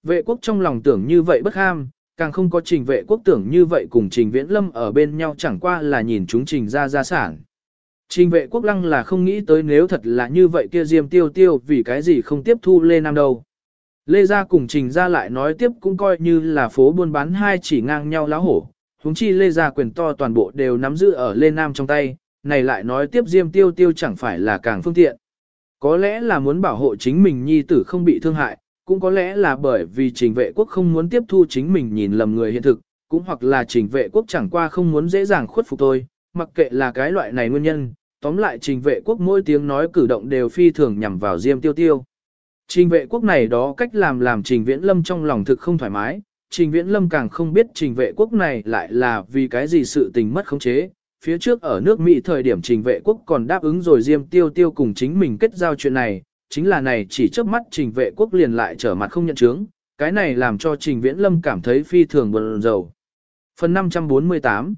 Vệ quốc trong lòng tưởng như vậy bất ham, càng không có Trình Vệ quốc tưởng như vậy cùng Trình Viễn Lâm ở bên nhau chẳng qua là nhìn chúng Trình ra gia sản. Trình Vệ quốc lăng là không nghĩ tới nếu thật là như vậy kia Diêm Tiêu Tiêu vì cái gì không tiếp thu Lê Nam đâu. Lê Gia cùng Trình Gia lại nói tiếp cũng coi như là phố buôn bán hai chỉ ngang nhau láo hổ, huống chi Lê Gia quyền to toàn bộ đều nắm giữ ở Lê Nam trong tay, này lại nói tiếp Diêm Tiêu Tiêu chẳng phải là càng phương tiện. Có lẽ là muốn bảo hộ chính mình nhi tử không bị thương hại, cũng có lẽ là bởi vì Trình Vệ quốc không muốn tiếp thu chính mình nhìn lầm người hiện thực, cũng hoặc là Trình Vệ quốc chẳng qua không muốn dễ dàng khuất phục tôi, mặc kệ là cái loại này nguyên nhân, tóm lại Trình Vệ quốc mỗi tiếng nói cử động đều phi thường nhằm vào Diêm Tiêu Tiêu. Trình Vệ quốc này đó cách làm Trình Viễn Lâm trong lòng thực không thoải mái, Trình Viễn Lâm càng không biết Trình Vệ quốc này lại là vì cái gì sự tình mất khống chế. Phía trước ở nước Mỹ thời điểm Trình Vệ quốc còn đáp ứng rồi Diêm Tiêu Tiêu cùng chính mình kết giao chuyện này, chính là này chỉ chớp mắt Trình Vệ quốc liền lại trở mặt không nhận chứng, cái này làm cho Trình Viễn Lâm cảm thấy phi thường buồn rầu. Phần 548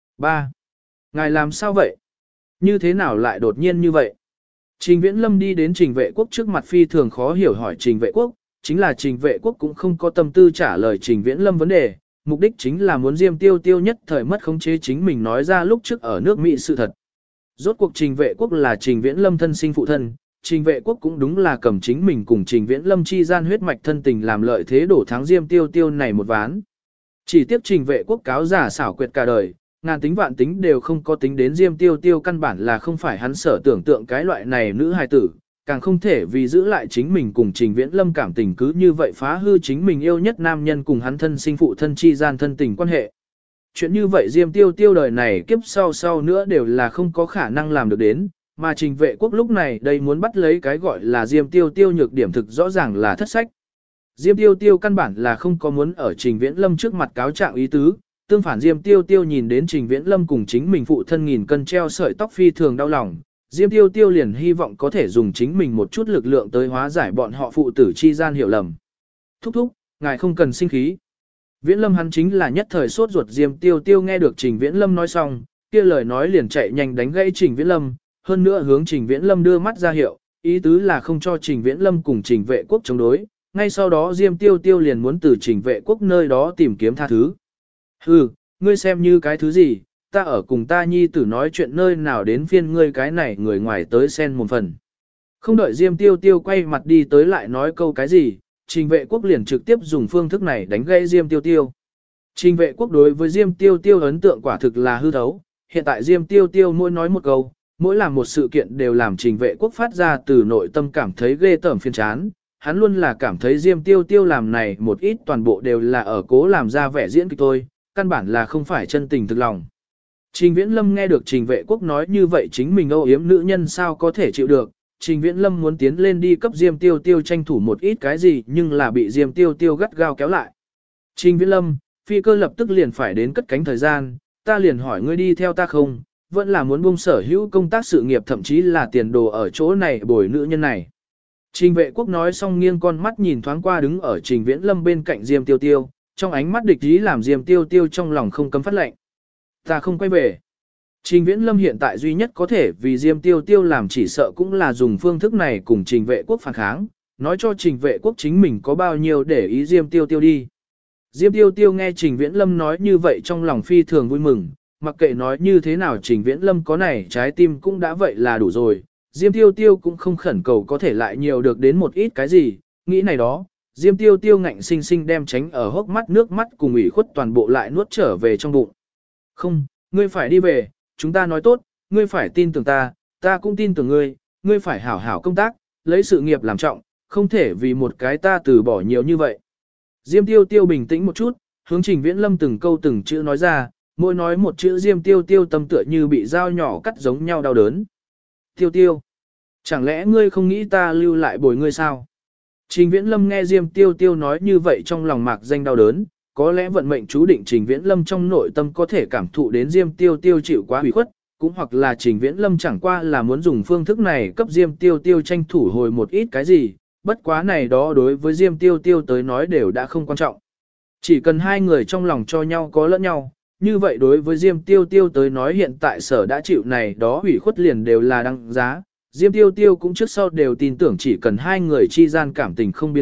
3. Ngài làm sao vậy? Như thế nào lại đột nhiên như vậy? Trình Viễn Lâm đi đến Trình Vệ quốc trước mặt phi thường khó hiểu hỏi Trình Vệ quốc, chính là Trình Vệ quốc cũng không có tâm tư trả lời Trình Viễn Lâm vấn đề, mục đích chính là muốn Diêm Tiêu Tiêu nhất thời mất khống chế chính mình nói ra lúc trước ở nước Mỹ sự thật. Rốt cuộc Trình Vệ quốc là Trình Viễn Lâm thân sinh phụ thân, Trình Vệ quốc cũng đúng là cầm chính mình cùng Trình Viễn Lâm chi gian huyết mạch thân tình làm lợi thế đổ thắng Diêm Tiêu Tiêu này một ván. Chỉ tiếp Trình Vệ quốc cáo giả xảo quyệt cả đời, ngàn tính vạn tính đều không có tính đến Diêm Tiêu Tiêu căn bản là không phải hắn sở tưởng tượng cái loại này nữ hài tử, càng không thể vì giữ lại chính mình cùng Trình Viễn Lâm cảm tình cứ như vậy phá hư chính mình yêu nhất nam nhân cùng hắn thân sinh phụ thân chi gian thân tình quan hệ. Chuyện như vậy Diêm Tiêu Tiêu đời này kiếp sau nữa đều là không có khả năng làm được đến, mà Trình Vệ quốc lúc này đây muốn bắt lấy cái gọi là Diêm Tiêu Tiêu nhược điểm thực rõ ràng là thất sách. Diêm Tiêu Tiêu căn bản là không có muốn ở Trình Viễn Lâm trước mặt cáo trạng ý tứ, tương phản Diêm Tiêu Tiêu nhìn đến Trình Viễn Lâm cùng chính mình phụ thân nghìn cân treo sợi tóc phi thường đau lòng, Diêm Tiêu Tiêu liền hy vọng có thể dùng chính mình một chút lực lượng tới hóa giải bọn họ phụ tử chi gian hiểu lầm. Thúc thúc, ngài không cần sinh khí. Viễn Lâm hắn chính là nhất thời sốt ruột. Diêm Tiêu Tiêu nghe được Trình Viễn Lâm nói xong, kia lời nói liền chạy nhanh đánh gãy Trình Viễn Lâm, hơn nữa hướng Trình Viễn Lâm đưa mắt ra hiệu, ý tứ là không cho Trình Viễn Lâm cùng Trình Vệ quốc chống đối. Ngay sau đó Diêm Tiêu Tiêu liền muốn từ Trình Vệ quốc nơi đó tìm kiếm tha thứ. Hừ, ngươi xem như cái thứ gì, ta ở cùng ta nhi tử nói chuyện nơi nào đến phiên ngươi cái này người ngoài tới xen một phần. Không đợi Diêm Tiêu Tiêu quay mặt đi tới lại nói câu cái gì, Trình Vệ quốc liền trực tiếp dùng phương thức này đánh gãy Diêm Tiêu Tiêu. Trình Vệ quốc đối với Diêm Tiêu Tiêu ấn tượng quả thực là hư thấu, hiện tại Diêm Tiêu Tiêu mỗi nói một câu, mỗi làm một sự kiện đều làm Trình Vệ quốc phát ra từ nội tâm cảm thấy ghê tởm phiền chán. Hắn luôn là cảm thấy Diêm Tiêu Tiêu làm này một ít toàn bộ đều là ở cố làm ra vẻ diễn kịch thôi, căn bản là không phải chân tình thực lòng. Trình Viễn Lâm nghe được Trình Vệ quốc nói như vậy chính mình âu yếm nữ nhân sao có thể chịu được. Trình Viễn Lâm muốn tiến lên đi cấp Diêm Tiêu Tiêu tranh thủ một ít cái gì nhưng là bị Diêm Tiêu Tiêu gắt gao kéo lại. Trình Viễn Lâm, phi cơ lập tức liền phải đến cất cánh thời gian, ta liền hỏi ngươi đi theo ta không, vẫn là muốn buông sở hữu công tác sự nghiệp thậm chí là tiền đồ ở chỗ này bồi nữ nhân này. Trình Vệ quốc nói xong nghiêng con mắt nhìn thoáng qua đứng ở Trình Viễn Lâm bên cạnh Diêm Tiêu Tiêu, trong ánh mắt địch ý làm Diêm Tiêu Tiêu trong lòng không cấm phát lệnh. Ta không quay về. Trình Viễn Lâm hiện tại duy nhất có thể vì Diêm Tiêu Tiêu làm chỉ sợ cũng là dùng phương thức này cùng Trình Vệ quốc phản kháng, nói cho Trình Vệ quốc chính mình có bao nhiêu để ý Diêm Tiêu Tiêu đi. Diêm Tiêu Tiêu nghe Trình Viễn Lâm nói như vậy trong lòng phi thường vui mừng, mặc kệ nói như thế nào Trình Viễn Lâm có này trái tim cũng đã vậy là đủ rồi. Diêm Tiêu Tiêu cũng không khẩn cầu có thể lại nhiều được đến một ít cái gì, nghĩ này đó, Diêm Tiêu Tiêu ngạnh sinh sinh đem tránh ở hốc mắt nước mắt cùng ủy khuất toàn bộ lại nuốt trở về trong bụng. Không, ngươi phải đi về, chúng ta nói tốt, ngươi phải tin tưởng ta, ta cũng tin tưởng ngươi, ngươi phải hảo hảo công tác, lấy sự nghiệp làm trọng, không thể vì một cái ta từ bỏ nhiều như vậy. Diêm Tiêu Tiêu bình tĩnh một chút, hướng Trình Viễn Lâm từng câu từng chữ nói ra, mỗi nói một chữ Diêm Tiêu Tiêu tâm tựa như bị dao nhỏ cắt giống nhau đau đớn. Tiêu Tiêu, chẳng lẽ ngươi không nghĩ ta lưu lại bồi ngươi sao? Trình Viễn Lâm nghe Diêm Tiêu Tiêu nói như vậy trong lòng mạc danh đau đớn, có lẽ vận mệnh chú định Trình Viễn Lâm trong nội tâm có thể cảm thụ đến Diêm Tiêu Tiêu chịu quá hủy khuất, cũng hoặc là Trình Viễn Lâm chẳng qua là muốn dùng phương thức này cấp Diêm Tiêu Tiêu tranh thủ hồi một ít cái gì, bất quá này đó đối với Diêm Tiêu Tiêu tới nói đều đã không quan trọng. Chỉ cần hai người trong lòng cho nhau có lẫn nhau, như vậy đối với Diêm Tiêu Tiêu tới nói hiện tại sở đã chịu này đó hủy khuất liền đều là đăng giá. Diêm Tiêu Tiêu cũng trước sau đều tin tưởng chỉ cần hai người chi gian cảm tình không biến chất,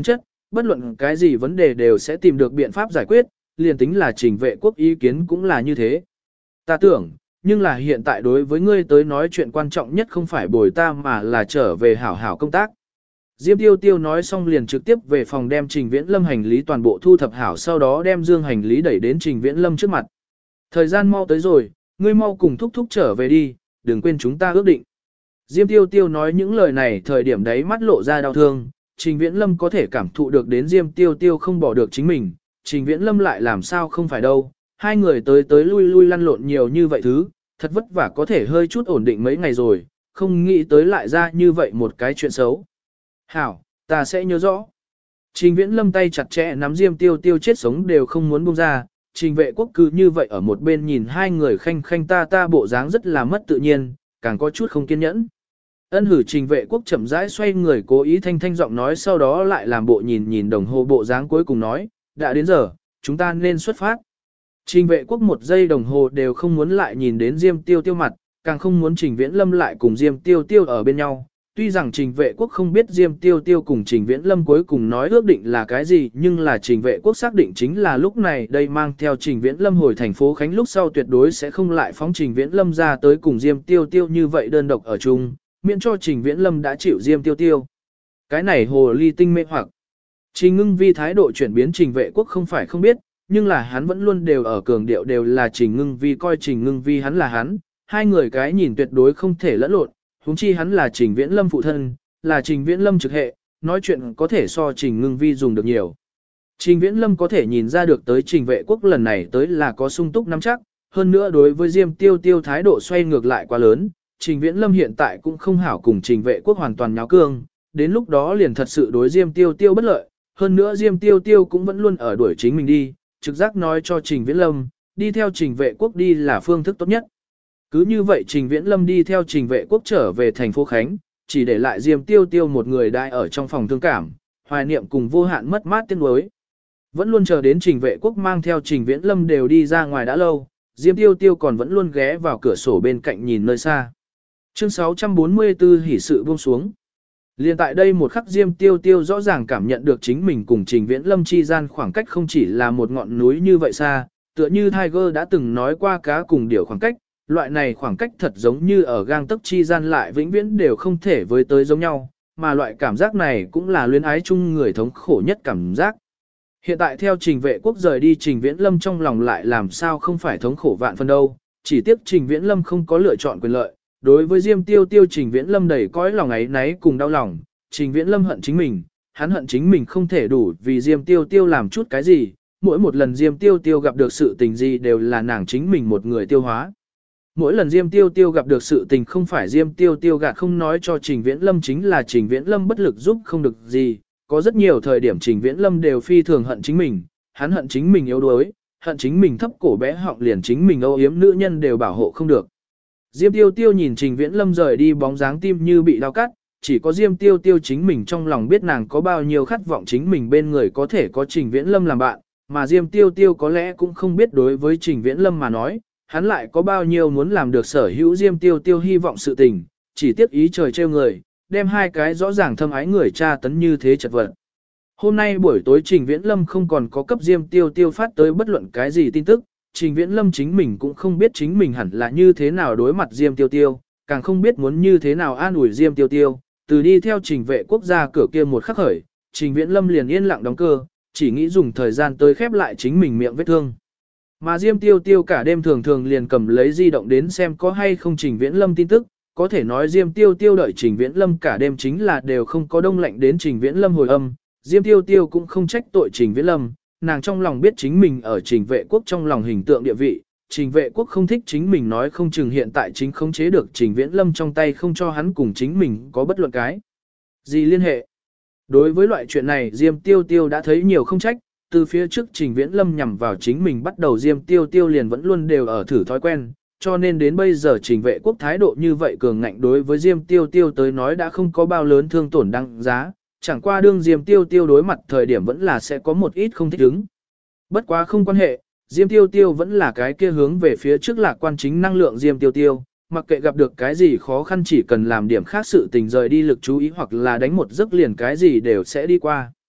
bất luận cái gì vấn đề đều sẽ tìm được biện pháp giải quyết, liền tính là trình vệ quốc ý kiến cũng là như thế. Ta tưởng, nhưng là hiện tại đối với ngươi tới nói chuyện quan trọng nhất không phải bồi ta mà là trở về hảo hảo công tác. Diêm Tiêu Tiêu nói xong liền trực tiếp về phòng đem Trình Viễn Lâm hành lý toàn bộ thu thập hảo, sau đó đem dương hành lý đẩy đến Trình Viễn Lâm trước mặt. Thời gian mau tới rồi, ngươi mau cùng thúc thúc trở về đi, đừng quên chúng ta ước định. Diêm Tiêu Tiêu nói những lời này thời điểm đấy mắt lộ ra đau thương, Trình Viễn Lâm có thể cảm thụ được đến Diêm Tiêu Tiêu không bỏ được chính mình, Trình Viễn Lâm lại làm sao không phải đâu, hai người tới lui lui lăn lộn nhiều như vậy thứ, thật vất vả có thể hơi chút ổn định mấy ngày rồi, không nghĩ tới lại ra như vậy một cái chuyện xấu. Hảo, ta sẽ nhớ rõ. Trình Viễn Lâm tay chặt chẽ nắm Diêm Tiêu Tiêu chết sống đều không muốn buông ra, Trình Vệ Quốc cứ như vậy ở một bên nhìn hai người khanh khanh ta bộ dáng rất là mất tự nhiên, càng có chút không kiên nhẫn. Ân hử Trình Vệ Quốc chậm rãi xoay người cố ý thanh thanh giọng nói, sau đó lại làm bộ nhìn đồng hồ bộ dáng cuối cùng nói, đã đến giờ, chúng ta nên xuất phát. Trình Vệ Quốc một giây đồng hồ đều không muốn lại nhìn đến Diêm Tiêu Tiêu mặt, càng không muốn Trình Viễn Lâm lại cùng Diêm Tiêu Tiêu ở bên nhau. Tuy rằng Trình Vệ Quốc không biết Diêm Tiêu Tiêu cùng Trình Viễn Lâm cuối cùng nói ước định là cái gì, nhưng là Trình Vệ Quốc xác định chính là lúc này đây mang theo Trình Viễn Lâm hồi thành phố Khánh lúc sau tuyệt đối sẽ không lại phóng Trình Viễn Lâm ra tới cùng Diêm Tiêu Tiêu như vậy đơn độc ở chung, miễn cho Trình Viễn Lâm đã chịu Diêm Tiêu Tiêu. Cái này hồ ly tinh mê hoặc. Trình Ngưng Vi thái độ chuyển biến Trình Vệ Quốc không phải không biết, nhưng là hắn vẫn luôn đều ở cường điệu đều là Trình Ngưng Vi coi Trình Ngưng Vi hắn là hắn, hai người cái nhìn tuyệt đối không thể lẫn lộn. Huống chi hắn là Trình Viễn Lâm phụ thân, là Trình Viễn Lâm trực hệ, nói chuyện có thể so Trình Ngưng Vi dùng được nhiều. Trình Viễn Lâm có thể nhìn ra được tới Trình Vệ Quốc lần này tới là có sung túc nắm chắc, hơn nữa đối với Diêm Tiêu Tiêu thái độ xoay ngược lại quá lớn, Trình Viễn Lâm hiện tại cũng không hảo cùng Trình Vệ Quốc hoàn toàn nháo cương, đến lúc đó liền thật sự đối Diêm Tiêu Tiêu bất lợi, hơn nữa Diêm Tiêu Tiêu cũng vẫn luôn ở đuổi chính mình đi, trực giác nói cho Trình Viễn Lâm, đi theo Trình Vệ Quốc đi là phương thức tốt nhất. Cứ như vậy Trình Viễn Lâm đi theo Trình Vệ Quốc trở về thành phố Khánh, chỉ để lại Diêm Tiêu Tiêu một người đại ở trong phòng thương cảm, hoài niệm cùng vô hạn mất mát tiếc nuối. Vẫn luôn chờ đến Trình Vệ Quốc mang theo Trình Viễn Lâm đều đi ra ngoài đã lâu, Diêm Tiêu Tiêu còn vẫn luôn ghé vào cửa sổ bên cạnh nhìn nơi xa. Chương 644 hỉ sự buông xuống. Liên tại đây một khắc Diêm Tiêu Tiêu rõ ràng cảm nhận được chính mình cùng Trình Viễn Lâm chi gian khoảng cách không chỉ là một ngọn núi như vậy xa, tựa như Tiger đã từng nói qua cá cùng điểu khoảng cách, loại này khoảng cách thật giống như ở gang tấc chi gian lại vĩnh viễn đều không thể với tới giống nhau, mà loại cảm giác này cũng là luyến ái chung người thống khổ nhất cảm giác. Hiện tại theo Trình Vệ Quốc rời đi Trình Viễn Lâm trong lòng lại làm sao không phải thống khổ vạn phân đâu, chỉ tiếc Trình Viễn Lâm không có lựa chọn quyền lợi. Đối với Diêm Tiêu Tiêu Trình Viễn Lâm đầy cõi lòng ấy náy cùng đau lòng, Trình Viễn Lâm hận chính mình, hắn hận chính mình không thể đủ vì Diêm Tiêu Tiêu làm chút cái gì, mỗi một lần Diêm Tiêu Tiêu gặp được sự tình gì đều là nàng chính mình một người tiêu hóa. Mỗi lần Diêm Tiêu Tiêu gặp được sự tình không phải Diêm Tiêu Tiêu gạt không nói cho Trình Viễn Lâm chính là Trình Viễn Lâm bất lực giúp không được gì, có rất nhiều thời điểm Trình Viễn Lâm đều phi thường hận chính mình, hắn hận chính mình yếu đuối, hận chính mình thấp cổ bé họng liền chính mình âu yếm nữ nhân đều bảo hộ không được. Diêm Tiêu Tiêu nhìn Trình Viễn Lâm rời đi bóng dáng tim như bị đau cắt, chỉ có Diêm Tiêu Tiêu chính mình trong lòng biết nàng có bao nhiêu khát vọng chính mình bên người có thể có Trình Viễn Lâm làm bạn, mà Diêm Tiêu Tiêu có lẽ cũng không biết đối với Trình Viễn Lâm mà nói, hắn lại có bao nhiêu muốn làm được sở hữu Diêm Tiêu Tiêu hy vọng sự tình, chỉ tiếc ý trời trêu người, đem hai cái rõ ràng thâm ái người cha tấn như thế chật vật. Hôm nay buổi tối Trình Viễn Lâm không còn có cấp Diêm Tiêu Tiêu phát tới bất luận cái gì tin tức, Trình Viễn Lâm chính mình cũng không biết chính mình hẳn là như thế nào đối mặt Diêm Tiêu Tiêu, càng không biết muốn như thế nào an ủi Diêm Tiêu Tiêu, từ đi theo Trình Vệ Quốc gia cửa kia một khắc khởi, Trình Viễn Lâm liền yên lặng đóng cơ, chỉ nghĩ dùng thời gian tới khép lại chính mình miệng vết thương. Mà Diêm Tiêu Tiêu cả đêm thường thường liền cầm lấy di động đến xem có hay không Trình Viễn Lâm tin tức, có thể nói Diêm Tiêu Tiêu đợi Trình Viễn Lâm cả đêm chính là đều không có đông lạnh đến Trình Viễn Lâm hồi âm, Diêm Tiêu Tiêu cũng không trách tội Trình Viễn Lâm, nàng trong lòng biết chính mình ở Trình Vệ Quốc trong lòng hình tượng địa vị, Trình Vệ Quốc không thích chính mình nói không chừng hiện tại chính khống chế được Trình Viễn Lâm trong tay không cho hắn cùng chính mình có bất luận cái gì liên hệ. Đối với loại chuyện này Diêm Tiêu Tiêu đã thấy nhiều không trách, từ phía trước Trình Viễn Lâm nhằm vào chính mình bắt đầu Diêm Tiêu Tiêu liền vẫn luôn đều ở thử thói quen, cho nên đến bây giờ Trình Vệ Quốc thái độ như vậy cường ngạnh đối với Diêm Tiêu Tiêu tới nói đã không có bao lớn thương tổn đăng giá, chẳng qua đương Diêm Tiêu Tiêu đối mặt thời điểm vẫn là sẽ có một ít không thích ứng. Bất quá không quan hệ, Diêm Tiêu Tiêu vẫn là cái kia hướng về phía trước lạc quan chính năng lượng Diêm Tiêu Tiêu, mặc kệ gặp được cái gì khó khăn chỉ cần làm điểm khác sự tình rời đi lực chú ý hoặc là đánh một giấc liền cái gì đều sẽ đi qua.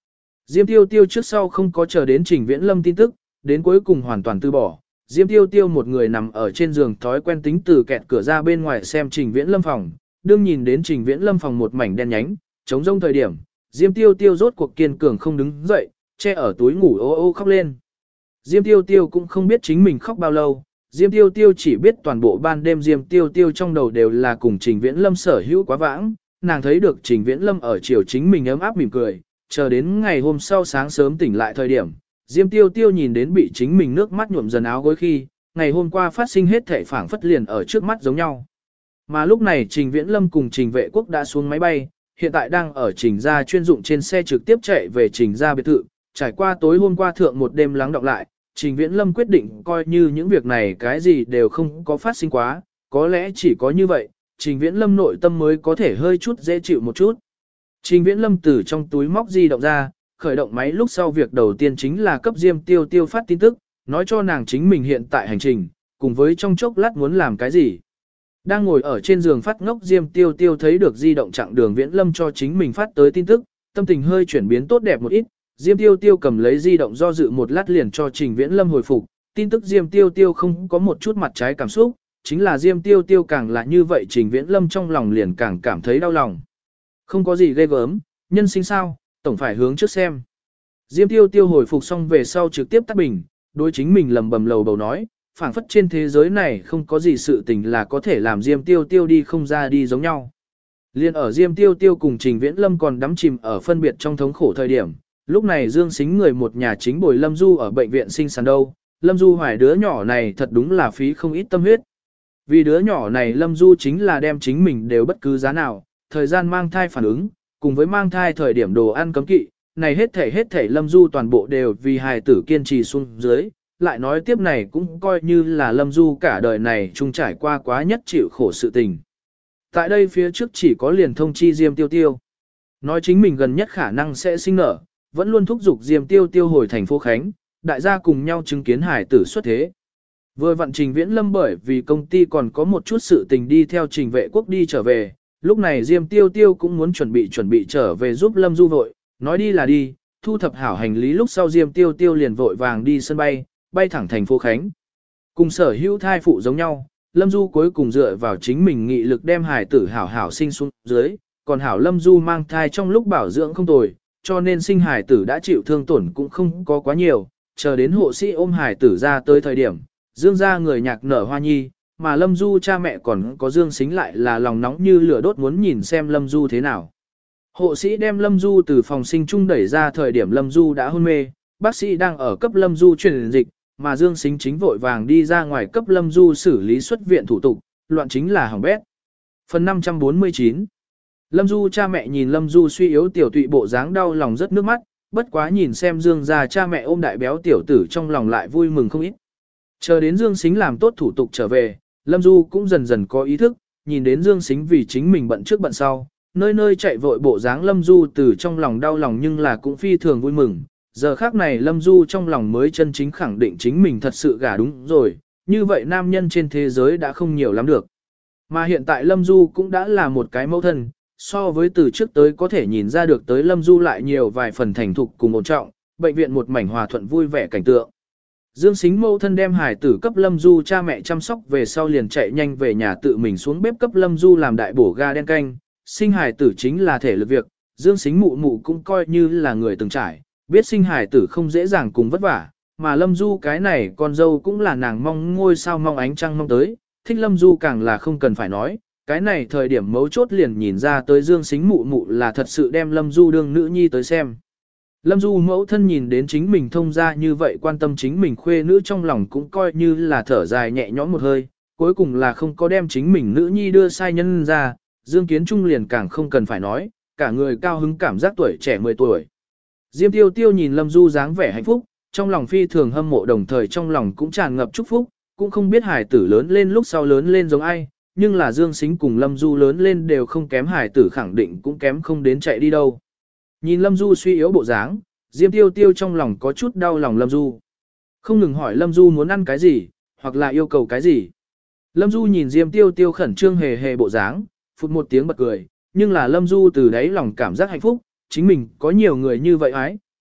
Diêm Tiêu Tiêu trước sau không có chờ đến Trình Viễn Lâm tin tức, đến cuối cùng hoàn toàn từ bỏ. Diêm Tiêu Tiêu một người nằm ở trên giường thói quen tính từ kẹt cửa ra bên ngoài xem Trình Viễn Lâm phòng, đương nhìn đến Trình Viễn Lâm phòng một mảnh đen nhánh, trống rông thời điểm, Diêm Tiêu Tiêu rốt cuộc kiên cường không đứng dậy, che ở túi ngủ ô ô khóc lên. Diêm Tiêu Tiêu cũng không biết chính mình khóc bao lâu, Diêm Tiêu Tiêu chỉ biết toàn bộ ban đêm Diêm Tiêu Tiêu trong đầu đều là cùng Trình Viễn Lâm sở hữu quá vãng, nàng thấy được Trình Viễn Lâm ở chiều chính mình ấm áp mỉm cười, chờ đến ngày hôm sau sáng sớm tỉnh lại thời điểm, Diêm Tiêu Tiêu nhìn đến bị chính mình nước mắt nhuộm dần áo gối khi, ngày hôm qua phát sinh hết thảy phảng phất liền ở trước mắt giống nhau. Mà lúc này Trình Viễn Lâm cùng Trình Vệ Quốc đã xuống máy bay, hiện tại đang ở Trình gia chuyên dụng trên xe trực tiếp chạy về Trình gia biệt thự, trải qua tối hôm qua thượng một đêm lắng đọng lại, Trình Viễn Lâm quyết định coi như những việc này cái gì đều không có phát sinh quá, có lẽ chỉ có như vậy, Trình Viễn Lâm nội tâm mới có thể hơi chút dễ chịu một chút. Trình Viễn Lâm từ trong túi móc di động ra, khởi động máy lúc sau việc đầu tiên chính là cấp Diêm Tiêu Tiêu phát tin tức, nói cho nàng chính mình hiện tại hành trình, cùng với trong chốc lát muốn làm cái gì. Đang ngồi ở trên giường phát ngốc Diêm Tiêu Tiêu thấy được di động chặng đường Viễn Lâm cho chính mình phát tới tin tức, tâm tình hơi chuyển biến tốt đẹp một ít. Diêm Tiêu Tiêu cầm lấy di động do dự một lát liền cho Trình Viễn Lâm hồi phục, tin tức Diêm Tiêu Tiêu không có một chút mặt trái cảm xúc, chính là Diêm Tiêu Tiêu càng là như vậy Trình Viễn Lâm trong lòng liền càng cảm thấy đau lòng. Không có gì ghê gớm, nhân sinh sao, tổng phải hướng trước xem. Diêm Tiêu Tiêu hồi phục xong về sau trực tiếp tắt bình, đối chính mình lầm bầm lầu bầu nói, phảng phất trên thế giới này không có gì sự tình là có thể làm Diêm Tiêu Tiêu đi không ra đi giống nhau. Liên ở Diêm Tiêu Tiêu cùng Trình Viễn Lâm còn đắm chìm ở phân biệt trong thống khổ thời điểm, lúc này Dương Sính người một nhà chính bồi Lâm Du ở bệnh viện sinh sản đâu, Lâm Du hoài đứa nhỏ này thật đúng là phí không ít tâm huyết. Vì đứa nhỏ này Lâm Du chính là đem chính mình đều bất cứ giá nào, thời gian mang thai phản ứng, cùng với mang thai thời điểm đồ ăn cấm kỵ, này hết thảy Lâm Du toàn bộ đều vì hài tử kiên trì xuống dưới, lại nói tiếp này cũng coi như là Lâm Du cả đời này chung trải qua quá nhất chịu khổ sự tình. Tại đây phía trước chỉ có liền thông chi Diêm Tiêu Tiêu, nói chính mình gần nhất khả năng sẽ sinh nở, vẫn luôn thúc giục Diêm Tiêu Tiêu hồi thành phố Khánh, đại gia cùng nhau chứng kiến hài tử xuất thế. Vừa vặn Trình Viễn Lâm bởi vì công ty còn có một chút sự tình đi theo Trình Vệ Quốc đi trở về, lúc này Diêm Tiêu Tiêu cũng muốn chuẩn bị trở về giúp Lâm Du vội, nói đi là đi, thu thập hảo hành lý lúc sau Diêm Tiêu Tiêu liền vội vàng đi sân bay, bay thẳng thành phố Khánh. Cùng sở hữu thai phụ giống nhau, Lâm Du cuối cùng dựa vào chính mình nghị lực đem hài tử hảo sinh xuống dưới, còn hảo Lâm Du mang thai trong lúc bảo dưỡng không tồi, cho nên sinh hài tử đã chịu thương tổn cũng không có quá nhiều, chờ đến hộ sĩ ôm hài tử ra tới thời điểm, Dương gia người nhạc nở hoa nhi, mà Lâm Du cha mẹ còn có Dương Sính lại là lòng nóng như lửa đốt muốn nhìn xem Lâm Du thế nào. Hộ sĩ đem Lâm Du từ phòng sinh chung đẩy ra thời điểm Lâm Du đã hôn mê, bác sĩ đang ở cấp Lâm Du truyền dịch, mà Dương Sính chính vội vàng đi ra ngoài cấp Lâm Du xử lý xuất viện thủ tục, loạn chính là hỏng bét. Phần 549 Lâm Du cha mẹ nhìn Lâm Du suy yếu tiểu tụy bộ dáng đau lòng rất nước mắt, bất quá nhìn xem Dương gia cha mẹ ôm đại béo tiểu tử trong lòng lại vui mừng không ít. Chờ đến Dương Sính làm tốt thủ tục trở về, Lâm Du cũng dần dần có ý thức, nhìn đến Dương Sính vì chính mình bận trước bận sau, nơi nơi chạy vội bộ dáng Lâm Du từ trong lòng đau lòng nhưng là cũng phi thường vui mừng. Giờ khác này Lâm Du trong lòng mới chân chính khẳng định chính mình thật sự gả đúng rồi, như vậy nam nhân trên thế giới đã không nhiều lắm được. Mà hiện tại Lâm Du cũng đã là một cái mẫu thân, so với từ trước tới có thể nhìn ra được tới Lâm Du lại nhiều vài phần thành thục cùng ổn trọng, bệnh viện một mảnh hòa thuận vui vẻ cảnh tượng. Dương Sính mẫu thân đem hài tử cấp Lâm Du cha mẹ chăm sóc về sau liền chạy nhanh về nhà tự mình xuống bếp cấp Lâm Du làm đại bổ ga đen canh, sinh hài tử chính là thể lực việc, Dương Sính mụ mụ cũng coi như là người từng trải, biết sinh hài tử không dễ dàng cùng vất vả, mà Lâm Du cái này con dâu cũng là nàng mong ngôi sao mong ánh trăng mong tới, thích Lâm Du càng là không cần phải nói, cái này thời điểm mấu chốt liền nhìn ra tới Dương Sính mụ mụ là thật sự đem Lâm Du đương nữ nhi tới xem. Lâm Du mẫu thân nhìn đến chính mình thông ra như vậy quan tâm chính mình khuê nữ trong lòng cũng coi như là thở dài nhẹ nhõm một hơi, cuối cùng là không có đem chính mình nữ nhi đưa sai nhân ra, Dương Kiến Trung liền càng không cần phải nói, cả người cao hứng cảm giác tuổi trẻ 10 tuổi. Diêm Tiêu Tiêu nhìn Lâm Du dáng vẻ hạnh phúc, trong lòng phi thường hâm mộ đồng thời trong lòng cũng tràn ngập chúc phúc, cũng không biết hải tử lớn lên lúc sau lớn lên giống ai, nhưng là Dương Sính cùng Lâm Du lớn lên đều không kém hải tử khẳng định cũng kém không đến chạy đi đâu. Nhìn Lâm Du suy yếu bộ dáng, Diêm Tiêu Tiêu trong lòng có chút đau lòng Lâm Du. Không ngừng hỏi Lâm Du muốn ăn cái gì, hoặc là yêu cầu cái gì. Lâm Du nhìn Diêm Tiêu Tiêu khẩn trương hề hề bộ dáng, phụt một tiếng bật cười, nhưng là Lâm Du từ đáy lòng cảm giác hạnh phúc, chính mình có nhiều người như vậy ái,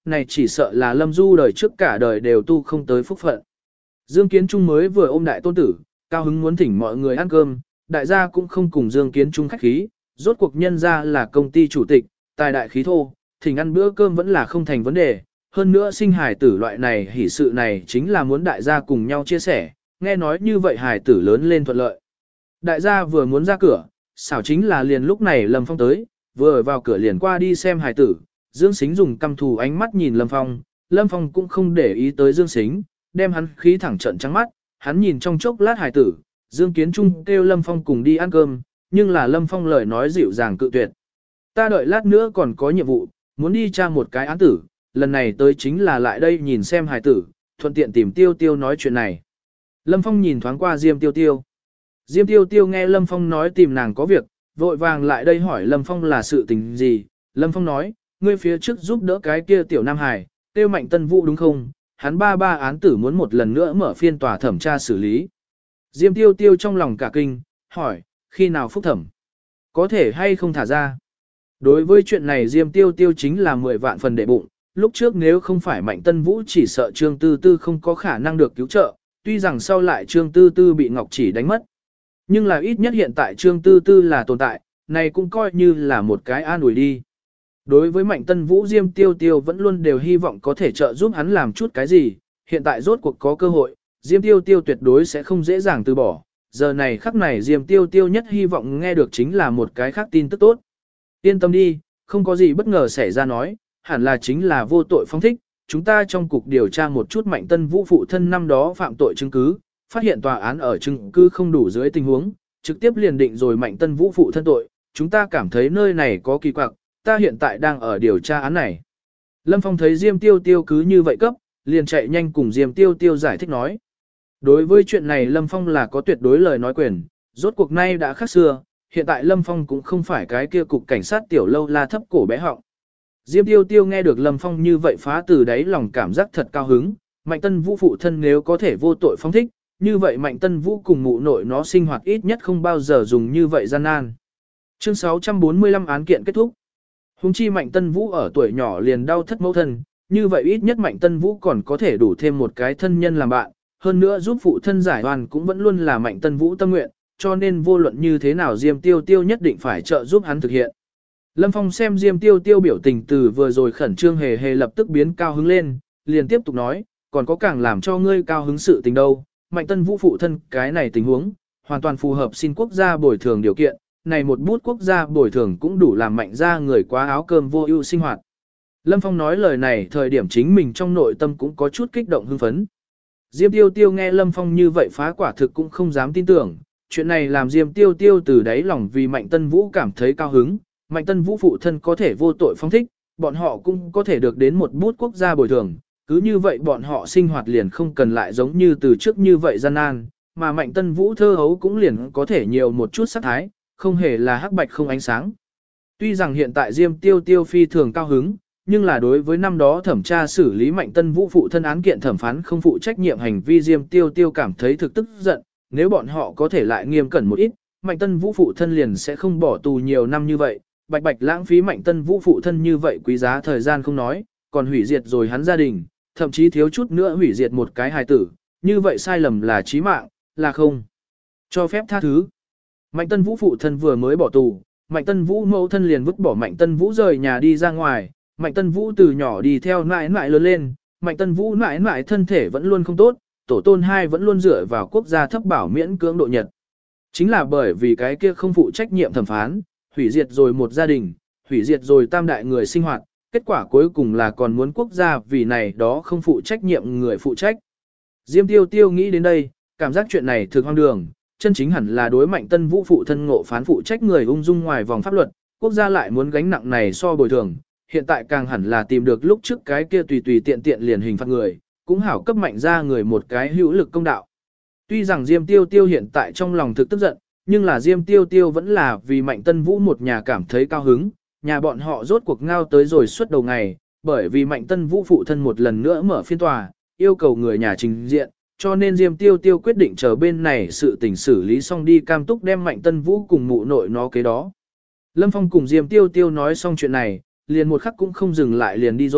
này chỉ sợ là Lâm Du đời trước cả đời đều tu không tới phúc phận. Dương Kiến Trung mới vừa ôm đại tôn tử, cao hứng muốn thỉnh mọi người ăn cơm, đại gia cũng không cùng Dương Kiến Trung khách khí, rốt cuộc nhân ra là công ty chủ tịch, tài đại khí thô, thỉnh ăn bữa cơm vẫn là không thành vấn đề. Hơn nữa sinh hài tử loại này hỷ sự này chính là muốn đại gia cùng nhau chia sẻ, nghe nói như vậy hài tử lớn lên thuận lợi. Đại gia vừa muốn ra cửa, xảo chính là liền lúc này Lâm Phong tới, vừa vào cửa liền qua đi xem hài tử, Dương Sính dùng căm thù ánh mắt nhìn Lâm Phong cũng không để ý tới Dương Sính, đem hắn khí thẳng trận trắng mắt, hắn nhìn trong chốc lát hài tử, Dương Kiến Trung kêu Lâm Phong cùng đi ăn cơm, nhưng là Lâm Phong lời nói dịu dàng cự tuyệt. Ta đợi lát nữa còn có nhiệm vụ, muốn đi tra một cái án tử, lần này tới chính là lại đây nhìn xem hài tử, thuận tiện tìm Tiêu Tiêu nói chuyện này. Lâm Phong nhìn thoáng qua Diêm Tiêu Tiêu. Diêm Tiêu Tiêu nghe Lâm Phong nói tìm nàng có việc, vội vàng lại đây hỏi Lâm Phong là sự tình gì. Lâm Phong nói, ngươi phía trước giúp đỡ cái kia tiểu Nam Hải, tiêu Mạnh Tân Vũ đúng không? Hắn ba án tử muốn một lần nữa mở phiên tòa thẩm tra xử lý. Diêm Tiêu Tiêu trong lòng cả kinh, hỏi, khi nào phúc thẩm? Có thể hay không thả ra? Đối với chuyện này Diêm Tiêu Tiêu chính là 10 vạn phần đệ bụng, lúc trước nếu không phải Mạnh Tân Vũ chỉ sợ Trương Tư Tư không có khả năng được cứu trợ, tuy rằng sau lại Trương Tư Tư bị Ngọc Chỉ đánh mất. Nhưng là ít nhất hiện tại Trương Tư Tư là tồn tại, này cũng coi như là một cái an ủi đi. Đối với Mạnh Tân Vũ Diêm Tiêu Tiêu vẫn luôn đều hy vọng có thể trợ giúp hắn làm chút cái gì, hiện tại rốt cuộc có cơ hội, Diêm Tiêu Tiêu tuyệt đối sẽ không dễ dàng từ bỏ. Giờ này khắc này Diêm Tiêu Tiêu nhất hy vọng nghe được chính là một cái khác tin tức tốt. Yên tâm đi, không có gì bất ngờ xảy ra nói, hẳn là chính là vô tội phóng thích, chúng ta trong cục điều tra một chút Mạnh Tân Vũ phụ thân năm đó phạm tội chứng cứ, phát hiện tòa án ở chứng cứ không đủ dưới tình huống, trực tiếp liền định rồi Mạnh Tân Vũ phụ thân tội, chúng ta cảm thấy nơi này có kỳ quặc, ta hiện tại đang ở điều tra án này. Lâm Phong thấy Diêm Tiêu Tiêu cứ như vậy cấp, liền chạy nhanh cùng Diêm Tiêu Tiêu giải thích nói. Đối với chuyện này Lâm Phong là có tuyệt đối lời nói quyền, rốt cuộc nay đã khác xưa, hiện tại Lâm Phong cũng không phải cái kia cục cảnh sát tiểu lâu la thấp cổ bé họng. Diêm Tiêu Tiêu nghe được Lâm Phong như vậy phá từ đáy lòng cảm giác thật cao hứng, Mạnh Tân Vũ phụ thân nếu có thể vô tội phóng thích, như vậy Mạnh Tân Vũ cùng mụ nội nó sinh hoạt ít nhất không bao giờ dùng như vậy gian nan. Chương 645 án kiện kết thúc. Hùng chi Mạnh Tân Vũ ở tuổi nhỏ liền đau thất mẫu thân, như vậy ít nhất Mạnh Tân Vũ còn có thể đủ thêm một cái thân nhân làm bạn, hơn nữa giúp phụ thân giải oan cũng vẫn luôn là Mạnh Tân Vũ tâm nguyện, cho nên vô luận như thế nào Diêm Tiêu Tiêu nhất định phải trợ giúp hắn thực hiện. Lâm Phong xem Diêm Tiêu Tiêu biểu tình từ vừa rồi khẩn trương hề lập tức biến cao hứng lên, liền tiếp tục nói, còn có càng làm cho ngươi cao hứng sự tình đâu, Mạnh Tân Vũ phụ thân cái này tình huống, hoàn toàn phù hợp xin quốc gia bồi thường điều kiện, này một bút quốc gia bồi thường cũng đủ làm Mạnh gia người quá áo cơm vô ưu sinh hoạt. Lâm Phong nói lời này thời điểm chính mình trong nội tâm cũng có chút kích động hưng phấn. Diêm Tiêu Tiêu nghe Lâm Phong như vậy phá quả thực cũng không dám tin tưởng, chuyện này làm Diêm Tiêu Tiêu từ đáy lòng vì Mạnh Tân Vũ cảm thấy cao hứng, Mạnh Tân Vũ phụ thân có thể vô tội phóng thích, bọn họ cũng có thể được đến một bút quốc gia bồi thường, cứ như vậy bọn họ sinh hoạt liền không cần lại giống như từ trước như vậy gian nan, mà Mạnh Tân Vũ thơ hấu cũng liền có thể nhiều một chút sắc thái, không hề là hắc bạch không ánh sáng. Tuy rằng hiện tại Diêm Tiêu Tiêu phi thường cao hứng, nhưng là đối với năm đó thẩm tra xử lý Mạnh Tân Vũ phụ thân án kiện thẩm phán không phụ trách nhiệm hành vi Diêm Tiêu Tiêu cảm thấy thực tức giận, nếu bọn họ có thể lại nghiêm cẩn một ít, Mạnh Tân Vũ phụ thân liền sẽ không bỏ tù nhiều năm như vậy, bạch bạch lãng phí Mạnh Tân Vũ phụ thân như vậy quý giá thời gian không nói, còn hủy diệt rồi hắn gia đình, thậm chí thiếu chút nữa hủy diệt một cái hài tử, như vậy sai lầm là chí mạng, là không cho phép tha thứ. Mạnh Tân Vũ phụ thân vừa mới bỏ tù, Mạnh Tân Vũ mẫu thân liền vứt bỏ Mạnh Tân Vũ rời nhà đi ra ngoài, Mạnh Tân Vũ từ nhỏ đi theo nãi nãi lớn lên, Mạnh Tân Vũ nãi nãi thân thể vẫn luôn không tốt, tổ tôn hai vẫn luôn dựa vào quốc gia thấp bảo miễn cưỡng độ nhật. Chính là bởi vì cái kia không phụ trách nhiệm thẩm phán, hủy diệt rồi một gia đình, hủy diệt rồi tam đại người sinh hoạt, kết quả cuối cùng là còn muốn quốc gia vì này đó không phụ trách nhiệm người phụ trách. Diêm Tiêu Tiêu nghĩ đến đây, cảm giác chuyện này thực hoang đường, chân chính hẳn là đối Mạnh Tân Vũ phụ thân ngộ phán phụ trách người ung dung ngoài vòng pháp luật, quốc gia lại muốn gánh nặng này so bồi thường, hiện tại càng hẳn là tìm được lúc trước cái kia tùy tùy tiện tiện liền hình phạt người, cũng hảo cấp Mạnh ra người một cái hữu lực công đạo. Tuy rằng Diêm Tiêu Tiêu hiện tại trong lòng thực tức giận, nhưng là Diêm Tiêu Tiêu vẫn là vì Mạnh Tân Vũ một nhà cảm thấy cao hứng, nhà bọn họ rốt cuộc ngao tới rồi suốt đầu ngày, bởi vì Mạnh Tân Vũ phụ thân một lần nữa mở phiên tòa, yêu cầu người nhà trình diện, cho nên Diêm Tiêu Tiêu quyết định chờ bên này sự tình xử lý xong đi cam túc đem Mạnh Tân Vũ cùng mụ nội nó kế đó. Lâm Phong cùng Diêm Tiêu Tiêu nói xong chuyện này, liền một khắc cũng không dừng lại liền đi rồi,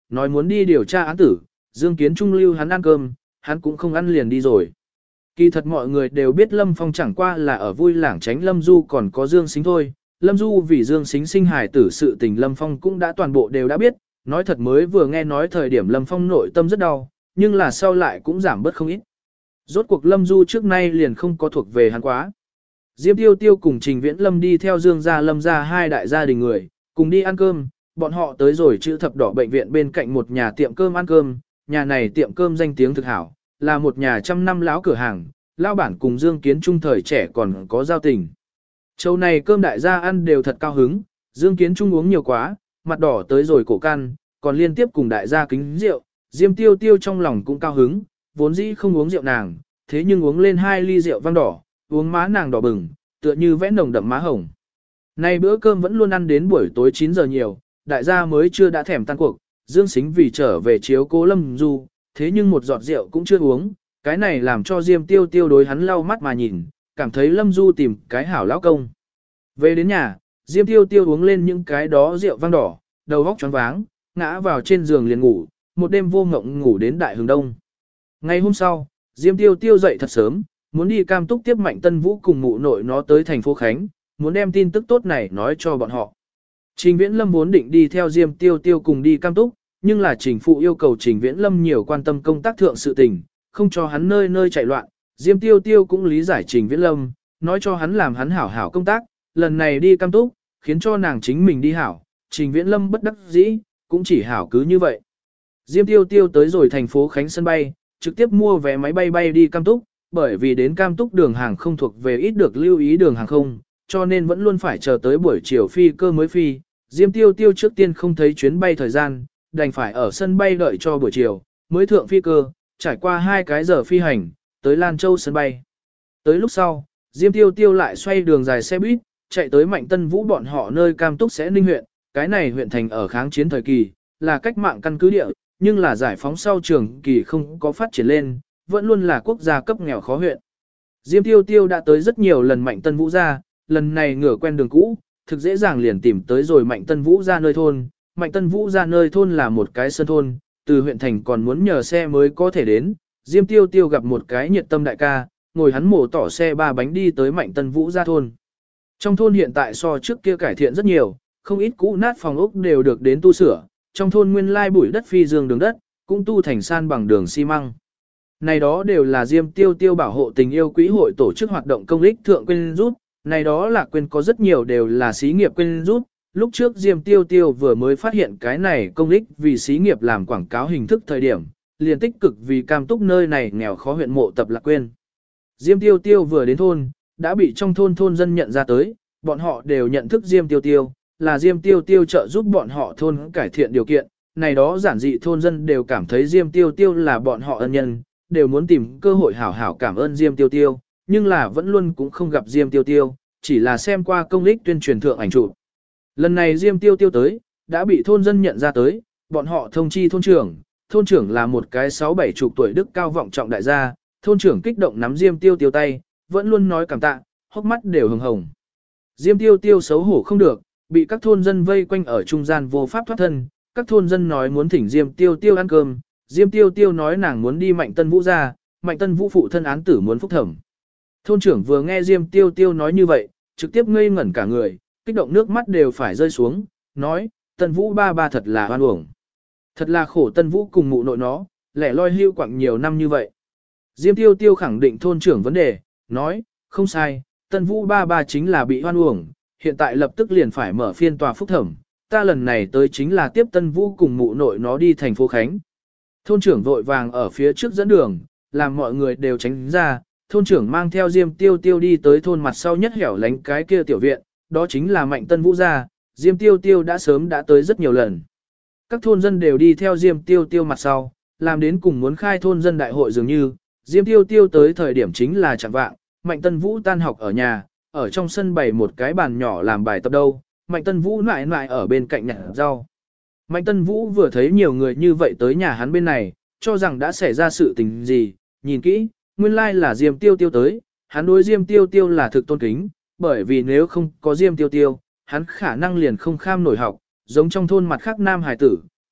nói muốn đi điều tra án tử, Dương Kiến Trung lưu hắn ăn cơm, hắn cũng không ăn liền đi rồi. Kỳ thật mọi người đều biết Lâm Phong chẳng qua là ở vui lảng tránh Lâm Du còn có Dương Sính thôi. Lâm Du vì Dương Sính sinh hài tử sự tình Lâm Phong cũng đã toàn bộ đều đã biết, nói thật mới vừa nghe nói thời điểm Lâm Phong nội tâm rất đau, nhưng là sau lại cũng giảm bớt không ít. Rốt cuộc Lâm Du trước nay liền không có thuộc về hắn quá. Diêm Tiêu Tiêu cùng Trình Viễn Lâm đi theo Dương gia Lâm gia hai đại gia đình người, cùng đi ăn cơm, bọn họ tới rồi chữ thập đỏ bệnh viện bên cạnh một nhà tiệm cơm ăn cơm, nhà này tiệm cơm danh tiếng thực hảo, là một nhà trăm năm lão cửa hàng, lão bản cùng Dương Kiến Trung thời trẻ còn có giao tình. Châu này cơm đại gia ăn đều thật cao hứng, Dương Kiến Trung uống nhiều quá, mặt đỏ tới rồi cổ căn, còn liên tiếp cùng đại gia kính rượu, Diêm Tiêu Tiêu trong lòng cũng cao hứng, vốn dĩ không uống rượu nàng, thế nhưng uống lên 2 ly rượu vang đỏ, uống má nàng đỏ bừng, tựa như vẽ nồng đậm má hồng. Nay bữa cơm vẫn luôn ăn đến buổi tối 9 giờ nhiều, đại gia mới chưa đã thèm tan cuộc, Dương Sính vì trở về chiếu cố Lâm Du, thế nhưng một giọt rượu cũng chưa uống, cái này làm cho Diêm Tiêu Tiêu đối hắn lau mắt mà nhìn, cảm thấy Lâm Du tìm cái hảo lão công. Về đến nhà, Diêm Tiêu Tiêu uống lên những cái đó rượu vang đỏ, đầu óc choáng váng, ngã vào trên giường liền ngủ, một đêm vô ngộng ngủ đến đại hướng đông. Ngày hôm sau, Diêm Tiêu Tiêu dậy thật sớm, muốn đi Cam Túc tiếp Mạnh Tân Vũ cùng mụ nội nó tới thành phố Khánh, muốn đem tin tức tốt này nói cho bọn họ. Trình Viễn Lâm vốn định đi theo Diêm Tiêu Tiêu cùng đi Cam Túc, nhưng là Trình Phụ yêu cầu Trình Viễn Lâm nhiều quan tâm công tác thượng sự tình, không cho hắn nơi nơi chạy loạn. Diêm Tiêu Tiêu cũng lý giải Trình Viễn Lâm, nói cho hắn làm hắn hảo hảo công tác, lần này đi Cam Túc, khiến cho nàng chính mình đi hảo. Trình Viễn Lâm bất đắc dĩ, cũng chỉ hảo cứ như vậy. Diêm Tiêu Tiêu tới rồi thành phố Khánh sân bay, trực tiếp mua vé máy bay bay đi Cam Túc, bởi vì đến Cam Túc đường hàng không thuộc về ít được lưu ý đường hàng không, cho nên vẫn luôn phải chờ tới buổi chiều phi cơ mới phi. Diêm Tiêu Tiêu trước tiên không thấy chuyến bay thời gian, đành phải ở sân bay đợi cho buổi chiều, mới thượng phi cơ, trải qua 2 cái giờ phi hành, tới Lan Châu sân bay. Tới lúc sau, Diêm Tiêu Tiêu lại xoay đường dài xe buýt, chạy tới Mạnh Tân Vũ bọn họ nơi Cam Túc sẽ Ninh huyện, cái này huyện thành ở kháng chiến thời kỳ, là cách mạng căn cứ địa, nhưng là giải phóng sau trường kỳ không có phát triển lên, vẫn luôn là quốc gia cấp nghèo khó huyện. Diêm Tiêu Tiêu đã tới rất nhiều lần Mạnh Tân Vũ ra, lần này ngửa quen đường cũ, thực dễ dàng liền tìm tới rồi Mạnh Tân Vũ ra nơi thôn. Mạnh Tân Vũ ra nơi thôn là một cái sơn thôn, từ huyện thành còn muốn nhờ xe mới có thể đến. Diêm Tiêu Tiêu gặp một cái nhiệt tâm đại ca, ngồi hắn mổ tỏ xe 3 bánh đi tới Mạnh Tân Vũ ra thôn. Trong thôn hiện tại so trước kia cải thiện rất nhiều, không ít cũ nát phòng ốc đều được đến tu sửa, trong thôn nguyên lai bụi đất phi dương đường đất, cũng tu thành san bằng đường xi măng. Này đó đều là Diêm Tiêu Tiêu bảo hộ tình yêu quỹ hội tổ chức hoạt động công ích thượng quyên rút, này đó là quyên có rất nhiều đều là xí nghiệp quyên rút. Lúc trước Diêm Tiêu Tiêu vừa mới phát hiện cái này công ích vì xí nghiệp làm quảng cáo hình thức thời điểm, liền tích cực vì Cam Túc nơi này nghèo khó huyện mộ tập lạc quyên. Diêm Tiêu Tiêu vừa đến thôn, đã bị trong thôn dân nhận ra tới, bọn họ đều nhận thức Diêm Tiêu Tiêu, là Diêm Tiêu Tiêu trợ giúp bọn họ thôn cải thiện điều kiện, này đó giản dị thôn dân đều cảm thấy Diêm Tiêu Tiêu là bọn họ ân nhân, đều muốn tìm cơ hội hảo hảo cảm ơn Diêm Tiêu Tiêu, nhưng là vẫn luôn cũng không gặp Diêm Tiêu Tiêu, chỉ là xem qua công lích tuyên truyền thượng ảnh chụp. Lần này Diêm Tiêu Tiêu tới, đã bị thôn dân nhận ra tới, bọn họ thông chi thôn trưởng là một cái 6-7 chục tuổi đức cao vọng trọng đại gia, thôn trưởng kích động nắm Diêm Tiêu Tiêu tay, vẫn luôn nói cảm tạ, hốc mắt đều hồng hồng. Diêm Tiêu Tiêu xấu hổ không được, bị các thôn dân vây quanh ở trung gian vô pháp thoát thân, các thôn dân nói muốn thỉnh Diêm Tiêu Tiêu ăn cơm, Diêm Tiêu Tiêu nói nàng muốn đi Mạnh Tân Vũ ra, Mạnh Tân Vũ phụ thân án tử muốn phúc thẩm. Thôn trưởng vừa nghe Diêm Tiêu Tiêu nói như vậy, trực tiếp ngây ngẩn cả người, kích động nước mắt đều phải rơi xuống, nói, Tân Vũ ba ba thật là oan uổng. Thật là khổ Tân Vũ cùng mụ nội nó, lẻ loi hưu quặng nhiều năm như vậy. Diêm Tiêu Tiêu khẳng định thôn trưởng vấn đề, nói, không sai, Tân Vũ ba ba chính là bị oan uổng, hiện tại lập tức liền phải mở phiên tòa phúc thẩm, ta lần này tới chính là tiếp Tân Vũ cùng mụ nội nó đi thành phố Khánh. Thôn trưởng vội vàng ở phía trước dẫn đường, làm mọi người đều tránh ra, thôn trưởng mang theo Diêm Tiêu Tiêu đi tới thôn mặt sau nhất hẻo lánh cái kia tiểu viện, đó chính là Mạnh Tân Vũ gia, Diêm Tiêu Tiêu đã sớm đã tới rất nhiều lần. Các thôn dân đều đi theo Diêm Tiêu Tiêu mặt sau, làm đến cùng muốn khai thôn dân đại hội dường như, Diêm Tiêu Tiêu tới thời điểm chính là chẳng vạng, Mạnh Tân Vũ tan học ở nhà, ở trong sân bày một cái bàn nhỏ làm bài tập đâu, Mạnh Tân Vũ lại ở bên cạnh nhặt rau. Mạnh Tân Vũ vừa thấy nhiều người như vậy tới nhà hắn bên này, cho rằng đã xảy ra sự tình gì, nhìn kỹ, nguyên lai là Diêm Tiêu Tiêu tới, hắn đối Diêm Tiêu Tiêu là thực tôn kính, bởi vì nếu không có Diêm Tiêu Tiêu, hắn khả năng liền không kham nổi học, giống trong thôn mặt khác nam hải tử,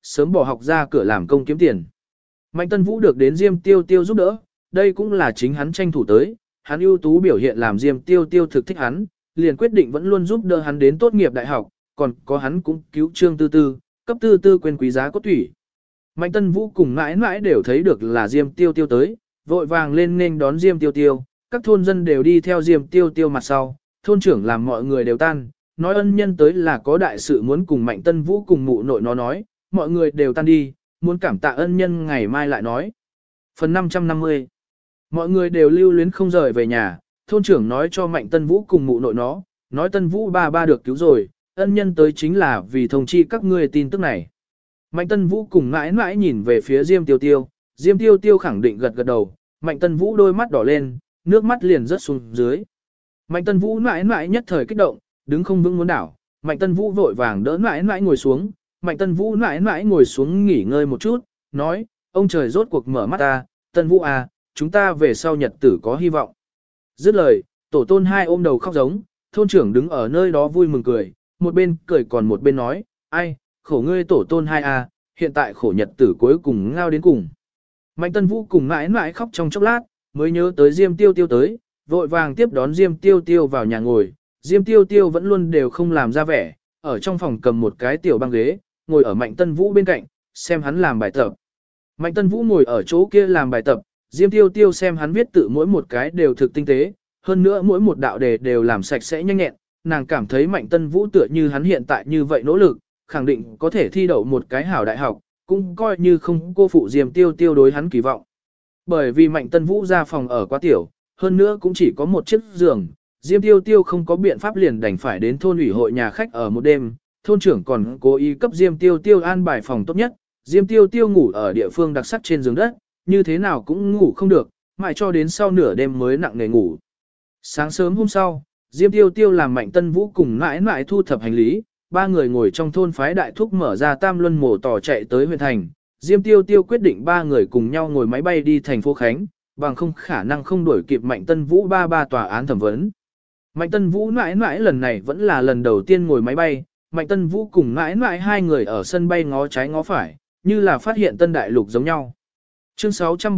sớm bỏ học ra cửa làm công kiếm tiền. Mạnh Tân Vũ được đến Diêm Tiêu Tiêu giúp đỡ, đây cũng là chính hắn tranh thủ tới, hắn ưu tú biểu hiện làm Diêm Tiêu Tiêu thực thích hắn, liền quyết định vẫn luôn giúp đỡ hắn đến tốt nghiệp đại học, còn có hắn cũng cứu Trương Tư Tư, cấp Tư Tư quên quý giá cốt thủy. Mạnh Tân Vũ cùng mãi mãi đều thấy được là Diêm Tiêu Tiêu tới, vội vàng lên nên đón Diêm Tiêu Tiêu, các thôn dân đều đi theo Diêm Tiêu Tiêu mặt sau, thôn trưởng làm mọi người đều tan, nói ân nhân tới là có đại sự muốn cùng Mạnh Tân Vũ cùng mụ nội nó nói, mọi người đều tan đi, muốn cảm tạ ân nhân ngày mai lại nói. Phần 550 mọi người đều lưu luyến không rời về nhà, thôn trưởng nói cho Mạnh Tân Vũ cùng mụ nội nó, nói Tân Vũ ba được cứu rồi, ân nhân tới chính là vì thông chi các ngươi tin tức này. Mạnh Tân Vũ cùng mãi mãi nhìn về phía Diêm Tiêu Tiêu, Diêm Tiêu Tiêu khẳng định gật gật đầu, Mạnh Tân Vũ đôi mắt đỏ lên, nước mắt liền rớt xuống dưới. Mạnh Tân Vũ mãi mãi nhất thời kích động, đứng không vững muốn đảo, Mạnh Tân Vũ vội vàng đỡ mãi mãi ngồi xuống, Mạnh Tân Vũ mãi mãi ngồi xuống nghỉ ngơi một chút, nói, ông trời rốt cuộc mở mắt ta, Tân Vũ à, chúng ta về sau nhật tử có hy vọng. Dứt lời, tổ tôn hai ôm đầu khóc giống, thôn trưởng đứng ở nơi đó vui mừng cười, một bên cười còn một bên nói, ai, khổ ngươi tổ tôn hai à, hiện tại khổ nhật tử cuối cùng ngao đến cùng. Mạnh Tân Vũ cùng mãi mãi khóc trong chốc lát, mới nhớ tới Diêm Tiêu Tiêu tới, vội vàng tiếp đón Diêm Tiêu Tiêu vào nhà ngồi, Diêm Tiêu Tiêu vẫn luôn đều không làm ra vẻ, ở trong phòng cầm một cái tiểu băng ghế, ngồi ở Mạnh Tân Vũ bên cạnh, xem hắn làm bài tập. Mạnh Tân Vũ ngồi ở chỗ kia làm bài tập, Diêm Tiêu Tiêu xem hắn viết tự mỗi một cái đều thực tinh tế, hơn nữa mỗi một đạo đề đều làm sạch sẽ nhanh nhẹn, nàng cảm thấy Mạnh Tân Vũ tựa như hắn hiện tại như vậy nỗ lực, khẳng định có thể thi đậu một cái hảo đại học, cũng coi như không cô phụ Diêm Tiêu Tiêu đối hắn kỳ vọng. Bởi vì Mạnh Tân Vũ ra phòng ở quá tiểu, hơn nữa cũng chỉ có một chiếc giường, Diêm Tiêu Tiêu không có biện pháp liền đành phải đến thôn ủy hội nhà khách ở một đêm, thôn trưởng còn cố ý cấp Diêm Tiêu Tiêu an bài phòng tốt nhất, Diêm Tiêu Tiêu ngủ ở địa phương đặc sắc trên giường đất, như thế nào cũng ngủ không được, mãi cho đến sau nửa đêm mới nặng nề ngủ. Sáng sớm hôm sau, Diêm Tiêu Tiêu làm Mạnh Tân Vũ cùng mãi mãi thu thập hành lý, ba người ngồi trong thôn phái đại thúc mở ra tam luân mổ tỏ chạy tới huyện thành. Diêm Tiêu Tiêu quyết định ba người cùng nhau ngồi máy bay đi thành phố Khánh, bằng không khả năng không đuổi kịp Mạnh Tân Vũ ba tòa án thẩm vấn. Mạnh Tân Vũ mãi mãi lần này vẫn là lần đầu tiên ngồi máy bay, Mạnh Tân Vũ cùng mãi mãi hai người ở sân bay ngó trái ngó phải, như là phát hiện tân đại lục giống nhau. Chương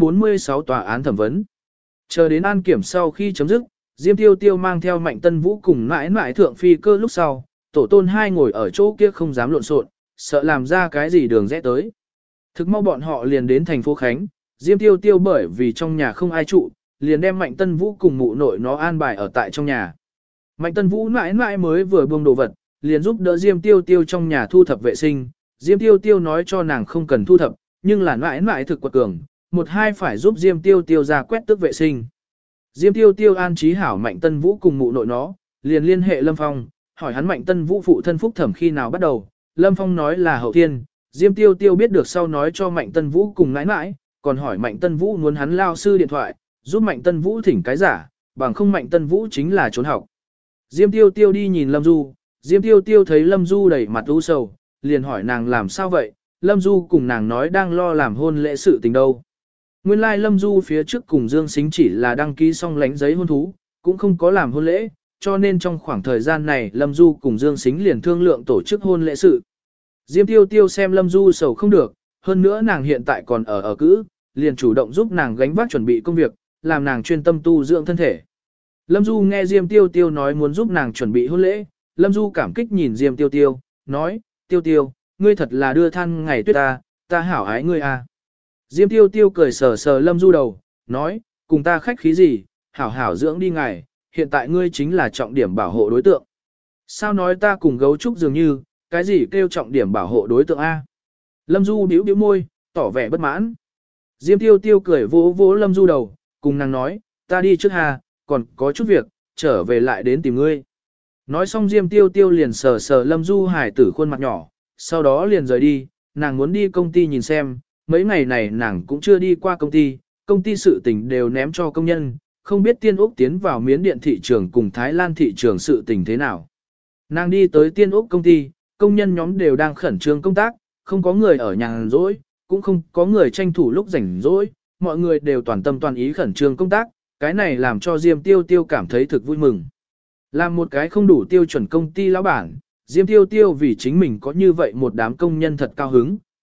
646 tòa án thẩm vấn. Chờ đến an kiểm sau khi chấm dứt, Diêm Tiêu Tiêu mang theo Mạnh Tân Vũ cùng mãi mãi thượng phi cơ lúc sau, tổ tôn hai ngồi ở chỗ kia không dám lộn xộn, sợ làm ra cái gì đường rẽ tới. Thực mau bọn họ liền đến thành phố Khánh, Diêm Tiêu Tiêu bởi vì trong nhà không ai trụ, liền đem Mạnh Tân Vũ cùng mụ nội nó an bài ở tại trong nhà. Mạnh Tân Vũ mãi mãi mới vừa buông đồ vật, liền giúp đỡ Diêm Tiêu Tiêu trong nhà thu thập vệ sinh. Diêm Tiêu Tiêu nói cho nàng không cần thu thập, nhưng là mãi mãi thực quật cường, một hai phải giúp Diêm Tiêu Tiêu ra quét tước vệ sinh. Diêm Tiêu Tiêu an trí hảo Mạnh Tân Vũ cùng mụ nội nó, liền liên hệ Lâm Phong, hỏi hắn Mạnh Tân Vũ phụ thân phúc thẩm khi nào bắt đầu. Lâm Phong nói là hậu thiên, Diêm Tiêu Tiêu biết được sau nói cho Mạnh Tân Vũ cùng mãi mãi, còn hỏi Mạnh Tân Vũ muốn hắn lao sư điện thoại, giúp Mạnh Tân Vũ thỉnh cái giả, bằng không Mạnh Tân Vũ chính là trốn học. Diêm Tiêu Tiêu đi nhìn Lâm Du, Diêm Tiêu Tiêu thấy Lâm Du đầy mặt u sầu, liền hỏi nàng làm sao vậy, Lâm Du cùng nàng nói đang lo làm hôn lễ sự tình đâu. Nguyên lai Lâm Du phía trước cùng Dương Sính chỉ là đăng ký xong lánh giấy hôn thú, cũng không có làm hôn lễ, cho nên trong khoảng thời gian này Lâm Du cùng Dương Sính liền thương lượng tổ chức hôn lễ sự. Diêm Tiêu Tiêu xem Lâm Du sầu không được, hơn nữa nàng hiện tại còn ở cữ, liền chủ động giúp nàng gánh vác chuẩn bị công việc, làm nàng chuyên tâm tu dưỡng thân thể. Lâm Du nghe Diêm Tiêu Tiêu nói muốn giúp nàng chuẩn bị hôn lễ, Lâm Du cảm kích nhìn Diêm Tiêu Tiêu, nói, Tiêu Tiêu, ngươi thật là đưa than ngày tuyết ta hảo ái ngươi à. Diêm Tiêu Tiêu cười sờ sờ Lâm Du đầu, nói, cùng ta khách khí gì, hảo hảo dưỡng đi ngài, hiện tại ngươi chính là trọng điểm bảo hộ đối tượng. Sao nói ta cùng gấu trúc dường như, cái gì kêu trọng điểm bảo hộ đối tượng A? Lâm Du bĩu bĩu môi, tỏ vẻ bất mãn. Diêm Tiêu Tiêu cười vỗ vỗ Lâm Du đầu, cùng nàng nói, ta đi trước hà, còn có chút việc, trở về lại đến tìm ngươi. Nói xong Diêm Tiêu Tiêu liền sờ sờ Lâm Du hải tử khuôn mặt nhỏ, sau đó liền rời đi, nàng muốn đi công ty nhìn xem, mấy ngày này nàng cũng chưa đi qua công ty sự tình đều ném cho công nhân, không biết Tiên Úc tiến vào Miến Điện thị trường cùng Thái Lan thị trường sự tình thế nào. Nàng đi tới Tiên Úc công ty, công nhân nhóm đều đang khẩn trương công tác, không có người ở nhà rỗi, cũng không có người tranh thủ lúc rảnh rỗi, mọi người đều toàn tâm toàn ý khẩn trương công tác, cái này làm cho Diêm Tiêu Tiêu cảm thấy thực vui mừng. Làm một cái không đủ tiêu chuẩn công ty lão bản, Diêm Tiêu Tiêu vì chính mình có như vậy một đám công nhân thật cao hứng,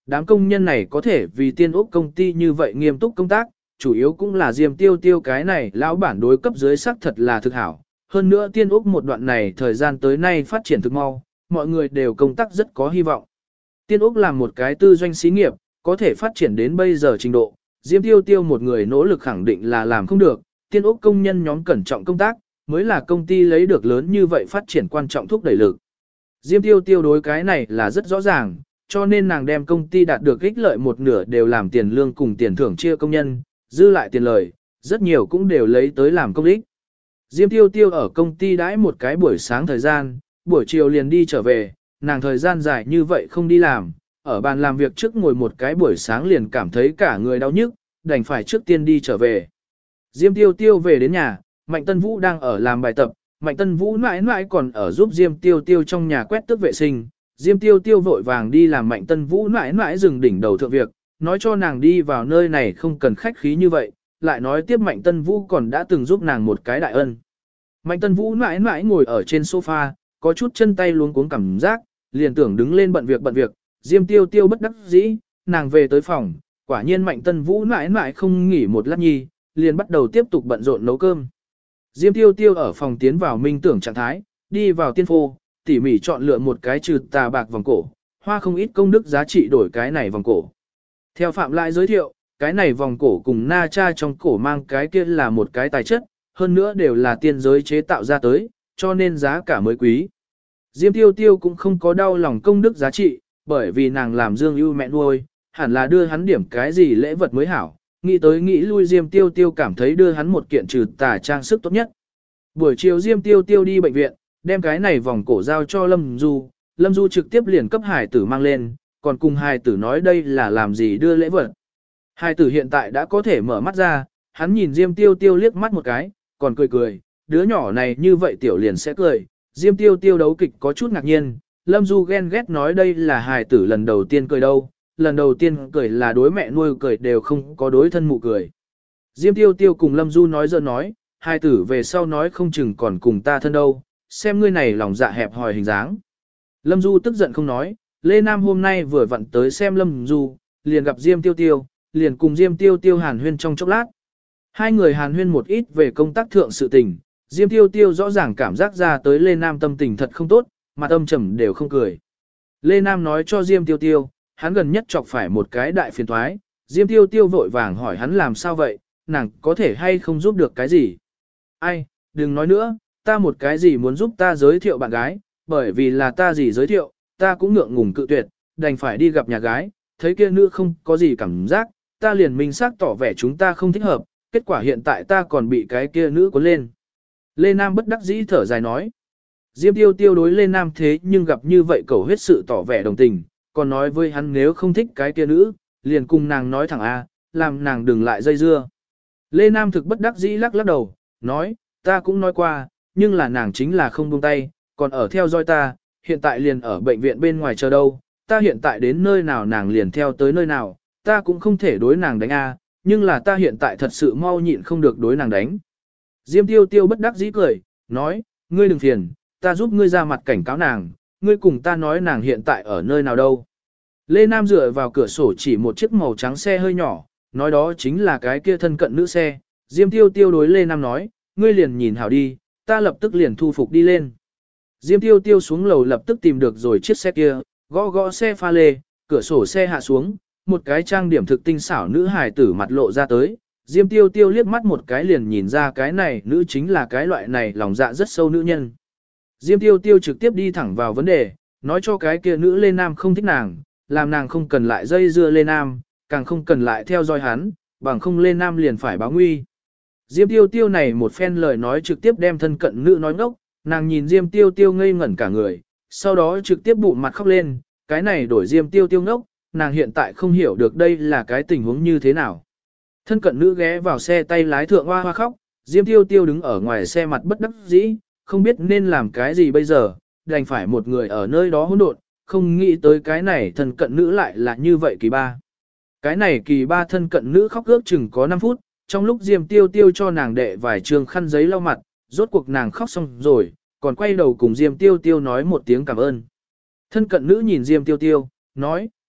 Đám công nhân này có thể vì Tiên Úc công ty như vậy nghiêm túc công tác, chủ yếu cũng là Diêm Tiêu Tiêu cái này lão bản đối cấp dưới sắc thật là thực hảo. Hơn nữa Tiên Úc một đoạn này thời gian tới nay phát triển thực mau, mọi người đều công tác rất có hy vọng. Tiên Úc là một cái tư doanh xí nghiệp, có thể phát triển đến bây giờ trình độ, Diêm Tiêu Tiêu một người nỗ lực khẳng định là làm không được, Tiên Úc công nhân nhóm cẩn trọng công tác, mới là công ty lấy được lớn như vậy phát triển quan trọng thúc đẩy lực. Diêm Tiêu Tiêu đối cái này là rất rõ ràng, cho nên nàng đem công ty đạt được ích lợi một nửa đều làm tiền lương cùng tiền thưởng chia công nhân, dư lại tiền lời, rất nhiều cũng đều lấy tới làm công ích. Diêm Tiêu Tiêu ở công ty đãi một cái buổi sáng thời gian, buổi chiều liền đi trở về, nàng thời gian dài như vậy không đi làm, ở bàn làm việc trước ngồi một cái buổi sáng liền cảm thấy cả người đau nhức, đành phải trước tiên đi trở về. Diêm Tiêu Tiêu về đến nhà, Mạnh Tân Vũ đang ở làm bài tập, Mạnh Tân Vũ mãi mãi còn ở giúp Diêm Tiêu Tiêu trong nhà quét tước vệ sinh. Diêm Tiêu Tiêu vội vàng đi làm Mạnh Tân Vũ mãi mãi dừng đỉnh đầu thượng việc, nói cho nàng đi vào nơi này không cần khách khí như vậy, lại nói tiếp Mạnh Tân Vũ còn đã từng giúp nàng một cái đại ân. Mạnh Tân Vũ mãi mãi ngồi ở trên sofa, có chút chân tay luống cuống cảm giác, liền tưởng đứng lên bận việc, Diêm Tiêu Tiêu bất đắc dĩ, nàng về tới phòng, quả nhiên Mạnh Tân Vũ mãi mãi không nghỉ một lát nhi, liền bắt đầu tiếp tục bận rộn nấu cơm. Diêm Tiêu Tiêu ở phòng tiến vào minh tưởng trạng thái, đi vào tiên phô, tỉ mỉ chọn lựa một cái trừ tà bạc vòng cổ, hoa không ít công đức giá trị đổi cái này vòng cổ. Theo Phạm lại giới thiệu, cái này vòng cổ cùng na cha trong cổ mang cái kia là một cái tài chất, hơn nữa đều là tiên giới chế tạo ra tới, cho nên giá cả mới quý. Diêm Tiêu Tiêu cũng không có đau lòng công đức giá trị, bởi vì nàng làm Dương Ưu mẹ nuôi, hẳn là đưa hắn điểm cái gì lễ vật mới hảo, nghĩ tới nghĩ lui Diêm Tiêu Tiêu cảm thấy đưa hắn một kiện trừ tà trang sức tốt nhất. Buổi chiều Diêm Tiêu Tiêu đi bệnh viện, đem cái này vòng cổ giao cho Lâm Du trực tiếp liền cấp Hải Tử mang lên, còn cùng Hải Tử nói đây là làm gì đưa lễ vật. Hải Tử hiện tại đã có thể mở mắt ra, hắn nhìn Diêm Tiêu Tiêu liếc mắt một cái, còn cười, đứa nhỏ này như vậy tiểu liền sẽ cười. Diêm Tiêu Tiêu đấu kịch có chút ngạc nhiên, Lâm Du ghen ghét nói đây là Hải Tử lần đầu tiên cười đâu, lần đầu tiên cười là đối mẹ nuôi cười đều không có đối thân mụ cười. Diêm Tiêu Tiêu cùng Lâm Du nói giỡn nói, Hải Tử về sau nói không chừng còn cùng ta thân đâu, xem ngươi này lòng dạ hẹp hòi hình dáng. Lâm Du tức giận không nói, Lê Nam hôm nay vừa vặn tới xem Lâm Du, liền gặp Diêm Tiêu Tiêu, liền cùng Diêm Tiêu Tiêu hàn huyên trong chốc lát. Hai người hàn huyên một ít về công tác thượng sự tình, Diêm Tiêu Tiêu rõ ràng cảm giác ra tới Lê Nam tâm tình thật không tốt, mà âm trầm đều không cười. Lê Nam nói cho Diêm Tiêu Tiêu, hắn gần nhất chọc phải một cái đại phiền toái, Diêm Tiêu Tiêu vội vàng hỏi hắn làm sao vậy, nàng có thể hay không giúp được cái gì. Ai, đừng nói nữa, ta một cái gì muốn giúp ta giới thiệu bạn gái, bởi vì là ta gì giới thiệu, ta cũng ngượng ngùng cự tuyệt, đành phải đi gặp nhà gái, thấy kia nữ không có gì cảm giác, ta liền minh xác tỏ vẻ chúng ta không thích hợp, kết quả hiện tại ta còn bị cái kia nữ cuốn lên. Lê Nam bất đắc dĩ thở dài nói. Diêm Tiêu Tiêu đối Lê Nam thế nhưng gặp như vậy cầu huyết sự tỏ vẻ đồng tình, còn nói với hắn nếu không thích cái kia nữ, liền cùng nàng nói thẳng A, làm nàng đừng lại dây dưa. Lê Nam thực bất đắc dĩ lắc đầu, nói, ta cũng nói qua, nhưng là nàng chính là không buông tay, còn ở theo dõi ta, hiện tại liền ở bệnh viện bên ngoài chờ đâu, ta hiện tại đến nơi nào nàng liền theo tới nơi nào, ta cũng không thể đối nàng đánh A, nhưng là ta hiện tại thật sự mau nhịn không được đối nàng đánh. Diêm Tiêu Tiêu bất đắc dĩ cười, nói, ngươi đừng phiền, ta giúp ngươi ra mặt cảnh cáo nàng, ngươi cùng ta nói nàng hiện tại ở nơi nào đâu. Lê Nam dựa vào cửa sổ chỉ một chiếc màu trắng xe hơi nhỏ, nói đó chính là cái kia thân cận nữ xe. Diêm Tiêu Tiêu đối Lê Nam nói, ngươi liền nhìn hảo đi, ta lập tức liền thu phục đi lên. Diêm Tiêu Tiêu xuống lầu lập tức tìm được rồi chiếc xe kia, gõ xe pha lê, cửa sổ xe hạ xuống, một cái trang điểm thực tinh xảo nữ hài tử mặt lộ ra tới. Diêm Tiêu Tiêu liếc mắt một cái liền nhìn ra cái này nữ chính là cái loại này lòng dạ rất sâu nữ nhân. Diêm Tiêu Tiêu trực tiếp đi thẳng vào vấn đề, nói cho cái kia nữ Lê Nam không thích nàng, làm nàng không cần lại dây dưa Lê Nam, càng không cần lại theo dõi hắn, bằng không Lê Nam liền phải báo nguy. Diêm Tiêu Tiêu này một phen lời nói trực tiếp đem thân cận nữ nói ngốc, nàng nhìn Diêm Tiêu Tiêu ngây ngẩn cả người, sau đó trực tiếp bụng mặt khóc lên, cái này đổi Diêm Tiêu Tiêu ngốc, nàng hiện tại không hiểu được đây là cái tình huống như thế nào. Thân cận nữ ghé vào xe tay lái thượng hoa hoa khóc, Diêm Tiêu Tiêu đứng ở ngoài xe mặt bất đắc dĩ, không biết nên làm cái gì bây giờ, đành phải một người ở nơi đó hỗn độn, không nghĩ tới cái này thân cận nữ lại là như vậy kỳ ba. Cái này kỳ ba thân cận nữ khóc ước chừng có 5 phút, trong lúc Diêm Tiêu Tiêu cho nàng đệ vài trường khăn giấy lau mặt, rốt cuộc nàng khóc xong rồi, còn quay đầu cùng Diêm Tiêu Tiêu nói một tiếng cảm ơn. Thân cận nữ nhìn Diêm Tiêu Tiêu, nói,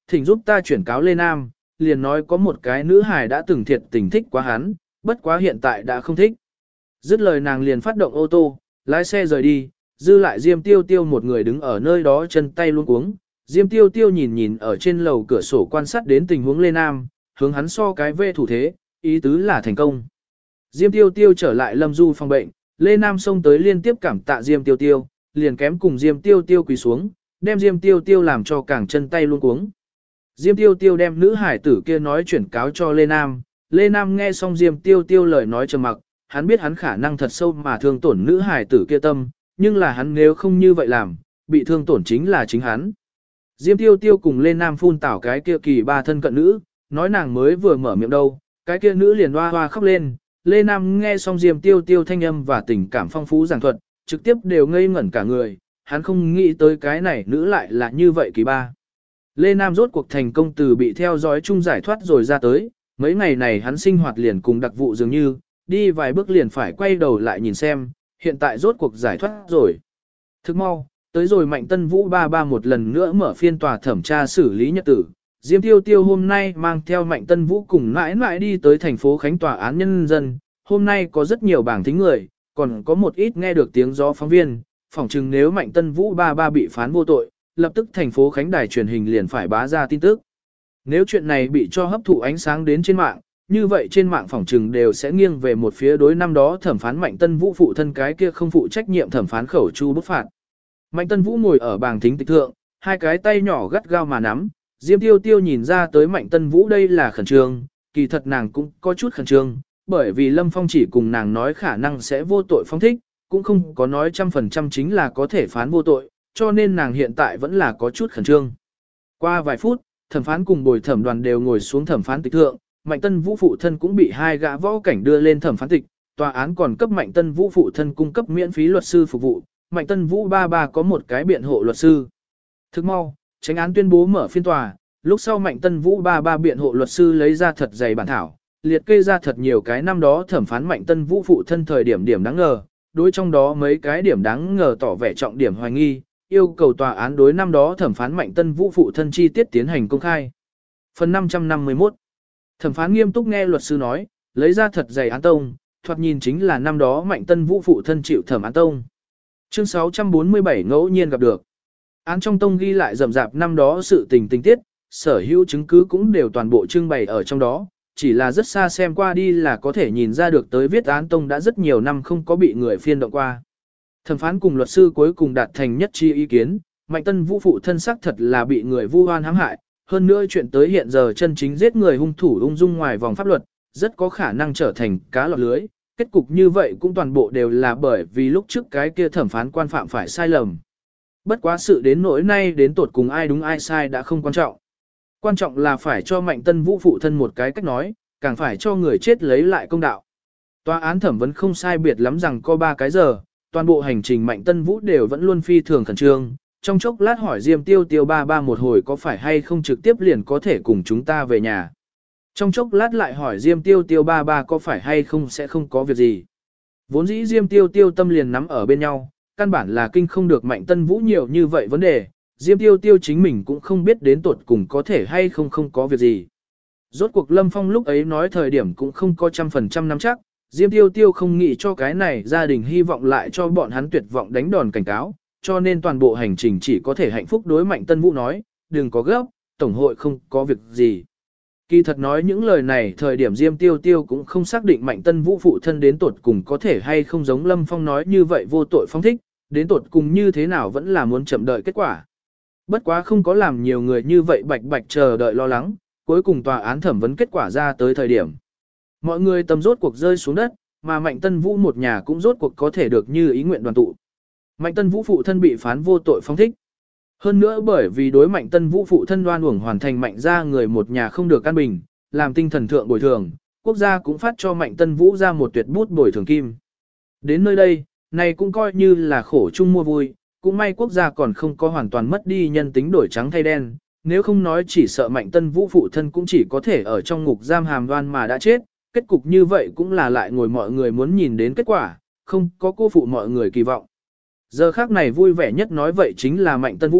thỉnh giúp ta chuyển cáo Lê Nam, liền nói có một cái nữ hài đã từng thiệt tình thích quá hắn, bất quá hiện tại đã không thích. Dứt lời nàng liền phát động ô tô, lái xe rời đi, dư lại Diêm Tiêu Tiêu một người đứng ở nơi đó chân tay luống cuống. Diêm Tiêu Tiêu nhìn ở trên lầu cửa sổ quan sát đến tình huống Lê Nam, hướng hắn so cái vê thủ thế, ý tứ là thành công. Diêm Tiêu Tiêu trở lại Lâm Du phòng bệnh, Lê Nam xông tới liên tiếp cảm tạ Diêm Tiêu Tiêu, liền kém cùng Diêm Tiêu Tiêu quỳ xuống, đem Diêm Tiêu Tiêu làm cho càng chân tay luống cuống. Diêm Tiêu Tiêu đem nữ hải tử kia nói chuyển cáo cho Lê Nam, Lê Nam nghe xong Diêm Tiêu Tiêu lời nói trầm mặc, hắn biết hắn khả năng thật sâu mà thương tổn nữ hải tử kia tâm, nhưng là hắn nếu không như vậy làm, bị thương tổn chính là chính hắn. Diêm Tiêu Tiêu cùng Lê Nam phun tảo cái kia kỳ ba thân cận nữ, nói nàng mới vừa mở miệng đâu, cái kia nữ liền hoa hoa khóc lên. Lê Nam nghe xong Diêm Tiêu Tiêu thanh âm và tình cảm phong phú giảng thuật, trực tiếp đều ngây ngẩn cả người, hắn không nghĩ tới cái này nữ lại là như vậy kỳ ba. Lê Nam rốt cuộc thành công từ bị theo dõi chung giải thoát rồi ra tới, mấy ngày này hắn sinh hoạt liền cùng đặc vụ dường như, đi vài bước liền phải quay đầu lại nhìn xem, hiện tại rốt cuộc giải thoát rồi. Thức mau, tới rồi Mạnh Tân Vũ ba ba một lần nữa mở phiên tòa thẩm tra xử lý nhật tử. Diêm Tiêu Tiêu hôm nay mang theo Mạnh Tân Vũ cùng mãi mãi đi tới thành phố Khánh tòa án nhân dân, hôm nay có rất nhiều bảng thính người, còn có một ít nghe được tiếng gió phóng viên, phỏng chừng nếu Mạnh Tân Vũ ba ba bị phán vô tội, lập tức thành phố Khánh đài truyền hình liền phải bá ra tin tức. Nếu chuyện này bị cho hấp thụ ánh sáng đến trên mạng, như vậy trên mạng phỏng trừng đều sẽ nghiêng về một phía đối năm đó thẩm phán Mạnh Tân Vũ phụ thân cái kia không phụ trách nhiệm thẩm phán khẩu chu bức phạt. Mạnh Tân Vũ ngồi ở bảng thính tịch thượng, hai cái tay nhỏ gắt gao mà nắm, Diêm Tiêu Tiêu nhìn ra tới Mạnh Tân Vũ đây là khẩn trương, kỳ thật nàng cũng có chút khẩn trương, bởi vì Lâm Phong chỉ cùng nàng nói khả năng sẽ vô tội phong thích, cũng không có nói 100% chính là có thể phán vô tội, cho nên nàng hiện tại vẫn là có chút khẩn trương. Qua vài phút, thẩm phán cùng bồi thẩm đoàn đều ngồi xuống thẩm phán tịch thượng, Mạnh Tân Vũ phụ thân cũng bị hai gã võ cảnh đưa lên thẩm phán tịch, tòa án còn cấp Mạnh Tân Vũ phụ thân cung cấp miễn phí luật sư phục vụ, Mạnh Tân Vũ ba ba có một cái biện hộ luật sư. Thức mau, chánh án tuyên bố mở phiên tòa, lúc sau Mạnh Tân Vũ ba ba biện hộ luật sư lấy ra thật dày bản thảo, liệt kê ra thật nhiều cái năm đó thẩm phán Mạnh Tân Vũ phụ thân thời điểm điểm đáng ngờ, đối trong đó mấy cái điểm đáng ngờ tỏ vẻ trọng điểm hoài nghi, yêu cầu tòa án đối năm đó thẩm phán Mạnh Tân Vũ phụ thân chi tiết tiến hành công khai. Phần 551 thẩm phán nghiêm túc nghe luật sư nói, lấy ra thật dày án tông, thoạt nhìn chính là năm đó Mạnh Tân Vũ phụ thân chịu thẩm án tông. Chương 647 ngẫu nhiên gặp được. Án trong tông ghi lại rậm rạp năm đó sự tình tiết, sở hữu chứng cứ cũng đều toàn bộ trưng bày ở trong đó, chỉ là rất xa xem qua đi là có thể nhìn ra được tới viết án tông đã rất nhiều năm không có bị người phiên động qua. Thẩm phán cùng luật sư cuối cùng đạt thành nhất trí ý kiến, Mạnh Tân Vũ phụ thân xác thật là bị người vu oan hãm hại, hơn nữa chuyện tới hiện giờ chân chính giết người hung thủ ung dung ngoài vòng pháp luật, rất có khả năng trở thành cá lọt lưới, kết cục như vậy cũng toàn bộ đều là bởi vì lúc trước cái kia thẩm phán quan phạm phải sai lầm. Bất quá sự đến nỗi nay đến tột cùng ai đúng ai sai đã không quan trọng. Quan trọng là phải cho Mạnh Tân Vũ phụ thân một cái cách nói, càng phải cho người chết lấy lại công đạo. Tòa án thẩm vấn không sai biệt lắm rằng có 3 cái giờ, toàn bộ hành trình Mạnh Tân Vũ đều vẫn luôn phi thường khẩn trương, trong chốc lát hỏi Diêm Tiêu Tiêu ba ba một hồi có phải hay không trực tiếp liền có thể cùng chúng ta về nhà. Trong chốc lát lại hỏi Diêm Tiêu Tiêu ba ba có phải hay không sẽ không có việc gì. Vốn dĩ Diêm Tiêu Tiêu tâm liền nắm ở bên nhau, căn bản là kinh không được Mạnh Tân Vũ nhiều như vậy vấn đề, Diêm Tiêu Tiêu chính mình cũng không biết đến tuột cùng có thể hay không có việc gì. Rốt cuộc Lâm Phong lúc ấy nói thời điểm cũng không có 100% nắm chắc, Diêm Tiêu Tiêu không nghĩ cho cái này gia đình hy vọng lại cho bọn hắn tuyệt vọng đánh đòn cảnh cáo, cho nên toàn bộ hành trình chỉ có thể hạnh phúc đối Mạnh Tân Vũ nói, đừng có gấp, Tổng hội không có việc gì. Kỳ thật nói những lời này thời điểm Diêm Tiêu Tiêu cũng không xác định Mạnh Tân Vũ phụ thân đến tuột cùng có thể hay không giống Lâm Phong nói như vậy vô tội phong thích, đến tuột cùng như thế nào vẫn là muốn chậm đợi kết quả. Bất quá không có làm nhiều người như vậy bạch bạch chờ đợi lo lắng, cuối cùng tòa án thẩm vấn kết quả ra tới thời điểm. Mọi người tầm rốt cuộc rơi xuống đất, mà Mạnh Tân Vũ một nhà cũng rốt cuộc có thể được như ý nguyện đoàn tụ. Mạnh Tân Vũ phụ thân bị phán vô tội phong thích. Hơn nữa bởi vì đối Mạnh Tân Vũ phụ thân đoan uổng hoàn thành Mạnh gia người một nhà không được an bình, làm tinh thần thượng bồi thường, quốc gia cũng phát cho Mạnh Tân Vũ ra một tuyệt bút bồi thường kim. Đến nơi đây, này cũng coi như là khổ chung mua vui, cũng may quốc gia còn không có hoàn toàn mất đi nhân tính đổi trắng thay đen, nếu không nói chỉ sợ Mạnh Tân Vũ phụ thân cũng chỉ có thể ở trong ngục giam hàm đoan mà đã chết, kết cục như vậy cũng là lại ngồi mọi người muốn nhìn đến kết quả, không có cô phụ mọi người kỳ vọng. Giờ khác này vui vẻ nhất nói vậy chính là Mạnh Tân Vũ,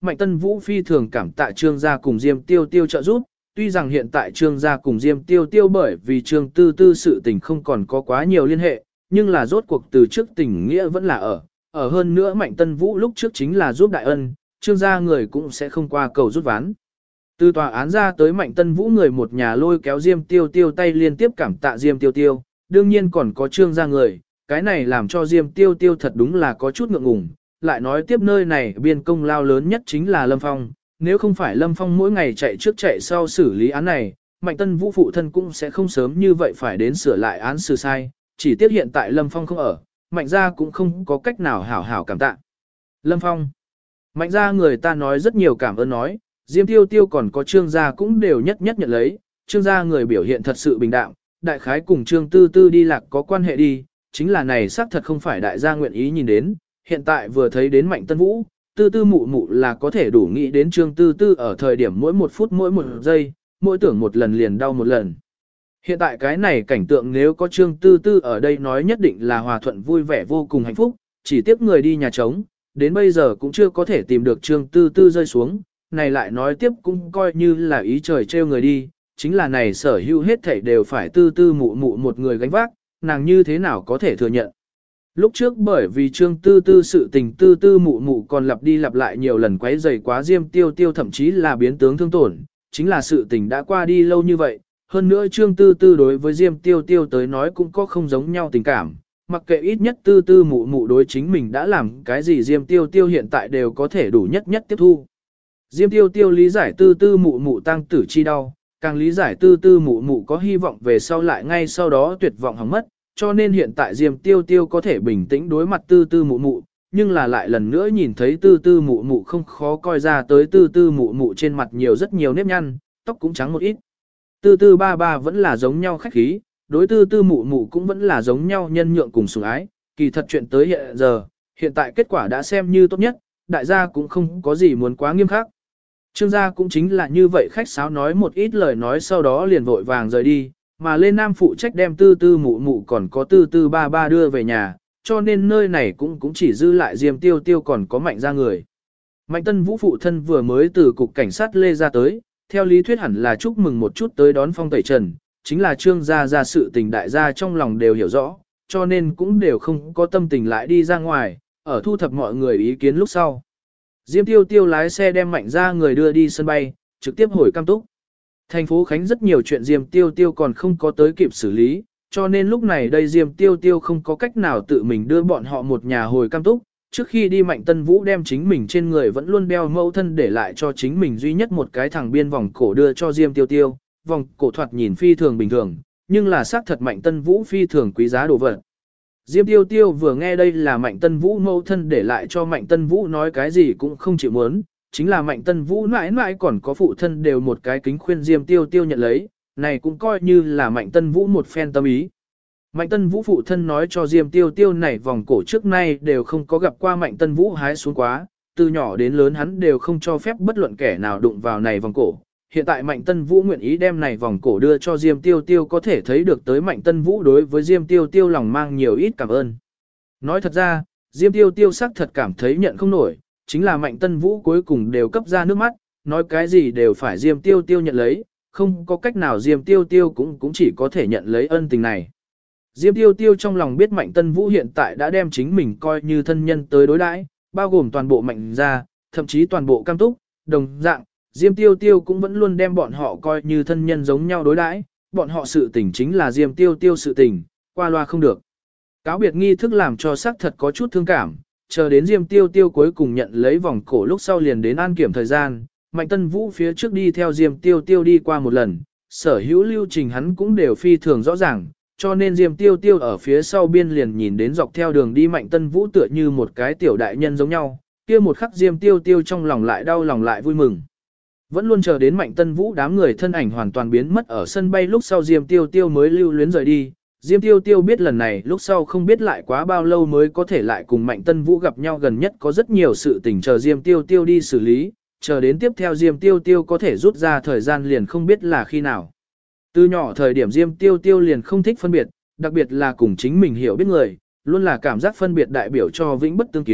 Mạnh Tân Vũ phi thường cảm tạ Trương gia cùng Diêm Tiêu Tiêu trợ giúp, tuy rằng hiện tại Trương gia cùng Diêm Tiêu Tiêu bởi vì Trương Tư Tư sự tình không còn có quá nhiều liên hệ, nhưng là rốt cuộc từ trước tình nghĩa vẫn là ở hơn nữa Mạnh Tân Vũ lúc trước chính là giúp đại ân, Trương gia người cũng sẽ không qua cầu rút ván. Từ tòa án ra tới Mạnh Tân Vũ người một nhà lôi kéo Diêm Tiêu Tiêu tay liên tiếp cảm tạ Diêm Tiêu Tiêu, đương nhiên còn có Trương gia người, cái này làm cho Diêm Tiêu Tiêu thật đúng là có chút ngượng ngùng. Lại nói tiếp nơi này biên công lao lớn nhất chính là Lâm Phong, nếu không phải Lâm Phong mỗi ngày chạy trước chạy sau xử lý án này, Mạnh Tân Vũ phụ thân cũng sẽ không sớm như vậy phải đến sửa lại án xử sai, chỉ tiếc hiện tại Lâm Phong không ở, Mạnh gia cũng không có cách nào hảo hảo cảm tạ. Lâm Phong, Mạnh gia người ta nói rất nhiều cảm ơn nói, Diêm Tiêu Tiêu còn có Trương gia cũng đều nhất nhận lấy, Trương gia người biểu hiện thật sự bình đạm, đại khái cùng Trương Tư Tư đi lạc có quan hệ đi, chính là này xác thật không phải đại gia nguyện ý nhìn đến, hiện tại vừa thấy đến Mạnh Tân Vũ, Tư Tư mụ mụ là có thể đủ nghĩ đến Trương Tư Tư ở thời điểm mỗi một phút mỗi một giây, mỗi tưởng một lần liền đau một lần. Hiện tại cái này cảnh tượng nếu có Trương Tư Tư ở đây nói nhất định là hòa thuận vui vẻ vô cùng hạnh phúc, chỉ tiếc người đi nhà trống, đến bây giờ cũng chưa có thể tìm được Trương Tư Tư rơi xuống, này lại nói tiếp cũng coi như là ý trời trêu người đi, chính là này sở hữu hết thảy đều phải Tư Tư mụ mụ một người gánh vác, nàng như thế nào có thể thừa nhận. Lúc trước bởi vì Trương Tư Tư sự tình Tư Tư mụ mụ còn lặp đi lặp lại nhiều lần quấy rầy quá Diêm Tiêu Tiêu thậm chí là biến tướng thương tổn, chính là sự tình đã qua đi lâu như vậy, hơn nữa Trương Tư Tư đối với Diêm Tiêu Tiêu tới nói cũng có không giống nhau tình cảm, mặc kệ ít nhất Tư Tư mụ mụ đối chính mình đã làm cái gì Diêm Tiêu Tiêu hiện tại đều có thể đủ nhất tiếp thu. Diêm Tiêu Tiêu lý giải Tư Tư mụ mụ tăng tử chi đau, càng lý giải Tư Tư mụ mụ có hy vọng về sau lại ngay sau đó tuyệt vọng hỏng mất, cho nên hiện tại Diêm Tiêu Tiêu có thể bình tĩnh đối mặt Tư Tư mụ mụ, nhưng là lại lần nữa nhìn thấy Tư Tư mụ mụ không khó coi ra tới Tư Tư mụ mụ trên mặt rất nhiều nếp nhăn, tóc cũng trắng một ít. Tư Tư ba ba vẫn là giống nhau khách khí, đối Tư Tư mụ mụ cũng vẫn là giống nhau nhân nhượng cùng sủng ái, kỳ thật chuyện tới hiện giờ, hiện tại kết quả đã xem như tốt nhất, đại gia cũng không có gì muốn quá nghiêm khắc. Trương gia cũng chính là như vậy khách sáo nói một ít lời nói sau đó liền vội vàng rời đi, mà Lê Nam phụ trách đem Tư Tư mụ mụ còn có Tư Tư ba ba đưa về nhà, cho nên nơi này cũng chỉ dư lại Diêm Tiêu Tiêu còn có Mạnh gia người. Mạnh Tân Vũ phụ thân vừa mới từ cục cảnh sát Lê ra tới, theo lý thuyết hẳn là chúc mừng một chút tới đón phong tẩy trần, chính là Trương gia ra sự tình đại gia trong lòng đều hiểu rõ, cho nên cũng đều không có tâm tình lại đi ra ngoài, ở thu thập mọi người ý kiến lúc sau. Diêm Tiêu Tiêu lái xe đem Mạnh gia người đưa đi sân bay, trực tiếp hồi Cam Túc. Thành phố Khánh rất nhiều chuyện Diêm Tiêu Tiêu còn không có tới kịp xử lý, cho nên lúc này đây Diêm Tiêu Tiêu không có cách nào tự mình đưa bọn họ một nhà hồi Cam Túc. Trước khi đi Mạnh Tân Vũ đem chính mình trên người vẫn luôn đeo mẫu thân để lại cho chính mình duy nhất một cái thằng biên vòng cổ đưa cho Diêm Tiêu Tiêu, vòng cổ thoạt nhìn phi thường bình thường, nhưng là xác thật Mạnh Tân Vũ phi thường quý giá đồ vật. Diêm Tiêu Tiêu vừa nghe đây là Mạnh Tân Vũ mẫu thân để lại cho Mạnh Tân Vũ nói cái gì cũng không chịu muốn, chính là Mạnh Tân Vũ mãi mãi còn có phụ thân đều một cái kính khuyên Diêm Tiêu Tiêu nhận lấy, này cũng coi như là Mạnh Tân Vũ một phen tâm ý. Mạnh Tân Vũ phụ thân nói cho Diêm Tiêu Tiêu này vòng cổ trước nay đều không có gặp qua Mạnh Tân Vũ hái xuống quá, từ nhỏ đến lớn hắn đều không cho phép bất luận kẻ nào đụng vào này vòng cổ. Hiện tại Mạnh Tân Vũ nguyện ý đem này vòng cổ đưa cho Diêm Tiêu Tiêu có thể thấy được tới Mạnh Tân Vũ đối với Diêm Tiêu Tiêu lòng mang nhiều ít cảm ơn. Nói thật ra, Diêm Tiêu Tiêu xác thật cảm thấy nhận không nổi, chính là Mạnh Tân Vũ cuối cùng đều cấp ra nước mắt, nói cái gì đều phải Diêm Tiêu Tiêu nhận lấy, không có cách nào Diêm Tiêu Tiêu cũng chỉ có thể nhận lấy ân tình này. Diêm Tiêu Tiêu trong lòng biết Mạnh Tân Vũ hiện tại đã đem chính mình coi như thân nhân tới đối đãi, bao gồm toàn bộ Mạnh gia, thậm chí toàn bộ Cam Túc, đồng dạng, Diêm Tiêu Tiêu cũng vẫn luôn đem bọn họ coi như thân nhân giống nhau đối đãi, bọn họ sự tình chính là Diêm Tiêu Tiêu sự tình, qua loa không được. Cáo biệt nghi thức làm cho xác thật có chút thương cảm, chờ đến Diêm Tiêu Tiêu cuối cùng nhận lấy vòng cổ lúc sau liền đến an kiểm thời gian, Mạnh Tân Vũ phía trước đi theo Diêm Tiêu Tiêu đi qua một lần, sở hữu lưu trình hắn cũng đều phi thường rõ ràng, cho nên Diêm Tiêu Tiêu ở phía sau biên liền nhìn đến dọc theo đường đi Mạnh Tân Vũ tựa như một cái tiểu đại nhân giống nhau, kia một khắc Diêm Tiêu Tiêu trong lòng lại đau lòng lại vui mừng. Vẫn luôn chờ đến Mạnh Tân Vũ đám người thân ảnh hoàn toàn biến mất ở sân bay lúc sau Diêm Tiêu Tiêu mới lưu luyến rời đi. Diêm Tiêu Tiêu biết lần này lúc sau không biết lại quá bao lâu mới có thể lại cùng Mạnh Tân Vũ gặp nhau, gần nhất có rất nhiều sự tình chờ Diêm Tiêu Tiêu đi xử lý, chờ đến tiếp theo Diêm Tiêu Tiêu có thể rút ra thời gian liền không biết là khi nào. Từ nhỏ thời điểm Diêm Tiêu Tiêu liền không thích phân biệt, đặc biệt là cùng chính mình hiểu biết người, luôn là cảm giác phân biệt đại biểu cho vĩnh bất tương kiến,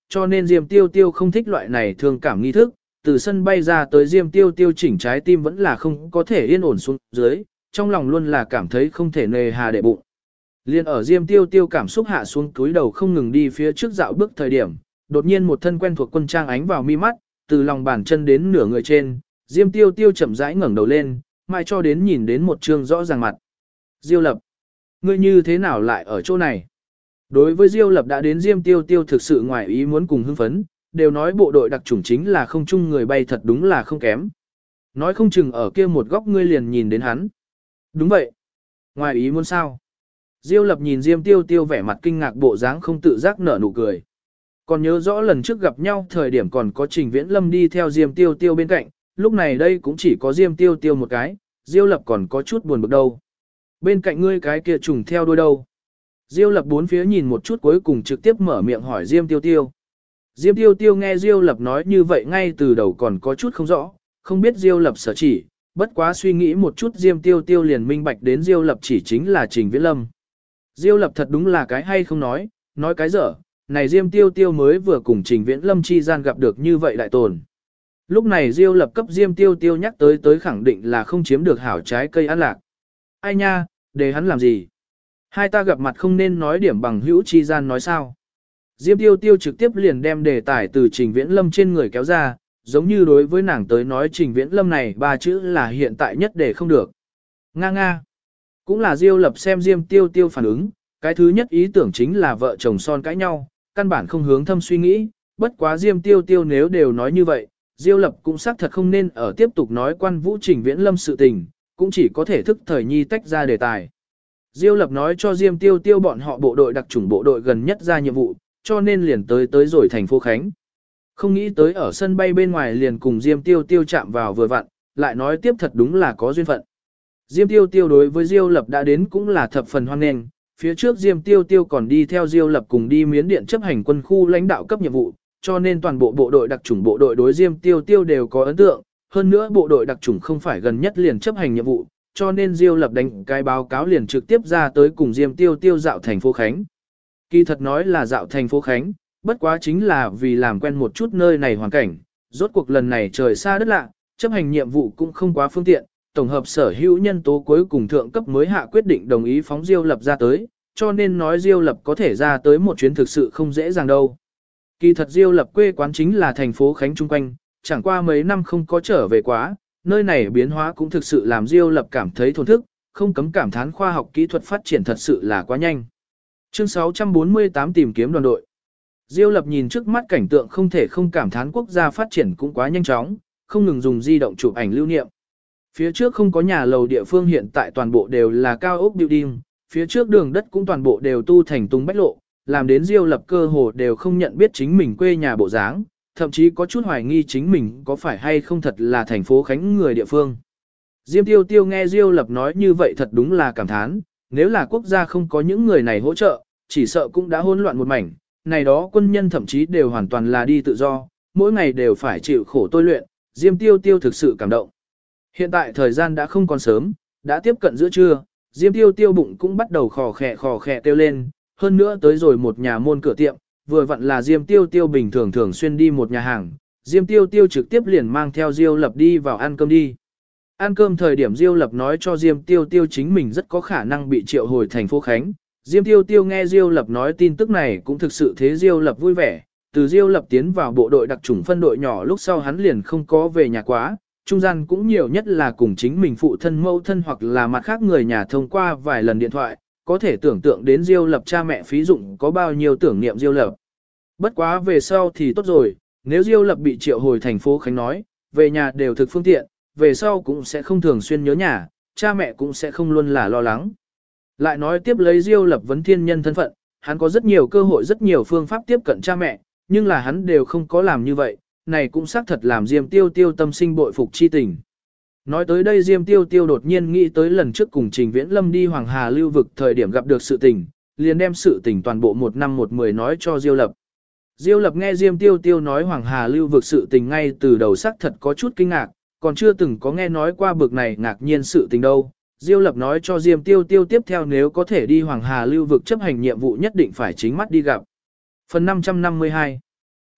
cho nên Diêm Tiêu Tiêu không thích loại này thương cảm nghi thức, từ sân bay ra tới Diêm Tiêu Tiêu chỉnh trái tim vẫn là không có thể yên ổn xuống dưới, trong lòng luôn là cảm thấy không thể nề hà để bụng. Liên ở Diêm Tiêu Tiêu cảm xúc hạ xuống túi đầu không ngừng đi phía trước dạo bước thời điểm, đột nhiên một thân quen thuộc quân trang ánh vào mi mắt, từ lòng bàn chân đến nửa người trên, Diêm Tiêu Tiêu chậm rãi ngẩng đầu lên, mai cho đến nhìn đến một trương rõ ràng mặt. Diêu Lập, ngươi như thế nào lại ở chỗ này? Đối với Diêu Lập đã đến Diêm Tiêu Tiêu thực sự ngoài ý muốn cùng hưng phấn, đều nói bộ đội đặc chủng chính là không chung người bay thật đúng là không kém. Nói không chừng ở kia một góc ngươi liền nhìn đến hắn. Đúng vậy. Ngoài ý muốn sao? Diêu Lập nhìn Diêm Tiêu Tiêu vẻ mặt kinh ngạc bộ dáng không tự giác nở nụ cười. Còn nhớ rõ lần trước gặp nhau thời điểm còn có Trình Viễn Lâm đi theo Diêm Tiêu Tiêu bên cạnh, lúc này đây cũng chỉ có Diêm Tiêu Tiêu một cái, Diêu Lập còn có chút buồn bực đâu. Bên cạnh ngươi cái kia trùng theo đuôi đâu? Diêu Lập bốn phía nhìn một chút cuối cùng trực tiếp mở miệng hỏi Diêm Tiêu Tiêu. Diêm Tiêu Tiêu nghe Diêu Lập nói như vậy ngay từ đầu còn có chút không rõ, không biết Diêu Lập sở chỉ, bất quá suy nghĩ một chút Diêm Tiêu Tiêu liền minh bạch đến Diêu Lập chỉ chính là Trình Viễn Lâm. Diêu Lập thật đúng là cái hay không nói cái dở, này Diêm Tiêu Tiêu mới vừa cùng Trình Viễn Lâm chi gian gặp được như vậy đại tồn. Lúc này Diêu Lập cấp Diêm Tiêu Tiêu nhắc tới khẳng định là không chiếm được hảo trái cây ăn lạc. Ai nha, để hắn làm gì? Hai ta gặp mặt không nên nói điểm bằng hữu chi gian nói sao? Diêm Tiêu Tiêu trực tiếp liền đem đề tài từ Trình Viễn Lâm trên người kéo ra, giống như đối với nàng tới nói Trình Viễn Lâm này ba chữ là hiện tại nhất để không được. Nga nga. Cũng là Diêu Lập xem Diêm Tiêu Tiêu phản ứng, cái thứ nhất ý tưởng chính là vợ chồng son cãi nhau, căn bản không hướng thâm suy nghĩ, bất quá Diêm Tiêu Tiêu nếu đều nói như vậy, Diêu Lập cũng xác thật không nên ở tiếp tục nói quan vũ Trình Viễn Lâm sự tình, cũng chỉ có thể thức thời nhi tách ra đề tài. Diêu Lập nói cho Diêm Tiêu Tiêu bọn họ bộ đội đặc chủng bộ đội gần nhất ra nhiệm vụ, cho nên liền tới rồi thành phố Khánh. Không nghĩ tới ở sân bay bên ngoài liền cùng Diêm Tiêu Tiêu chạm vào vừa vặn, lại nói tiếp thật đúng là có duyên phận. Diêm Tiêu Tiêu đối với Diêu Lập đã đến cũng là thập phần hoan nghênh, phía trước Diêm Tiêu Tiêu còn đi theo Diêu Lập cùng đi Miến Điện chấp hành quân khu lãnh đạo cấp nhiệm vụ, cho nên toàn bộ bộ đội đặc chủng bộ đội đối Diêm Tiêu Tiêu đều có ấn tượng, hơn nữa bộ đội đặc chủng không phải gần nhất liền chấp hành nhiệm vụ, cho nên Diêu Lập đánh cái báo cáo liền trực tiếp ra tới cùng Diêm Tiêu Tiêu dạo thành phố Khánh. Kỳ thật nói là dạo thành phố Khánh, bất quá chính là vì làm quen một chút nơi này hoàn cảnh, rốt cuộc lần này trời xa đất lạ, chấp hành nhiệm vụ cũng không quá phương tiện, tổng hợp sở hữu nhân tố cuối cùng thượng cấp mới hạ quyết định đồng ý phóng Diêu Lập ra tới, cho nên nói Diêu Lập có thể ra tới một chuyến thực sự không dễ dàng đâu. Kỳ thật Diêu Lập quê quán chính là thành phố Khánh chung quanh, chẳng qua mấy năm không có trở về quá, nơi này biến hóa cũng thực sự làm Diêu Lập cảm thấy thổn thức, không cấm cảm thán khoa học kỹ thuật phát triển thật sự là quá nhanh. Chương 648 tìm kiếm đoàn đội. Diêu Lập nhìn trước mắt cảnh tượng không thể không cảm thán quốc gia phát triển cũng quá nhanh chóng, không ngừng dùng di động chụp ảnh lưu niệm. Phía trước không có nhà lầu địa phương hiện tại toàn bộ đều là cao ốc building, phía trước đường đất cũng toàn bộ đều tu thành tung bách lộ, làm đến Diêu Lập cơ hồ đều không nhận biết chính mình quê nhà bộ dáng, thậm chí có chút hoài nghi chính mình có phải hay không thật là thành phố Khánh người địa phương. Diêm Tiêu Tiêu nghe Diêu Lập nói như vậy thật đúng là cảm thán, nếu là quốc gia không có những người này hỗ trợ, chỉ sợ cũng đã hỗn loạn một mảnh, này đó quân nhân thậm chí đều hoàn toàn là đi tự do, mỗi ngày đều phải chịu khổ tôi luyện, Diêm Tiêu Tiêu thực sự cảm động. Hiện tại thời gian đã không còn sớm, đã tiếp cận giữa trưa, Diêm Tiêu Tiêu bụng cũng bắt đầu khò khè kêu lên, hơn nữa tới rồi một nhà môn cửa tiệm, vừa vặn là Diêm Tiêu Tiêu bình thường thường xuyên đi một nhà hàng, Diêm Tiêu Tiêu trực tiếp liền mang theo Diêu Lập đi vào ăn cơm đi. Ăn cơm thời điểm Diêu Lập nói cho Diêm Tiêu Tiêu chính mình rất có khả năng bị triệu hồi thành phố Khánh. Diêm Tiêu Tiêu nghe Diêu Lập nói tin tức này cũng thực sự thế Diêu Lập vui vẻ, từ Diêu Lập tiến vào bộ đội đặc chủng phân đội nhỏ lúc sau hắn liền không có về nhà quá, trung gian cũng nhiều nhất là cùng chính mình phụ thân mẫu thân hoặc là mặt khác người nhà thông qua vài lần điện thoại, có thể tưởng tượng đến Diêu Lập cha mẹ phí dụng có bao nhiêu tưởng niệm Diêu Lập. Bất quá về sau thì tốt rồi, nếu Diêu Lập bị triệu hồi thành phố Khánh nói, về nhà đều thực phương tiện, về sau cũng sẽ không thường xuyên nhớ nhà, cha mẹ cũng sẽ không luôn là lo lắng. Lại nói tiếp lấy Diêu Lập vấn thiên nhân thân phận, hắn có rất nhiều cơ hội rất nhiều phương pháp tiếp cận cha mẹ, nhưng là hắn đều không có làm như vậy, này cũng xác thật làm Diêm Tiêu Tiêu tâm sinh bội phục chi tình. Nói tới đây Diêm Tiêu Tiêu đột nhiên nghĩ tới lần trước cùng Trình Viễn Lâm đi Hoàng Hà lưu vực thời điểm gặp được sự tình, liền đem sự tình toàn bộ 1 năm 1 10 nói cho Diêu Lập. Diêu Lập nghe Diêm Tiêu Tiêu nói Hoàng Hà lưu vực sự tình ngay từ đầu xác thật có chút kinh ngạc, còn chưa từng có nghe nói qua bực này ngạc nhiên sự tình đâu. Diêu Lập nói cho Diêm Tiêu Tiêu tiếp theo nếu có thể đi Hoàng Hà lưu vực chấp hành nhiệm vụ nhất định phải chính mắt đi gặp. Phần 552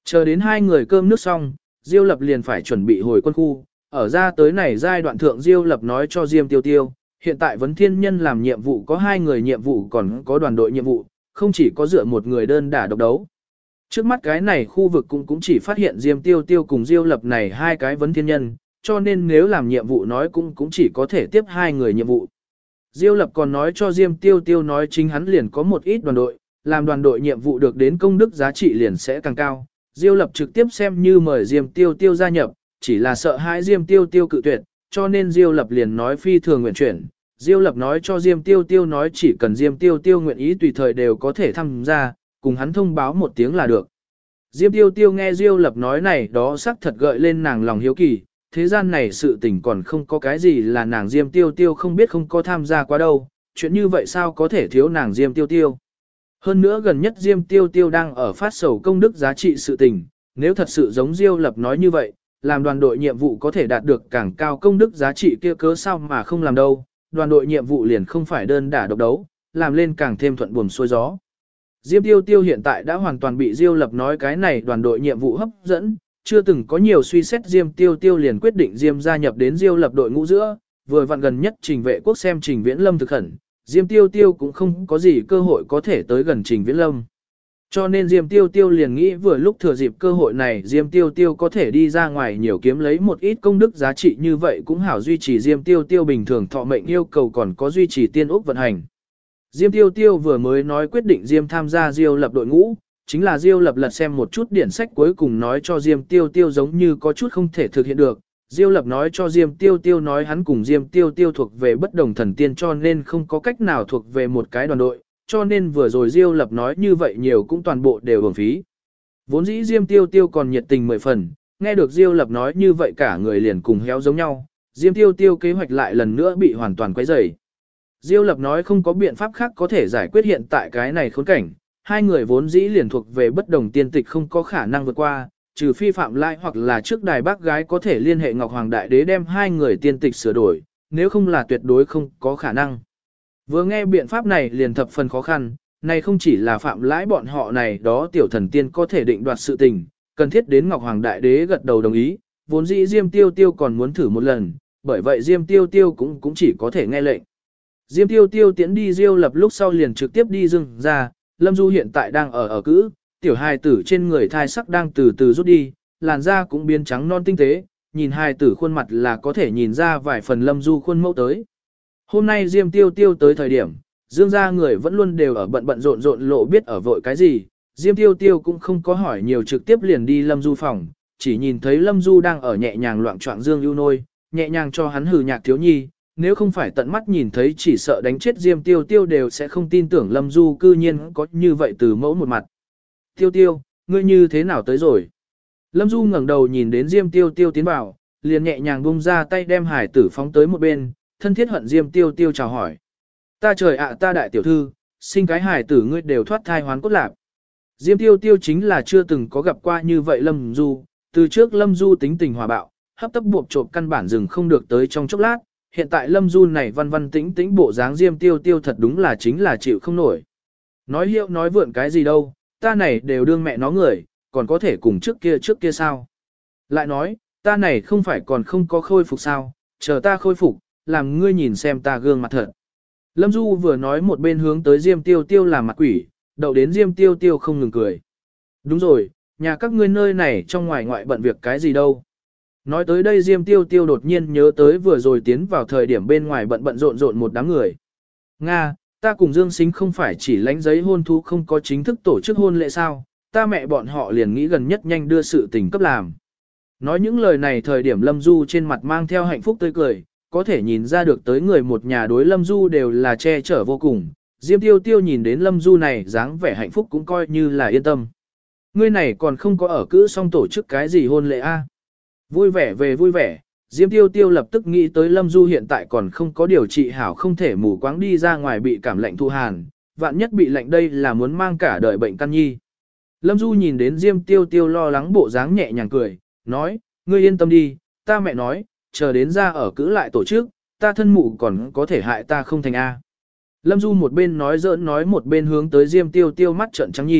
Chờ đến hai người cơm nước xong, Diêu Lập liền phải chuẩn bị hồi quân khu, ở ra tới này giai đoạn thượng Diêu Lập nói cho Diêm Tiêu Tiêu, hiện tại vấn thiên nhân làm nhiệm vụ có 2 người nhiệm vụ còn có đoàn đội nhiệm vụ, không chỉ có dựa một người đơn đả độc đấu. Trước mắt cái này khu vực cũng chỉ phát hiện Diêm Tiêu Tiêu cùng Diêu Lập này 2 cái vấn thiên nhân, cho nên nếu làm nhiệm vụ nói cũng chỉ có thể tiếp 2 người nhiệm vụ. Diêu Lập còn nói cho Diêm Tiêu Tiêu nói chính hắn liền có một ít đoàn đội, làm đoàn đội nhiệm vụ được đến công đức giá trị liền sẽ càng cao. Diêu Lập trực tiếp xem như mời Diêm Tiêu Tiêu gia nhập, chỉ là sợ hãi Diêm Tiêu Tiêu cự tuyệt, cho nên Diêu Lập liền nói phi thường nguyện chuyển. Diêu Lập nói cho Diêm Tiêu Tiêu nói chỉ cần Diêm Tiêu Tiêu nguyện ý tùy thời đều có thể tham gia, cùng hắn thông báo một tiếng là được. Diêm Tiêu Tiêu nghe Diêu Lập nói này đó xác thật gợi lên nàng lòng hiếu kỳ, thế gian này sự tình còn không có cái gì là nàng Diêm Tiêu Tiêu không biết không có tham gia qua đâu, chuyện như vậy sao có thể thiếu nàng Diêm Tiêu Tiêu. Hơn nữa gần nhất Diêm Tiêu Tiêu đang ở phát sầu công đức giá trị sự tình, nếu thật sự giống Diêu Lập nói như vậy, làm đoàn đội nhiệm vụ có thể đạt được càng cao công đức giá trị kia cớ sao mà không làm đâu, đoàn đội nhiệm vụ liền không phải đơn đả độc đấu, làm lên càng thêm thuận buồm xuôi gió. Diêm Tiêu Tiêu hiện tại đã hoàn toàn bị Diêu Lập nói cái này đoàn đội nhiệm vụ hấp dẫn, chưa từng có nhiều suy xét Diêm Tiêu Tiêu liền quyết định Diêm gia nhập đến Diêu Lập đội ngũ giữa, vừa vặn gần nhất Trình Vệ Quốc xem Trình Viễn Lâm thực khẩn, Diêm Tiêu Tiêu cũng không có gì cơ hội có thể tới gần Trình Viễn Lâm. Cho nên Diêm Tiêu Tiêu liền nghĩ vừa lúc thừa dịp cơ hội này Diêm Tiêu Tiêu có thể đi ra ngoài nhiều kiếm lấy một ít công đức giá trị như vậy cũng hảo duy trì Diêm Tiêu Tiêu bình thường thọ mệnh yêu cầu còn có duy trì tiên úc vận hành. Diêm Tiêu Tiêu vừa mới nói quyết định Diêm tham gia Diêu Lập đội ngũ, chính là Diêu Lập lật xem một chút điển sách cuối cùng nói cho Diêm Tiêu Tiêu giống như có chút không thể thực hiện được. Diêu Lập nói cho Diêm Tiêu Tiêu nói hắn cùng Diêm Tiêu Tiêu thuộc về bất đồng thần tiên cho nên không có cách nào thuộc về một cái đoàn đội, cho nên vừa rồi Diêu Lập nói như vậy nhiều cũng toàn bộ đều uổng phí. Vốn dĩ Diêm Tiêu Tiêu còn nhiệt tình 10 phần, nghe được Diêu Lập nói như vậy cả người liền cùng héo giống nhau, Diêm Tiêu Tiêu kế hoạch lại lần nữa bị hoàn toàn quấy rầy. Diêu Lập nói không có biện pháp khác có thể giải quyết hiện tại cái này khốn cảnh, hai người vốn dĩ liền thuộc về bất đồng tiên tịch không có khả năng vượt qua, trừ phi phạm lại hoặc là trước đài bác gái có thể liên hệ Ngọc Hoàng Đại Đế đem hai người tiên tịch sửa đổi, nếu không là tuyệt đối không có khả năng. Vừa nghe biện pháp này liền thập phần khó khăn, này không chỉ là phạm lãi bọn họ này đó tiểu thần tiên có thể định đoạt sự tình, cần thiết đến Ngọc Hoàng Đại Đế gật đầu đồng ý, vốn dĩ Diêm Tiêu Tiêu còn muốn thử một lần, bởi vậy Diêm Tiêu Tiêu cũng chỉ có thể nghe lệnh. Diêm Tiêu Tiêu tiến đi Diêu Lập lúc sau liền trực tiếp đi dừng ra, Lâm Du hiện tại đang ở cữ, tiểu hài tử trên người thai sắc đang từ từ rút đi, làn da cũng biến trắng non tinh tế, nhìn hài tử khuôn mặt là có thể nhìn ra vài phần Lâm Du khuôn mẫu tới. Hôm nay Diêm Tiêu Tiêu tới thời điểm, Dương gia người vẫn luôn đều ở bận rộn lộ biết ở vội cái gì, Diêm Tiêu Tiêu cũng không có hỏi nhiều trực tiếp liền đi Lâm Du phòng, chỉ nhìn thấy Lâm Du đang ở nhẹ nhàng loạn choạng Dương ưu nôi, nhẹ nhàng cho hắn hừ nhạc thiếu nhi, nếu không phải tận mắt nhìn thấy chỉ sợ đánh chết Diêm Tiêu Tiêu đều sẽ không tin tưởng Lâm Du cư nhiên có như vậy từ mẫu một mặt. Tiêu Tiêu, ngươi như thế nào tới rồi? Lâm Du ngẩng đầu nhìn đến Diêm Tiêu Tiêu tiến vào, liền nhẹ nhàng buông ra tay đem hải tử phóng tới một bên, thân thiết hận Diêm Tiêu Tiêu chào hỏi. Ta trời ạ ta đại tiểu thư, sinh cái hải tử ngươi đều thoát thai hoán cốt lạc. Diêm Tiêu Tiêu chính là chưa từng có gặp qua như vậy Lâm Du, từ trước Lâm Du tính tình hòa bạo, hấp tấp buộc trộm căn bản dừng không được tới trong chốc lát, hiện tại Lâm Du này văn văn tĩnh tĩnh bộ dáng Diêm Tiêu Tiêu thật đúng là chính là chịu không nổi. Nói hiệu nói vượn cái gì đâu, ta này đều đương mẹ nó người, còn có thể cùng trước kia sao. Lại nói, ta này không phải còn không có khôi phục sao, chờ ta khôi phục, làm ngươi nhìn xem ta gương mặt thật. Lâm Du vừa nói một bên hướng tới Diêm Tiêu Tiêu làm mặt quỷ, đậu đến Diêm Tiêu Tiêu không ngừng cười. Đúng rồi, nhà các ngươi nơi này trong ngoài ngoại bận việc cái gì đâu. Nói tới đây Diêm Tiêu Tiêu đột nhiên nhớ tới vừa rồi tiến vào thời điểm bên ngoài bận rộn một đám người. Nga, ta cùng Dương Sính không phải chỉ lãnh giấy hôn thú không có chính thức tổ chức hôn lễ sao, ta mẹ bọn họ liền nghĩ gần nhất nhanh đưa sự tình cấp làm. Nói những lời này thời điểm Lâm Du trên mặt mang theo hạnh phúc tươi cười, có thể nhìn ra được tới người một nhà đối Lâm Du đều là che chở vô cùng. Diêm Tiêu Tiêu nhìn đến Lâm Du này dáng vẻ hạnh phúc cũng coi như là yên tâm. Ngươi này còn không có ở cữ xong tổ chức cái gì hôn lễ a? Vui vẻ về vui vẻ, Diêm Tiêu Tiêu lập tức nghĩ tới Lâm Du hiện tại còn không có điều trị hảo không thể mù quáng đi ra ngoài bị cảm lạnh thu hàn, vạn nhất bị lạnh đây là muốn mang cả đời bệnh căn nhi. Lâm Du nhìn đến Diêm Tiêu Tiêu lo lắng bộ dáng nhẹ nhàng cười, nói, ngươi yên tâm đi, ta mẹ nói, chờ đến ra ở cữ lại tổ chức, ta thân mụ còn có thể hại ta không thành A. Lâm Du một bên nói giỡn nói một bên hướng tới Diêm Tiêu Tiêu mắt trợn trắng nhi,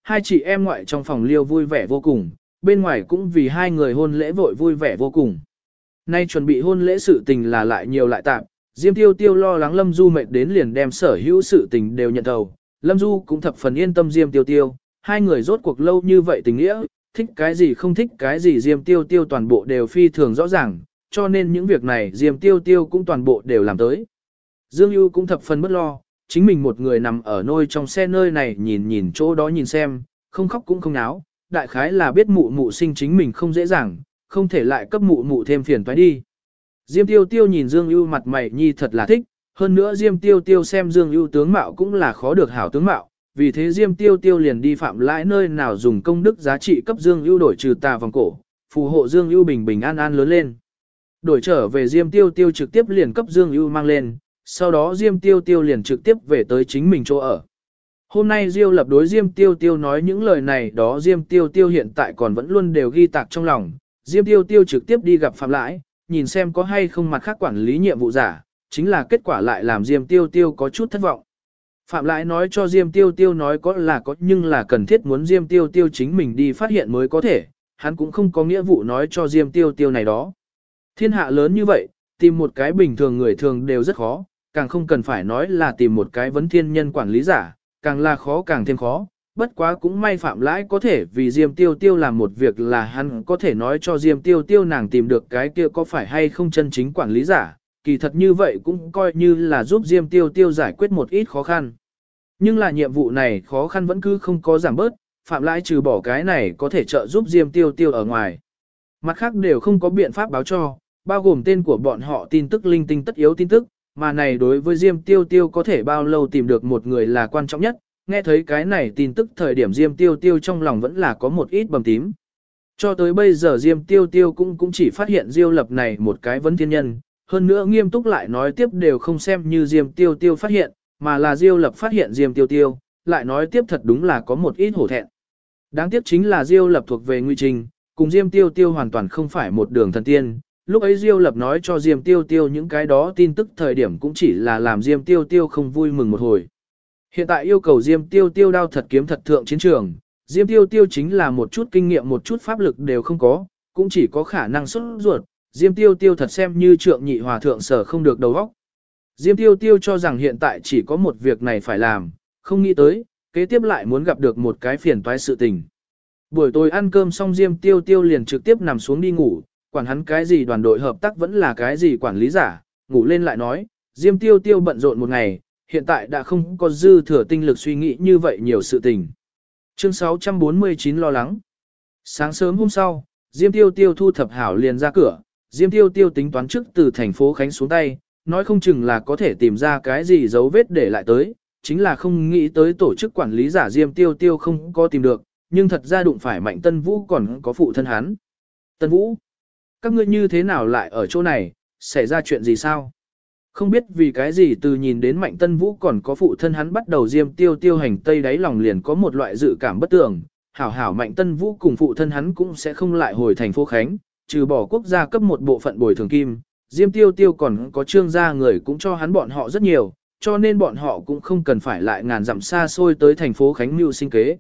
hai chị em ngoại trong phòng liêu vui vẻ vô cùng, bên ngoài cũng vì hai người hôn lễ vội vui vẻ vô cùng. Nay chuẩn bị hôn lễ sự tình là lại nhiều lại tạm, Diêm Tiêu Tiêu lo lắng Lâm Du mệt đến liền đem sở hữu sự tình đều nhận thầu. Lâm Du cũng thập phần yên tâm Diêm Tiêu Tiêu, hai người rốt cuộc lâu như vậy tình nghĩa, thích cái gì không thích cái gì Diêm Tiêu Tiêu toàn bộ đều phi thường rõ ràng, cho nên những việc này Diêm Tiêu Tiêu cũng toàn bộ đều làm tới. Dương Ưu cũng thập phần bất lo, chính mình một người nằm ở nôi trong xe nơi này nhìn nhìn chỗ đó nhìn xem, không khóc cũng không náo, đại khái là biết mụ mụ sinh chính mình không dễ dàng, không thể lại cấp mụ mụ thêm phiền toái đi. Diêm Tiêu Tiêu nhìn Dương Ưu mặt mày nhi thật là thích, hơn nữa Diêm Tiêu Tiêu xem Dương Ưu tướng mạo cũng là khó được hảo tướng mạo, vì thế Diêm Tiêu Tiêu liền đi Phạm Lãi nơi nào dùng công đức giá trị cấp Dương Ưu đổi trừ tà vòng cổ, phù hộ Dương Ưu bình bình an an lớn lên. Đổi trở về Diêm Tiêu Tiêu trực tiếp liền cấp Dương Ưu mang lên, sau đó Diêm Tiêu Tiêu liền trực tiếp về tới chính mình chỗ ở. Hôm nay Diêu Lập đối Diêm Tiêu Tiêu nói những lời này đó Diêm Tiêu Tiêu hiện tại còn vẫn luôn đều ghi tạc trong lòng. Diêm Tiêu Tiêu trực tiếp đi gặp Phạm Lãi, nhìn xem có hay không mặt khác quản lý nhiệm vụ giả, chính là kết quả lại làm Diêm Tiêu Tiêu có chút thất vọng. Phạm Lãi nói cho Diêm Tiêu Tiêu nói có nhưng là cần thiết muốn Diêm Tiêu Tiêu chính mình đi phát hiện mới có thể, hắn cũng không có nghĩa vụ nói cho Diêm Tiêu Tiêu này đó. Thiên hạ lớn như vậy, tìm một cái bình thường người thường đều rất khó, càng không cần phải nói là tìm một cái vấn thiên nhân quản lý giả, càng là khó càng thêm khó. Bất quá cũng may Phạm Lãi có thể vì Diêm Tiêu Tiêu làm một việc là hắn có thể nói cho Diêm Tiêu Tiêu nàng tìm được cái kia có phải hay không chân chính quản lý giả, kỳ thật như vậy cũng coi như là giúp Diêm Tiêu Tiêu giải quyết một ít khó khăn. Nhưng là nhiệm vụ này khó khăn vẫn cứ không có giảm bớt, Phạm Lãi trừ bỏ cái này có thể trợ giúp Diêm Tiêu Tiêu ở ngoài. Mặt khác đều không có biện pháp báo cho, bao gồm tên của bọn họ tin tức linh tinh tất yếu tin tức, mà này đối với Diêm Tiêu Tiêu có thể bao lâu tìm được một người là quan trọng nhất. Nghe thấy cái này tin tức thời điểm Diêm Tiêu Tiêu trong lòng vẫn là có một ít bầm tím. Cho tới bây giờ Diêm Tiêu Tiêu cũng chỉ phát hiện Diêu Lập này một cái vấn thiên nhân, hơn nữa nghiêm túc lại nói tiếp đều không xem như Diêm Tiêu Tiêu phát hiện, mà là Diêu Lập phát hiện Diêm Tiêu Tiêu, lại nói tiếp thật đúng là có một ít hổ thẹn. Đáng tiếc chính là Diêu Lập thuộc về nguy trình, cùng Diêm Tiêu Tiêu hoàn toàn không phải một đường thần tiên. Lúc ấy Diêu Lập nói cho Diêm Tiêu Tiêu những cái đó tin tức thời điểm cũng chỉ là làm Diêm Tiêu Tiêu không vui mừng một hồi. Hiện tại yêu cầu Diêm Tiêu Tiêu đao thật kiếm thật thượng chiến trường, Diêm Tiêu Tiêu chính là một chút kinh nghiệm một chút pháp lực đều không có, cũng chỉ có khả năng xuất ruột, Diêm Tiêu Tiêu thật xem như trượng nhị hòa thượng sở không được đầu óc. Diêm Tiêu Tiêu cho rằng hiện tại chỉ có một việc này phải làm, không nghĩ tới, kế tiếp lại muốn gặp được một cái phiền toái sự tình. Buổi tối ăn cơm xong Diêm Tiêu Tiêu liền trực tiếp nằm xuống đi ngủ, quản hắn cái gì đoàn đội hợp tác vẫn là cái gì quản lý giả, ngủ lên lại nói, Diêm Tiêu Tiêu bận rộn một ngày, hiện tại đã không có dư thừa tinh lực suy nghĩ như vậy nhiều sự tình. Chương 649 lo lắng. Sáng sớm hôm sau, Diêm Tiêu Tiêu thu thập hảo liền ra cửa, Diêm Tiêu Tiêu tính toán trước từ thành phố Khánh xuống tay, nói không chừng là có thể tìm ra cái gì dấu vết để lại tới, chính là không nghĩ tới tổ chức quản lý giả Diêm Tiêu Tiêu không có tìm được, nhưng thật ra đụng phải Mạnh Tân Vũ còn có phụ thân hắn. Tân Vũ, các ngươi như thế nào lại ở chỗ này, xảy ra chuyện gì sao? Không biết vì cái gì từ nhìn đến Mạnh Tân Vũ còn có phụ thân hắn bắt đầu Diêm Tiêu Tiêu hành tây đáy lòng liền có một loại dự cảm bất tường, hảo Mạnh Tân Vũ cùng phụ thân hắn cũng sẽ không lại hồi thành phố Khánh, trừ bỏ quốc gia cấp một bộ phận bồi thường kim, Diêm Tiêu Tiêu còn có trương gia người cũng cho hắn bọn họ rất nhiều, cho nên bọn họ cũng không cần phải lại ngàn dặm xa xôi tới thành phố Khánh mưu sinh kế.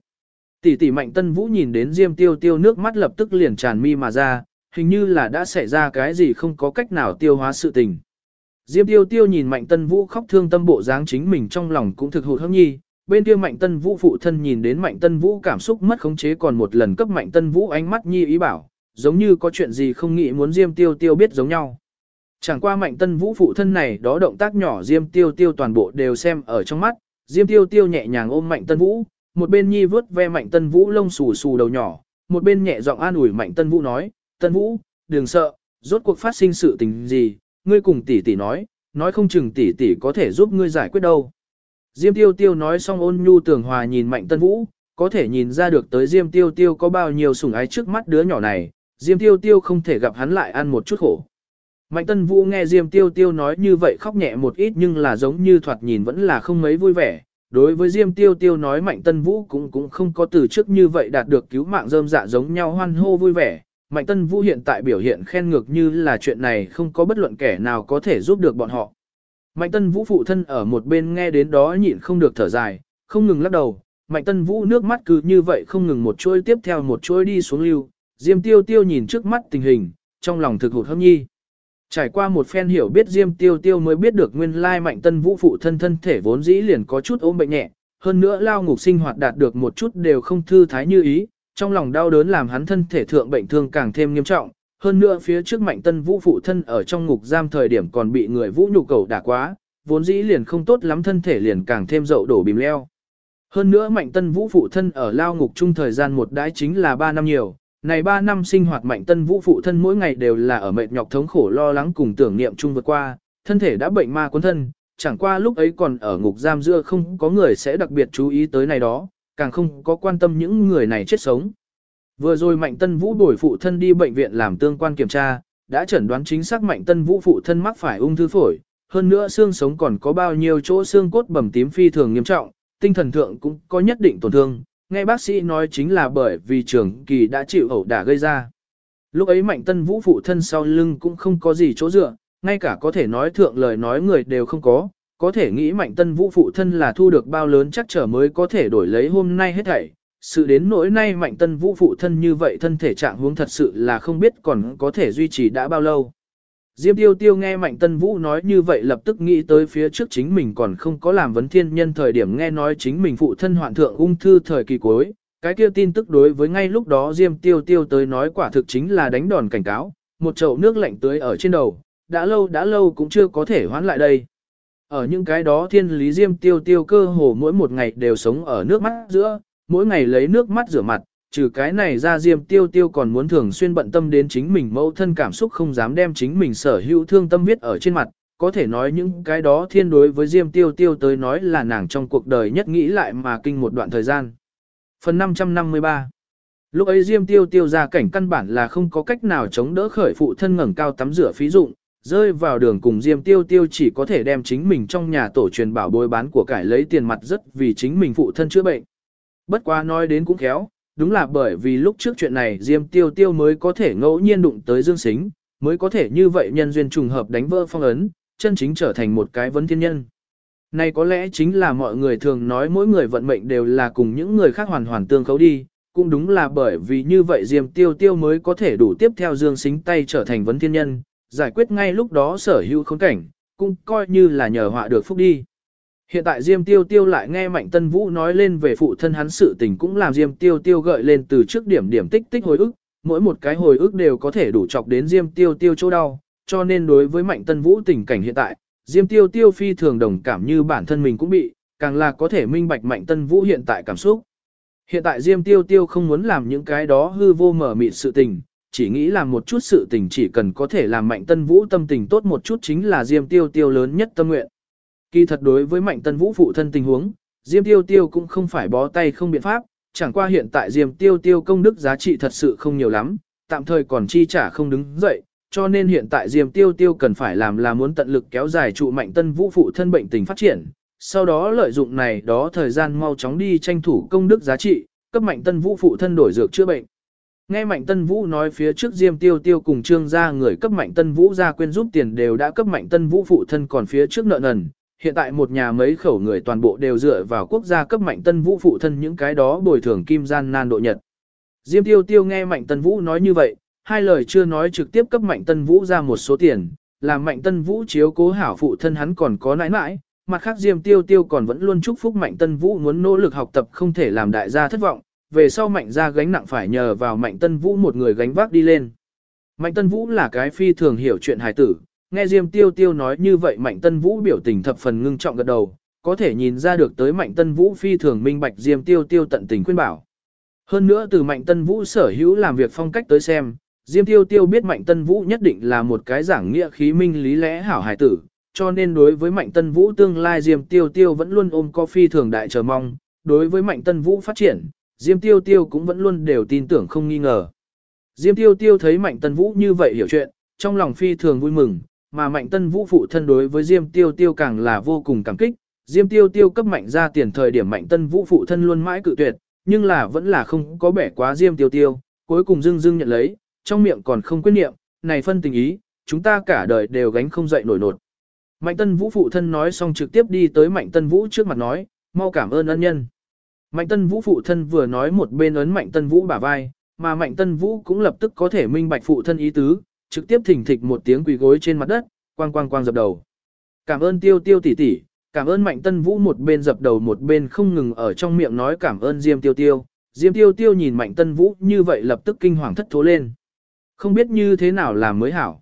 Tỷ Mạnh Tân Vũ nhìn đến Diêm Tiêu Tiêu nước mắt lập tức liền tràn mi mà ra, hình như là đã xảy ra cái gì không có cách nào tiêu hóa sự tình. Diêm Tiêu Tiêu nhìn Mạnh Tân Vũ khóc thương tâm bộ dáng chính mình trong lòng cũng thực hụt hẫng nhi, bên kia Mạnh Tân Vũ phụ thân nhìn đến Mạnh Tân Vũ cảm xúc mất khống chế còn một lần cấp Mạnh Tân Vũ ánh mắt nhi ý bảo, giống như có chuyện gì không nghĩ muốn Diêm Tiêu Tiêu biết giống nhau. Chẳng qua Mạnh Tân Vũ phụ thân này đó động tác nhỏ Diêm Tiêu Tiêu toàn bộ đều xem ở trong mắt, Diêm Tiêu Tiêu nhẹ nhàng ôm Mạnh Tân Vũ, một bên nhi vớt ve Mạnh Tân Vũ lông xù xù đầu nhỏ, một bên nhẹ giọng an ủi Mạnh Tân Vũ nói, Tân Vũ, đừng sợ, rốt cuộc phát sinh sự tình gì, ngươi cùng tỷ tỷ nói không chừng tỷ tỷ có thể giúp ngươi giải quyết đâu. Diêm Tiêu Tiêu nói xong ôn nhu tường hòa nhìn Mạnh Tân Vũ, có thể nhìn ra được tới Diêm Tiêu Tiêu có bao nhiêu sủng ái trước mắt đứa nhỏ này, Diêm Tiêu Tiêu không thể gặp hắn lại ăn một chút khổ. Mạnh Tân Vũ nghe Diêm Tiêu Tiêu nói như vậy khóc nhẹ một ít nhưng là giống như thoạt nhìn vẫn là không mấy vui vẻ. Đối với Diêm Tiêu Tiêu nói Mạnh Tân Vũ cũng không có từ trước như vậy đạt được cứu mạng rơm dạ giống nhau hoan hô vui vẻ. Mạnh Tân Vũ hiện tại biểu hiện khen ngược như là chuyện này không có bất luận kẻ nào có thể giúp được bọn họ. Mạnh Tân Vũ phụ thân ở một bên nghe đến đó nhịn không được thở dài, không ngừng lắc đầu, Mạnh Tân Vũ nước mắt cứ như vậy không ngừng một chuỗi tiếp theo một chuỗi đi xuống lưu, Diêm Tiêu Tiêu nhìn trước mắt tình hình, trong lòng thực hụt hẫng nhi. Trải qua một phen hiểu biết Diêm Tiêu Tiêu mới biết được nguyên lai Mạnh Tân Vũ phụ thân thể vốn dĩ liền có chút ốm bệnh nhẹ, hơn nữa lao ngục sinh hoạt đạt được một chút đều không thư thái như ý, trong lòng đau đớn làm hắn thân thể thượng bệnh thương càng thêm nghiêm trọng. Hơn nữa phía trước Mạnh Tân Vũ phụ thân ở trong ngục giam thời điểm còn bị người vũ nhục cầu đả quá, vốn dĩ liền không tốt lắm, thân thể liền càng thêm dậu đổ bìm leo. Hơn nữa Mạnh Tân Vũ phụ thân ở lao ngục chung thời gian một đãi chính là 3 năm nhiều, này 3 năm sinh hoạt Mạnh Tân Vũ phụ thân mỗi ngày đều là ở mệt nhọc thống khổ lo lắng cùng tưởng niệm chung vượt qua, thân thể đã bệnh ma cuốn thân, chẳng qua lúc ấy còn ở ngục giam giữa không có người sẽ đặc biệt chú ý tới này đó, càng không có quan tâm những người này chết sống. Vừa rồi Mạnh Tân Vũ đuổi phụ thân đi bệnh viện làm tương quan kiểm tra, đã chẩn đoán chính xác Mạnh Tân Vũ phụ thân mắc phải ung thư phổi, hơn nữa xương sống còn có bao nhiêu chỗ xương cốt bầm tím phi thường nghiêm trọng, tinh thần thượng cũng có nhất định tổn thương, nghe bác sĩ nói chính là bởi vì trường kỳ đã chịu ẩu đả gây ra. Lúc ấy Mạnh Tân Vũ phụ thân sau lưng cũng không có gì chỗ dựa, ngay cả có thể nói thượng lời nói người đều không có thể nghĩ Mạnh Tân Vũ phụ thân là thu được bao lớn chắc trở mới có thể đổi lấy hôm nay hết thảy. Sự đến nỗi nay Mạnh Tân Vũ phụ thân như vậy thân thể trạng huống thật sự là không biết còn có thể duy trì đã bao lâu. Diêm Tiêu Tiêu nghe Mạnh Tân Vũ nói như vậy lập tức nghĩ tới phía trước chính mình còn không có làm vấn thiên nhân thời điểm nghe nói chính mình phụ thân hoạn thượng ung thư thời kỳ cuối. Cái kia tin tức đối với ngay lúc đó Diêm Tiêu Tiêu tới nói quả thực chính là đánh đòn cảnh cáo, một chậu nước lạnh tưới ở trên đầu, đã lâu cũng chưa có thể hoán lại đây. Ở những cái đó thiên lý Diêm Tiêu Tiêu cơ hồ mỗi một ngày đều sống ở nước mắt giữa, mỗi ngày lấy nước mắt rửa mặt, trừ cái này ra Diêm Tiêu Tiêu còn muốn thường xuyên bận tâm đến chính mình mẫu thân cảm xúc không dám đem chính mình sở hữu thương tâm viết ở trên mặt, có thể nói những cái đó thiên đối với Diêm Tiêu Tiêu tới nói là nàng trong cuộc đời nhất nghĩ lại mà kinh một đoạn thời gian. Phần 553 Lúc ấy Diêm Tiêu Tiêu ra cảnh căn bản là không có cách nào chống đỡ khởi phụ thân ngẩng cao tắm rửa phí dụng, rơi vào đường cùng Diêm Tiêu Tiêu chỉ có thể đem chính mình trong nhà tổ truyền bảo bối bán của cải lấy tiền mặt rất vì chính mình phụ thân chữa bệnh. Bất quá nói đến cũng khéo, đúng là bởi vì lúc trước chuyện này Diêm Tiêu Tiêu mới có thể ngẫu nhiên đụng tới Dương Sính, mới có thể như vậy nhân duyên trùng hợp đánh vỡ phong ấn, chân chính trở thành một cái vấn thiên nhân. Này có lẽ chính là mọi người thường nói mỗi người vận mệnh đều là cùng những người khác hoàn hoàn tương khấu đi, cũng đúng là bởi vì như vậy Diêm Tiêu Tiêu mới có thể đủ tiếp theo Dương Sính tay trở thành vấn thiên nhân, giải quyết ngay lúc đó sở hữu khốn cảnh, cũng coi như là nhờ họa được phúc đi. Hiện tại Diêm Tiêu Tiêu lại nghe Mạnh Tân Vũ nói lên về phụ thân hắn sự tình cũng làm Diêm Tiêu Tiêu gợi lên từ trước điểm tích hồi ức, mỗi một cái hồi ức đều có thể đủ chọc đến Diêm Tiêu Tiêu chỗ đau, cho nên đối với Mạnh Tân Vũ tình cảnh hiện tại, Diêm Tiêu Tiêu phi thường đồng cảm như bản thân mình cũng bị, càng là có thể minh bạch Mạnh Tân Vũ hiện tại cảm xúc. Hiện tại Diêm Tiêu Tiêu không muốn làm những cái đó hư vô mở mịt sự tình, chỉ nghĩ làm một chút sự tình chỉ cần có thể làm Mạnh Tân Vũ tâm tình tốt một chút chính là Diêm Tiêu Tiêu lớn nhất tâm nguyện. Kỳ thật đối với Mạnh Tân Vũ phụ thân tình huống, Diêm Tiêu Tiêu cũng không phải bó tay không biện pháp, chẳng qua hiện tại Diêm Tiêu Tiêu công đức giá trị thật sự không nhiều lắm, tạm thời còn chi trả không đứng dậy, cho nên hiện tại Diêm Tiêu Tiêu cần phải làm là muốn tận lực kéo dài trụ Mạnh Tân Vũ phụ thân bệnh tình phát triển, sau đó lợi dụng này đó thời gian mau chóng đi tranh thủ công đức giá trị, cấp Mạnh Tân Vũ phụ thân đổi dược chữa bệnh. Nghe Mạnh Tân Vũ nói phía trước Diêm Tiêu Tiêu cùng Trương gia người cấp Mạnh Tân Vũ ra quyên giúp tiền đều đã cấp Mạnh Tân Vũ phụ thân còn phía trước nợ nần, hiện tại một nhà mấy khẩu người toàn bộ đều dựa vào quốc gia cấp Mạnh Tân Vũ phụ thân những cái đó bồi thường kim gian nan độ nhật. Diêm Tiêu Tiêu nghe Mạnh Tân Vũ nói như vậy, hai lời chưa nói trực tiếp cấp Mạnh Tân Vũ ra một số tiền, làm Mạnh Tân Vũ chiếu cố hảo phụ thân hắn còn có nãi nãi, mặt khác Diêm Tiêu Tiêu còn vẫn luôn chúc phúc Mạnh Tân Vũ muốn nỗ lực học tập không thể làm đại gia thất vọng, về sau Mạnh gia gánh nặng phải nhờ vào Mạnh Tân Vũ một người gánh vác đi lên. Mạnh Tân Vũ là cái phi thường hiểu chuyện hài tử, nghe Diêm Tiêu Tiêu nói như vậy Mạnh Tân Vũ biểu tình thập phần ngưng trọng gật đầu, có thể nhìn ra được tới Mạnh Tân Vũ phi thường minh bạch Diêm Tiêu Tiêu tận tình khuyên bảo. Hơn nữa từ Mạnh Tân Vũ sở hữu làm việc phong cách tới xem, Diêm Tiêu Tiêu biết Mạnh Tân Vũ nhất định là một cái giảng nghĩa khí minh lý lẽ hảo hài tử, cho nên đối với Mạnh Tân Vũ tương lai Diêm Tiêu Tiêu vẫn luôn ôm có phi thường đại chờ mong, đối với Mạnh Tân Vũ phát triển, Diêm Tiêu Tiêu cũng vẫn luôn đều tin tưởng không nghi ngờ. Diêm Tiêu Tiêu thấy Mạnh Tân Vũ như vậy hiểu chuyện, trong lòng phi thường vui mừng, mà Mạnh Tân Vũ phụ thân đối với Diêm Tiêu Tiêu càng là vô cùng cảm kích. Diêm Tiêu Tiêu cấp Mạnh ra tiền thời điểm Mạnh Tân Vũ phụ thân luôn mãi cự tuyệt, nhưng là vẫn là không có bẻ quá Diêm Tiêu Tiêu, cuối cùng dưng nhận lấy, trong miệng còn không quyết niệm, này phân tình ý, chúng ta cả đời đều gánh không dậy nổi nột. Mạnh Tân Vũ phụ thân nói xong trực tiếp đi tới Mạnh Tân Vũ trước mặt nói, mau cảm ơn ân nhân. Mạnh Tân Vũ phụ thân vừa nói một bên ấn Mạnh Tân Vũ bả vai, mà Mạnh Tân Vũ cũng lập tức có thể minh bạch phụ thân ý tứ, trực tiếp thỉnh thịch một tiếng quỳ gối trên mặt đất, quang quang quang dập đầu. Cảm ơn Tiêu Tiêu tỷ tỷ, cảm ơn Mạnh Tân Vũ một bên dập đầu một bên không ngừng ở trong miệng nói cảm ơn Diêm Tiêu Tiêu. Diêm Tiêu Tiêu nhìn Mạnh Tân Vũ như vậy lập tức kinh hoàng thất thố lên. Không biết như thế nào làm mới hảo.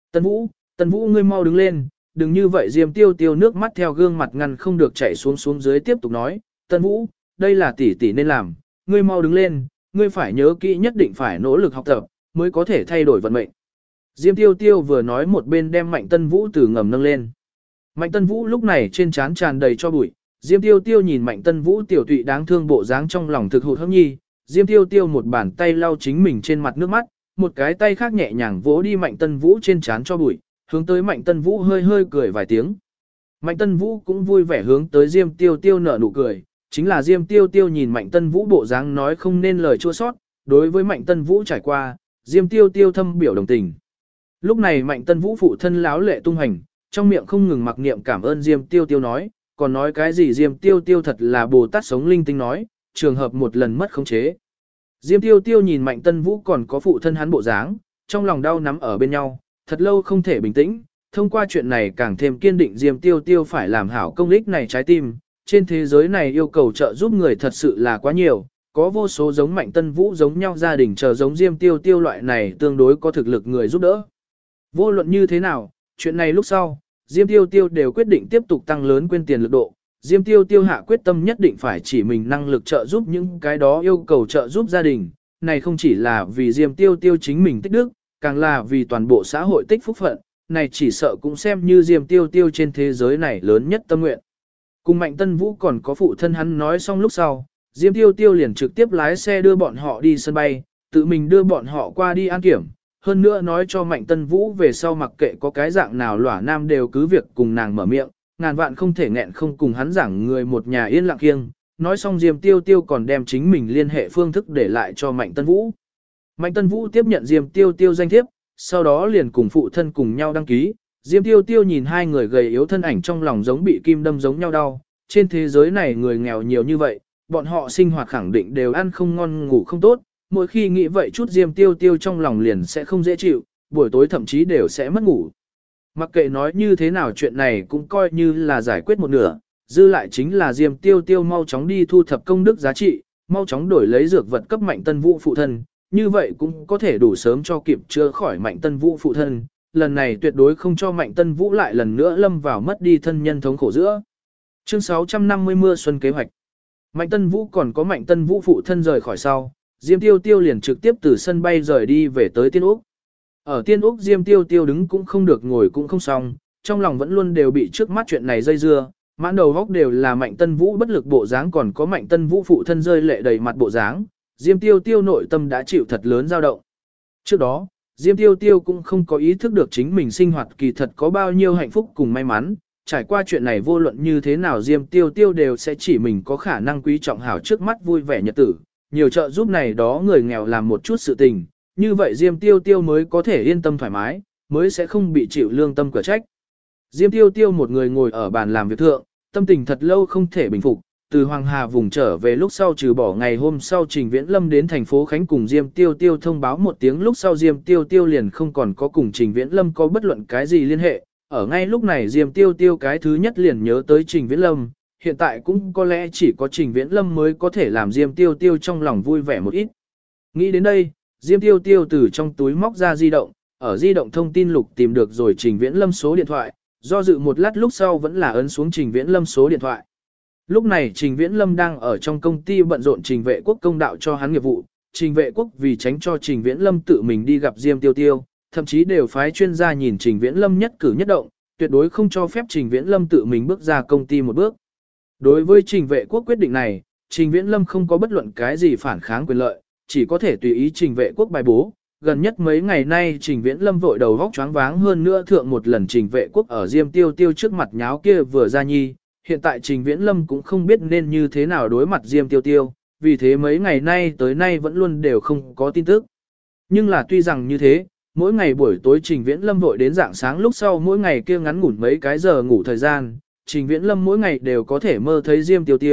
Tân Vũ ngươi mau đứng lên, đừng như vậy. Diêm Tiêu Tiêu nước mắt theo gương mặt ngăn không được chảy xuống dưới tiếp tục nói, Tân Vũ, đây là tỷ tỷ nên làm, ngươi mau đứng lên, ngươi phải nhớ kỹ nhất định phải nỗ lực học tập, mới có thể thay đổi vận mệnh. Diêm Tiêu Tiêu vừa nói một bên đem Mạnh Tân Vũ từ ngầm nâng lên. Mạnh Tân Vũ lúc này trên trán tràn đầy cho bụi, Diêm Tiêu Tiêu nhìn Mạnh Tân Vũ tiểu tụy đáng thương bộ dáng trong lòng thực hụt hẫng nhi, Diêm Tiêu Tiêu một bàn tay lau chính mình trên mặt nước mắt, một cái tay khác nhẹ nhàng vỗ đi Mạnh Tân Vũ trên trán cho bụi, hướng tới Mạnh Tân Vũ hơi hơi cười vài tiếng. Mạnh Tân Vũ cũng vui vẻ hướng tới Diêm Tiêu Tiêu nở nụ cười, chính là Diêm Tiêu Tiêu nhìn Mạnh Tân Vũ bộ dáng nói không nên lời chua sót, đối với Mạnh Tân Vũ trải qua, Diêm Tiêu Tiêu thâm biểu đồng tình. Lúc này Mạnh Tân Vũ phụ thân láo lệ tung hành, trong miệng không ngừng mặc niệm cảm ơn Diêm Tiêu Tiêu nói, còn nói cái gì Diêm Tiêu Tiêu thật là Bồ Tát sống linh tinh nói, trường hợp một lần mất khống chế. Diêm Tiêu Tiêu nhìn Mạnh Tân Vũ còn có phụ thân hắn bộ dáng, trong lòng đau nắm ở bên nhau, thật lâu không thể bình tĩnh, thông qua chuyện này càng thêm kiên định Diêm Tiêu Tiêu phải làm hảo công ích này trái tim, trên thế giới này yêu cầu trợ giúp người thật sự là quá nhiều, có vô số giống Mạnh Tân Vũ giống nhau gia đình chờ giống Diêm Tiêu Tiêu loại này tương đối có thực lực người giúp đỡ. Vô luận như thế nào, chuyện này lúc sau, Diêm Tiêu Tiêu đều quyết định tiếp tục tăng lớn quyên tiền lực độ. Diêm Tiêu Tiêu hạ quyết tâm nhất định phải chỉ mình năng lực trợ giúp những cái đó yêu cầu trợ giúp gia đình. Này không chỉ là vì Diêm Tiêu Tiêu chính mình tích đức, càng là vì toàn bộ xã hội tích phúc phận. Này chỉ sợ cũng xem như Diêm Tiêu Tiêu trên thế giới này lớn nhất tâm nguyện. Cùng Mạnh Tân Vũ còn có phụ thân hắn nói xong lúc sau, Diêm Tiêu Tiêu liền trực tiếp lái xe đưa bọn họ đi sân bay, tự mình đưa bọn họ qua đi an kiểm. Hơn nữa nói cho Mạnh Tân Vũ về sau mặc kệ có cái dạng nào lỏa nam đều cứ việc cùng nàng mở miệng, ngàn vạn không thể nghẹn không cùng hắn giảng người một nhà yên lặng kiêng. Nói xong Diêm Tiêu Tiêu còn đem chính mình liên hệ phương thức để lại cho Mạnh Tân Vũ. Mạnh Tân Vũ tiếp nhận Diêm Tiêu Tiêu danh thiếp, sau đó liền cùng phụ thân cùng nhau đăng ký. Diêm Tiêu Tiêu nhìn hai người gầy yếu thân ảnh trong lòng giống bị kim đâm giống nhau đau. Trên thế giới này người nghèo nhiều như vậy, bọn họ sinh hoạt khẳng định đều ăn không ngon ngủ không tốt. Mỗi khi nghĩ vậy chút Diêm Tiêu Tiêu trong lòng liền sẽ không dễ chịu, buổi tối thậm chí đều sẽ mất ngủ. Mặc kệ nói như thế nào chuyện này cũng coi như là giải quyết một nửa, dư lại chính là Diêm Tiêu Tiêu mau chóng đi thu thập công đức giá trị, mau chóng đổi lấy dược vật cấp Mạnh Tân Vũ phụ thân, như vậy cũng có thể đủ sớm cho kịp chữa khỏi Mạnh Tân Vũ phụ thân, lần này tuyệt đối không cho Mạnh Tân Vũ lại lần nữa lâm vào mất đi thân nhân thống khổ giữa. Chương 650 mưa xuân kế hoạch. Mạnh Tân Vũ còn có Mạnh Tân Vũ phụ thân rời khỏi sau, Diêm Tiêu Tiêu liền trực tiếp từ sân bay rời đi về tới Tiên Úc. Ở Tiên Úc Diêm Tiêu Tiêu đứng cũng không được ngồi cũng không xong, trong lòng vẫn luôn đều bị trước mắt chuyện này dây dưa, mãn đầu góc đều là Mạnh Tân Vũ bất lực bộ dáng còn có Mạnh Tân Vũ phụ thân rơi lệ đầy mặt bộ dáng, Diêm Tiêu Tiêu nội tâm đã chịu thật lớn dao động. Trước đó, Diêm Tiêu Tiêu cũng không có ý thức được chính mình sinh hoạt kỳ thật có bao nhiêu hạnh phúc cùng may mắn, trải qua chuyện này vô luận như thế nào Diêm Tiêu Tiêu đều sẽ chỉ mình có khả năng quý trọng hảo trước mắt vui vẻ nhật tử, nhiều trợ giúp này đó người nghèo làm một chút sự tình, như vậy Diêm Tiêu Tiêu mới có thể yên tâm thoải mái, mới sẽ không bị chịu lương tâm cửa trách. Diêm Tiêu Tiêu một người ngồi ở bàn làm việc thượng, tâm tình thật lâu không thể bình phục, từ Hoàng Hà vùng trở về lúc sau trừ bỏ ngày hôm sau Trình Viễn Lâm đến thành phố Khánh cùng Diêm Tiêu Tiêu thông báo một tiếng lúc sau Diêm Tiêu Tiêu liền không còn có cùng Trình Viễn Lâm có bất luận cái gì liên hệ, ở ngay lúc này Diêm Tiêu Tiêu cái thứ nhất liền nhớ tới Trình Viễn Lâm, hiện tại cũng có lẽ chỉ có Trình Viễn Lâm mới có thể làm Diêm Tiêu Tiêu trong lòng vui vẻ một ít. Nghĩ đến đây, Diêm Tiêu Tiêu từ trong túi móc ra di động, ở di động thông tin lục tìm được rồi Trình Viễn Lâm số điện thoại, do dự một lát lúc sau vẫn là ấn xuống Trình Viễn Lâm số điện thoại. Lúc này Trình Viễn Lâm đang ở trong công ty bận rộn Trình Vệ Quốc công đạo cho hắn nghiệp vụ, Trình Vệ Quốc vì tránh cho Trình Viễn Lâm tự mình đi gặp Diêm Tiêu Tiêu, thậm chí đều phái chuyên gia nhìn Trình Viễn Lâm nhất cử nhất động, tuyệt đối không cho phép Trình Viễn Lâm tự mình bước ra công ty một bước. Đối với Trình Vệ Quốc quyết định này, Trình Viễn Lâm không có bất luận cái gì phản kháng quyền lợi, chỉ có thể tùy ý Trình Vệ Quốc bài bố. Gần nhất mấy ngày nay Trình Viễn Lâm vội đầu vóc choáng váng hơn nữa thượng một lần Trình Vệ Quốc ở Diêm Tiêu Tiêu trước mặt nháo kia vừa ra nhi, hiện tại Trình Viễn Lâm cũng không biết nên như thế nào đối mặt Diêm Tiêu Tiêu, vì thế mấy ngày nay tới nay vẫn luôn đều không có tin tức. Nhưng là tuy rằng như thế, mỗi ngày buổi tối Trình Viễn Lâm vội đến rạng sáng lúc sau mỗi ngày kia ngắn ngủn mấy cái giờ ngủ thời gian, Trình Viễn Lâm mỗi ngày đều có thể mơ thấy Diêm Tiêu Tiêu,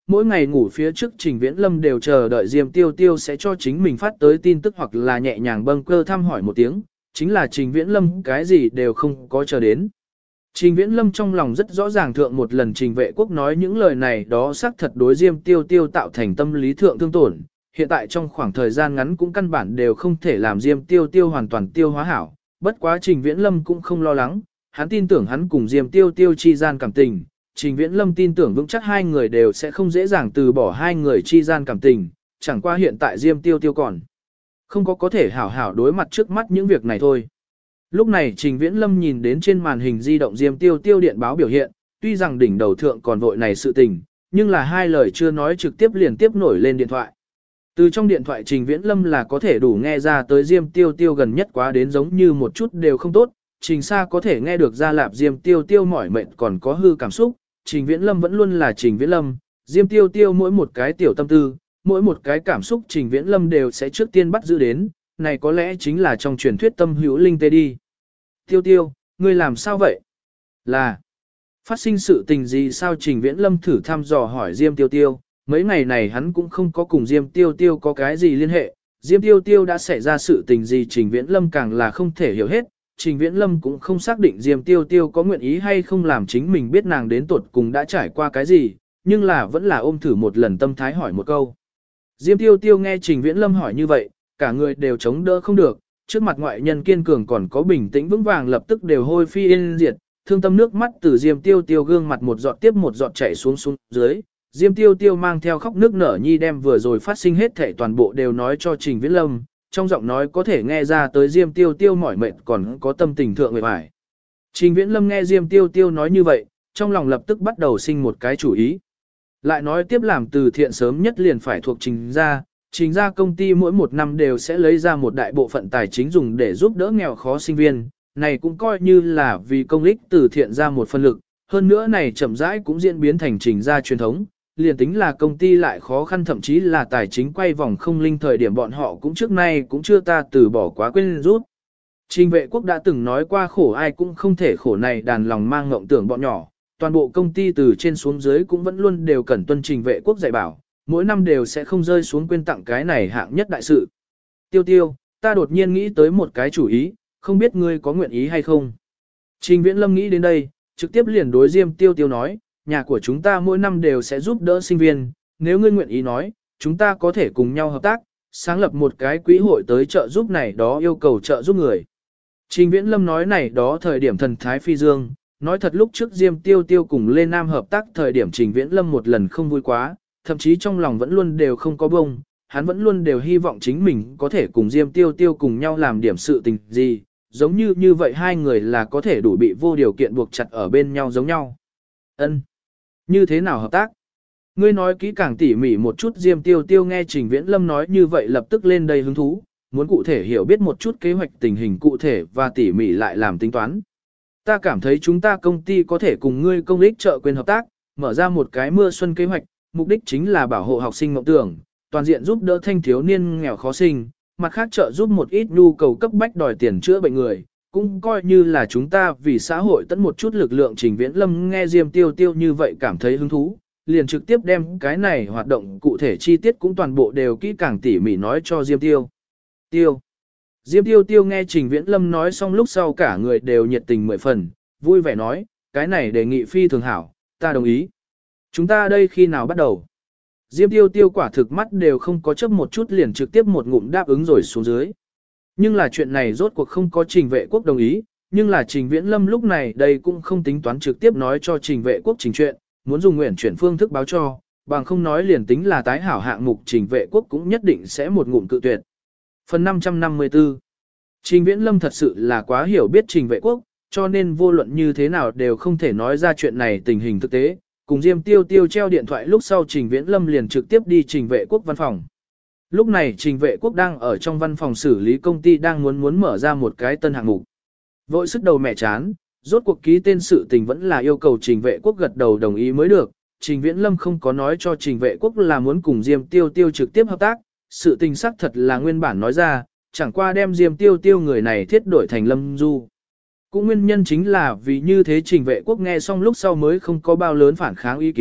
Mỗi ngày ngủ phía trước Trình Viễn Lâm đều chờ đợi Diêm Tiêu Tiêu sẽ cho chính mình phát tới tin tức hoặc là nhẹ nhàng bâng quơ thăm hỏi một tiếng, chính là Trình Viễn Lâm cái gì đều không có chờ đến. Trình Viễn Lâm trong lòng rất rõ ràng thượng một lần Trình Vệ Quốc nói những lời này đó xác thật đối Diêm Tiêu Tiêu tạo thành tâm lý thượng thương tổn, hiện tại trong khoảng thời gian ngắn cũng căn bản đều không thể làm Diêm Tiêu Tiêu hoàn toàn tiêu hóa hảo, bất quá Trình Viễn Lâm cũng không lo lắng, hắn tin tưởng hắn cùng Diêm Tiêu Tiêu chi gian cảm tình, Trình Viễn Lâm tin tưởng vững chắc hai người đều sẽ không dễ dàng từ bỏ hai người chi gian cảm tình, chẳng qua hiện tại Diêm Tiêu Tiêu còn không có thể hảo hảo đối mặt trước mắt những việc này thôi. Lúc này Trình Viễn Lâm nhìn đến trên màn hình di động Diêm Tiêu Tiêu điện báo biểu hiện, tuy rằng đỉnh đầu thượng còn vội này sự tình, nhưng là hai lời chưa nói trực tiếp liền tiếp nổi lên điện thoại. Từ trong điện thoại Trình Viễn Lâm là có thể đủ nghe ra tới Diêm Tiêu Tiêu gần nhất quá đến giống như một chút đều không tốt, Trình Sa có thể nghe được ra lạp Diêm Tiêu Tiêu mỏi mệt còn có hư cảm xúc, Trình Viễn Lâm vẫn luôn là Trình Viễn Lâm, Diêm Tiêu Tiêu mỗi một cái tiểu tâm tư, mỗi một cái cảm xúc Trình Viễn Lâm đều sẽ trước tiên bắt giữ đến, này có lẽ chính là trong truyền thuyết tâm hữu linh tê đi. Tiêu Tiêu, ngươi làm sao vậy? Là, phát sinh sự tình gì sao Trình Viễn Lâm thử thăm dò hỏi Diêm Tiêu Tiêu, mấy ngày này hắn cũng không có cùng Diêm Tiêu Tiêu có cái gì liên hệ, Diêm Tiêu Tiêu đã xảy ra sự tình gì Trình Viễn Lâm càng là không thể hiểu hết, Trình Viễn Lâm cũng không xác định Diêm Tiêu Tiêu có nguyện ý hay không làm chính mình biết nàng đến tuột cùng đã trải qua cái gì, nhưng là vẫn là ôm thử một lần tâm thái hỏi một câu. Diêm Tiêu Tiêu nghe Trình Viễn Lâm hỏi như vậy, cả người đều chống đỡ không được, trước mặt ngoại nhân kiên cường còn có bình tĩnh vững vàng lập tức đều hôi phi yên diệt, thương tâm nước mắt từ Diêm Tiêu Tiêu gương mặt một giọt tiếp một giọt chảy xuống dưới. Diêm Tiêu Tiêu mang theo khóc nước nở nhi đem vừa rồi phát sinh hết thảy toàn bộ đều nói cho Trình Viễn Lâm, trong giọng nói có thể nghe ra tới Diêm Tiêu Tiêu mỏi mệt còn có tâm tình thượng người phải. Trình Viễn Lâm nghe Diêm Tiêu Tiêu nói như vậy, trong lòng lập tức bắt đầu sinh một cái chủ ý. Lại nói tiếp làm từ thiện sớm nhất liền phải thuộc Trình gia công ty mỗi một năm đều sẽ lấy ra một đại bộ phận tài chính dùng để giúp đỡ nghèo khó sinh viên, này cũng coi như là vì công ích từ thiện ra một phần lực, hơn nữa này chậm rãi cũng diễn biến thành Trình gia truyền thống, liền tính là công ty lại khó khăn thậm chí là tài chính quay vòng không linh thời điểm bọn họ cũng trước nay cũng chưa ta từ bỏ quá quên rút. Trình Vệ Quốc đã từng nói qua khổ ai cũng không thể khổ này đàn lòng mang ngộng tưởng bọn nhỏ, toàn bộ công ty từ trên xuống dưới cũng vẫn luôn đều cần tuân Trình Vệ Quốc dạy bảo, mỗi năm đều sẽ không rơi xuống quên tặng cái này hạng nhất đại sự. Tiêu Tiêu, ta đột nhiên nghĩ tới một cái chủ ý, không biết ngươi có nguyện ý hay không. Trình Viễn Lâm nghĩ đến đây, trực tiếp liền đối Diêm Tiêu Tiêu nói, nhà của chúng ta mỗi năm đều sẽ giúp đỡ sinh viên, nếu ngươi nguyện ý nói, chúng ta có thể cùng nhau hợp tác, sáng lập một cái quỹ hội tới trợ giúp này đó yêu cầu trợ giúp người. Trình Viễn Lâm nói này đó thời điểm thần thái phi dương, nói thật lúc trước Diêm Tiêu Tiêu cùng Lê Nam hợp tác thời điểm Trình Viễn Lâm một lần không vui quá, thậm chí trong lòng vẫn luôn đều không có bông, hắn vẫn luôn đều hy vọng chính mình có thể cùng Diêm Tiêu Tiêu cùng nhau làm điểm sự tình gì, giống như vậy hai người là có thể đủ bị vô điều kiện buộc chặt ở bên nhau giống nhau. Ân, như thế nào hợp tác? Ngươi nói kỹ càng tỉ mỉ một chút. Diêm Tiêu Tiêu nghe Trình Viễn Lâm nói như vậy lập tức lên đây hứng thú, muốn cụ thể hiểu biết một chút kế hoạch tình hình cụ thể và tỉ mỉ lại làm tính toán. Ta cảm thấy chúng ta công ty có thể cùng ngươi công ích trợ quyền hợp tác, mở ra một cái mưa xuân kế hoạch, mục đích chính là bảo hộ học sinh mộng tưởng, toàn diện giúp đỡ thanh thiếu niên nghèo khó sinh, mặt khác trợ giúp một ít nhu cầu cấp bách đòi tiền chữa bệnh người, cũng coi như là chúng ta vì xã hội tận một chút lực lượng. Trình Viễn Lâm nghe Diêm Tiêu Tiêu như vậy cảm thấy hứng thú, liền trực tiếp đem cái này hoạt động cụ thể chi tiết cũng toàn bộ đều kỹ càng tỉ mỉ nói cho Diêm Tiêu Tiêu. Diêm Tiêu Tiêu nghe Trình Viễn Lâm nói xong lúc sau cả người đều nhiệt tình mười phần, vui vẻ nói, cái này đề nghị phi thường hảo, ta đồng ý. Chúng ta đây khi nào bắt đầu? Diêm Tiêu Tiêu quả thực mắt đều không có chớp một chút liền trực tiếp một ngụm đáp ứng rồi xuống dưới. Nhưng là chuyện này rốt cuộc không có Trình Vệ Quốc đồng ý, nhưng là Trình Viễn Lâm lúc này đây cũng không tính toán trực tiếp nói cho Trình Vệ Quốc trình chuyện, muốn dùng nguyện chuyển phương thức báo cho, bằng không nói liền tính là tái hảo hạng mục Trình Vệ Quốc cũng nhất định sẽ một ngụm cự tuyệt. Phần 554 Trình Viễn Lâm thật sự là quá hiểu biết Trình Vệ Quốc, cho nên vô luận như thế nào đều không thể nói ra chuyện này tình hình thực tế. Cùng Diêm Tiêu Tiêu treo điện thoại lúc sau Trình Viễn Lâm liền trực tiếp đi Trình Vệ Quốc văn phòng. Lúc này Trình Vệ Quốc đang ở trong văn phòng xử lý công ty đang muốn mở ra một cái tân hạng mục. Vội sức đầu mẹ chán, rốt cuộc ký tên sự tình vẫn là yêu cầu Trình Vệ Quốc gật đầu đồng ý mới được. Trình Viễn Lâm không có nói cho Trình Vệ Quốc là muốn cùng Diêm Tiêu Tiêu trực tiếp hợp tác, sự tình xác thật là nguyên bản nói ra, chẳng qua đem Diêm Tiêu Tiêu người này thiết đổi thành Lâm Du. Cũng nguyên nhân chính là vì như thế Trình Vệ Quốc nghe xong lúc sau mới không có bao lớn phản kháng ý kiến,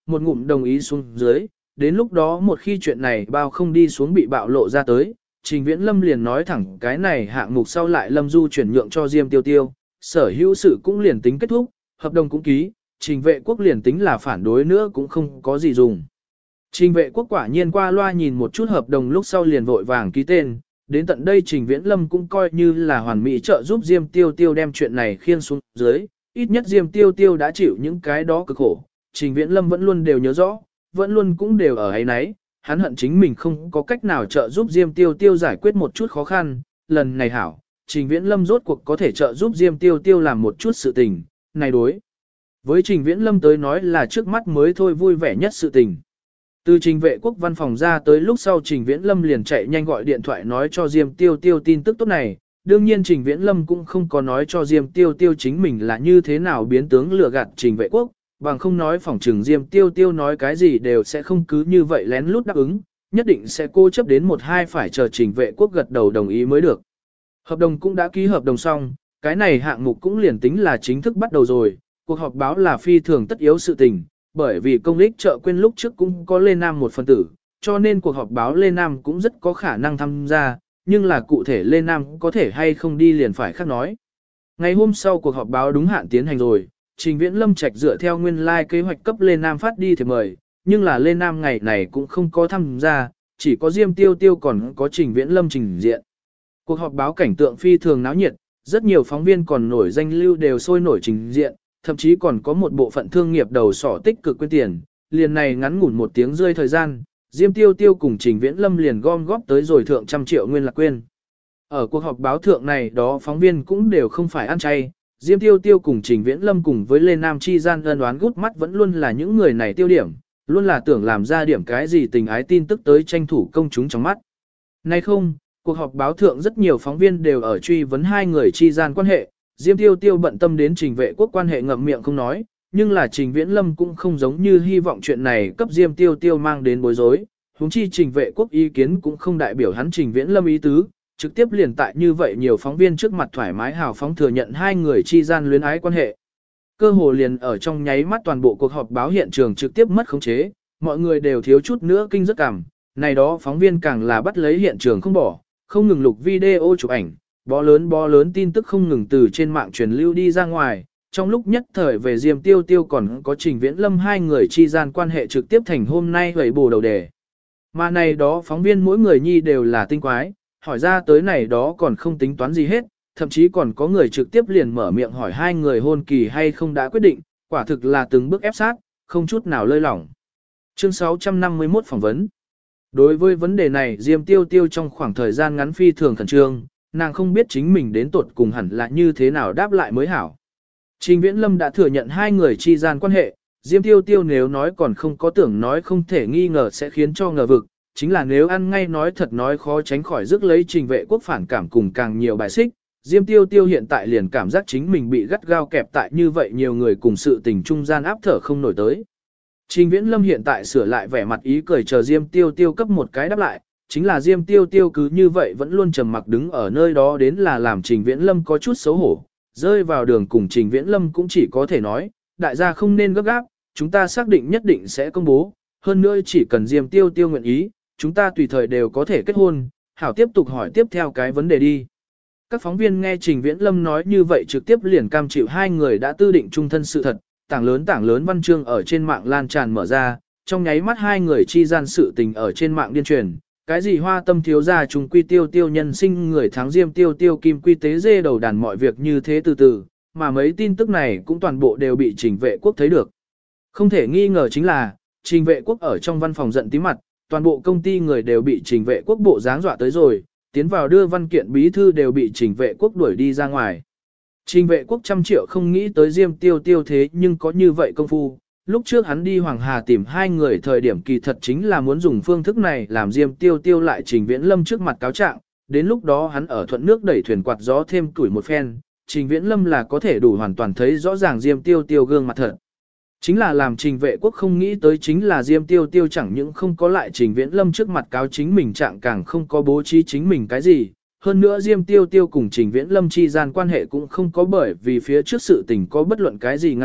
một ngụm đồng ý xuống dưới, đến lúc đó một khi chuyện này bao không đi xuống bị bạo lộ ra tới, Trình Viễn Lâm liền nói thẳng cái này hạng mục sau lại Lâm Du chuyển nhượng cho Diêm Tiêu Tiêu, sở hữu sự cũng liền tính kết thúc, hợp đồng cũng ký, Trình Vệ Quốc liền tính là phản đối nữa cũng không có gì dùng. Trình Vệ Quốc quả nhiên qua loa nhìn một chút hợp đồng lúc sau liền vội vàng ký tên, đến tận đây Trình Viễn Lâm cũng coi như là hoàn mỹ trợ giúp Diêm Tiêu Tiêu đem chuyện này khiêng xuống dưới, ít nhất Diêm Tiêu Tiêu đã chịu những cái đó cực khổ, Trình Viễn Lâm vẫn luôn đều nhớ rõ, vẫn luôn cũng đều ở ấy nấy, hắn hận chính mình không có cách nào trợ giúp Diêm Tiêu Tiêu giải quyết một chút khó khăn, lần này hảo, Trình Viễn Lâm rốt cuộc có thể trợ giúp Diêm Tiêu Tiêu làm một chút sự tình, này đối. Với Trình Viễn Lâm tới nói là trước mắt mới thôi vui vẻ nhất sự tình. Từ Trình Vệ Quốc văn phòng ra tới lúc sau Trình Viễn Lâm liền chạy nhanh gọi điện thoại nói cho Diêm Tiêu Tiêu tin tức tốt này. Đương nhiên Trình Viễn Lâm cũng không có nói cho Diêm Tiêu Tiêu chính mình là như thế nào biến tướng lừa gạt Trình Vệ Quốc, bằng không nói phỏng trừng Diêm Tiêu Tiêu nói cái gì đều sẽ không cứ như vậy lén lút đáp ứng, nhất định sẽ cố chấp đến một hai phải chờ Trình Vệ Quốc gật đầu đồng ý mới được. Hợp đồng cũng đã ký hợp đồng xong, cái này hạng mục cũng liền tính là chính thức bắt đầu rồi, cuộc họp báo là phi thường tất yếu sự tình, bởi vì công ích chợ quên lúc trước cũng có Lê Nam một phần tử, cho nên cuộc họp báo Lê Nam cũng rất có khả năng tham gia, nhưng là cụ thể Lê Nam có thể hay không đi liền phải khác nói. Ngày hôm sau cuộc họp báo đúng hạn tiến hành rồi, Trình Viễn Lâm Trạch dựa theo nguyên lai kế hoạch cấp Lê Nam phát đi thì mời, nhưng là Lê Nam ngày này cũng không có tham gia, chỉ có Diêm Tiêu Tiêu còn có Trình Viễn Lâm trình diện. Cuộc họp báo cảnh tượng phi thường náo nhiệt, rất nhiều phóng viên còn nổi danh lưu đều sôi nổi trình diện, thậm chí còn có một bộ phận thương nghiệp đầu sỏ tích cực quyên tiền, liền này ngắn ngủn một tiếng rơi thời gian, Diêm Tiêu Tiêu cùng Trình Viễn Lâm liền gom góp tới rồi thượng trăm triệu nguyên lạc quyên. Ở cuộc họp báo thượng này đó phóng viên cũng đều không phải ăn chay, Diêm Tiêu Tiêu cùng Trình Viễn Lâm cùng với Lê Nam chi gian ân oán gút mắt vẫn luôn là những người này tiêu điểm, luôn là tưởng làm ra điểm cái gì tình ái tin tức tới tranh thủ công chúng trong mắt. Nay không, cuộc họp báo thượng rất nhiều phóng viên đều ở truy vấn hai người chi gian quan hệ, Diêm Tiêu Tiêu bận tâm đến Trình Vệ Quốc quan hệ ngậm miệng không nói, nhưng là Trình Viễn Lâm cũng không giống như hy vọng chuyện này cấp Diêm Tiêu Tiêu mang đến bối rối, huống chi Trình Vệ Quốc ý kiến cũng không đại biểu hắn Trình Viễn Lâm ý tứ, trực tiếp liền tại như vậy nhiều phóng viên trước mặt thoải mái hào phóng thừa nhận hai người chi gian luyến ái quan hệ. Cơ hồ liền ở trong nháy mắt toàn bộ cuộc họp báo hiện trường trực tiếp mất khống chế, mọi người đều thiếu chút nữa kinh rất cảm, này đó phóng viên càng là bắt lấy hiện trường không bỏ, không ngừng lục video chụp ảnh, bó lớn tin tức không ngừng từ trên mạng truyền lưu đi ra ngoài, trong lúc nhất thời về Diêm Tiêu Tiêu còn có Trình Viễn Lâm hai người chi gian quan hệ trực tiếp thành hôm nay gầy bù đầu đề. Mà này đó phóng viên mỗi người nhi đều là tinh quái, hỏi ra tới này đó còn không tính toán gì hết, thậm chí còn có người trực tiếp liền mở miệng hỏi hai người hôn kỳ hay không đã quyết định, quả thực là từng bước ép sát, không chút nào lơi lỏng. Chương 651 phỏng vấn. Đối với vấn đề này Diêm Tiêu Tiêu trong khoảng thời gian ngắn phi thường khẩn trương, nàng không biết chính mình đến tuột cùng hẳn là như thế nào đáp lại mới hảo. Trình Viễn Lâm đã thừa nhận hai người chi gian quan hệ, Diêm Tiêu Tiêu nếu nói còn không có tưởng nói không thể nghi ngờ sẽ khiến cho ngờ vực, chính là nếu ăn ngay nói thật nói khó tránh khỏi rước lấy Trình Vệ Quốc phản cảm cùng càng nhiều bài xích. Diêm Tiêu Tiêu hiện tại liền cảm giác chính mình bị gắt gao kẹp tại như vậy nhiều người cùng sự tình trung gian áp thở không nổi tới. Trình Viễn Lâm hiện tại sửa lại vẻ mặt ý cười chờ Diêm Tiêu Tiêu cấp một cái đáp lại, chính là Diêm Tiêu Tiêu cứ như vậy vẫn luôn trầm mặc đứng ở nơi đó đến là làm Trình Viễn Lâm có chút xấu hổ, rơi vào đường cùng Trình Viễn Lâm cũng chỉ có thể nói, đại gia không nên gấp gáp, chúng ta xác định nhất định sẽ công bố, hơn nữa chỉ cần Diêm Tiêu Tiêu nguyện ý, chúng ta tùy thời đều có thể kết hôn, hảo tiếp tục hỏi tiếp theo cái vấn đề đi. Các phóng viên nghe Trình Viễn Lâm nói như vậy trực tiếp liền cam chịu hai người đã tư định chung thân sự thật, tảng lớn văn chương ở trên mạng lan tràn mở ra, trong nháy mắt hai người chi gian sự tình ở trên mạng điên truyền, cái gì hoa tâm thiếu gia trùng quy tiêu tiêu nhân sinh người thắng Diêm Tiêu Tiêu kim quy tế dê đầu đàn mọi việc như thế từ từ, mà mấy tin tức này cũng toàn bộ đều bị Trình Vệ Quốc thấy được. Không thể nghi ngờ chính là, Trình Vệ Quốc ở trong văn phòng giận tím mặt, toàn bộ công ty người đều bị Trình Vệ Quốc bộ dáng dọa tới rồi, tiến vào đưa văn kiện bí thư đều bị Trình Vệ Quốc đuổi đi ra ngoài. Trình Vệ Quốc trăm triệu không nghĩ tới Diêm Tiêu Tiêu thế nhưng có như vậy công phu. Lúc trước hắn đi Hoàng Hà tìm hai người thời điểm kỳ thật chính là muốn dùng phương thức này làm Diêm Tiêu Tiêu lại Trình Viễn Lâm trước mặt cáo trạng. Đến lúc đó hắn ở thuận nước đẩy thuyền quạt gió thêm tuổi một phen, Trình Viễn Lâm là có thể đủ hoàn toàn thấy rõ ràng Diêm Tiêu Tiêu gương mặt thật. Chính là làm Trình Vệ Quốc không nghĩ tới chính là Diêm Tiêu Tiêu chẳng những không có lại Trình Viễn Lâm trước mặt cáo chính mình trạng càng không có bố trí chính mình cái gì. Hơn nữa Diêm Tiêu Tiêu cùng Trình Viễn Lâm chi gian quan hệ cũng không có bởi vì phía trước sự tình có bất luận cái gì ngăn cách,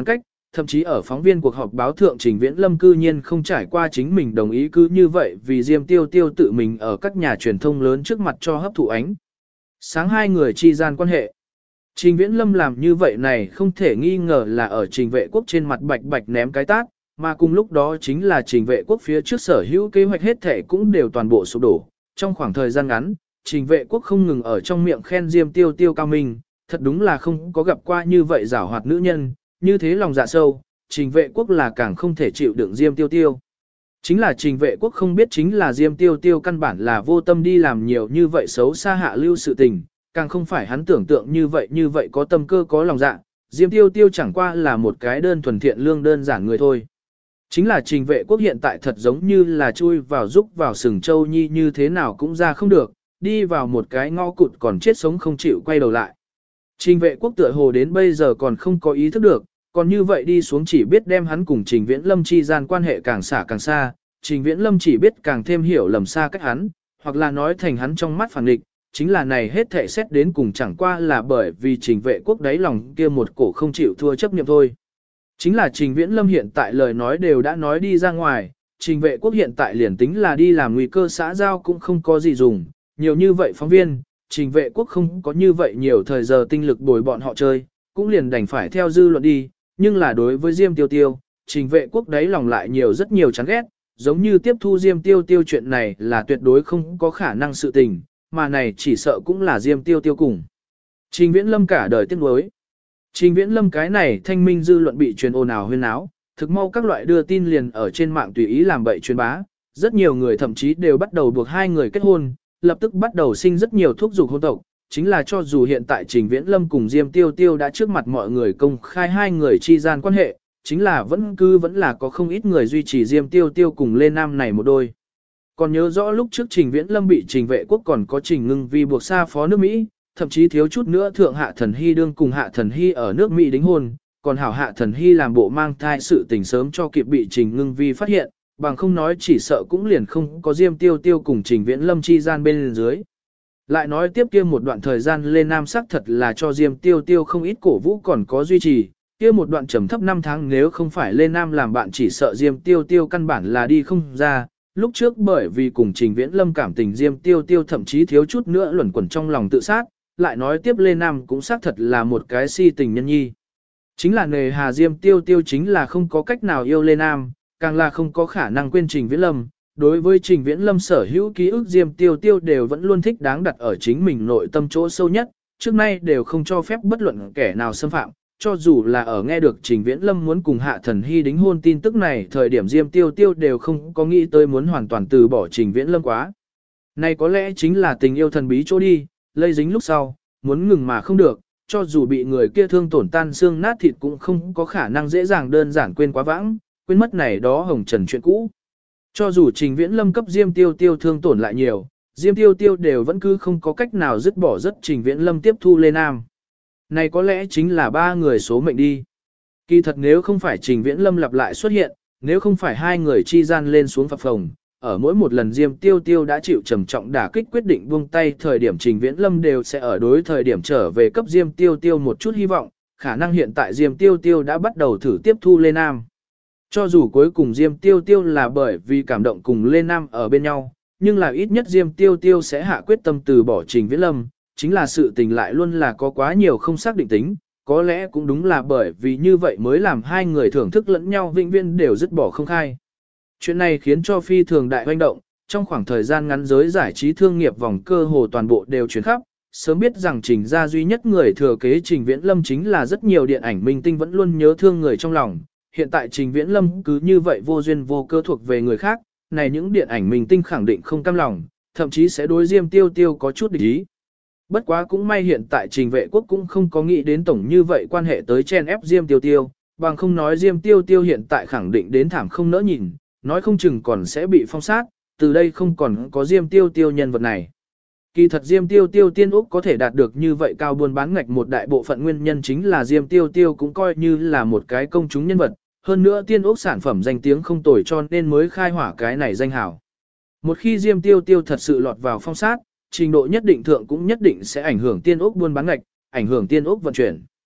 thậm chí ở phóng viên cuộc họp báo thượng Trình Viễn Lâm cư nhiên không trải qua chính mình đồng ý cứ như vậy vì Diêm Tiêu Tiêu tự mình ở các nhà truyền thông lớn trước mặt cho hấp thụ ánh. Sáng hai người chi gian quan hệ. Trình Viễn Lâm làm như vậy này không thể nghi ngờ là ở Trình Vệ Quốc trên mặt bạch bạch ném cái tát, mà cùng lúc đó chính là Trình Vệ Quốc phía trước sở hữu kế hoạch hết thể cũng đều toàn bộ sụp đổ. Trong khoảng thời gian ngắn, Trình Vệ Quốc không ngừng ở trong miệng khen Diêm Tiêu Tiêu cao minh, thật đúng là không có gặp qua như vậy giảo hoạt nữ nhân, như thế lòng dạ sâu, Trình Vệ Quốc là càng không thể chịu đựng Diêm Tiêu Tiêu. Chính là Trình Vệ Quốc không biết chính là Diêm Tiêu Tiêu căn bản là vô tâm đi làm nhiều như vậy xấu xa hạ lưu sự tình, càng không phải hắn tưởng tượng như vậy có tâm cơ có lòng dạ, Diêm Tiêu Tiêu chẳng qua là một cái đơn thuần thiện lương đơn giản người thôi. Chính là Trình Vệ Quốc hiện tại thật giống như là chui vào rúc vào sừng châu nhi như thế nào cũng ra không được, đi vào một cái ngõ cụt còn chết sống không chịu quay đầu lại. Trình Vệ Quốc tựa hồ đến bây giờ còn không có ý thức được, còn như vậy đi xuống chỉ biết đem hắn cùng Trình Viễn Lâm chi gian quan hệ càng xả càng xa, Trình Viễn Lâm chỉ biết càng thêm hiểu lầm xa cách hắn, hoặc là nói thành hắn trong mắt phản địch, chính là này hết thảy xét đến cùng chẳng qua là bởi vì Trình Vệ Quốc đáy lòng kia một cổ không chịu thua chấp niệm thôi. Chính là Trình Viễn Lâm hiện tại lời nói đều đã nói đi ra ngoài, Trình Vệ Quốc hiện tại liền tính là đi làm nguy cơ xã giao cũng không có gì dùng, nhiều như vậy phóng viên, Trình Vệ Quốc không có như vậy nhiều thời giờ tinh lực bồi bọn họ chơi, cũng liền đành phải theo dư luận đi, nhưng là đối với Diêm Tiêu Tiêu, Trình Vệ Quốc đáy lòng lại rất nhiều chán ghét, giống như tiếp thu Diêm Tiêu Tiêu chuyện này là tuyệt đối không có khả năng sự tình, mà này chỉ sợ cũng là Diêm Tiêu Tiêu cùng. Trình Viễn Lâm cả đời tiếc nuối. Trình Viễn Lâm cái này thanh minh dư luận bị truyền ồn ào huyên náo, thực mau các loại đưa tin liền ở trên mạng tùy ý làm bậy truyền bá, rất nhiều người thậm chí đều bắt đầu buộc hai người kết hôn, lập tức bắt đầu sinh rất nhiều thúc giục hôn tộc, chính là cho dù hiện tại Trình Viễn Lâm cùng Diêm Tiêu Tiêu đã trước mặt mọi người công khai hai người chi gian quan hệ, chính là vẫn là có không ít người duy trì Diêm Tiêu Tiêu cùng Lê Nam này một đôi. Còn nhớ rõ lúc trước Trình Viễn Lâm bị Trình Vệ Quốc còn có Trình Ngưng Vi buộc xa phó nước Mỹ, thậm chí thiếu chút nữa thượng Hạ Thần Hy đương cùng Hạ Thần Hy ở nước Mỹ đính hôn, còn hảo Hạ Thần Hy làm bộ mang thai sự tình sớm cho kịp bị Trình Ngưng Vi phát hiện, bằng không nói chỉ sợ cũng liền không có Diêm Tiêu Tiêu cùng Trình Viễn Lâm chi gian bên dưới. Lại nói tiếp kia một đoạn thời gian Lê Nam sắc thật là cho Diêm Tiêu Tiêu không ít cổ vũ còn có duy trì, kia một đoạn trầm thấp 5 tháng nếu không phải Lê Nam làm bạn chỉ sợ Diêm Tiêu Tiêu căn bản là đi không ra. Lúc trước bởi vì cùng Trình Viễn Lâm cảm tình Diêm Tiêu Tiêu thậm chí thiếu chút nữa luẩn quẩn trong lòng tự sát, lại nói tiếp Lê Nam cũng xác thật là một cái si tình nhân nhi. Chính là nề hà Diêm Tiêu Tiêu chính là không có cách nào yêu Lê Nam, càng là không có khả năng quên Trình Viễn Lâm. Đối với Trình Viễn Lâm sở hữu ký ức Diêm Tiêu Tiêu đều vẫn luôn thích đáng đặt ở chính mình nội tâm chỗ sâu nhất, trước nay đều không cho phép bất luận kẻ nào xâm phạm, cho dù là ở nghe được Trình Viễn Lâm muốn cùng Hạ Thần Hy đính hôn tin tức này thời điểm Diêm Tiêu Tiêu đều không có nghĩ tới muốn hoàn toàn từ bỏ Trình Viễn Lâm quá. Này có lẽ chính là tình yêu thần bí chỗ đi, lây dính lúc sau, muốn ngừng mà không được, cho dù bị người kia thương tổn tan xương nát thịt cũng không có khả năng dễ dàng đơn giản quên quá vãng, quên mất này đó hồng trần chuyện cũ. Cho dù Trình Viễn Lâm cấp Diêm Tiêu Tiêu thương tổn lại nhiều, Diêm Tiêu Tiêu đều vẫn cứ không có cách nào dứt bỏ rất Trình Viễn Lâm tiếp thu Lê Nam. Này có lẽ chính là ba người số mệnh đi. Kỳ thật nếu không phải Trình Viễn Lâm lặp lại xuất hiện, nếu không phải hai người chi gian lên xuống phập phồng, ở mỗi một lần Diêm Tiêu Tiêu đã chịu trầm trọng đả kích quyết định buông tay thời điểm Trình Viễn Lâm đều sẽ ở đối thời điểm trở về cấp Diêm Tiêu Tiêu một chút hy vọng, khả năng hiện tại Diêm Tiêu Tiêu đã bắt đầu thử tiếp thu Lê Nam. Cho dù cuối cùng Diêm Tiêu Tiêu là bởi vì cảm động cùng Lê Nam ở bên nhau, nhưng là ít nhất Diêm Tiêu Tiêu sẽ hạ quyết tâm từ bỏ Trình Viễn Lâm, chính là sự tình lại luôn là có quá nhiều không xác định tính, có lẽ cũng đúng là bởi vì như vậy mới làm hai người thưởng thức lẫn nhau vĩnh viễn đều dứt bỏ không khai. Chuyện này khiến cho phi thường đại hoành động, trong khoảng thời gian ngắn giới giải trí thương nghiệp vòng cơ hồ toàn bộ đều chuyển khắp, sớm biết rằng Trình gia duy nhất người thừa kế Trình Viễn Lâm chính là rất nhiều điện ảnh minh tinh vẫn luôn nhớ thương người trong lòng, hiện tại Trình Viễn Lâm cứ như vậy vô duyên vô cơ thuộc về người khác, này những điện ảnh minh tinh khẳng định không cam lòng, thậm chí sẽ đối Diêm Tiêu Tiêu có chút địch ý. Bất quá cũng may hiện tại Trình Vệ Quốc cũng không có nghĩ đến tổng như vậy quan hệ tới chen ép Diêm Tiêu Tiêu, bằng không nói Diêm Tiêu Tiêu hiện tại khẳng định đến thảm không nỡ nhìn, nói không chừng còn sẽ bị phong sát, từ đây không còn có Diêm Tiêu Tiêu nhân vật này. Kỳ thật Diêm Tiêu Tiêu Tiên Úc có thể đạt được như vậy cao buôn bán ngạch một đại bộ phận nguyên nhân chính là Diêm Tiêu Tiêu cũng coi như là một cái công chúng nhân vật, hơn nữa Tiên Úc sản phẩm danh tiếng không tồi cho nên mới khai hỏa cái này danh hảo. Một khi Diêm Tiêu Tiêu thật sự lọt vào phong sát, trình độ nhất định thượng cũng nhất định sẽ ảnh hưởng Tiên Úc buôn bán ngạch, ảnh hưởng Tiên Úc vận chuyển.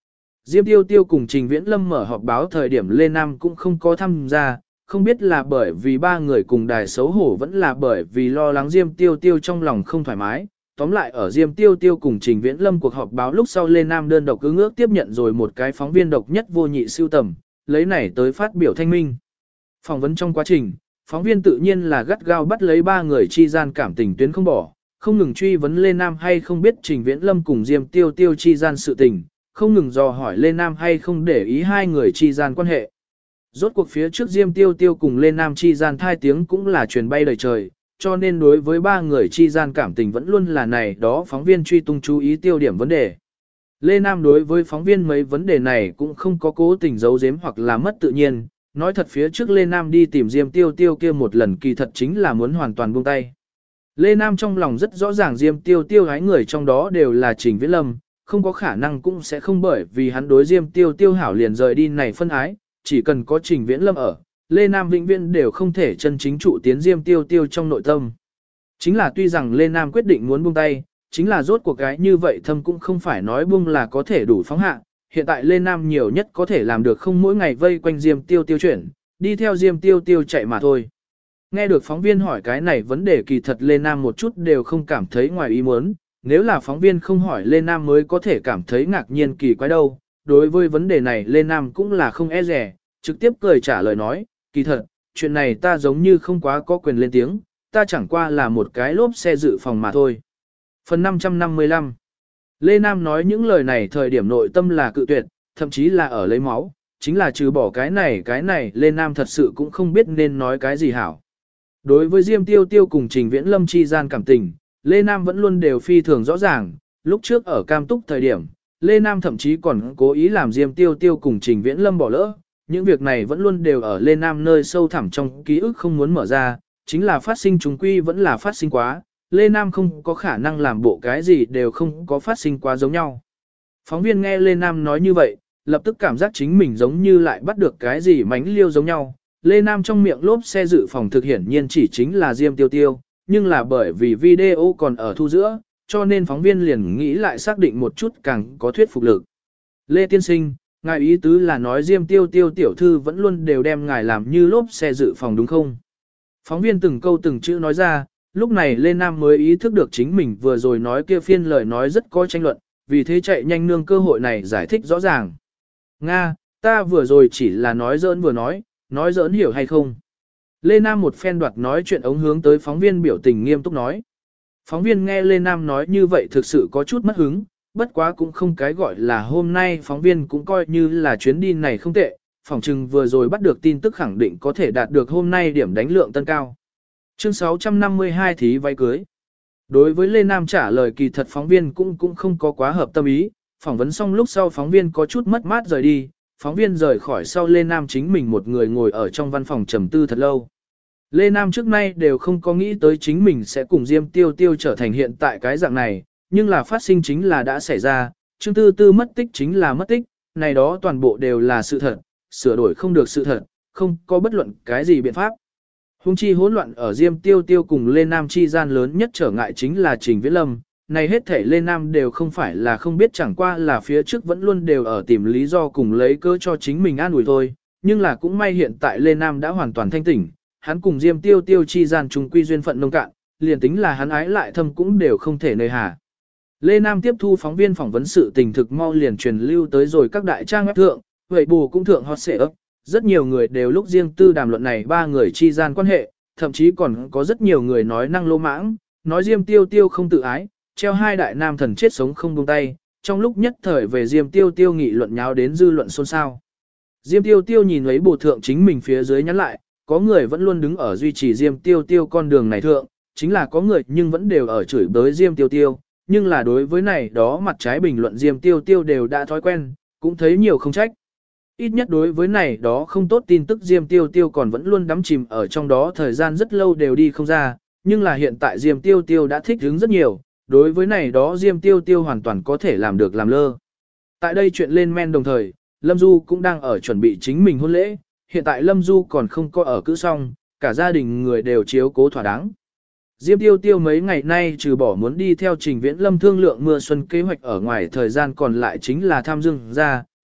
Diêm Tiêu Tiêu cùng Trình Viễn Lâm mở họp báo thời điểm Lê Nam cũng không có tham gia, không biết là bởi vì ba người cùng đài xấu hổ vẫn là bởi vì lo lắng Diêm Tiêu Tiêu trong lòng không thoải mái. Tóm lại ở Diêm Tiêu Tiêu cùng Trình Viễn Lâm cuộc họp báo lúc sau Lê Nam đơn độc cứ ước tiếp nhận rồi một cái phóng viên độc nhất vô nhị siêu tầm, lấy này tới phát biểu thanh minh. Phỏng vấn trong quá trình, phóng viên tự nhiên là gắt gao bắt lấy ba người chi gian cảm tình tuyến không bỏ, không ngừng truy vấn Lê Nam hay không biết Trình Viễn Lâm cùng Diêm Tiêu Tiêu chi gian sự tình, không ngừng dò hỏi Lê Nam hay không để ý hai người chi gian quan hệ. Rốt cuộc phía trước Diêm Tiêu Tiêu cùng Lê Nam chi gian thai tiếng cũng là truyền bay đầy trời, cho nên đối với ba người chi gian cảm tình vẫn luôn là này đó phóng viên truy tung chú ý tiêu điểm vấn đề. Lê Nam đối với phóng viên mấy vấn đề này cũng không có cố tình giấu giếm hoặc là mất tự nhiên, nói thật phía trước Lê Nam đi tìm Diêm Tiêu Tiêu kia một lần kỳ thật chính là muốn hoàn toàn buông tay. Lê Nam trong lòng rất rõ ràng Diêm Tiêu Tiêu hái người trong đó đều là Trình Viễn Lâm, không có khả năng cũng sẽ không bởi vì hắn đối Diêm Tiêu Tiêu hảo liền rời đi này phân ái, chỉ cần có Trình Viễn Lâm ở, Lê Nam vĩnh viễn đều không thể chân chính trụ tiến Diêm Tiêu Tiêu trong nội tâm. Chính là tuy rằng Lê Nam quyết định muốn buông tay, chính là rốt cuộc cái như vậy thâm cũng không phải nói buông là có thể đủ phóng hạ, hiện tại Lê Nam nhiều nhất có thể làm được không mỗi ngày vây quanh Diêm Tiêu Tiêu chuyển, đi theo Diêm Tiêu Tiêu chạy mà thôi. Nghe được phóng viên hỏi cái này vấn đề kỳ thật Lê Nam một chút đều không cảm thấy ngoài ý muốn, nếu là phóng viên không hỏi Lê Nam mới có thể cảm thấy ngạc nhiên kỳ quái đâu. Đối với vấn đề này Lê Nam cũng là không e rẻ, trực tiếp cười trả lời nói, kỳ thật, chuyện này ta giống như không quá có quyền lên tiếng, ta chẳng qua là một cái lốp xe dự phòng mà thôi. Phần 555 Lê Nam nói những lời này thời điểm nội tâm là cự tuyệt, thậm chí là ở lấy máu, chính là trừ bỏ cái này Lê Nam thật sự cũng không biết nên nói cái gì hảo. Đối với Diêm Tiêu Tiêu cùng Trình Viễn Lâm chi gian cảm tình, Lê Nam vẫn luôn đều phi thường rõ ràng, lúc trước ở Cam Túc thời điểm, Lê Nam thậm chí còn cố ý làm Diêm Tiêu Tiêu cùng Trình Viễn Lâm bỏ lỡ, những việc này vẫn luôn đều ở Lê Nam nơi sâu thẳm trong ký ức không muốn mở ra, chính là phát sinh chúng quy vẫn là phát sinh quá, Lê Nam không có khả năng làm bộ cái gì đều không có phát sinh quá giống nhau. Phóng viên nghe Lê Nam nói như vậy, lập tức cảm giác chính mình giống như lại bắt được cái gì mánh liêu giống nhau. Lê Nam trong miệng lốp xe dự phòng thực hiển nhiên chỉ chính là Diêm Tiêu Tiêu, nhưng là bởi vì video còn ở thu giữa, cho nên phóng viên liền nghĩ lại xác định một chút càng có thuyết phục lực. Lê Tiên Sinh, ngài ý tứ là nói Diêm Tiêu Tiêu tiểu thư vẫn luôn đều đem ngài làm như lốp xe dự phòng đúng không? Phóng viên từng câu từng chữ nói ra, lúc này Lê Nam mới ý thức được chính mình vừa rồi nói kia phiên lời nói rất có tranh luận, vì thế chạy nhanh nương cơ hội này giải thích rõ ràng. Nga, ta vừa rồi chỉ là nói giỡn vừa nói giỡn hiểu hay không? Lê Nam một phen đoạt nói chuyện ống hướng tới phóng viên biểu tình nghiêm túc nói. Phóng viên nghe Lê Nam nói như vậy thực sự có chút mất hứng, bất quá cũng không cái gọi là hôm nay phóng viên cũng coi như là chuyến đi này không tệ, phỏng chừng vừa rồi bắt được tin tức khẳng định có thể đạt được hôm nay điểm đánh lượng tân cao. Chương 652 thí váy cưới. Đối với Lê Nam trả lời kỳ thật phóng viên cũng không có quá hợp tâm ý, phỏng vấn xong lúc sau phóng viên có chút mất mát rời đi, phóng viên rời khỏi sau Lê Nam chính mình một người ngồi ở trong văn phòng trầm tư thật lâu. Lê Nam trước nay đều không có nghĩ tới chính mình sẽ cùng Diêm Tiêu Tiêu trở thành hiện tại cái dạng này, nhưng là phát sinh chính là đã xảy ra, Trương Tư Tư mất tích chính là mất tích, này đó toàn bộ đều là sự thật, sửa đổi không được sự thật, không có bất luận cái gì biện pháp. Hùng chi hỗn loạn ở Diêm Tiêu Tiêu cùng Lê Nam chi gian lớn nhất trở ngại chính là Trình Viễn Lâm, này hết thể Lê Nam đều không phải là không biết chẳng qua là phía trước vẫn luôn đều ở tìm lý do cùng lấy cớ cho chính mình an ủi thôi, nhưng là cũng may hiện tại Lê Nam đã hoàn toàn thanh tỉnh, hắn cùng Diêm Tiêu Tiêu chi gian chung quy duyên phận nông cạn, liền tính là hắn ái lại thâm cũng đều không thể nơi hà. Lê Nam tiếp thu phóng viên phỏng vấn sự tình thực mau liền truyền lưu tới rồi các đại trang web thượng, vậy bù cũng thượng hot xệ ấp, rất nhiều người đều lúc riêng tư đàm luận này ba người chi gian quan hệ, thậm chí còn có rất nhiều người nói năng lô mãng, nói Diêm Tiêu Tiêu không tự ái, treo hai đại nam thần chết sống không buông tay, trong lúc nhất thời về Diêm Tiêu Tiêu nghị luận nháo đến dư luận xôn xao. Diêm Tiêu Tiêu nhìn lấy bộ thượng chính mình phía dưới nhắn lại, có người vẫn luôn đứng ở duy trì Diêm Tiêu Tiêu con đường này thượng, chính là có người nhưng vẫn đều ở chửi bới Diêm Tiêu Tiêu, nhưng là đối với này đó mặt trái bình luận Diêm Tiêu Tiêu đều đã thói quen, cũng thấy nhiều không trách. Ít nhất đối với này đó không tốt tin tức Diêm Tiêu Tiêu còn vẫn luôn đắm chìm ở trong đó thời gian rất lâu đều đi không ra, nhưng là hiện tại Diêm Tiêu Tiêu đã thích hứng rất nhiều, đối với này đó Diêm Tiêu Tiêu hoàn toàn có thể làm được làm lơ. Tại đây chuyện lên men đồng thời, Lâm Du cũng đang ở chuẩn bị chính mình hôn lễ, hiện tại Lâm Du còn không có ở cữ xong, cả gia đình người đều chiếu cố thỏa đáng. Diêm Tiêu Tiêu mấy ngày nay trừ bỏ muốn đi theo Trình Viễn Lâm thương lượng mưa xuân kế hoạch ở ngoài thời gian còn lại chính là tham dương ra,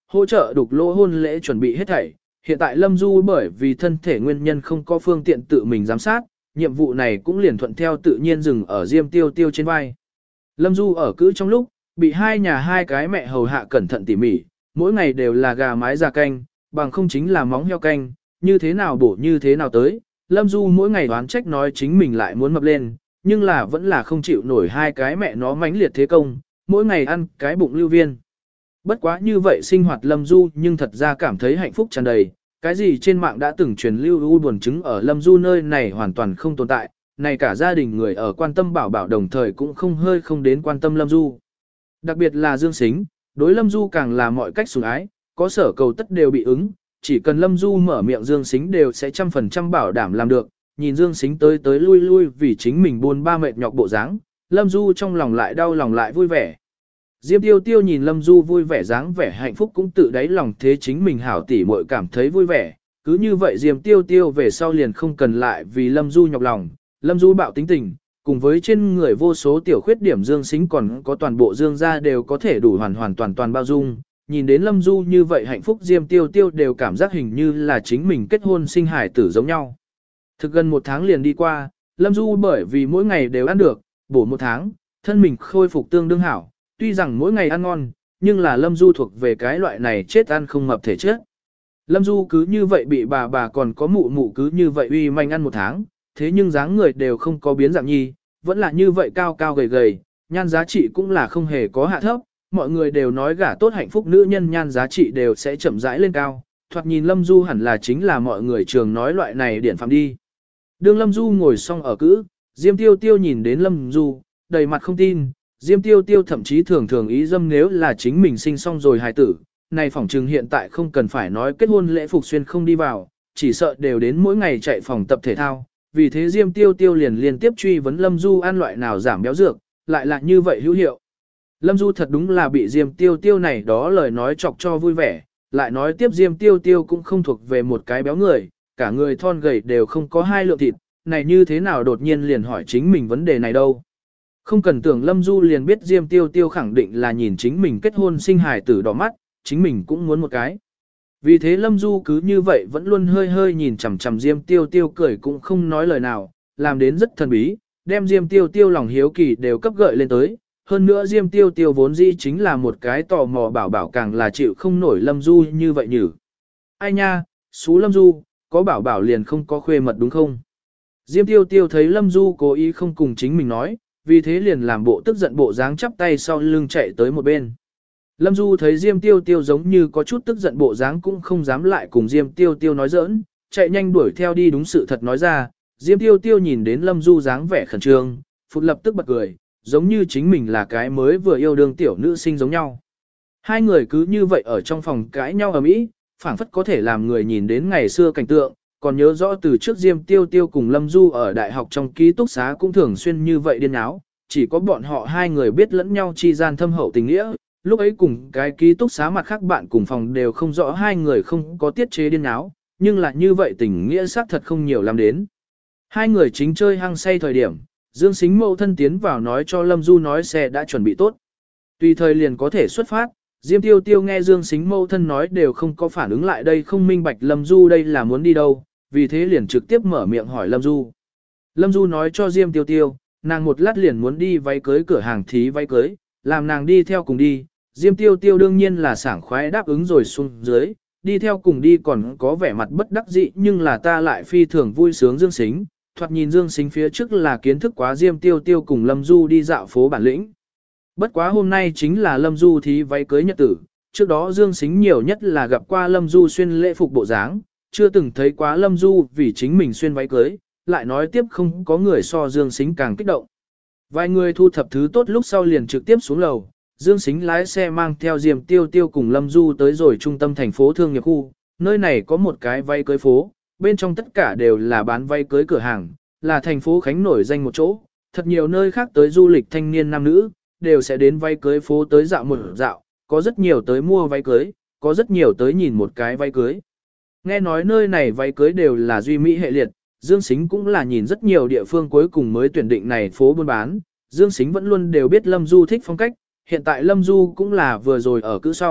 hỗ trợ đục lỗ hôn lễ chuẩn bị hết thảy. Hiện tại Lâm Du bởi vì thân thể nguyên nhân không có phương tiện tự mình giám sát, nhiệm vụ này cũng liền thuận theo tự nhiên dừng ở Diêm Tiêu Tiêu trên vai. Lâm Du ở cữ trong lúc, bị hai nhà hai cái mẹ hầu hạ cẩn thận tỉ mỉ, mỗi ngày đều là gà mái già canh, bằng không chính là móng heo canh, như thế nào bổ như thế nào tới. Lâm Du mỗi ngày đoán trách nói chính mình lại muốn mập lên, nhưng là vẫn là không chịu nổi hai cái mẹ nó mãnh liệt thế công, mỗi ngày ăn cái bụng lưu viên. Bất quá như vậy sinh hoạt Lâm Du nhưng thật ra cảm thấy hạnh phúc tràn đầy, cái gì trên mạng đã từng truyền lưu u buồn chứng ở Lâm Du nơi này hoàn toàn không tồn tại, này cả gia đình người ở quan tâm bảo bảo đồng thời cũng không hơi không đến quan tâm Lâm Du. Đặc biệt là Dương Sính, đối Lâm Du càng là mọi cách sủng ái, có sở cầu tất đều bị ứng, chỉ cần Lâm Du mở miệng Dương Sính đều sẽ 100% bảo đảm làm được, nhìn Dương Sính tới tới lui lui vì chính mình buồn ba mệt nhọc bộ dáng, Lâm Du trong lòng lại đau lòng lại vui vẻ. Diêm Tiêu Tiêu nhìn Lâm Du vui vẻ dáng vẻ hạnh phúc cũng tự đáy lòng thế chính mình hảo tỉ muội cảm thấy vui vẻ, cứ như vậy Diêm Tiêu Tiêu về sau liền không cần lại vì Lâm Du nhọc lòng, Lâm Du bạo tính tình, cùng với trên người vô số tiểu khuyết điểm Dương Sính còn có toàn bộ Dương gia đều có thể đủ hoàn toàn bao dung. Nhìn đến Lâm Du như vậy hạnh phúc Diêm Tiêu Tiêu đều cảm giác hình như là chính mình kết hôn sinh hải tử giống nhau. Thực gần 1 tháng liền đi qua, Lâm Du bởi vì mỗi ngày đều ăn được, bổ 1 tháng, thân mình khôi phục tương đương hảo, tuy rằng mỗi ngày ăn ngon, nhưng là Lâm Du thuộc về cái loại này chết ăn không mập thể chất. Lâm Du cứ như vậy bị bà còn có mụ mụ cứ như vậy uy manh ăn 1 tháng, thế nhưng dáng người đều không có biến dạng nhi, vẫn là như vậy cao cao gầy gầy, nhan giá trị cũng là không hề có hạ thấp, mọi người đều nói gả tốt hạnh phúc nữ nhân nhan giá trị đều sẽ chậm rãi lên cao, thoạt nhìn Lâm Du hẳn là chính là mọi người trường nói loại này điển phạm đi. Đương Lâm Du ngồi xong ở cữ, Diêm Tiêu Tiêu nhìn đến Lâm Du, đầy mặt không tin, Diêm Tiêu Tiêu thậm chí thường ý dâm nếu là chính mình sinh xong rồi hài tử, này phỏng trừng hiện tại không cần phải nói kết hôn lễ phục xuyên không đi vào, chỉ sợ đều đến mỗi ngày chạy phòng tập thể thao, vì thế Diêm Tiêu Tiêu liền liên tiếp truy vấn Lâm Du ăn loại nào giảm béo dược, lại là như vậy hữu hiệu. Lâm Du thật đúng là bị Diêm Tiêu Tiêu này đó lời nói chọc cho vui vẻ, lại nói tiếp Diêm Tiêu Tiêu cũng không thuộc về một cái béo người, cả người thon gầy đều không có 2 lượng thịt, này như thế nào đột nhiên liền hỏi chính mình vấn đề này đâu. Không cần tưởng Lâm Du liền biết Diêm Tiêu Tiêu khẳng định là nhìn chính mình kết hôn sinh hài tử đỏ mắt, chính mình cũng muốn một cái. Vì thế Lâm Du cứ như vậy vẫn luôn hơi nhìn chằm chằm Diêm Tiêu Tiêu cười cũng không nói lời nào, làm đến rất thần bí, đem Diêm Tiêu Tiêu lòng hiếu kỳ đều cấp gợi lên tới. Hơn nữa Diêm Tiêu Tiêu vốn dĩ chính là một cái tò mò bảo càng là chịu không nổi Lâm Du như vậy nhỉ. Ai nha, xú Lâm Du, có bảo liền không có khuê mật đúng không? Diêm Tiêu Tiêu thấy Lâm Du cố ý không cùng chính mình nói, vì thế liền làm bộ tức giận bộ dáng chắp tay sau lưng chạy tới một bên. Lâm Du thấy Diêm Tiêu Tiêu giống như có chút tức giận bộ dáng cũng không dám lại cùng Diêm Tiêu Tiêu nói giỡn, chạy nhanh đuổi theo đi đúng sự thật nói ra. Diêm Tiêu Tiêu nhìn đến Lâm Du dáng vẻ khẩn trương, phụt lập tức bật cười, giống như chính mình là cái mới vừa yêu đương tiểu nữ sinh giống nhau. Hai người cứ như vậy ở trong phòng cãi nhau ầm ĩ, phảng phất có thể làm người nhìn đến ngày xưa cảnh tượng, còn nhớ rõ từ trước Diêm Tiêu Tiêu cùng Lâm Du ở đại học trong ký túc xá cũng thường xuyên như vậy điên áo, chỉ có bọn họ hai người biết lẫn nhau chi gian thâm hậu tình nghĩa, lúc ấy cùng cái ký túc xá mặt khác bạn cùng phòng đều không rõ hai người không có tiết chế điên áo, nhưng là như vậy tình nghĩa xác thật không nhiều làm đến. Hai người chính chơi hăng say thời điểm, Dương Sính mẫu thân tiến vào nói cho Lâm Du nói xe đã chuẩn bị tốt. Tùy thời liền có thể xuất phát, Diêm Tiêu Tiêu nghe Dương Sính mẫu thân nói đều không có phản ứng lại đây không minh bạch Lâm Du đây là muốn đi đâu, vì thế liền trực tiếp mở miệng hỏi Lâm Du. Lâm Du nói cho Diêm Tiêu Tiêu, nàng một lát liền muốn đi váy cưới cửa hàng thí váy cưới, làm nàng đi theo cùng đi. Diêm Tiêu Tiêu đương nhiên là sảng khoái đáp ứng rồi xuống dưới, đi theo cùng đi còn có vẻ mặt bất đắc dĩ nhưng là ta lại phi thường vui sướng Dương Sính, thoạt nhìn Dương Sính phía trước là kiến thức quá Diêm Tiêu Tiêu cùng Lâm Du đi dạo phố bản lĩnh. Bất quá hôm nay chính là Lâm Du thí váy cưới nhật tử, trước đó Dương Sính nhiều nhất là gặp qua Lâm Du xuyên lễ phục bộ dáng, chưa từng thấy quá Lâm Du vì chính mình xuyên váy cưới, lại nói tiếp không có người so Dương Sính càng kích động. Vài người thu thập thứ tốt lúc sau liền trực tiếp xuống lầu, Dương Sính lái xe mang theo Diêm Tiêu Tiêu cùng Lâm Du tới rồi trung tâm thành phố thương nghiệp khu, nơi này có một cái váy cưới phố, bên trong tất cả đều là bán váy cưới cửa hàng, là thành phố Khánh nổi danh một chỗ, thật nhiều nơi khác tới du lịch thanh niên nam nữ, đều sẽ đến váy cưới phố tới dạo một dạo, có rất nhiều tới mua váy cưới, có rất nhiều tới nhìn một cái váy cưới. Nghe nói nơi này váy cưới đều là duy mỹ hệ liệt, Dương Sính cũng là nhìn rất nhiều địa phương cuối cùng mới tuyển định này phố buôn bán, Dương Sính vẫn luôn đều biết Lâm Du thích phong cách, hiện tại Lâm Du cũng là vừa rồi ở cữ xong,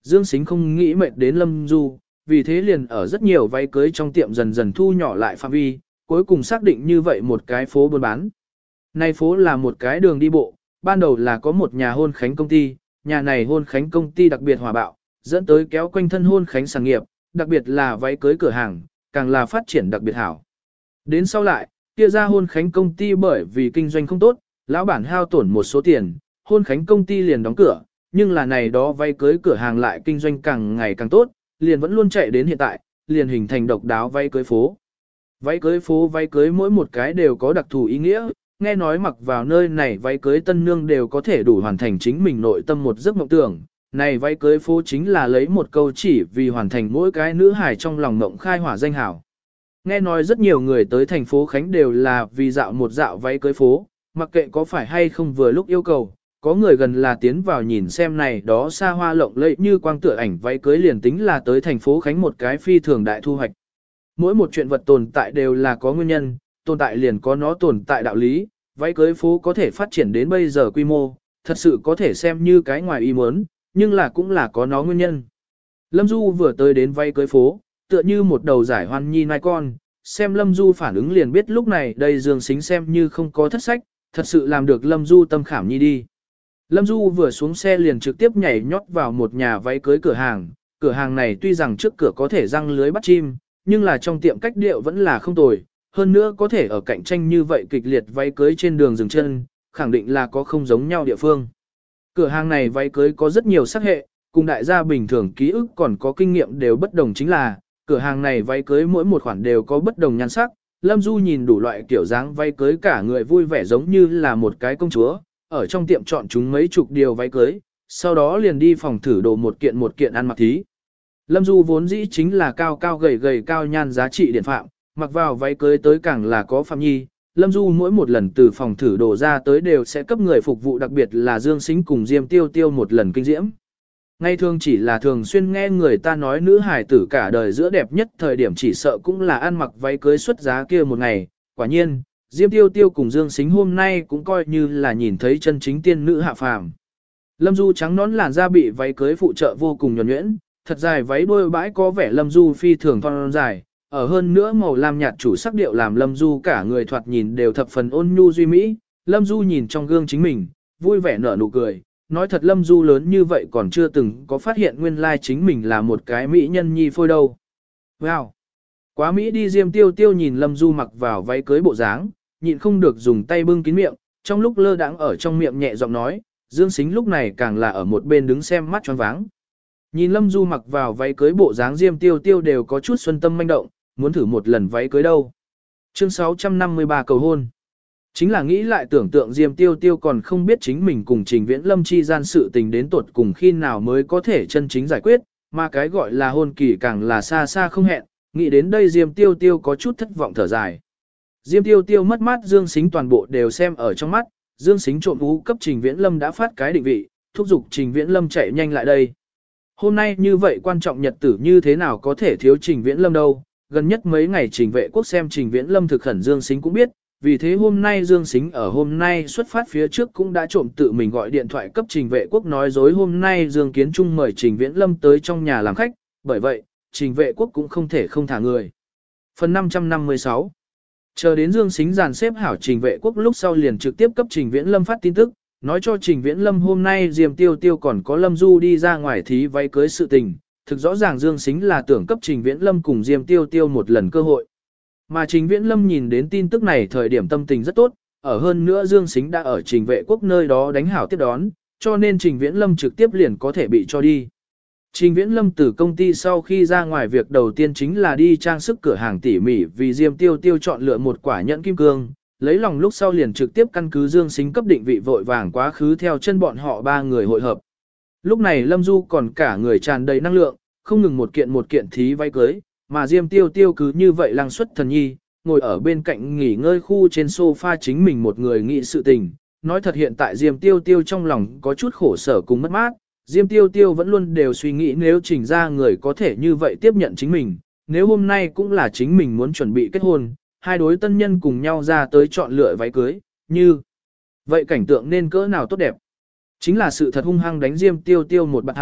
Dương Sính không nghĩ mệt đến Lâm Du, vì thế liền ở rất nhiều váy cưới trong tiệm dần dần thu nhỏ lại phạm vi, cuối cùng xác định như vậy một cái phố buôn bán. Này phố là một cái đường đi bộ, ban đầu là có một nhà hôn khánh công ty, nhà này hôn khánh công ty đặc biệt hòa bạo, dẫn tới kéo quanh thân hôn khánh sản nghiệp, đặc biệt là váy cưới cửa hàng, càng là phát triển đặc biệt hảo. Đến sau lại, kia ra hôn khánh công ty bởi vì kinh doanh không tốt, lão bản hao tổn một số tiền, hôn khánh công ty liền đóng cửa, nhưng là này đó váy cưới cửa hàng lại kinh doanh càng ngày càng tốt, liền vẫn luôn chạy đến hiện tại, liền hình thành độc đáo váy cưới phố. Váy cưới phố váy cưới mỗi một cái đều có đặc thù ý nghĩa, nghe nói mặc vào nơi này váy cưới tân nương đều có thể đủ hoàn thành chính mình nội tâm một giấc mộng tưởng. Này váy cưới phố chính là lấy một câu chỉ vì hoàn thành mỗi cái nữ hài trong lòng mộng khai hỏa danh hảo. Nghe nói rất nhiều người tới thành phố Khánh đều là vì dạo một dạo váy cưới phố, mặc kệ có phải hay không vừa lúc yêu cầu, có người gần là tiến vào nhìn xem này đó xa hoa lộng lẫy như quang tựa ảnh váy cưới liền tính là tới thành phố Khánh một cái phi thường đại thu hoạch. Mỗi một chuyện vật tồn tại đều là có nguyên nhân, tồn tại liền có nó tồn tại đạo lý, váy cưới phố có thể phát triển đến bây giờ quy mô, thật sự có thể xem như cái ngoài ý muốn, nhưng là cũng là có nó nguyên nhân. Lâm Du vừa tới đến váy cưới phố, tựa như một đầu giải hoan nhi nai con, xem Lâm Du phản ứng liền biết lúc này đây Dương Sính xem như không có thất sách, thật sự làm được Lâm Du tâm khảm nhi đi. Lâm Du vừa xuống xe liền trực tiếp nhảy nhót vào một nhà váy cưới cửa hàng này tuy rằng trước cửa có thể răng lưới bắt chim, nhưng là trong tiệm cách điệu vẫn là không tồi, hơn nữa có thể ở cạnh tranh như vậy kịch liệt váy cưới trên đường dừng chân, khẳng định là có không giống nhau địa phương. Cửa hàng này váy cưới có rất nhiều sắc hệ, cùng đại gia bình thường ký ức còn có kinh nghiệm đều bất đồng chính là, cửa hàng này váy cưới mỗi một khoản đều có bất đồng nhan sắc. Lâm Du nhìn đủ loại kiểu dáng váy cưới cả người vui vẻ giống như là một cái công chúa, ở trong tiệm chọn chúng mấy chục điều váy cưới, sau đó liền đi phòng thử đồ một kiện ăn mặc thí. Lâm Du vốn dĩ chính là cao cao gầy gầy cao nhan giá trị điển phạm, mặc vào váy cưới tới càng là có phạm nhi. Lâm Du mỗi một lần từ phòng thử đồ ra tới đều sẽ cấp người phục vụ đặc biệt là Dương Sính cùng Diêm Tiêu Tiêu một lần kinh diễm. Ngay thường chỉ là thường xuyên nghe người ta nói nữ hài tử cả đời giữa đẹp nhất thời điểm chỉ sợ cũng là ăn mặc váy cưới xuất giá kia một ngày. Quả nhiên, Diêm Tiêu Tiêu cùng Dương Sính hôm nay cũng coi như là nhìn thấy chân chính tiên nữ hạ phàm. Lâm Du trắng nón làn da bị váy cưới phụ trợ vô cùng nhuần nhuyễn, thật dài váy đuôi bãi có vẻ Lâm Du phi thường thon dài, ở hơn nữa màu lam nhạt chủ sắc điệu làm Lâm Du cả người thoạt nhìn đều thập phần ôn nhu duy mỹ. Lâm Du nhìn trong gương chính mình, vui vẻ nở nụ cười, nói thật Lâm Du lớn như vậy còn chưa từng có phát hiện nguyên lai chính mình là một cái mỹ nhân nhi phôi đâu. Wow! Quá mỹ đi. Diêm Tiêu Tiêu nhìn Lâm Du mặc vào váy cưới bộ dáng, nhịn không được dùng tay bưng kín miệng, trong lúc lơ đãng ở trong miệng nhẹ giọng nói, Dương Sính lúc này càng là ở một bên đứng xem mắt choáng váng. Nhìn Lâm Du mặc vào váy cưới bộ dáng Diêm Tiêu Tiêu đều có chút xuân tâm manh động, muốn thử một lần váy cưới đâu. Chương 653 cầu hôn. Chính là nghĩ lại tưởng tượng Diêm Tiêu Tiêu còn không biết chính mình cùng Trình Viễn Lâm chi gian sự tình đến tuột cùng khi nào mới có thể chân chính giải quyết, mà cái gọi là hôn kỳ càng là xa xa không hẹn, nghĩ đến đây Diêm Tiêu Tiêu có chút thất vọng thở dài. Diêm Tiêu Tiêu mất mát Dương Sính toàn bộ đều xem ở trong mắt, Dương Sính trộm vú cấp Trình Viễn Lâm đã phát cái định vị, thúc giục Trình Viễn Lâm chạy nhanh lại đây. Hôm nay như vậy quan trọng nhật tử như thế nào có thể thiếu Trình Viễn Lâm đâu, gần nhất mấy ngày Trình Vệ Quốc xem Trình Viễn Lâm thực khẩn Dương Sính cũng biết, vì thế hôm nay Dương Sính ở hôm nay xuất phát phía trước cũng đã trộm tự mình gọi điện thoại cấp Trình Vệ Quốc nói dối hôm nay Dương Kiến Trung mời Trình Viễn Lâm tới trong nhà làm khách, bởi vậy, Trình Vệ Quốc cũng không thể không thả người. Phần 556 Chờ đến Dương Sính dàn xếp hảo Trình Vệ Quốc lúc sau liền trực tiếp cấp Trình Viễn Lâm phát tin tức, nói cho Trình Viễn Lâm hôm nay Diêm Tiêu Tiêu còn có Lâm Du đi ra ngoài thí váy cưới sự tình, thực rõ ràng Dương Sính là tưởng cấp Trình Viễn Lâm cùng Diêm Tiêu Tiêu một lần cơ hội. Mà Trình Viễn Lâm nhìn đến tin tức này thời điểm tâm tình rất tốt, ở hơn nữa Dương Sính đã ở Trình Vệ Quốc nơi đó đánh hảo tiếp đón, cho nên Trình Viễn Lâm trực tiếp liền có thể bị cho đi. Trình Viễn Lâm từ công ty sau khi ra ngoài việc đầu tiên chính là đi trang sức cửa hàng tỉ mỉ vì Diêm Tiêu Tiêu chọn lựa một quả nhẫn kim cương, lấy lòng lúc sau liền trực tiếp căn cứ Dương Sính cấp định vị vội vàng quá khứ theo chân bọn họ ba người hội hợp. Lúc này Lâm Du còn cả người tràn đầy năng lượng, không ngừng một kiện thí váy cưới, mà Diêm Tiêu Tiêu cứ như vậy lăng xuất thần nhi, ngồi ở bên cạnh nghỉ ngơi khu trên sofa chính mình một người nghĩ sự tình. Nói thật hiện tại Diêm Tiêu Tiêu trong lòng có chút khổ sở cùng mất mát, Diêm Tiêu Tiêu vẫn luôn đều suy nghĩ nếu Trình ra người có thể như vậy tiếp nhận chính mình, nếu hôm nay cũng là chính mình muốn chuẩn bị kết hôn, hai đối tân nhân cùng nhau ra tới chọn lựa váy cưới, như vậy cảnh tượng nên cỡ nào tốt đẹp. Chính là sự thật hung hăng đánh Diêm Tiêu Tiêu một bạn hai,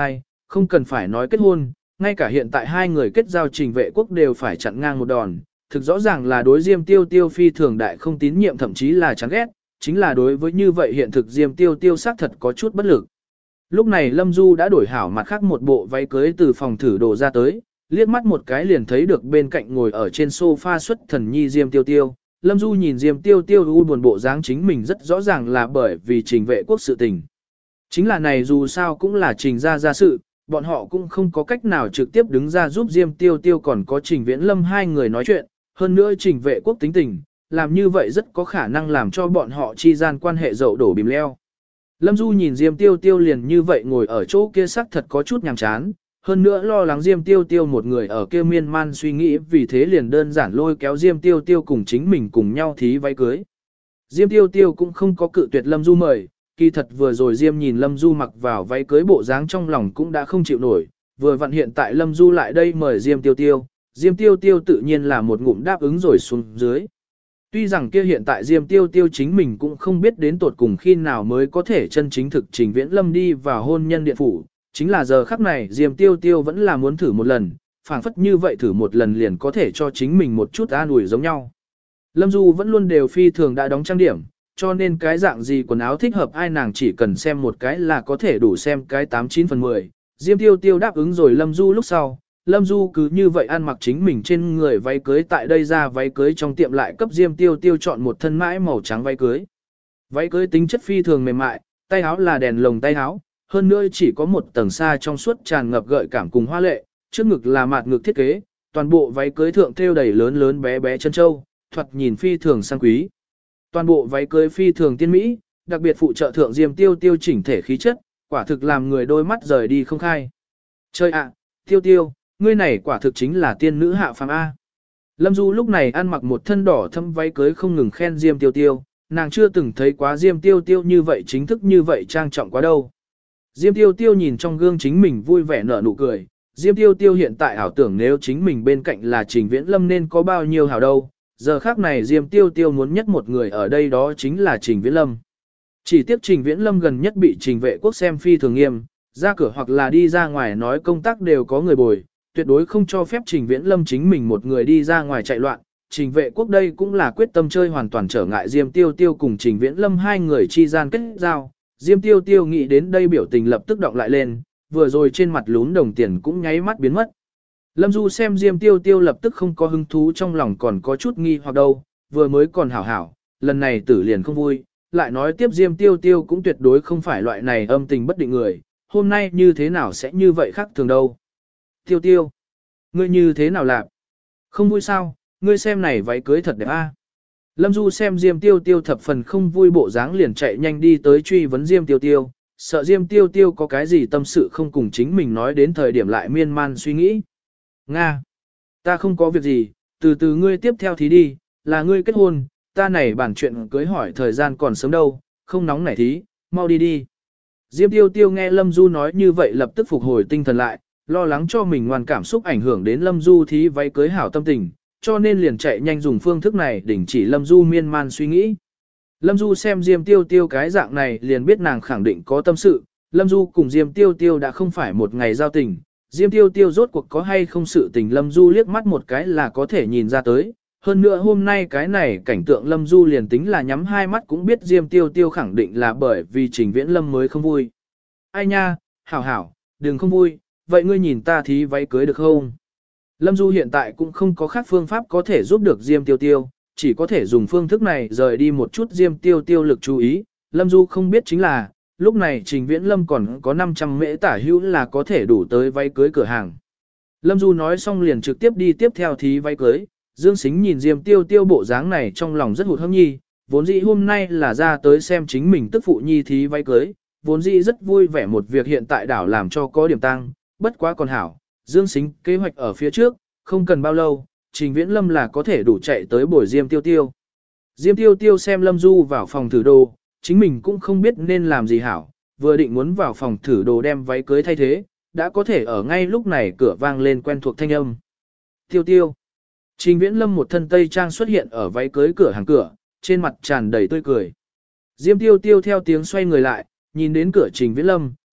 không cần phải nói kết hôn, ngay cả hiện tại hai người kết giao Trình Vệ Quốc đều phải chặn ngang một đòn, thực rõ ràng là đối Diêm Tiêu Tiêu phi thường đại không tín nhiệm thậm chí là chán ghét, chính là đối với như vậy hiện thực Diêm Tiêu Tiêu xác thật có chút bất lực. Lúc này Lâm Du đã đổi hảo mặt khác một bộ váy cưới từ phòng thử đồ ra tới, liếc mắt một cái liền thấy được bên cạnh ngồi ở trên sofa xuất thần nhi Diêm Tiêu Tiêu. Lâm Du nhìn Diêm Tiêu Tiêu u buồn bộ dáng chính mình rất rõ ràng là bởi vì Trình Vệ Quốc sự tình. Chính là này dù sao cũng là Trình ra sự, bọn họ cũng không có cách nào trực tiếp đứng ra giúp Diêm Tiêu Tiêu còn có Trình Viễn Lâm hai người nói chuyện, hơn nữa Trình Vệ Quốc tính tình, làm như vậy rất có khả năng làm cho bọn họ chi gian quan hệ dậu đổ bìm leo. Lâm Du nhìn Diêm Tiêu Tiêu liền như vậy ngồi ở chỗ kia sắc thật có chút nhàm chán, hơn nữa lo lắng Diêm Tiêu Tiêu một người ở kia miên man suy nghĩ, vì thế liền đơn giản lôi kéo Diêm Tiêu Tiêu cùng chính mình cùng nhau thí váy cưới. Diêm Tiêu Tiêu cũng không có cự tuyệt Lâm Du mời, kỳ thật vừa rồi Diêm nhìn Lâm Du mặc vào váy cưới bộ dáng trong lòng cũng đã không chịu nổi, vừa vặn hiện tại Lâm Du lại đây mời Diêm Tiêu Tiêu, Diêm Tiêu Tiêu tự nhiên là một ngụm đáp ứng rồi xuống dưới. Tuy rằng kia hiện tại Diêm Tiêu Tiêu chính mình cũng không biết đến tột cùng khi nào mới có thể chân chính thực Trình Viễn Lâm đi vào hôn nhân điện phủ, chính là giờ khắc này Diêm Tiêu Tiêu vẫn là muốn thử một lần, phảng phất như vậy thử một lần liền có thể cho chính mình một chút an ủi giống nhau. Lâm Du vẫn luôn đều phi thường đã đóng trang điểm, cho nên cái dạng gì quần áo thích hợp ai nàng chỉ cần xem một cái là có thể đủ xem cái 89 phần 10. Diêm Tiêu Tiêu đáp ứng rồi Lâm Du lúc sau, Lâm Du cứ như vậy ăn mặc chính mình trên người váy cưới tại đây ra váy cưới trong tiệm lại cấp Diêm Tiêu Tiêu chọn một thân mãi màu trắng váy cưới. Váy cưới tính chất phi thường mềm mại, tay áo là đèn lồng tay áo, hơn nữa chỉ có một tầng sa trong suốt tràn ngập gợi cảm cùng hoa lệ, trước ngực là mạt ngực thiết kế, toàn bộ váy cưới thượng thêu đầy lớn lớn bé bé chân châu, thoạt nhìn phi thường sang quý. Toàn bộ váy cưới phi thường tiên mỹ, đặc biệt phụ trợ thượng Diêm Tiêu Tiêu chỉnh thể khí chất, quả thực làm người đôi mắt rời đi không khai. Chơi ạ, Tiêu Tiêu, ngươi này quả thực chính là tiên nữ hạ phàm A. Lâm Du lúc này ăn mặc một thân đỏ thâm váy cưới không ngừng khen Diêm Tiêu Tiêu, nàng chưa từng thấy quá Diêm Tiêu Tiêu như vậy chính thức như vậy trang trọng quá đâu. Diêm Tiêu Tiêu nhìn trong gương chính mình vui vẻ nở nụ cười, Diêm Tiêu Tiêu hiện tại ảo tưởng nếu chính mình bên cạnh là Trình Viễn Lâm nên có bao nhiêu hảo đâu, giờ khác này Diêm Tiêu Tiêu muốn nhất một người ở đây đó chính là Trình Viễn Lâm. Chỉ tiếc Trình Viễn Lâm gần nhất bị Trình Vệ Quốc xem phi thường nghiêm, ra cửa hoặc là đi ra ngoài nói công tác đều có người bồi, tuyệt đối không cho phép Trình Viễn Lâm chính mình một người đi ra ngoài chạy loạn. Trình Vệ Quốc đây cũng là quyết tâm chơi hoàn toàn trở ngại Diêm Tiêu Tiêu cùng Trình Viễn Lâm hai người chi gian kết giao. Diêm Tiêu Tiêu nghĩ đến đây biểu tình lập tức động lại lên, vừa rồi trên mặt lún đồng tiền cũng nháy mắt biến mất. Lâm Du xem Diêm Tiêu Tiêu lập tức không có hứng thú trong lòng còn có chút nghi hoặc đâu, vừa mới còn hảo hảo, lần này tử liền không vui, lại nói tiếp Diêm Tiêu Tiêu cũng tuyệt đối không phải loại này âm tình bất định người, hôm nay như thế nào sẽ như vậy khác thường đâu. Tiêu Tiêu, ngươi như thế nào làm? Không vui sao, ngươi xem này váy cưới thật đẹp a. Lâm Du xem Diêm Tiêu Tiêu thập phần không vui bộ dáng liền chạy nhanh đi tới truy vấn Diêm Tiêu Tiêu, sợ Diêm Tiêu Tiêu có cái gì tâm sự không cùng chính mình nói đến thời điểm lại miên man suy nghĩ. Nga, ta không có việc gì, từ từ ngươi tiếp theo thí đi, là ngươi kết hôn, ta này bản chuyện cưới hỏi thời gian còn sớm đâu, không nóng nảy thí, mau đi đi. Diêm Tiêu Tiêu nghe Lâm Du nói như vậy lập tức phục hồi tinh thần lại, lo lắng cho mình ngoan cảm xúc ảnh hưởng đến Lâm Du thí váy cưới hảo tâm tình, cho nên liền chạy nhanh dùng phương thức này đình chỉ Lâm Du miên man suy nghĩ. Lâm Du xem Diêm Tiêu Tiêu cái dạng này liền biết nàng khẳng định có tâm sự, Lâm Du cùng Diêm Tiêu Tiêu đã không phải một ngày giao tình, Diêm Tiêu Tiêu rốt cuộc có hay không sự tình Lâm Du liếc mắt một cái là có thể nhìn ra tới. Hơn nữa hôm nay cái này cảnh tượng Lâm Du liền tính là nhắm hai mắt cũng biết Diêm Tiêu Tiêu khẳng định là bởi vì Trình Viễn Lâm mới không vui. Ai nha, hảo hảo, đừng không vui, vậy ngươi nhìn ta thí váy cưới được không? Lâm Du hiện tại cũng không có khác phương pháp có thể giúp được Diêm Tiêu Tiêu, chỉ có thể dùng phương thức này rời đi một chút Diêm Tiêu Tiêu lực chú ý. Lâm Du không biết chính là, lúc này Trình Viễn Lâm còn có 500 mễ tả hữu là có thể đủ tới váy cưới cửa hàng. Lâm Du nói xong liền trực tiếp đi tiếp theo thí váy cưới, Dương Sính nhìn Diêm Tiêu Tiêu bộ dáng này trong lòng rất hụt hẫng nhi, vốn dĩ hôm nay là ra tới xem chính mình tức phụ nhi thí váy cưới, vốn dĩ rất vui vẻ một việc hiện tại đảo làm cho có điểm tăng, bất quá còn hảo, Dương Sính kế hoạch ở phía trước, không cần bao lâu, Trình Viễn Lâm là có thể đủ chạy tới bồi Diêm Tiêu Tiêu. Diêm Tiêu Tiêu xem Lâm Du vào phòng thử đồ, chính mình cũng không biết nên làm gì hảo, vừa định muốn vào phòng thử đồ đem váy cưới thay thế, đã có thể ở ngay lúc này cửa vang lên quen thuộc thanh âm. Tiêu Tiêu. Trình Viễn Lâm một thân tây trang xuất hiện ở váy cưới cửa hàng cửa, trên mặt tràn đầy tươi cười. Diêm Tiêu Tiêu theo tiếng xoay người lại, nhìn đến cửa Trình Viễn Lâm,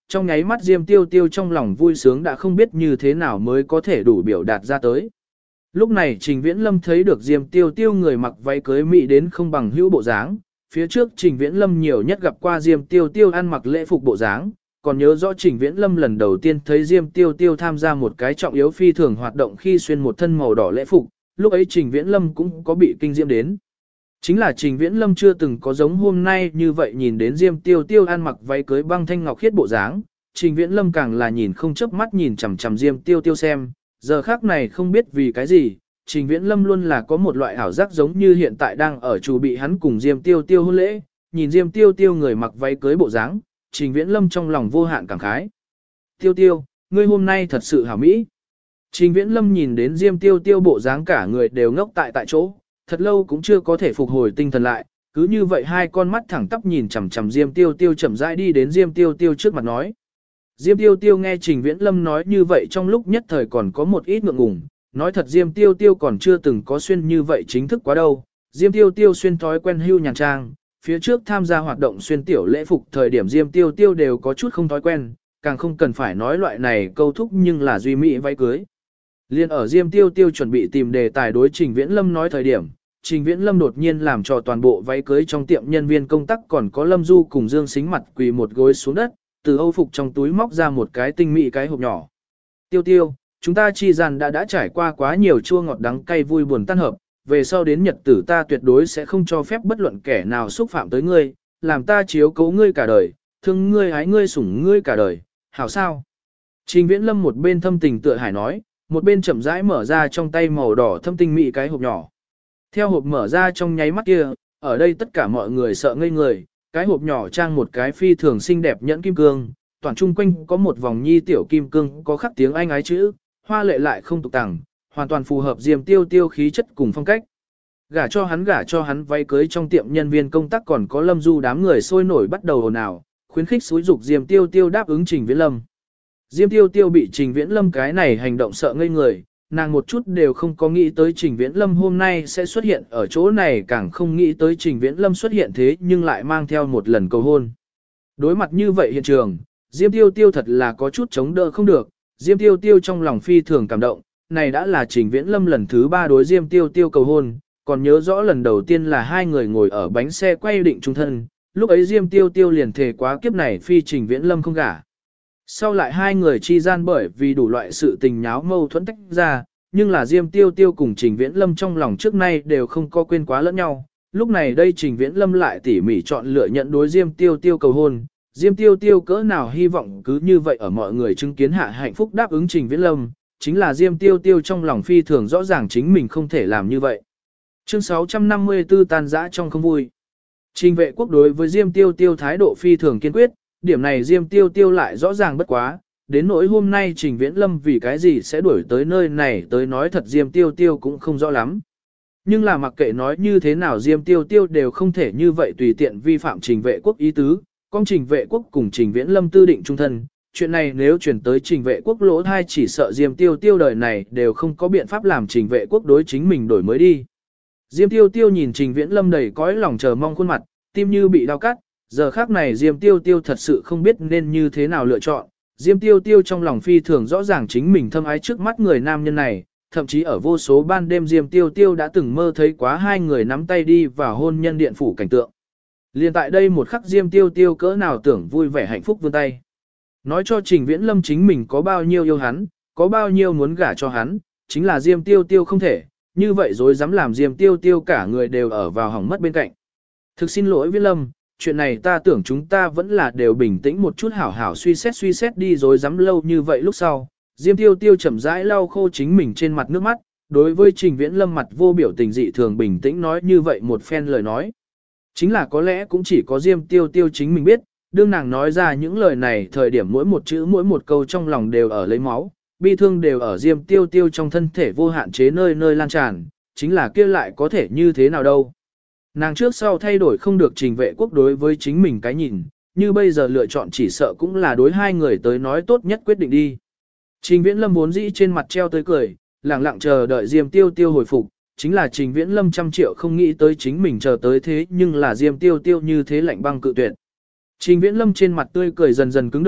trong nháy mắt Diêm Tiêu Tiêu trong lòng vui sướng đã không biết như thế nào mới có thể đủ biểu đạt ra tới. Lúc này Trình Viễn Lâm thấy được Diêm Tiêu Tiêu người mặc váy cưới mỹ đến không bằng hữu bộ dáng, phía trước Trình Viễn Lâm nhiều nhất gặp qua Diêm Tiêu Tiêu ăn mặc lễ phục bộ dáng, còn nhớ rõ Trình Viễn Lâm lần đầu tiên thấy Diêm Tiêu Tiêu tham gia một cái trọng yếu phi thường hoạt động khi xuyên một thân màu đỏ lễ phục, lúc ấy Trình Viễn Lâm cũng có bị kinh diễm đến. Chính là Trình Viễn Lâm chưa từng có giống hôm nay như vậy nhìn đến Diêm Tiêu Tiêu ăn mặc váy cưới băng thanh ngọc khiết bộ dáng, Trình Viễn Lâm càng là nhìn không chớp mắt nhìn chằm chằm Diêm Tiêu Tiêu xem, giờ khác này không biết vì cái gì, Trình Viễn Lâm luôn là có một loại ảo giác giống như hiện tại đang ở chủ bị hắn cùng Diêm Tiêu Tiêu hôn lễ, nhìn Diêm Tiêu Tiêu người mặc váy cưới bộ dáng, Trình Viễn Lâm trong lòng vô hạn cảm khái. Tiêu Tiêu, ngươi hôm nay thật sự hảo mỹ. Trình Viễn Lâm nhìn đến Diêm Tiêu Tiêu bộ dáng cả người đều ngốc tại chỗ, thật lâu cũng chưa có thể phục hồi tinh thần lại, cứ như vậy hai con mắt thẳng tắp nhìn chằm chằm Diêm Tiêu Tiêu chậm rãi đi đến Diêm Tiêu Tiêu trước mặt nói. Diêm Tiêu Tiêu nghe Trình Viễn Lâm nói như vậy trong lúc nhất thời còn có một ít ngượng ngùng, nói thật Diêm Tiêu Tiêu còn chưa từng có xuyên như vậy chính thức quá đâu. Diêm Tiêu Tiêu xuyên thói quen hưu nhàn trang, phía trước tham gia hoạt động xuyên tiểu lễ phục thời điểm Diêm Tiêu Tiêu đều có chút không thói quen, càng không cần phải nói loại này câu thúc nhưng là duy mỹ váy cưới. Liên ở Diêm Tiêu Tiêu chuẩn bị tìm đề tài đối Trình Viễn Lâm nói thời điểm, Trình Viễn Lâm đột nhiên làm cho toàn bộ váy cưới trong tiệm nhân viên công tác còn có Lâm Du cùng Dương Sính mặt quỳ một gối xuống đất, từ Âu phục trong túi móc ra một cái tinh mỹ cái hộp nhỏ. Tiêu Tiêu, chúng ta chi gian đã trải qua quá nhiều chua ngọt đắng cay vui buồn tan hợp, về sau đến nhật tử ta tuyệt đối sẽ không cho phép bất luận kẻ nào xúc phạm tới ngươi, làm ta chiếu cố ngươi cả đời, thương ngươi ái ngươi sủng ngươi cả đời, hảo sao? Trình Viễn Lâm một bên thâm tình tựa hải nói, một bên chậm rãi mở ra trong tay màu đỏ thâm tinh mỹ cái hộp nhỏ. Theo hộp mở ra trong nháy mắt kia, ở đây tất cả mọi người sợ ngây người, cái hộp nhỏ trang một cái phi thường xinh đẹp nhẫn kim cương, toàn chung quanh có một vòng nhi tiểu kim cương có khắc tiếng Anh ái chữ, hoa lệ lại không tục tằng, hoàn toàn phù hợp Diêm Tiêu Tiêu khí chất cùng phong cách. Gả cho hắn váy cưới trong tiệm nhân viên công tác còn có Lâm Du đám người sôi nổi bắt đầu ồn ào, khuyến khích xúi dục Diêm Tiêu Tiêu đáp ứng Trình Viễn Lâm. Diêm Tiêu Tiêu bị Trình Viễn Lâm cái này hành động sợ ngây người, nàng một chút đều không có nghĩ tới Trình Viễn Lâm hôm nay sẽ xuất hiện ở chỗ này, càng không nghĩ tới Trình Viễn Lâm xuất hiện thế nhưng lại mang theo một lần cầu hôn. Đối mặt như vậy hiện trường, Diêm Tiêu Tiêu thật là có chút chống đỡ không được, Diêm Tiêu Tiêu trong lòng phi thường cảm động, này đã là Trình Viễn Lâm lần thứ 3 đối Diêm Tiêu Tiêu cầu hôn, còn nhớ rõ lần đầu tiên là hai người ngồi ở bánh xe quay định chung thân, lúc ấy Diêm Tiêu Tiêu liền thề quá kiếp này phi Trình Viễn Lâm không gả. Sau lại hai người chi gian bởi vì đủ loại sự tình nháo mâu thuẫn tách ra, nhưng là Diêm Tiêu Tiêu cùng Trình Viễn Lâm trong lòng trước nay đều không có quên quá lẫn nhau. Lúc này đây Trình Viễn Lâm lại tỉ mỉ chọn lựa nhận đối Diêm Tiêu Tiêu cầu hôn. Diêm Tiêu Tiêu cỡ nào hy vọng cứ như vậy ở mọi người chứng kiến hạ hạnh phúc đáp ứng Trình Viễn Lâm, chính là Diêm Tiêu Tiêu trong lòng phi thường rõ ràng chính mình không thể làm như vậy. Chương 654 tan rã trong không vui. Trình Vệ Quốc đối với Diêm Tiêu Tiêu thái độ phi thường kiên quyết, điểm này Diêm Tiêu Tiêu lại rõ ràng bất quá, đến nỗi hôm nay Trình Viễn Lâm vì cái gì sẽ đuổi tới nơi này tới nói thật Diêm Tiêu Tiêu cũng không rõ lắm. Nhưng là mặc kệ nói như thế nào Diêm Tiêu Tiêu đều không thể như vậy tùy tiện vi phạm Trình Vệ Quốc ý tứ, con Trình Vệ Quốc cùng Trình Viễn Lâm tư định trung thân, chuyện này nếu chuyển tới Trình Vệ Quốc lỗ thai chỉ sợ Diêm Tiêu Tiêu đời này đều không có biện pháp làm Trình Vệ Quốc đối chính mình đổi mới đi. Diêm Tiêu Tiêu nhìn Trình Viễn Lâm đầy cõi lòng chờ mong khuôn mặt, tim như bị đau cắt, giờ khác này Diêm Tiêu Tiêu thật sự không biết nên như thế nào lựa chọn. Diêm Tiêu Tiêu trong lòng phi thường rõ ràng chính mình thâm ái trước mắt người nam nhân này, thậm chí ở vô số ban đêm Diêm Tiêu Tiêu đã từng mơ thấy quá hai người nắm tay đi vào hôn nhân điện phủ cảnh tượng. Liên tại đây một khắc Diêm Tiêu Tiêu cỡ nào tưởng vui vẻ hạnh phúc vươn tay. Nói cho Trình Viễn Lâm chính mình có bao nhiêu yêu hắn, có bao nhiêu muốn gả cho hắn, chính là Diêm Tiêu Tiêu không thể, như vậy rồi dám làm Diêm Tiêu Tiêu cả người đều ở vào hỏng mất bên cạnh. Thực xin lỗi Viễn Lâm, chuyện này ta tưởng chúng ta vẫn là đều bình tĩnh một chút hảo hảo suy xét đi rồi dám lâu như vậy lúc sau. Diêm Tiêu Tiêu chậm rãi lau khô chính mình trên mặt nước mắt, đối với Trình Viễn Lâm mặt vô biểu tình dị thường bình tĩnh nói như vậy một phen lời nói. Chính là có lẽ cũng chỉ có Diêm Tiêu Tiêu chính mình biết, đương nàng nói ra những lời này thời điểm mỗi một chữ mỗi một câu trong lòng đều ở lấy máu, bi thương đều ở Diêm Tiêu Tiêu trong thân thể vô hạn chế nơi nơi lan tràn, chính là kia lại có thể như thế nào đâu. Nàng trước sau thay đổi không được Trình Vệ Quốc đối với chính mình cái nhìn, như bây giờ lựa chọn chỉ sợ cũng là đối hai người tới nói tốt nhất quyết định đi. Trình Viễn Lâm vốn dĩ trên mặt treo tới cười, lặng lặng chờ đợi Diêm Tiêu Tiêu hồi phục, chính là Trình Viễn Lâm trăm triệu không nghĩ tới chính mình chờ tới thế nhưng là Diêm Tiêu Tiêu như thế lạnh băng cự tuyệt. Trình Viễn Lâm trên mặt tươi cười dần dần cứng đờ,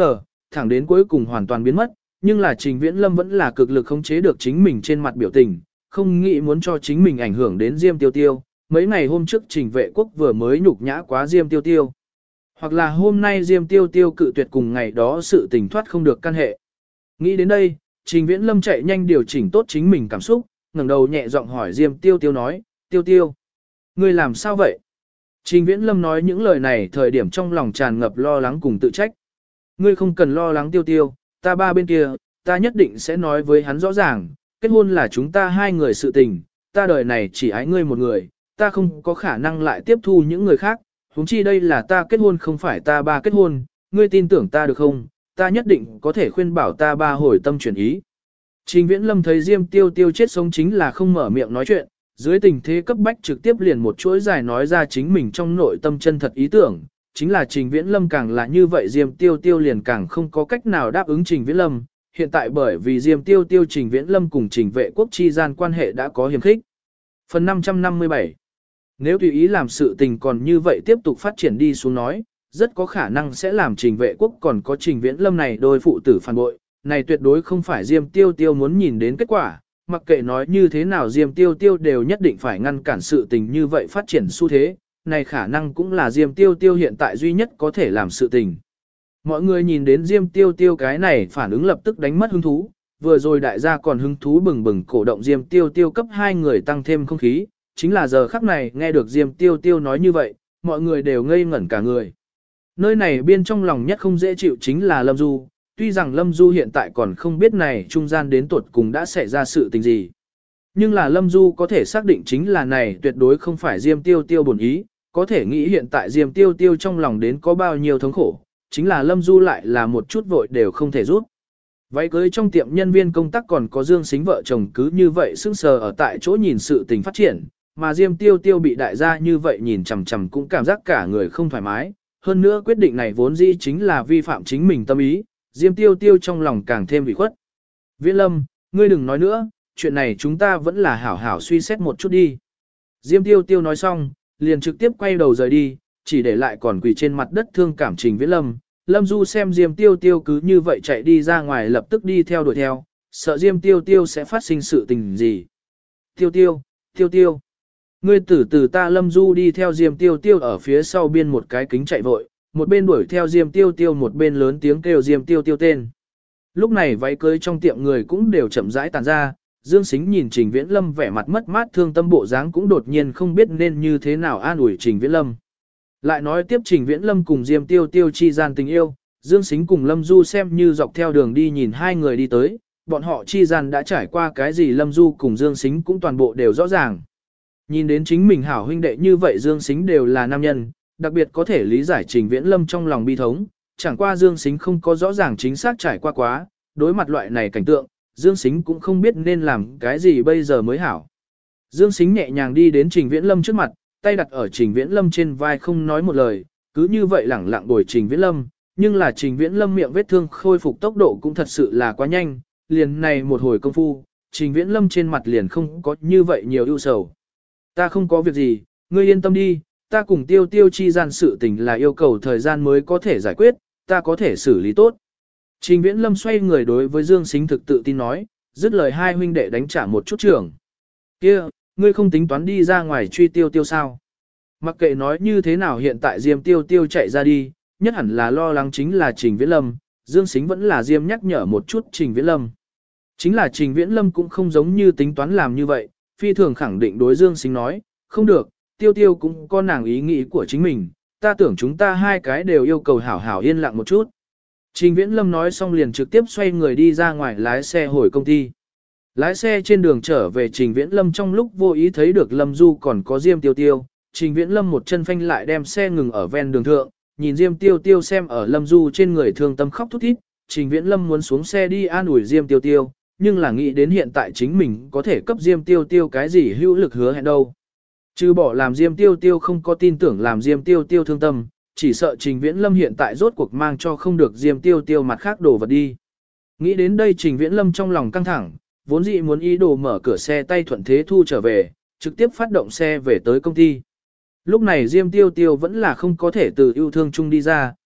thẳng đến cuối cùng hoàn toàn biến mất, nhưng là Trình Viễn Lâm vẫn là cực lực khống chế được chính mình trên mặt biểu tình, không nghĩ muốn cho chính mình ảnh hưởng đến Diêm Tiêu Tiêu. Mấy ngày hôm trước Trình Vệ Quốc vừa mới nhục nhã quá Diêm Tiêu Tiêu. Hoặc là hôm nay Diêm Tiêu Tiêu cự tuyệt cùng ngày đó sự tình thoát không được căn hệ. Nghĩ đến đây, Trình Viễn Lâm chạy nhanh điều chỉnh tốt chính mình cảm xúc, ngẩng đầu nhẹ giọng hỏi Diêm Tiêu Tiêu nói, Tiêu Tiêu, ngươi làm sao vậy? Trình Viễn Lâm nói những lời này thời điểm trong lòng tràn ngập lo lắng cùng tự trách. Ngươi không cần lo lắng Tiêu Tiêu, ta ba bên kia, ta nhất định sẽ nói với hắn rõ ràng, kết hôn là chúng ta hai người sự tình, ta đời này chỉ ái ngươi một người, ta không có khả năng lại tiếp thu những người khác, huống chi đây là ta kết hôn không phải ta ba kết hôn, ngươi tin tưởng ta được không, ta nhất định có thể khuyên bảo ta ba hồi tâm chuyển ý. Trình Viễn Lâm thấy Diêm Tiêu Tiêu chết sống chính là không mở miệng nói chuyện, dưới tình thế cấp bách trực tiếp liền một chuỗi dài nói ra chính mình trong nội tâm chân thật ý tưởng, chính là Trình Viễn Lâm càng là như vậy Diêm Tiêu Tiêu liền càng không có cách nào đáp ứng Trình Viễn Lâm, hiện tại bởi vì Diêm Tiêu Tiêu Trình Viễn Lâm cùng Trình Vệ Quốc chi gian quan hệ đã có hiềm khích. Phần 557. Nếu tùy ý làm sự tình còn như vậy tiếp tục phát triển đi xuống nói, rất có khả năng sẽ làm Trình Vệ Quốc còn có Trình Viễn Lâm này đôi phụ tử phản bội, này tuyệt đối không phải Diêm Tiêu Tiêu muốn nhìn đến kết quả, mặc kệ nói như thế nào Diêm Tiêu Tiêu đều nhất định phải ngăn cản sự tình như vậy phát triển xu thế, này khả năng cũng là Diêm Tiêu Tiêu hiện tại duy nhất có thể làm sự tình. Mọi người nhìn đến Diêm Tiêu Tiêu cái này phản ứng lập tức đánh mất hứng thú, vừa rồi đại gia còn hứng thú bừng bừng cổ động Diêm Tiêu Tiêu cấp hai người tăng thêm không khí, chính là giờ khắc này nghe được Diêm Tiêu Tiêu nói như vậy, mọi người đều ngây ngẩn cả người. Nơi này biên trong lòng nhất không dễ chịu chính là Lâm Du, tuy rằng Lâm Du hiện tại còn không biết này trung gian đến tuột cùng đã xảy ra sự tình gì. Nhưng là Lâm Du có thể xác định chính là này tuyệt đối không phải Diêm Tiêu Tiêu bổn ý, có thể nghĩ hiện tại Diêm Tiêu Tiêu trong lòng đến có bao nhiêu thống khổ, chính là Lâm Du lại là một chút vội đều không thể rút. Váy cưới trong tiệm nhân viên công tác còn có Dương Sính vợ chồng cứ như vậy sững sờ ở tại chỗ nhìn sự tình phát triển, mà Diêm Tiêu Tiêu bị đại gia như vậy nhìn chằm chằm cũng cảm giác cả người không thoải mái, hơn nữa quyết định này vốn dĩ chính là vi phạm chính mình tâm ý, Diêm Tiêu Tiêu trong lòng càng thêm ủy khuất. Viễn Lâm, ngươi đừng nói nữa, chuyện này chúng ta vẫn là hảo hảo suy xét một chút đi. Diêm Tiêu Tiêu nói xong, liền trực tiếp quay đầu rời đi, chỉ để lại còn quỳ trên mặt đất thương cảm Trình Viễn Lâm. Lâm Du xem Diêm Tiêu Tiêu cứ như vậy chạy đi ra ngoài lập tức đi theo đuổi theo, sợ Diêm Tiêu Tiêu sẽ phát sinh sự tình gì. Tiêu Tiêu, Tiêu Tiêu. Ngươi từ ta Lâm Du đi theo Diêm Tiêu Tiêu ở phía sau biên một cái kính chạy vội, một bên đuổi theo Diêm Tiêu Tiêu một bên lớn tiếng kêu Diêm Tiêu Tiêu tên. Lúc này váy cưới trong tiệm người cũng đều chậm rãi tàn ra, Dương Sính nhìn Trình Viễn Lâm vẻ mặt mất mát thương tâm bộ dáng cũng đột nhiên không biết nên như thế nào an ủi Trình Viễn Lâm. Lại nói tiếp Trình Viễn Lâm cùng Diêm Tiêu Tiêu chi gian tình yêu, Dương Sính cùng Lâm Du xem như dọc theo đường đi nhìn hai người đi tới, bọn họ chi gian đã trải qua cái gì Lâm Du cùng Dương Sính cũng toàn bộ đều rõ ràng. Nhìn đến chính mình hảo huynh đệ như vậy Dương Sính đều là nam nhân, đặc biệt có thể lý giải Trình Viễn Lâm trong lòng bi thống, chẳng qua Dương Sính không có rõ ràng chính xác trải qua quá, đối mặt loại này cảnh tượng, Dương Sính cũng không biết nên làm cái gì bây giờ mới hảo. Dương Sính nhẹ nhàng đi đến Trình Viễn Lâm trước mặt, tay đặt ở Trình Viễn Lâm trên vai không nói một lời, cứ như vậy lẳng lặng bồi Trình Viễn Lâm, nhưng là Trình Viễn Lâm miệng vết thương khôi phục tốc độ cũng thật sự là quá nhanh, liền này một hồi công phu, Trình Viễn Lâm trên mặt liền không có như vậy nhiều ưu sầu. Ta không có việc gì, ngươi yên tâm đi, ta cùng Tiêu Tiêu chi gian sự tình là yêu cầu thời gian mới có thể giải quyết, ta có thể xử lý tốt. Trình Viễn Lâm xoay người đối với Dương Sính thực tự tin nói, dứt lời hai huynh đệ đánh trả một chút trưởng. Kia, ngươi không tính toán đi ra ngoài truy Tiêu Tiêu sao? Mặc kệ nói như thế nào hiện tại Diêm Tiêu Tiêu chạy ra đi, nhất hẳn là lo lắng chính là Trình Viễn Lâm, Dương Sính vẫn là Diêm nhắc nhở một chút Trình Viễn Lâm. Chính là Trình Viễn Lâm cũng không giống như tính toán làm như vậy, phi thường khẳng định đối Dương Sính nói, không được, Tiêu Tiêu cũng có nàng ý nghĩ của chính mình, ta tưởng chúng ta hai cái đều yêu cầu hảo hảo yên lặng một chút. Trình Viễn Lâm nói xong liền trực tiếp xoay người đi ra ngoài lái xe hồi công ty. Lái xe trên đường trở về Trình Viễn Lâm trong lúc vô ý thấy được Lâm Du còn có Diêm Tiêu Tiêu, Trình Viễn Lâm một chân phanh lại đem xe ngừng ở ven đường thượng, nhìn Diêm Tiêu Tiêu xem ở Lâm Du trên người thương tâm khóc thút thít, Trình Viễn Lâm muốn xuống xe đi an ủi Diêm Tiêu Tiêu, nhưng là nghĩ đến hiện tại chính mình có thể cấp Diêm Tiêu Tiêu cái gì hữu lực hứa hẹn đâu. Trừ bỏ làm Diêm Tiêu Tiêu không có tin tưởng làm Diêm Tiêu Tiêu thương tâm, chỉ sợ Trình Viễn Lâm hiện tại rốt cuộc mang cho không được Diêm Tiêu Tiêu mặt khác đổ vật đi. Nghĩ đến đây Trình Viễn Lâm trong lòng căng thẳng, vốn dĩ muốn ý đồ mở cửa xe tay thuận thế thu trở về, trực tiếp phát động xe về tới công ty. Lúc này Diêm Tiêu Tiêu vẫn là không có thể từ yêu thương chung đi ra,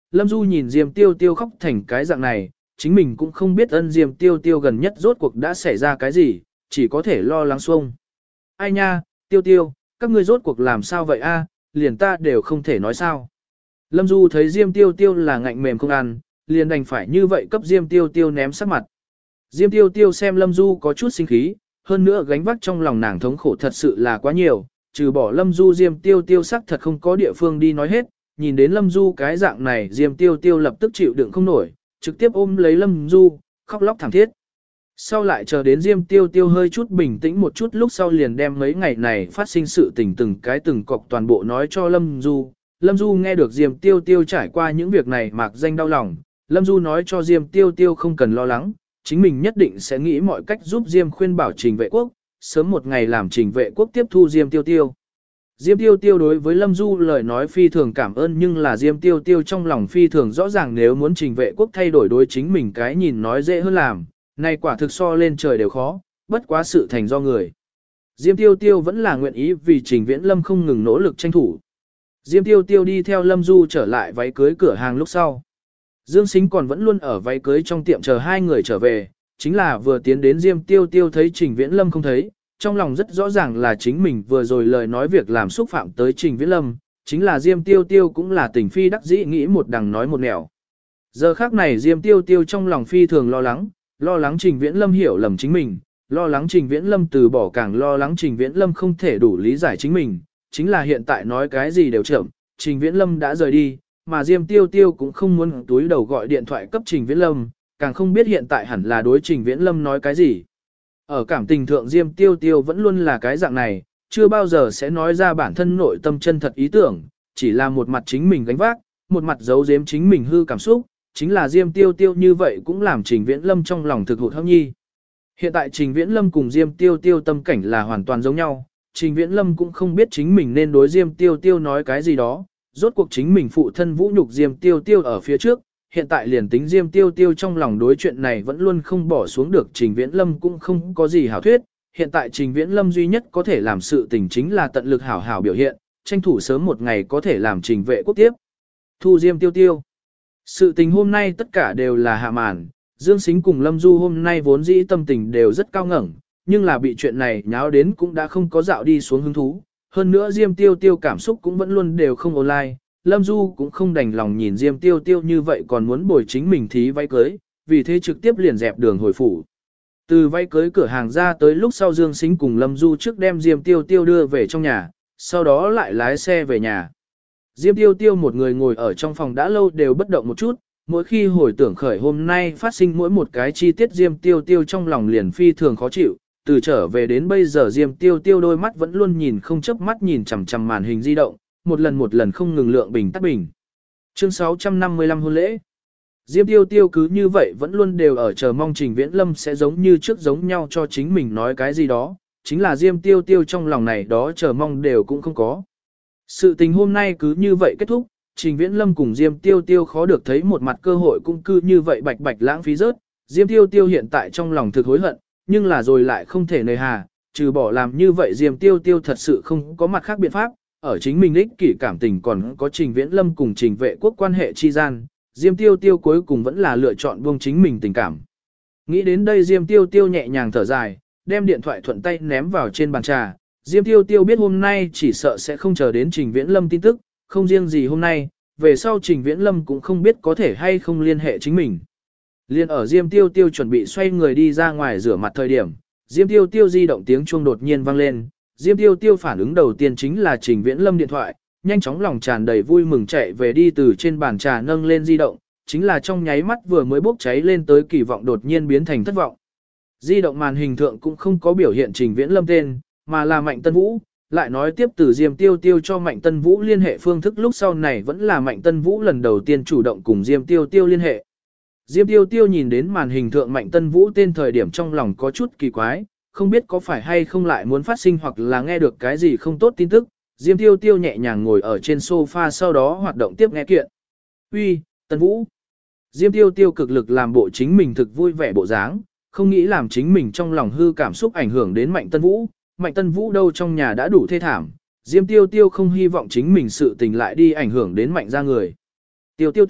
Lâm Du nhìn Diêm Tiêu Tiêu khóc thành cái dạng này, chính mình cũng không biết ân Diêm Tiêu Tiêu gần nhất rốt cuộc đã xảy ra cái gì, chỉ có thể lo lắng xuông. Ai nha, Tiêu Tiêu, các ngươi rốt cuộc làm sao vậy a? Liền ta đều không thể nói sao. Lâm Du thấy Diêm Tiêu Tiêu là ngạnh mềm không ăn, liền đành phải như vậy cấp Diêm Tiêu Tiêu ném sắc mặt. Diêm Tiêu Tiêu xem Lâm Du có chút sinh khí, hơn nữa gánh vác trong lòng nàng thống khổ thật sự là quá nhiều, trừ bỏ Lâm Du Diêm Tiêu Tiêu sắc thật không có địa phương đi nói hết, nhìn đến Lâm Du cái dạng này Diêm Tiêu Tiêu lập tức chịu đựng không nổi, trực tiếp ôm lấy Lâm Du, khóc lóc thảm thiết. Sau lại chờ đến Diêm Tiêu Tiêu hơi chút bình tĩnh một chút lúc sau liền đem mấy ngày này phát sinh sự tình từng cái từng cọc toàn bộ nói cho Lâm Du. Lâm Du nghe được Diêm Tiêu Tiêu trải qua những việc này mạc danh đau lòng, Lâm Du nói cho Diêm Tiêu Tiêu không cần lo lắng, chính mình nhất định sẽ nghĩ mọi cách giúp Diêm khuyên bảo Trình Vệ Quốc, sớm một ngày làm Trình Vệ Quốc tiếp thu Diêm Tiêu Tiêu. Diêm Tiêu Tiêu đối với Lâm Du lời nói phi thường cảm ơn nhưng là Diêm Tiêu Tiêu trong lòng phi thường rõ ràng nếu muốn Trình Vệ Quốc thay đổi đối chính mình cái nhìn nói dễ hơn làm, này quả thực so lên trời đều khó, bất quá sự thành do người. Diêm Tiêu Tiêu vẫn là nguyện ý vì Trình Viễn Lâm không ngừng nỗ lực tranh thủ. Diêm Tiêu Tiêu đi theo Lâm Du trở lại váy cưới cửa hàng lúc sau. Dương Sính còn vẫn luôn ở váy cưới trong tiệm chờ hai người trở về, chính là vừa tiến đến Diêm Tiêu Tiêu thấy Trình Viễn Lâm không thấy, trong lòng rất rõ ràng là chính mình vừa rồi lời nói việc làm xúc phạm tới Trình Viễn Lâm, chính là Diêm Tiêu Tiêu cũng là tình phi đắc dĩ nghĩ một đằng nói một nẻo. Giờ khác này Diêm Tiêu Tiêu trong lòng phi thường lo lắng Trình Viễn Lâm hiểu lầm chính mình, lo lắng Trình Viễn Lâm từ bỏ càng lo lắng Trình Viễn Lâm không thể đủ lý giải chính mình, chính là hiện tại nói cái gì đều chậm, Trình Viễn Lâm đã rời đi, mà Diêm Tiêu Tiêu cũng không muốn túi đầu gọi điện thoại cấp Trình Viễn Lâm, càng không biết hiện tại hẳn là đối Trình Viễn Lâm nói cái gì. Ở cảm tình thượng Diêm Tiêu Tiêu vẫn luôn là cái dạng này, chưa bao giờ sẽ nói ra bản thân nội tâm chân thật ý tưởng, chỉ là một mặt chính mình gánh vác, một mặt giấu giếm chính mình hư cảm xúc, chính là Diêm Tiêu Tiêu như vậy cũng làm Trình Viễn Lâm trong lòng thực hụt hẫng nhi. Hiện tại Trình Viễn Lâm cùng Diêm Tiêu Tiêu tâm cảnh là hoàn toàn giống nhau, Trình Viễn Lâm cũng không biết chính mình nên đối Diêm Tiêu Tiêu nói cái gì đó, rốt cuộc chính mình phụ thân vũ nhục Diêm Tiêu Tiêu ở phía trước, hiện tại liền tính Diêm Tiêu Tiêu trong lòng đối chuyện này vẫn luôn không bỏ xuống được Trình Viễn Lâm cũng không có gì hảo thuyết, hiện tại Trình Viễn Lâm duy nhất có thể làm sự tình chính là tận lực hảo hảo biểu hiện, tranh thủ sớm một ngày có thể làm Trình Vệ Quốc tiếp. Thu Diêm Tiêu Tiêu. Sự tình hôm nay tất cả đều là hạ màn, Dương Sính cùng Lâm Du hôm nay vốn dĩ tâm tình đều rất cao ngẩng, nhưng là bị chuyện này nháo đến cũng đã không có dạo đi xuống hứng thú. Hơn nữa Diêm Tiêu Tiêu cảm xúc cũng vẫn luôn đều không online, Lâm Du cũng không đành lòng nhìn Diêm Tiêu Tiêu như vậy còn muốn bồi chính mình thí váy cưới, vì thế trực tiếp liền dẹp đường hồi phủ. Từ váy cưới cửa hàng ra tới lúc sau Dương Sính cùng Lâm Du trước đem Diêm Tiêu Tiêu đưa về trong nhà, sau đó lại lái xe về nhà. Diêm Tiêu Tiêu một người ngồi ở trong phòng đã lâu đều bất động một chút, mỗi khi hồi tưởng khởi hôm nay phát sinh mỗi một cái chi tiết Diêm Tiêu Tiêu trong lòng liền phi thường khó chịu, từ trở về đến bây giờ Diêm Tiêu Tiêu đôi mắt vẫn luôn nhìn không chớp mắt nhìn chằm chằm màn hình di động, một lần không ngừng lượng bình tắt bình. Chương 655 hôn lễ. Diêm Tiêu Tiêu cứ như vậy vẫn luôn đều ở chờ mong Trình Viễn Lâm sẽ giống như trước giống nhau cho chính mình nói cái gì đó, chính là Diêm Tiêu Tiêu trong lòng này đó chờ mong đều cũng không có. Sự tình hôm nay cứ như vậy kết thúc, Trình Viễn Lâm cùng Diêm Tiêu Tiêu khó được thấy một mặt cơ hội cũng cứ như vậy bạch bạch lãng phí rớt, Diêm Tiêu Tiêu hiện tại trong lòng thực hối hận, nhưng là rồi lại không thể nề hà, trừ bỏ làm như vậy Diêm Tiêu Tiêu thật sự không có mặt khác biện pháp, ở chính mình ích kỷ cảm tình còn có Trình Viễn Lâm cùng Trình Vệ Quốc quan hệ chi gian, Diêm Tiêu Tiêu cuối cùng vẫn là lựa chọn buông chính mình tình cảm. Nghĩ đến đây Diêm Tiêu Tiêu nhẹ nhàng thở dài, đem điện thoại thuận tay ném vào trên bàn trà. Diêm Tiêu Tiêu biết hôm nay chỉ sợ sẽ không chờ đến Trình Viễn Lâm tin tức, không riêng gì hôm nay, về sau Trình Viễn Lâm cũng không biết có thể hay không liên hệ chính mình. Liên ở Diêm Tiêu Tiêu chuẩn bị xoay người đi ra ngoài rửa mặt thời điểm, Diêm Tiêu Tiêu di động tiếng chuông đột nhiên vang lên, Diêm Tiêu Tiêu phản ứng đầu tiên chính là Trình Viễn Lâm điện thoại, nhanh chóng lòng tràn đầy vui mừng chạy về đi từ trên bàn trà nâng lên di động, chính là trong nháy mắt vừa mới bốc cháy lên tới kỳ vọng đột nhiên biến thành thất vọng. Di động màn hình thượng cũng không có biểu hiện Trình Viễn Lâm tên, mà là Mạnh Tân Vũ, lại nói tiếp từ Diêm Tiêu Tiêu cho Mạnh Tân Vũ liên hệ phương thức lúc sau này vẫn là Mạnh Tân Vũ lần đầu tiên chủ động cùng Diêm Tiêu Tiêu liên hệ. Diêm Tiêu Tiêu nhìn đến màn hình thượng Mạnh Tân Vũ tên thời điểm trong lòng có chút kỳ quái, không biết có phải hay không lại muốn phát sinh hoặc là nghe được cái gì không tốt tin tức. Diêm Tiêu Tiêu nhẹ nhàng ngồi ở trên sofa sau đó hoạt động tiếp nghe kiện. Uy, Tân Vũ. Diêm Tiêu Tiêu cực lực làm bộ chính mình thực vui vẻ bộ dáng, không nghĩ làm chính mình trong lòng hư cảm xúc ảnh hưởng đến Mạnh Tân Vũ. Mạnh Tân Vũ đâu trong nhà đã đủ thê thảm, Diêm Tiêu Tiêu không hy vọng chính mình sự tình lại đi ảnh hưởng đến Mạnh ra người. Tiêu Tiêu tỷ,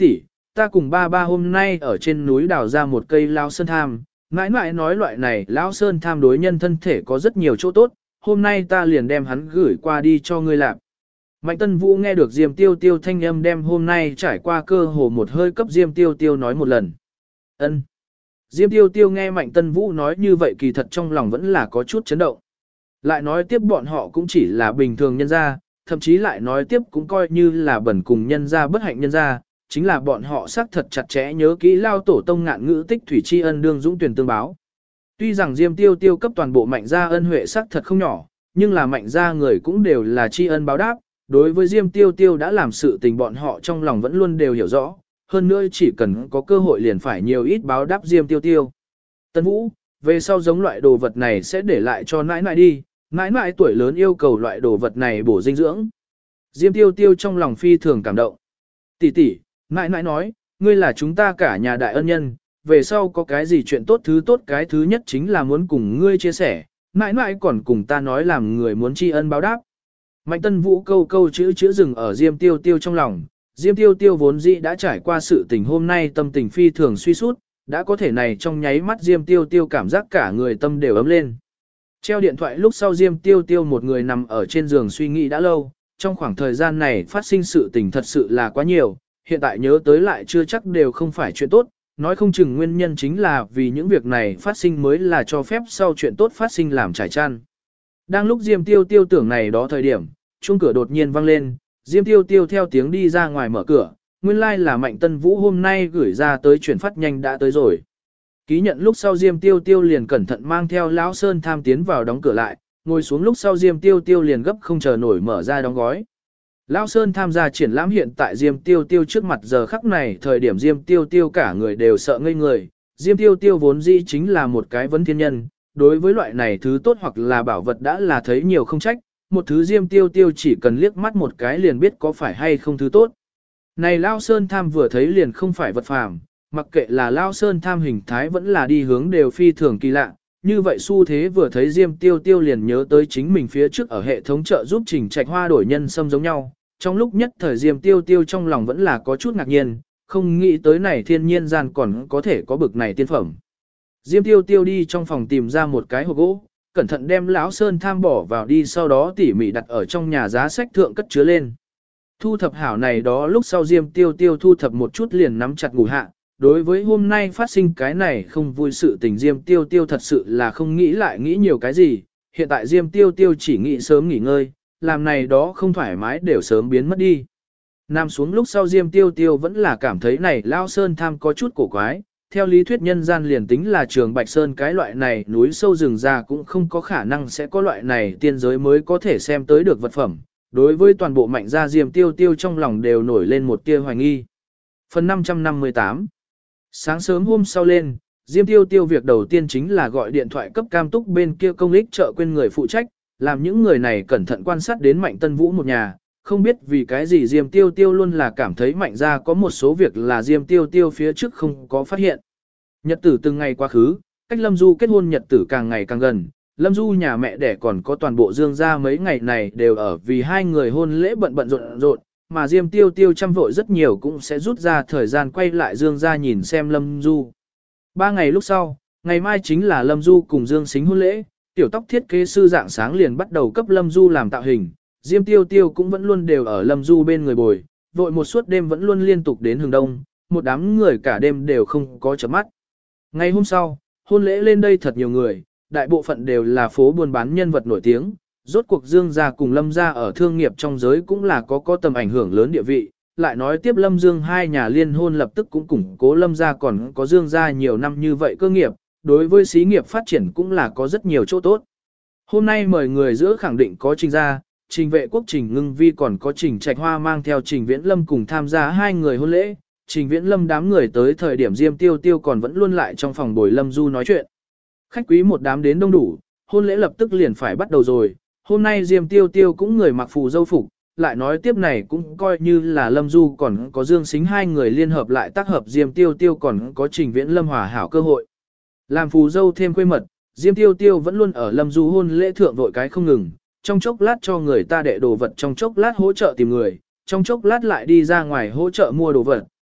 ta cùng ba ba hôm nay ở trên núi đào ra một cây lao sơn tham, mãi mãi nói loại này lao sơn tham đối nhân thân thể có rất nhiều chỗ tốt, hôm nay ta liền đem hắn gửi qua đi cho ngươi làm. Mạnh Tân Vũ nghe được Diêm Tiêu Tiêu thanh âm đem hôm nay trải qua cơ hồ một hơi cấp Diêm Tiêu Tiêu nói một lần. Ân. Diêm Tiêu Tiêu nghe Mạnh Tân Vũ nói như vậy kỳ thật trong lòng vẫn là có chút chấn động. Lại nói tiếp bọn họ cũng chỉ là bình thường nhân gia, thậm chí lại nói tiếp cũng coi như là bẩn cùng nhân gia bất hạnh nhân gia, chính là bọn họ xác thật chặt chẽ nhớ kỹ lao tổ tông ngạn ngữ tích thủy tri ân đương dũng tuyển tương báo. Tuy rằng Diêm Tiêu Tiêu cấp toàn bộ Mạnh gia ân huệ xác thật không nhỏ, nhưng là Mạnh gia người cũng đều là tri ân báo đáp, đối với Diêm Tiêu Tiêu đã làm sự tình bọn họ trong lòng vẫn luôn đều hiểu rõ, hơn nữa chỉ cần có cơ hội liền phải nhiều ít báo đáp Diêm Tiêu Tiêu. Tân Vũ, về sau giống loại đồ vật này sẽ để lại cho nãi nãi đi, nãi nãi tuổi lớn yêu cầu loại đồ vật này bổ dinh dưỡng. Diêm Tiêu Tiêu trong lòng phi thường cảm động. Tỷ tỷ, nãi nãi nói, ngươi là chúng ta cả nhà đại ân nhân, về sau có cái gì chuyện tốt thứ tốt cái thứ nhất chính là muốn cùng ngươi chia sẻ, nãi nãi còn cùng ta nói làm người muốn tri ân báo đáp. Mạnh Tân Vũ câu câu chữ dừng ở Diêm Tiêu Tiêu trong lòng, Diêm Tiêu Tiêu vốn dĩ đã trải qua sự tình hôm nay tâm tình phi thường suy sút, đã có thể này trong nháy mắt Diêm Tiêu Tiêu cảm giác cả người tâm đều ấm lên. Treo điện thoại lúc sau Diêm Tiêu Tiêu một người nằm ở trên giường suy nghĩ đã lâu, trong khoảng thời gian này phát sinh sự tình thật sự là quá nhiều, hiện tại nhớ tới lại chưa chắc đều không phải chuyện tốt, nói không chừng nguyên nhân chính là vì những việc này phát sinh mới là cho phép sau chuyện tốt phát sinh làm trải chăn. Đang lúc Diêm Tiêu Tiêu tưởng này đó thời điểm, chuông cửa đột nhiên vang lên, Diêm Tiêu Tiêu theo tiếng đi ra ngoài mở cửa, nguyên lai là Mạnh Tân Vũ hôm nay gửi ra tới chuyển phát nhanh đã tới rồi. Ký nhận lúc sau Diêm Tiêu Tiêu liền cẩn thận mang theo lão Sơn Tham tiến vào đóng cửa lại, ngồi xuống lúc sau Diêm Tiêu Tiêu liền gấp không chờ nổi mở ra đóng gói. Lão Sơn tham gia triển lãm hiện tại Diêm Tiêu Tiêu trước mặt giờ khắc này thời điểm Diêm Tiêu Tiêu cả người đều sợ ngây người, Diêm Tiêu Tiêu vốn dĩ chính là một cái vấn thiên nhân, đối với loại này thứ tốt hoặc là bảo vật đã là thấy nhiều không trách, một thứ Diêm Tiêu Tiêu chỉ cần liếc mắt một cái liền biết có phải hay không thứ tốt. Này Lão Sơn tham vừa thấy liền không phải vật phàm, mặc kệ là Lão Sơn tham hình thái vẫn là đi hướng đều phi thường kỳ lạ, như vậy xu thế vừa thấy Diêm Tiêu Tiêu liền nhớ tới chính mình phía trước ở hệ thống chợ giúp Trình Trạch Hoa đổi nhân sâm giống nhau. Trong lúc nhất thời Diêm Tiêu Tiêu trong lòng vẫn là có chút ngạc nhiên, không nghĩ tới này thiên nhiên gian còn có thể có bực này tiên phẩm. Diêm Tiêu Tiêu đi trong phòng tìm ra một cái hộp gỗ, cẩn thận đem lão Sơn tham bỏ vào đi sau đó tỉ mỉ đặt ở trong nhà giá sách thượng cất chứa lên. Thu thập hảo này đó lúc sau Diêm Tiêu Tiêu thu thập một chút liền nắm chặt ngủ hạ. Đối với hôm nay phát sinh cái này không vui sự tình Diêm Tiêu Tiêu thật sự là không nghĩ lại nghĩ nhiều cái gì, hiện tại Diêm Tiêu Tiêu chỉ nghĩ sớm nghỉ ngơi, làm này đó không thoải mái đều sớm biến mất đi. Nằm xuống lúc sau Diêm Tiêu Tiêu vẫn là cảm thấy này Lao Sơn tham có chút cổ quái, theo lý thuyết nhân gian liền tính là Trường Bạch Sơn cái loại này núi sâu rừng già cũng không có khả năng sẽ có loại này tiên giới mới có thể xem tới được vật phẩm. Đối với toàn bộ Mạnh gia Diêm Tiêu Tiêu trong lòng đều nổi lên một tia hoài nghi. Phần 558. Sáng sớm hôm sau lên, Diêm Tiêu Tiêu việc đầu tiên chính là gọi điện thoại cấp cam túc bên kia công ích chợ quên người phụ trách, làm những người này cẩn thận quan sát đến Mạnh Tân Vũ một nhà, không biết vì cái gì Diêm Tiêu Tiêu luôn là cảm thấy Mạnh gia có một số việc là Diêm Tiêu Tiêu phía trước không có phát hiện. Nhật tử từng ngày quá khứ, cách Lâm Du kết hôn nhật tử càng ngày càng gần, Lâm Du nhà mẹ đẻ còn có toàn bộ Dương gia mấy ngày này đều ở vì hai người hôn lễ bận rộn, mà Diêm Tiêu Tiêu chăm vội rất nhiều cũng sẽ rút ra thời gian quay lại Dương gia nhìn xem Lâm Du. 3 ngày lúc sau, ngày mai chính là Lâm Du cùng Dương Sính hôn lễ, tiểu tóc thiết kế sư dạng sáng liền bắt đầu cấp Lâm Du làm tạo hình, Diêm Tiêu Tiêu cũng vẫn luôn đều ở Lâm Du bên người bồi, vội một suốt đêm vẫn luôn liên tục đến hừng đông, một đám người cả đêm đều không có chớp mắt. Ngày hôm sau, hôn lễ lên đây thật nhiều người, đại bộ phận đều là phố buôn bán nhân vật nổi tiếng, rốt cuộc Dương gia cùng Lâm gia ở thương nghiệp trong giới cũng là có tầm ảnh hưởng lớn địa vị, lại nói tiếp Lâm Dương hai nhà liên hôn lập tức cũng củng cố Lâm gia còn có Dương gia nhiều năm như vậy cơ nghiệp, đối với xí nghiệp phát triển cũng là có rất nhiều chỗ tốt. Hôm nay mời người giữa khẳng định có Trình gia, Trình Vệ Quốc Trình Ngưng Vi còn có Trình Trạch Hoa mang theo Trình Viễn Lâm cùng tham gia hai người hôn lễ. Trình Viễn Lâm đám người tới thời điểm Diêm Tiêu Tiêu còn vẫn luôn lại trong phòng bồi Lâm Du nói chuyện. Khách quý một đám đến đông đủ, hôn lễ lập tức liền phải bắt đầu rồi. Hôm nay Diêm Tiêu Tiêu cũng người mặc phù dâu phục, lại nói tiếp này cũng coi như là Lâm Du còn có Dương Sính hai người liên hợp lại tác hợp Diêm Tiêu Tiêu còn có Trình Viễn Lâm hòa hảo cơ hội. Làm phù dâu thêm quê mật, Diêm Tiêu Tiêu vẫn luôn ở Lâm Du hôn lễ thượng vội cái không ngừng, trong chốc lát cho người ta đệ đồ vật, trong chốc lát hỗ trợ tìm người, trong chốc lát lại đi ra ngoài hỗ trợ mua đồ vật,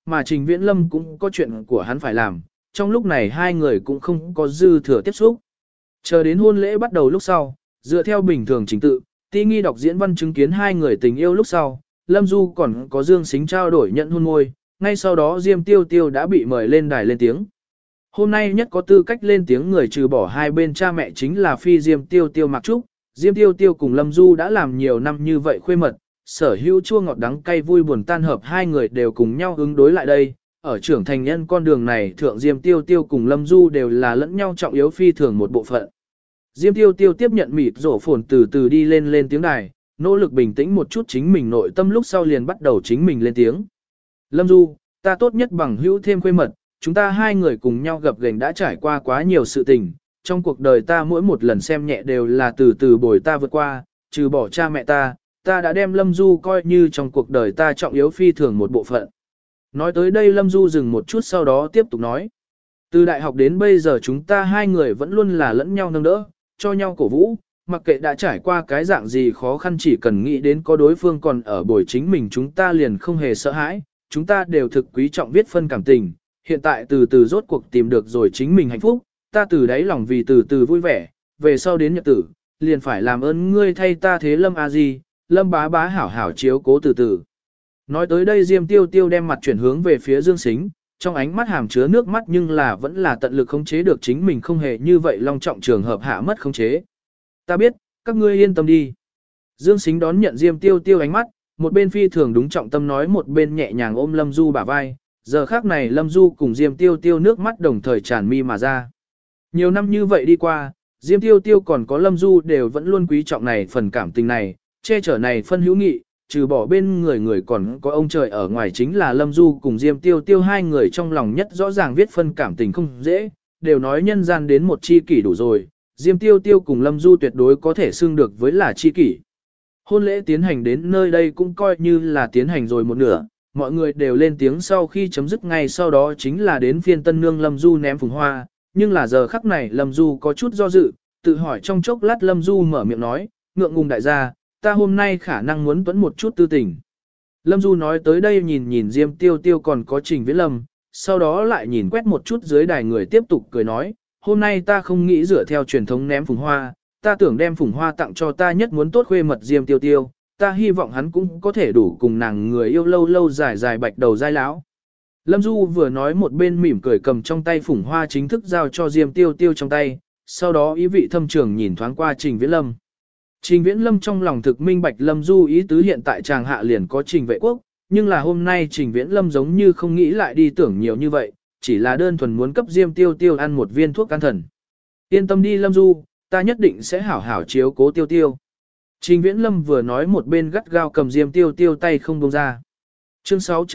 mà Trình Viễn Lâm cũng có chuyện của hắn phải làm, trong lúc này hai người cũng không có dư thừa tiếp xúc. Chờ đến hôn lễ bắt đầu lúc sau, dựa theo bình thường trình tự, Ti Nghi đọc diễn văn chứng kiến hai người tình yêu lúc sau, Lâm Du còn có Dương Sính trao đổi nhận hôn môi, ngay sau đó Diêm Tiêu Tiêu đã bị mời lên đài lên tiếng. Hôm nay nhất có tư cách lên tiếng người trừ bỏ hai bên cha mẹ chính là phi Diêm Tiêu Tiêu Mạc Trúc. Diêm Tiêu Tiêu cùng Lâm Du đã làm nhiều năm như vậy khuê mật, sở hữu chua ngọt đắng cay vui buồn tan hợp hai người đều cùng nhau ứng đối lại đây. Ở trưởng thành nhân con đường này thượng Diêm Tiêu Tiêu cùng Lâm Du đều là lẫn nhau trọng yếu phi thường một bộ phận. Diêm Tiêu Tiêu tiếp nhận mịt rổ phồn từ từ đi lên tiếng đài, nỗ lực bình tĩnh một chút chính mình nội tâm lúc sau liền bắt đầu chính mình lên tiếng. Lâm Du, ta tốt nhất bằng hữu thêm khuê mật, chúng ta hai người cùng nhau gặp gành đã trải qua quá nhiều sự tình, trong cuộc đời ta mỗi một lần xem nhẹ đều là từ từ bồi ta vượt qua, trừ bỏ cha mẹ ta đã đem Lâm Du coi như trong cuộc đời ta trọng yếu phi thường một bộ phận. Nói tới đây Lâm Du dừng một chút sau đó tiếp tục nói. Từ đại học đến bây giờ chúng ta hai người vẫn luôn là lẫn nhau nâng đỡ, cho nhau cổ vũ, mặc kệ đã trải qua cái dạng gì khó khăn chỉ cần nghĩ đến có đối phương còn ở bồi chính mình chúng ta liền không hề sợ hãi, chúng ta đều thực quý trọng viết phân cảm tình, hiện tại từ từ rốt cuộc tìm được rồi chính mình hạnh phúc, ta từ đáy lòng vì từ từ vui vẻ, về sau đến nhật tử, liền phải làm ơn ngươi thay ta thế Lâm a di, Lâm bá bá hảo hảo chiếu cố từ từ. Nói tới đây Diêm Tiêu Tiêu đem mặt chuyển hướng về phía Dương Sính, trong ánh mắt hàm chứa nước mắt nhưng là vẫn là tận lực khống chế được chính mình không hề như vậy long trọng trường hợp hạ mất khống chế. Ta biết, các ngươi yên tâm đi. Dương Sính đón nhận Diêm Tiêu Tiêu ánh mắt, một bên phi thường đúng trọng tâm nói một bên nhẹ nhàng ôm Lâm Du bả vai, giờ khác này Lâm Du cùng Diêm Tiêu Tiêu nước mắt đồng thời tràn mi mà ra. Nhiều năm như vậy đi qua, Diêm Tiêu Tiêu còn có Lâm Du đều vẫn luôn quý trọng này phần cảm tình này, che chở này phân hữu nghị, trừ bỏ bên người còn có ông trời ở ngoài chính là Lâm Du cùng Diêm Tiêu Tiêu hai người trong lòng nhất rõ ràng viết phân cảm tình không dễ, đều nói nhân gian đến một chi kỷ đủ rồi, Diêm Tiêu Tiêu cùng Lâm Du tuyệt đối có thể xưng được với là chi kỷ. Hôn lễ tiến hành đến nơi đây cũng coi như là tiến hành rồi một nửa, mọi người đều lên tiếng sau khi chấm dứt ngay sau đó chính là đến phiên tân nương Lâm Du ném phùng hoa, nhưng là giờ khắc này Lâm Du có chút do dự, tự hỏi trong chốc lát Lâm Du mở miệng nói, ngượng ngùng đại gia, ta hôm nay khả năng muốn tuẫn một chút tư tình. Lâm Du nói tới đây nhìn Diêm Tiêu Tiêu còn có Trình Viễn Lâm, sau đó lại nhìn quét một chút dưới đài người tiếp tục cười nói, hôm nay ta không nghĩ dựa theo truyền thống ném phùng hoa, ta tưởng đem phùng hoa tặng cho ta nhất muốn tốt khuê mật Diêm Tiêu Tiêu, ta hy vọng hắn cũng có thể đủ cùng nàng người yêu lâu lâu dài bạch đầu dai lão. Lâm Du vừa nói một bên mỉm cười cầm trong tay phùng hoa chính thức giao cho Diêm Tiêu Tiêu trong tay, sau đó ý vị thâm trường nhìn thoáng qua Trình Viễn Lâm. Trình Viễn Lâm trong lòng thực minh bạch Lâm Du ý tứ hiện tại chàng hạ liền có Trình Vệ Quốc, nhưng là hôm nay Trình Viễn Lâm giống như không nghĩ lại đi tưởng nhiều như vậy, chỉ là đơn thuần muốn cấp Diêm Tiêu Tiêu ăn một viên thuốc can thần. Yên tâm đi Lâm Du, ta nhất định sẽ hảo hảo chiếu cố Tiêu Tiêu. Trình Viễn Lâm vừa nói một bên gắt gao cầm Diêm Tiêu Tiêu tay không buông ra. Chương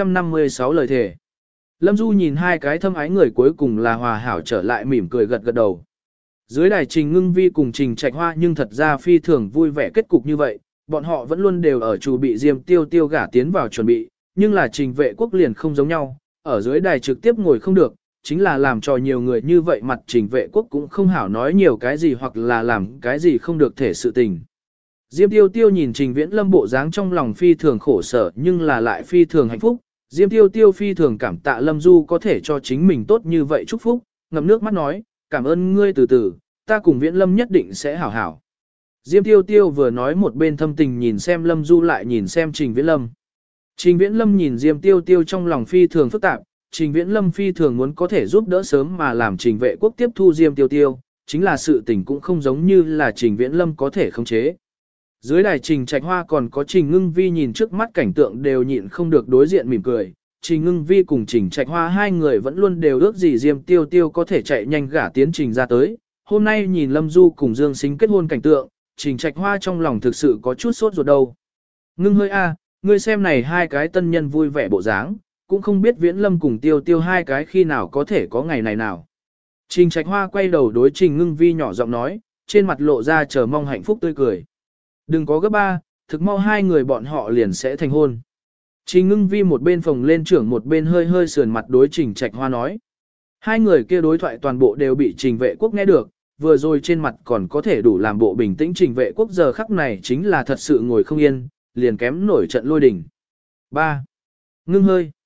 656 lời thề. Lâm Du nhìn hai cái thâm ái người cuối cùng là hòa hảo trở lại mỉm cười gật gật đầu. Dưới đài Trình Ngưng Vi cùng Trình Trạch Hoa nhưng thật ra phi thường vui vẻ kết cục như vậy, bọn họ vẫn luôn đều ở chủ bị Diêm Tiêu Tiêu gả tiến vào chuẩn bị, nhưng là Trình Vệ Quốc liền không giống nhau, ở dưới đài trực tiếp ngồi không được, chính là làm cho nhiều người như vậy mặt Trình Vệ Quốc cũng không hảo nói nhiều cái gì hoặc là làm cái gì không được thể sự tình. Diêm Tiêu Tiêu nhìn Trình Viễn Lâm bộ dáng trong lòng phi thường khổ sở nhưng là lại phi thường hạnh phúc, Diêm Tiêu Tiêu phi thường cảm tạ Lâm Du có thể cho chính mình tốt như vậy chúc phúc, ngậm nước mắt nói, cảm ơn ngươi từ từ, ta cùng Viễn Lâm nhất định sẽ hảo hảo. Diêm Tiêu Tiêu vừa nói một bên thâm tình nhìn xem Lâm Du lại nhìn xem Trình Viễn Lâm. Trình Viễn Lâm nhìn Diêm Tiêu Tiêu trong lòng phi thường phức tạp, Trình Viễn Lâm phi thường muốn có thể giúp đỡ sớm mà làm Trình Vệ Quốc tiếp thu Diêm Tiêu Tiêu, chính là sự tình cũng không giống như là Trình Viễn Lâm có thể khống chế. Dưới đài Trình Trạch Hoa còn có Trình Ngưng Vi nhìn trước mắt cảnh tượng đều nhịn không được đối diện mỉm cười. Trình Ngưng Vi cùng Trình Trạch Hoa hai người vẫn luôn đều ước gì Diêm Tiêu Tiêu có thể chạy nhanh gả tiến Trình ra tới. Hôm nay nhìn Lâm Du cùng Dương Sính kết hôn cảnh tượng, Trình Trạch Hoa trong lòng thực sự có chút sốt ruột đâu. Ngưng hơi ngươi xem này hai cái tân nhân vui vẻ bộ dáng, cũng không biết Viễn Lâm cùng Tiêu Tiêu hai cái khi nào có thể có ngày này nào. Trình Trạch Hoa quay đầu đối Trình Ngưng Vi nhỏ giọng nói, trên mặt lộ ra chờ mong hạnh phúc tươi cười. Đừng có gấp ba, thực mau hai người bọn họ liền sẽ thành hôn. Trình Ngưng Vi một bên phồng lên trưởng một bên hơi hơi sườn mặt đối Trình Trạch Hoa nói. Hai người kia đối thoại toàn bộ đều bị Trình Vệ Quốc nghe được, vừa rồi trên mặt còn có thể đủ làm bộ bình tĩnh Trình Vệ Quốc giờ khắc này chính là thật sự ngồi không yên, liền kém nổi trận lôi đình. 3. Ngưng hơi.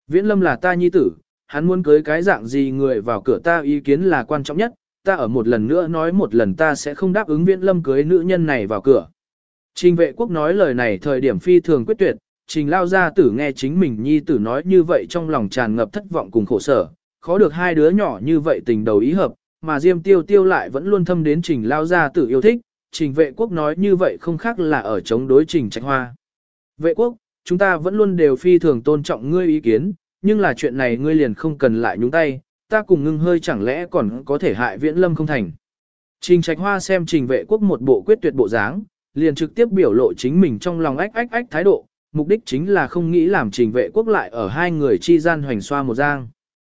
Viễn Lâm là ta nhi tử, hắn muốn cưới cái dạng gì người vào cửa ta ý kiến là quan trọng nhất, ta ở một lần nữa nói một lần ta sẽ không đáp ứng Viễn Lâm cưới nữ nhân này vào cửa. Trình Vệ Quốc nói lời này thời điểm phi thường quyết tuyệt, Trình lao gia tử nghe chính mình nhi tử nói như vậy trong lòng tràn ngập thất vọng cùng khổ sở, khó được hai đứa nhỏ như vậy tình đầu ý hợp, mà Diêm Tiêu Tiêu lại vẫn luôn thâm đến Trình lao gia tử yêu thích, Trình Vệ Quốc nói như vậy không khác là ở chống đối Trình Trạch Hoa. Vệ Quốc, chúng ta vẫn luôn đều phi thường tôn trọng ngươi ý kiến, nhưng là chuyện này ngươi liền không cần lại nhúng tay, ta cùng ngưng hơi chẳng lẽ còn có thể hại Viễn Lâm không thành. Trình Trạch Hoa xem Trình Vệ Quốc một bộ quyết tuyệt bộ dáng, liền trực tiếp biểu lộ chính mình trong lòng ách thái độ, mục đích chính là không nghĩ làm Trình Vệ Quốc lại ở hai người chi gian hoành xoa một giang.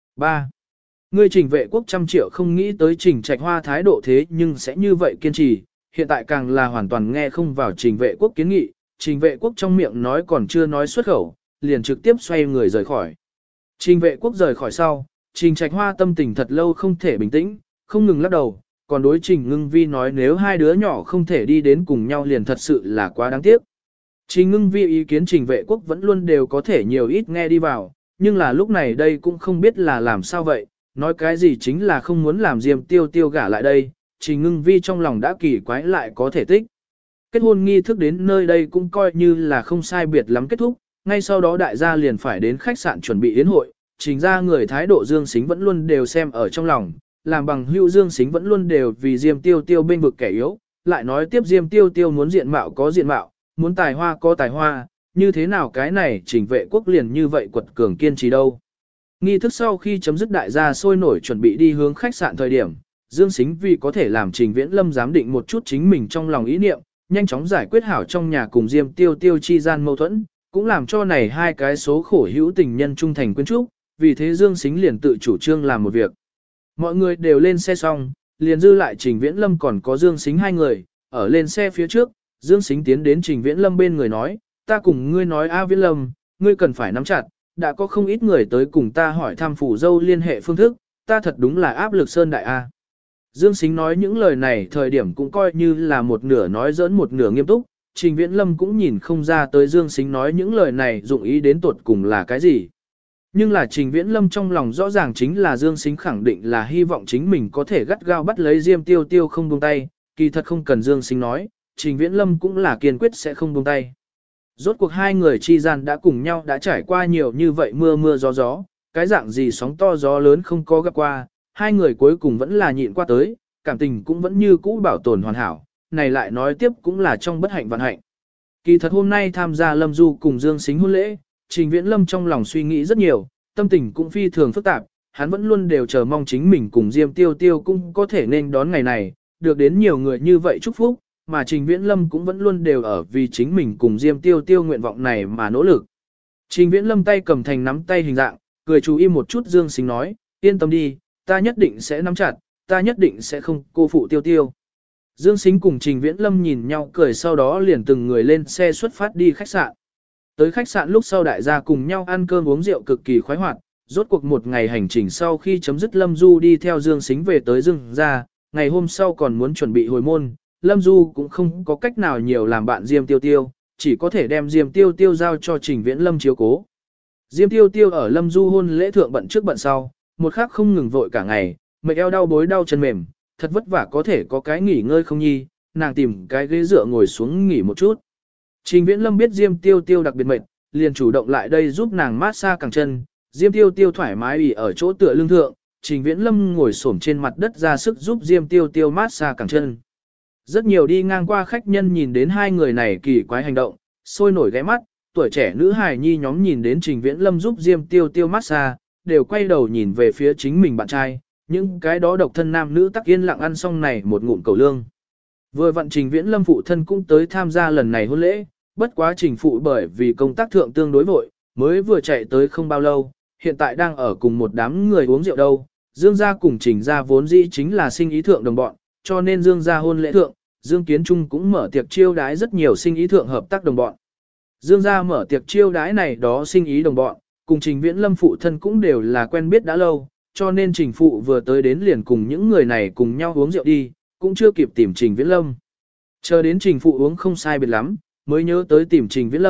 3. Ngươi Trình Vệ Quốc 100 triệu không nghĩ tới Trình Trạch Hoa thái độ thế nhưng sẽ như vậy kiên trì, hiện tại càng là hoàn toàn nghe không vào Trình Vệ Quốc kiến nghị, Trình Vệ Quốc trong miệng nói còn chưa nói xuất khẩu, liền trực tiếp xoay người rời khỏi. Trình Vệ Quốc rời khỏi sau, Trình Trạch Hoa tâm tình thật lâu không thể bình tĩnh, không ngừng lắc đầu, còn đối Trình Ngưng Vi nói nếu hai đứa nhỏ không thể đi đến cùng nhau liền thật sự là quá đáng tiếc. Trình Ngưng Vi ý kiến Trình Vệ Quốc vẫn luôn đều có thể nhiều ít nghe đi vào, nhưng là lúc này đây cũng không biết là làm sao vậy, nói cái gì chính là không muốn làm Diêm Tiêu Tiêu gả lại đây, Trình Ngưng Vi trong lòng đã kỳ quái lại có thể tích. Kết hôn nghi thức đến nơi đây cũng coi như là không sai biệt lắm kết thúc, ngay sau đó đại gia liền phải đến khách sạn chuẩn bị yến hội, Trình ra người thái độ Dương Sính vẫn luôn đều xem ở trong lòng, làm bằng hữu Dương Sính vẫn luôn đều vì Diêm Tiêu Tiêu bên vực kẻ yếu, lại nói tiếp Diêm Tiêu Tiêu muốn diện mạo có diện mạo, muốn tài hoa có tài hoa, như thế nào cái này Trình Vệ Quốc liền như vậy quật cường kiên trì đâu. Nghi thức sau khi chấm dứt đại gia sôi nổi chuẩn bị đi hướng khách sạn thời điểm, Dương Sính vì có thể làm Trình Viễn Lâm giám định một chút chính mình trong lòng ý niệm, nhanh chóng giải quyết hảo trong nhà cùng Diêm Tiêu Tiêu chi gian mâu thuẫn, cũng làm cho này hai cái số khổ hữu tình nhân trung thành quyến trúc, vì thế Dương Sính liền tự chủ trương làm một việc. Mọi người đều lên xe xong, liền dư lại Trình Viễn Lâm còn có Dương Sính hai người, ở lên xe phía trước, Dương Sính tiến đến Trình Viễn Lâm bên người nói, ta cùng ngươi nói A Viễn Lâm, ngươi cần phải nắm chặt, đã có không ít người tới cùng ta hỏi thăm phủ dâu liên hệ phương thức, ta thật đúng là áp lực sơn đại A. Dương Sính nói những lời này thời điểm cũng coi như là một nửa nói giỡn một nửa nghiêm túc, Trình Viễn Lâm cũng nhìn không ra tới Dương Sính nói những lời này dụng ý đến tột cùng là cái gì. Nhưng là Trình Viễn Lâm trong lòng rõ ràng chính là Dương Sính khẳng định là hy vọng chính mình có thể gắt gao bắt lấy Diêm Tiêu Tiêu không buông tay, kỳ thật không cần Dương Sính nói, Trình Viễn Lâm cũng là kiên quyết sẽ không buông tay. Rốt cuộc hai người chi gian đã cùng nhau đã trải qua nhiều như vậy mưa mưa gió gió, cái dạng gì sóng to gió lớn không có gặp qua, hai người cuối cùng vẫn là nhịn qua tới, cảm tình cũng vẫn như cũ bảo tồn hoàn hảo, này lại nói tiếp cũng là trong bất hạnh vạn hạnh. Kỳ thật hôm nay tham gia Lâm Du cùng Dương Sính hôn lễ, Trình Viễn Lâm trong lòng suy nghĩ rất nhiều, tâm tình cũng phi thường phức tạp, hắn vẫn luôn đều chờ mong chính mình cùng Diêm Tiêu Tiêu cũng có thể nên đón ngày này, được đến nhiều người như vậy chúc phúc, mà Trình Viễn Lâm cũng vẫn luôn đều ở vì chính mình cùng Diêm Tiêu Tiêu nguyện vọng này mà nỗ lực. Trình Viễn Lâm tay cầm thành nắm tay hình dạng, cười chú ý một chút Dương Sính nói, yên tâm đi, ta nhất định sẽ nắm chặt, ta nhất định sẽ không cô phụ Tiêu Tiêu. Dương Sính cùng Trình Viễn Lâm nhìn nhau cười sau đó liền từng người lên xe xuất phát đi khách sạn. Tới khách sạn lúc sau đại gia cùng nhau ăn cơm uống rượu cực kỳ khoái hoạt, rốt cuộc một ngày hành trình sau khi chấm dứt Lâm Du đi theo Dương Sính về tới Dương gia, ngày hôm sau còn muốn chuẩn bị hồi môn, Lâm Du cũng không có cách nào nhiều làm bạn Diêm Tiêu Tiêu, chỉ có thể đem Diêm Tiêu Tiêu giao cho Trình Viễn Lâm chiếu cố. Diêm Tiêu Tiêu ở Lâm Du hôn lễ thượng bận trước bận sau, một khắc không ngừng vội cả ngày, mệt eo đau bối đau chân mềm, thật vất vả có thể có cái nghỉ ngơi không nhi, nàng tìm cái ghế dựa ngồi xuống nghỉ một chút. Trình Viễn Lâm biết Diêm Tiêu Tiêu đặc biệt mệt, liền chủ động lại đây giúp nàng mát xa cẳng chân, Diêm Tiêu Tiêu thoải mái ủy ở chỗ tựa lưng thượng, Trình Viễn Lâm ngồi xổm trên mặt đất ra sức giúp Diêm Tiêu Tiêu mát xa cẳng chân. Rất nhiều đi ngang qua khách nhân nhìn đến hai người này kỳ quái hành động, sôi nổi ghé mắt, tuổi trẻ nữ hài nhi nhóm nhìn đến Trình Viễn Lâm giúp Diêm Tiêu Tiêu mát xa, đều quay đầu nhìn về phía chính mình bạn trai, những cái đó độc thân nam nữ tắc yên lặng ăn xong này một ngụm cầu lương. Vừa vặn Trình Viễn Lâm phụ thân cũng tới tham gia lần này hôn lễ, bất quá Trình phụ bởi vì công tác thượng tương đối vội, mới vừa chạy tới không bao lâu, hiện tại đang ở cùng một đám người uống rượu đâu. Dương gia cùng Trình gia vốn dĩ chính là sinh ý thượng đồng bọn, cho nên Dương gia hôn lễ thượng, Dương Kiến Trung cũng mở tiệc chiêu đái rất nhiều sinh ý thượng hợp tác đồng bọn. Dương gia mở tiệc chiêu đái này đó sinh ý đồng bọn, cùng Trình Viễn Lâm phụ thân cũng đều là quen biết đã lâu, cho nên Trình phụ vừa tới đến liền cùng những người này cùng nhau uống rượu đi, cũng chưa kịp tìm Trình Viễn Lâm. Chờ đến Trình phụ uống không sai biệt lắm, mới nhớ tới tìm Trình Viễn Lâm,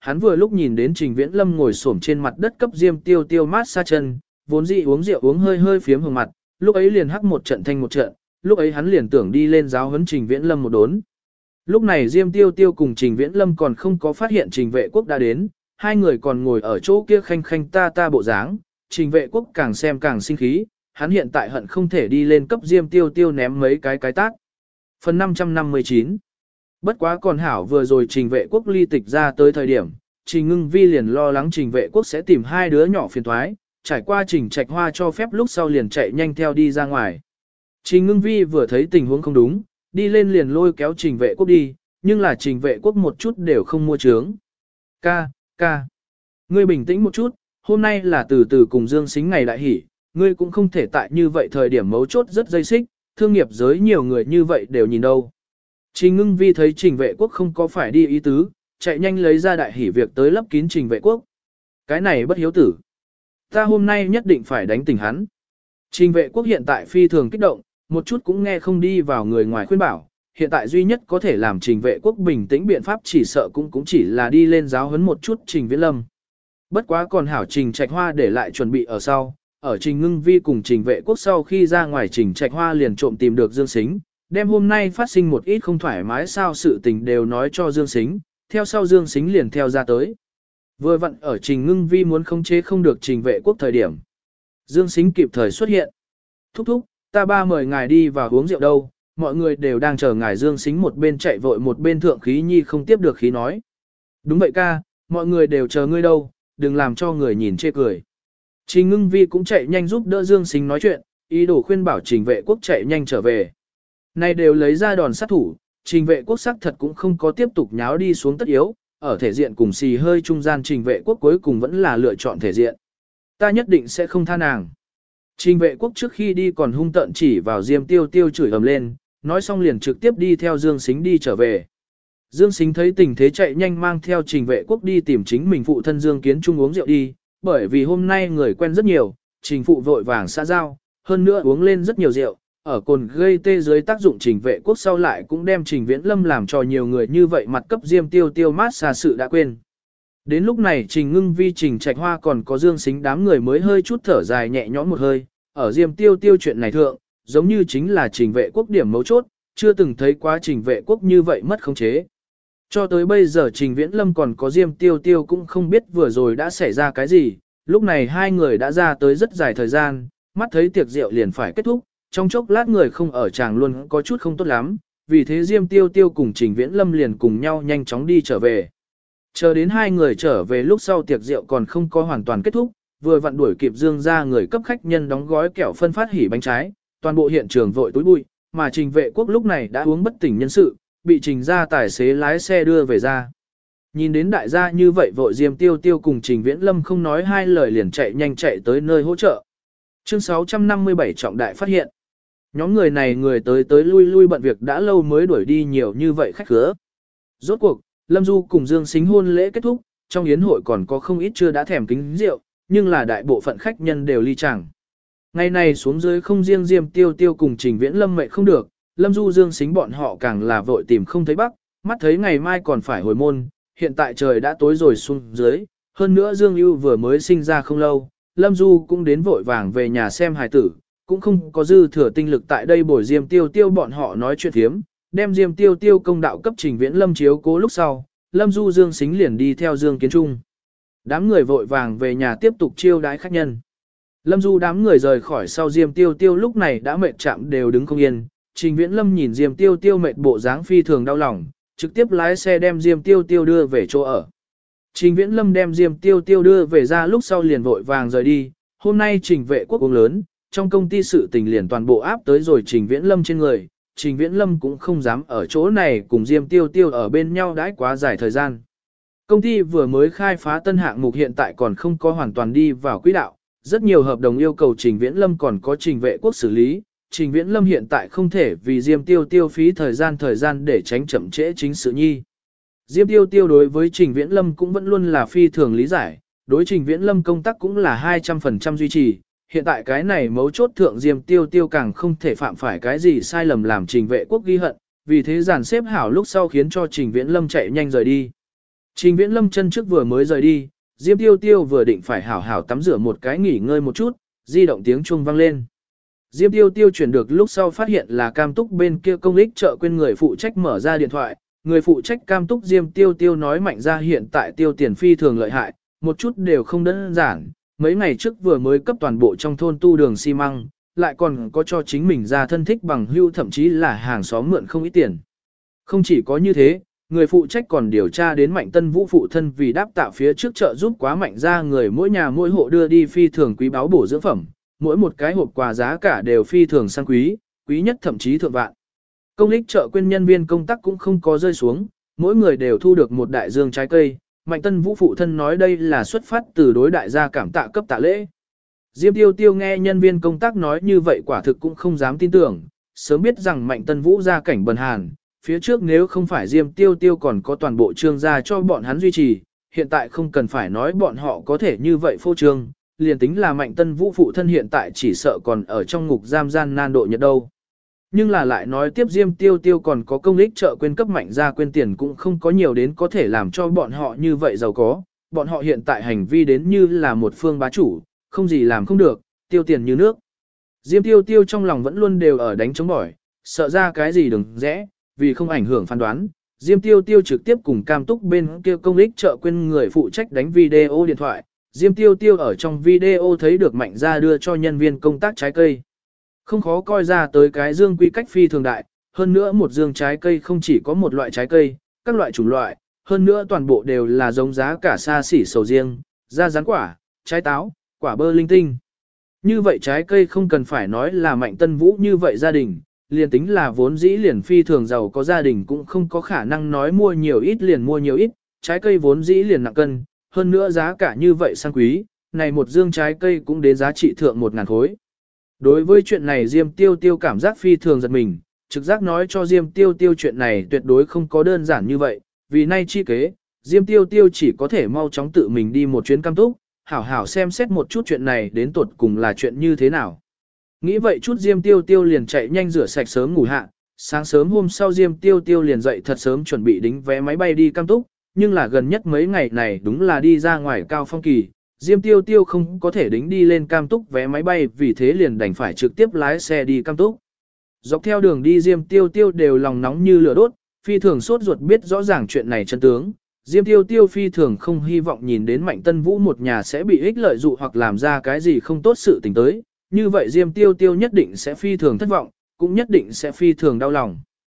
hắn vừa lúc nhìn đến Trình Viễn Lâm ngồi xổm trên mặt đất cấp Diêm Tiêu Tiêu mát xa chân, vốn dĩ uống rượu uống hơi hơi phiếm hồng mặt, lúc ấy liền hắc một trận thanh một trận, lúc ấy hắn liền tưởng đi lên giáo huấn Trình Viễn Lâm một đốn. Lúc này Diêm Tiêu Tiêu cùng Trình Viễn Lâm còn không có phát hiện Trình Vệ Quốc đã đến, hai người còn ngồi ở chỗ kia khanh khanh ta ta bộ dáng, Trình Vệ Quốc càng xem càng sinh khí, hắn hiện tại hận không thể đi lên cấp Diêm Tiêu Tiêu ném mấy cái tát. Phần 559. Bất quá còn hảo vừa rồi Trình Vệ Quốc ly tịch ra tới thời điểm, Trình Ngưng Vi liền lo lắng Trình Vệ Quốc sẽ tìm hai đứa nhỏ phiền toái, trải qua Trình Trạch Hoa cho phép lúc sau liền chạy nhanh theo đi ra ngoài. Trình Ngưng Vi vừa thấy tình huống không đúng, đi lên liền lôi kéo Trình Vệ Quốc đi, nhưng là Trình Vệ Quốc một chút đều không mua trướng. Ca, ngươi bình tĩnh một chút, hôm nay là từ từ cùng Dương Sính ngày đại hỷ, ngươi cũng không thể tại như vậy thời điểm mấu chốt rất dây xích, thương nghiệp giới nhiều người như vậy đều nhìn đâu. Trình Ngưng Vi thấy Trình Vệ Quốc không có phải đi ý tứ, chạy nhanh lấy ra đại hỷ việc tới lấp kín Trình Vệ Quốc. Cái này bất hiếu tử. Ta hôm nay nhất định phải đánh tỉnh hắn. Trình Vệ Quốc hiện tại phi thường kích động, một chút cũng nghe không đi vào người ngoài khuyên bảo. Hiện tại duy nhất có thể làm Trình Vệ Quốc bình tĩnh biện pháp chỉ sợ cũng chỉ là đi lên giáo huấn một chút Trình Viễn Lâm. Bất quá còn hảo Trình Trạch Hoa để lại chuẩn bị ở sau, ở Trình Ngưng Vi cùng Trình Vệ Quốc sau khi ra ngoài Trình Trạch Hoa liền trộm tìm được Dương Sính, đem hôm nay phát sinh một ít không thoải mái sao sự tình đều nói cho Dương Sính, theo sau Dương Sính liền theo ra tới. Vừa vặn ở Trình Ngưng Vi muốn khống chế không được Trình Vệ Quốc thời điểm. Dương Sính kịp thời xuất hiện. Thúc thúc, ta ba mời ngài đi vào uống rượu đâu, mọi người đều đang chờ ngài. Dương Sính một bên chạy vội một bên thượng khí nhi không tiếp được khí nói. Đúng vậy ca, mọi người đều chờ ngươi đâu, đừng làm cho người nhìn chê cười. Trình Ngưng Vi cũng chạy nhanh giúp đỡ Dương Sính nói chuyện, ý đồ khuyên bảo Trình Vệ Quốc chạy nhanh trở về. Này đều lấy ra đòn sát thủ, Trình Vệ Quốc sắc thật cũng không có tiếp tục nháo đi xuống tất yếu, ở thể diện cùng xì hơi trung gian Trình Vệ Quốc cuối cùng vẫn là lựa chọn thể diện. Ta nhất định sẽ không tha nàng. Trình Vệ Quốc trước khi đi còn hung tợn chỉ vào Diêm Tiêu Tiêu chửi ầm lên, nói xong liền trực tiếp đi theo Dương Sính đi trở về. Dương Sính thấy tình thế chạy nhanh mang theo Trình Vệ Quốc đi tìm chính mình phụ thân Dương Kiến Trung uống rượu đi, bởi vì hôm nay người quen rất nhiều, Trình phụ vội vàng xã giao, hơn nữa uống lên rất nhiều rượu, ở cồn gây tê dưới tác dụng Trình Vệ Quốc sau lại cũng đem Trình Viễn Lâm làm cho nhiều người như vậy mặt cấp Diêm Tiêu Tiêu mát xa sự đã quên. Đến lúc này Trình Ngưng Vi Trình Trạch Hoa còn có Dương Sính đám người mới hơi chút thở dài nhẹ nhõm một hơi, ở Diêm Tiêu Tiêu chuyện này thượng, giống như chính là Trình Vệ Quốc điểm mấu chốt, chưa từng thấy quá Trình Vệ Quốc như vậy mất khống chế. Cho tới bây giờ Trình Viễn Lâm còn có Diêm Tiêu Tiêu cũng không biết vừa rồi đã xảy ra cái gì, lúc này hai người đã ra tới rất dài thời gian, mắt thấy tiệc rượu liền phải kết thúc, trong chốc lát người không ở chàng luôn có chút không tốt lắm, vì thế Diêm Tiêu Tiêu cùng Trình Viễn Lâm liền cùng nhau nhanh chóng đi trở về. Chờ đến hai người trở về lúc sau tiệc rượu còn không có hoàn toàn kết thúc, vừa vặn đuổi kịp Dương ra người cấp khách nhân đóng gói kẹo phân phát hỉ bánh trái, toàn bộ hiện trường vội túi bụi, mà Trình Vệ Quốc lúc này đã uống bất tỉnh nhân sự, bị Trình ra tài xế lái xe đưa về ra. Nhìn đến đại gia như vậy vội Diêm Tiêu Tiêu cùng Trình Viễn Lâm không nói hai lời liền chạy nhanh chạy tới nơi hỗ trợ. Chương 657 trọng đại phát hiện. Nhóm người này người tới lui lui bận việc đã lâu mới đuổi đi nhiều như vậy khách khứa. Rốt cuộc, Lâm Du cùng Dương Sính hôn lễ kết thúc, trong yến hội còn có không ít chưa đã thèm kính rượu, nhưng là đại bộ phận khách nhân đều ly chẳng. Ngày này xuống dưới không riêng Diêm Tiêu Tiêu cùng Trình Viễn Lâm mệt không được, Lâm Du Dương Sính bọn họ càng là vội tìm không thấy bắc, mắt thấy ngày mai còn phải hồi môn, hiện tại trời đã tối rồi xuống dưới, hơn nữa Dương Ưu vừa mới sinh ra không lâu, Lâm Du cũng đến vội vàng về nhà xem hài tử, cũng không có dư thừa tinh lực tại đây bồi Diêm Tiêu Tiêu bọn họ nói chuyện thiếm, đem Diêm Tiêu Tiêu công đạo cấp Trình Viễn Lâm chiếu cố lúc sau, Lâm Du Dương Sính liền đi theo Dương Kiến Trung. Đám người vội vàng về nhà tiếp tục chiêu đái khách nhân. Lâm Du đám người rời khỏi sau Diêm Tiêu Tiêu lúc này đã mệt chạm đều đứng không yên, Trình Viễn Lâm nhìn Diêm Tiêu Tiêu mệt bộ dáng phi thường đau lòng, trực tiếp lái xe đem Diêm Tiêu Tiêu đưa về chỗ ở. Trình Viễn Lâm đem Diêm Tiêu Tiêu đưa về ra lúc sau liền vội vàng rời đi, hôm nay Trình Vệ Quốc uống lớn, trong công ty sự tình liền toàn bộ áp tới rồi Trình Viễn Lâm trên người, Trình Viễn Lâm cũng không dám ở chỗ này cùng Diêm Tiêu Tiêu ở bên nhau đãi quá dài thời gian. Công ty vừa mới khai phá tân hạng mục hiện tại còn không có hoàn toàn đi vào quỹ đạo, rất nhiều hợp đồng yêu cầu Trình Viễn Lâm còn có Trình Vệ Quốc xử lý, Trình Viễn Lâm hiện tại không thể vì Diêm Tiêu Tiêu phí thời gian để tránh chậm trễ chính sự nhi. Diêm Tiêu Tiêu đối với Trình Viễn Lâm cũng vẫn luôn là phi thường lý giải, đối Trình Viễn Lâm công tác cũng là 200% duy trì, hiện tại cái này mấu chốt thượng Diêm Tiêu Tiêu càng không thể phạm phải cái gì sai lầm làm Trình Vệ Quốc ghi hận, vì thế giàn xếp hảo lúc sau khiến cho Trình Viễn Lâm chạy nhanh rời đi. Trình Viễn Lâm chân trước vừa mới rời đi, Diêm Tiêu Tiêu vừa định phải hảo hảo tắm rửa một cái nghỉ ngơi một chút, di động tiếng chuông vang lên. Diêm Tiêu Tiêu chuyển được lúc sau phát hiện là Cam Túc bên kia công lích chợ quên người phụ trách mở ra điện thoại, người phụ trách Cam Túc Diêm Tiêu Tiêu nói Mạnh gia hiện tại tiêu tiền phi thường lợi hại, một chút đều không đơn giản, mấy ngày trước vừa mới cấp toàn bộ trong thôn tu đường xi măng, lại còn có cho chính mình ra thân thích bằng hưu thậm chí là hàng xóm mượn không ít tiền. Không chỉ có như thế, người phụ trách còn điều tra đến Mạnh Tân Vũ phụ thân vì đáp tạo phía trước chợ giúp quá Mạnh gia người mỗi nhà mỗi hộ đưa đi phi thường quý báu bổ dưỡng phẩm, mỗi một cái hộp quà giá cả đều phi thường sang quý, quý nhất thậm chí thượng vạn. Công lích chợ quên nhân viên công tác cũng không có rơi xuống, mỗi người đều thu được một đại dương trái cây. Mạnh Tân Vũ phụ thân nói đây là xuất phát từ đối đại gia cảm tạ cấp tạ lễ. Diêm Tiêu Tiêu nghe nhân viên công tác nói như vậy quả thực cũng không dám tin tưởng, sớm biết rằng Mạnh Tân Vũ gia cảnh bần hàn, phía trước nếu không phải Diêm Tiêu Tiêu còn có toàn bộ trương gia cho bọn hắn duy trì, hiện tại không cần phải nói bọn họ có thể như vậy phô trương, liền tính là Mạnh Tân Vũ phụ thân hiện tại chỉ sợ còn ở trong ngục giam gian nan độ nhật đâu. Nhưng là lại nói tiếp Diêm Tiêu Tiêu còn có công lích chợ quên cấp Mạnh gia quên tiền cũng không có nhiều đến có thể làm cho bọn họ như vậy giàu có, bọn họ hiện tại hành vi đến như là một phương bá chủ, không gì làm không được, tiêu tiền như nước. Diêm Tiêu Tiêu trong lòng vẫn luôn đều ở đánh chống bỏi, sợ ra cái gì đừng rẽ, vì không ảnh hưởng phán đoán. Diêm Tiêu Tiêu trực tiếp cùng Cam Túc bên kia công lích chợ quên người phụ trách đánh video điện thoại. Diêm Tiêu Tiêu ở trong video thấy được Mạnh gia đưa cho nhân viên công tác trái cây. Không khó coi ra tới cái dương quy cách phi thường đại, hơn nữa một dương trái cây không chỉ có một loại trái cây, các loại chủng loại, hơn nữa toàn bộ đều là giống giá cả xa xỉ sầu riêng, da rán quả, trái táo, quả bơ linh tinh. Như vậy trái cây không cần phải nói là Mạnh Tân Vũ như vậy gia đình, liền tính là vốn dĩ liền phi thường giàu có gia đình cũng không có khả năng nói mua nhiều ít liền mua nhiều ít, trái cây vốn dĩ liền nặng cân, hơn nữa giá cả như vậy sang quý, này một dương trái cây cũng đến giá trị thượng 1.000 khối. Đối với chuyện này Diêm Tiêu Tiêu cảm giác phi thường giật mình, trực giác nói cho Diêm Tiêu Tiêu chuyện này tuyệt đối không có đơn giản như vậy, vì nay chi kế, Diêm Tiêu Tiêu chỉ có thể mau chóng tự mình đi một chuyến Cam Túc, hảo hảo xem xét một chút chuyện này đến tuột cùng là chuyện như thế nào. Nghĩ vậy chút Diêm Tiêu Tiêu liền chạy nhanh rửa sạch sớm ngủ hạ, sáng sớm hôm sau Diêm Tiêu Tiêu liền dậy thật sớm chuẩn bị đính vé máy bay đi Cam Túc, nhưng là gần nhất mấy ngày này đúng là đi ra ngoài cao phong kỳ, Diêm Tiêu Tiêu không có thể đính đi lên Cam Túc vé máy bay vì thế liền đành phải trực tiếp lái xe đi Cam Túc. Dọc theo đường đi Diêm Tiêu Tiêu đều lòng nóng như lửa đốt, phi thường sốt ruột biết rõ ràng chuyện này chân tướng. Diêm Tiêu Tiêu phi thường không hy vọng nhìn đến Mạnh Tân Vũ một nhà sẽ bị ích lợi dụ hoặc làm ra cái gì không tốt sự tình tới, như vậy Diêm Tiêu Tiêu nhất định sẽ phi thường thất vọng, cũng nhất định sẽ phi thường đau lòng.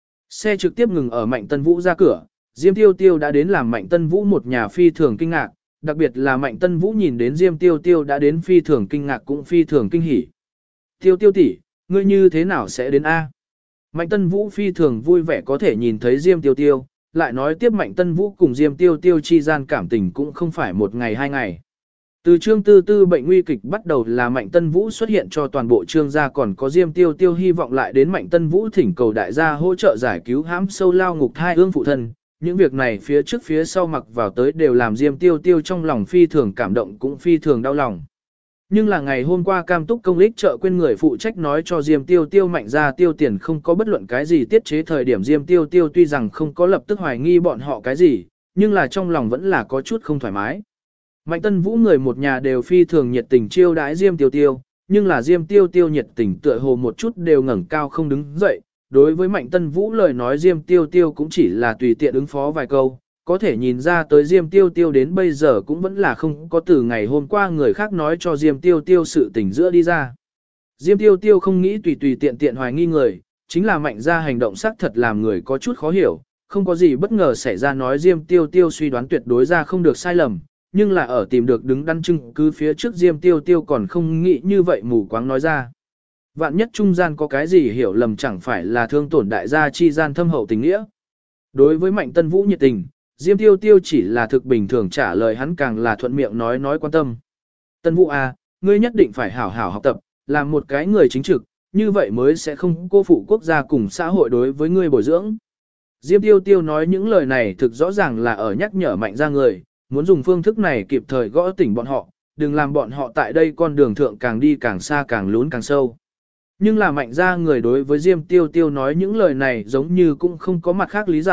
Xe trực tiếp ngừng ở Mạnh Tân Vũ ra cửa, Diêm Tiêu Tiêu đã đến làm Mạnh Tân Vũ một nhà phi thường kinh ngạc, đặc biệt là Mạnh Tân Vũ nhìn đến Diêm Tiêu Tiêu đã đến phi thường kinh ngạc cũng phi thường kinh hỉ. Tiêu Tiêu tỷ, ngươi như thế nào sẽ đến A? Mạnh Tân Vũ phi thường vui vẻ có thể nhìn thấy Diêm Tiêu Tiêu, lại nói tiếp Mạnh Tân Vũ cùng Diêm Tiêu Tiêu chi gian cảm tình cũng không phải một ngày hai ngày. Từ Trương Tư Tư bệnh nguy kịch bắt đầu là Mạnh Tân Vũ xuất hiện cho toàn bộ Trương gia còn có Diêm Tiêu Tiêu hy vọng lại đến Mạnh Tân Vũ thỉnh cầu đại gia hỗ trợ giải cứu hãm sâu lao ngục thai ương phụ thân. Những việc này phía trước phía sau mặc vào tới đều làm Diêm Tiêu Tiêu trong lòng phi thường cảm động cũng phi thường đau lòng. Nhưng là ngày hôm qua Cam Túc công lích chợ quên người phụ trách nói cho Diêm Tiêu Tiêu Mạnh ra tiêu tiền không có bất luận cái gì tiết chế thời điểm Diêm Tiêu Tiêu tuy rằng không có lập tức hoài nghi bọn họ cái gì, nhưng là trong lòng vẫn là có chút không thoải mái. Mạnh Tân Vũ người một nhà đều phi thường nhiệt tình chiêu đãi Diêm Tiêu Tiêu, nhưng là Diêm Tiêu Tiêu nhiệt tình tựa hồ một chút đều ngẩng cao không đứng dậy. Đối với Mạnh Tân Vũ lời nói Diêm Tiêu Tiêu cũng chỉ là tùy tiện ứng phó vài câu, có thể nhìn ra tới Diêm Tiêu Tiêu đến bây giờ cũng vẫn là không có từ ngày hôm qua người khác nói cho Diêm Tiêu Tiêu sự tình giữa đi ra. Diêm Tiêu Tiêu không nghĩ tùy tùy tiện tiện hoài nghi người, chính là Mạnh ra hành động xác thật làm người có chút khó hiểu, không có gì bất ngờ xảy ra nói Diêm Tiêu Tiêu suy đoán tuyệt đối ra không được sai lầm, nhưng là ở tìm được đứng đắn chứng cứ phía trước Diêm Tiêu Tiêu còn không nghĩ như vậy mù quáng nói ra. Vạn nhất trung gian có cái gì hiểu lầm chẳng phải là thương tổn đại gia chi gian thâm hậu tình nghĩa. Đối với Mạnh Tân Vũ nhiệt tình, Diêm Tiêu Tiêu chỉ là thực bình thường trả lời hắn càng là thuận miệng nói quan tâm. Tân Vũ à, ngươi nhất định phải hảo hảo học tập, làm một cái người chính trực, như vậy mới sẽ không cô phụ quốc gia cùng xã hội đối với ngươi bồi dưỡng. Diêm Tiêu Tiêu nói những lời này thực rõ ràng là ở nhắc nhở Mạnh ra người, muốn dùng phương thức này kịp thời gõ tỉnh bọn họ, đừng làm bọn họ tại đây con đường thượng càng đi càng xa càng lún càng sâu. Nhưng là Mạnh ra người đối với Diêm Tiêu Tiêu nói những lời này giống như cũng không có mặt khác lý giải,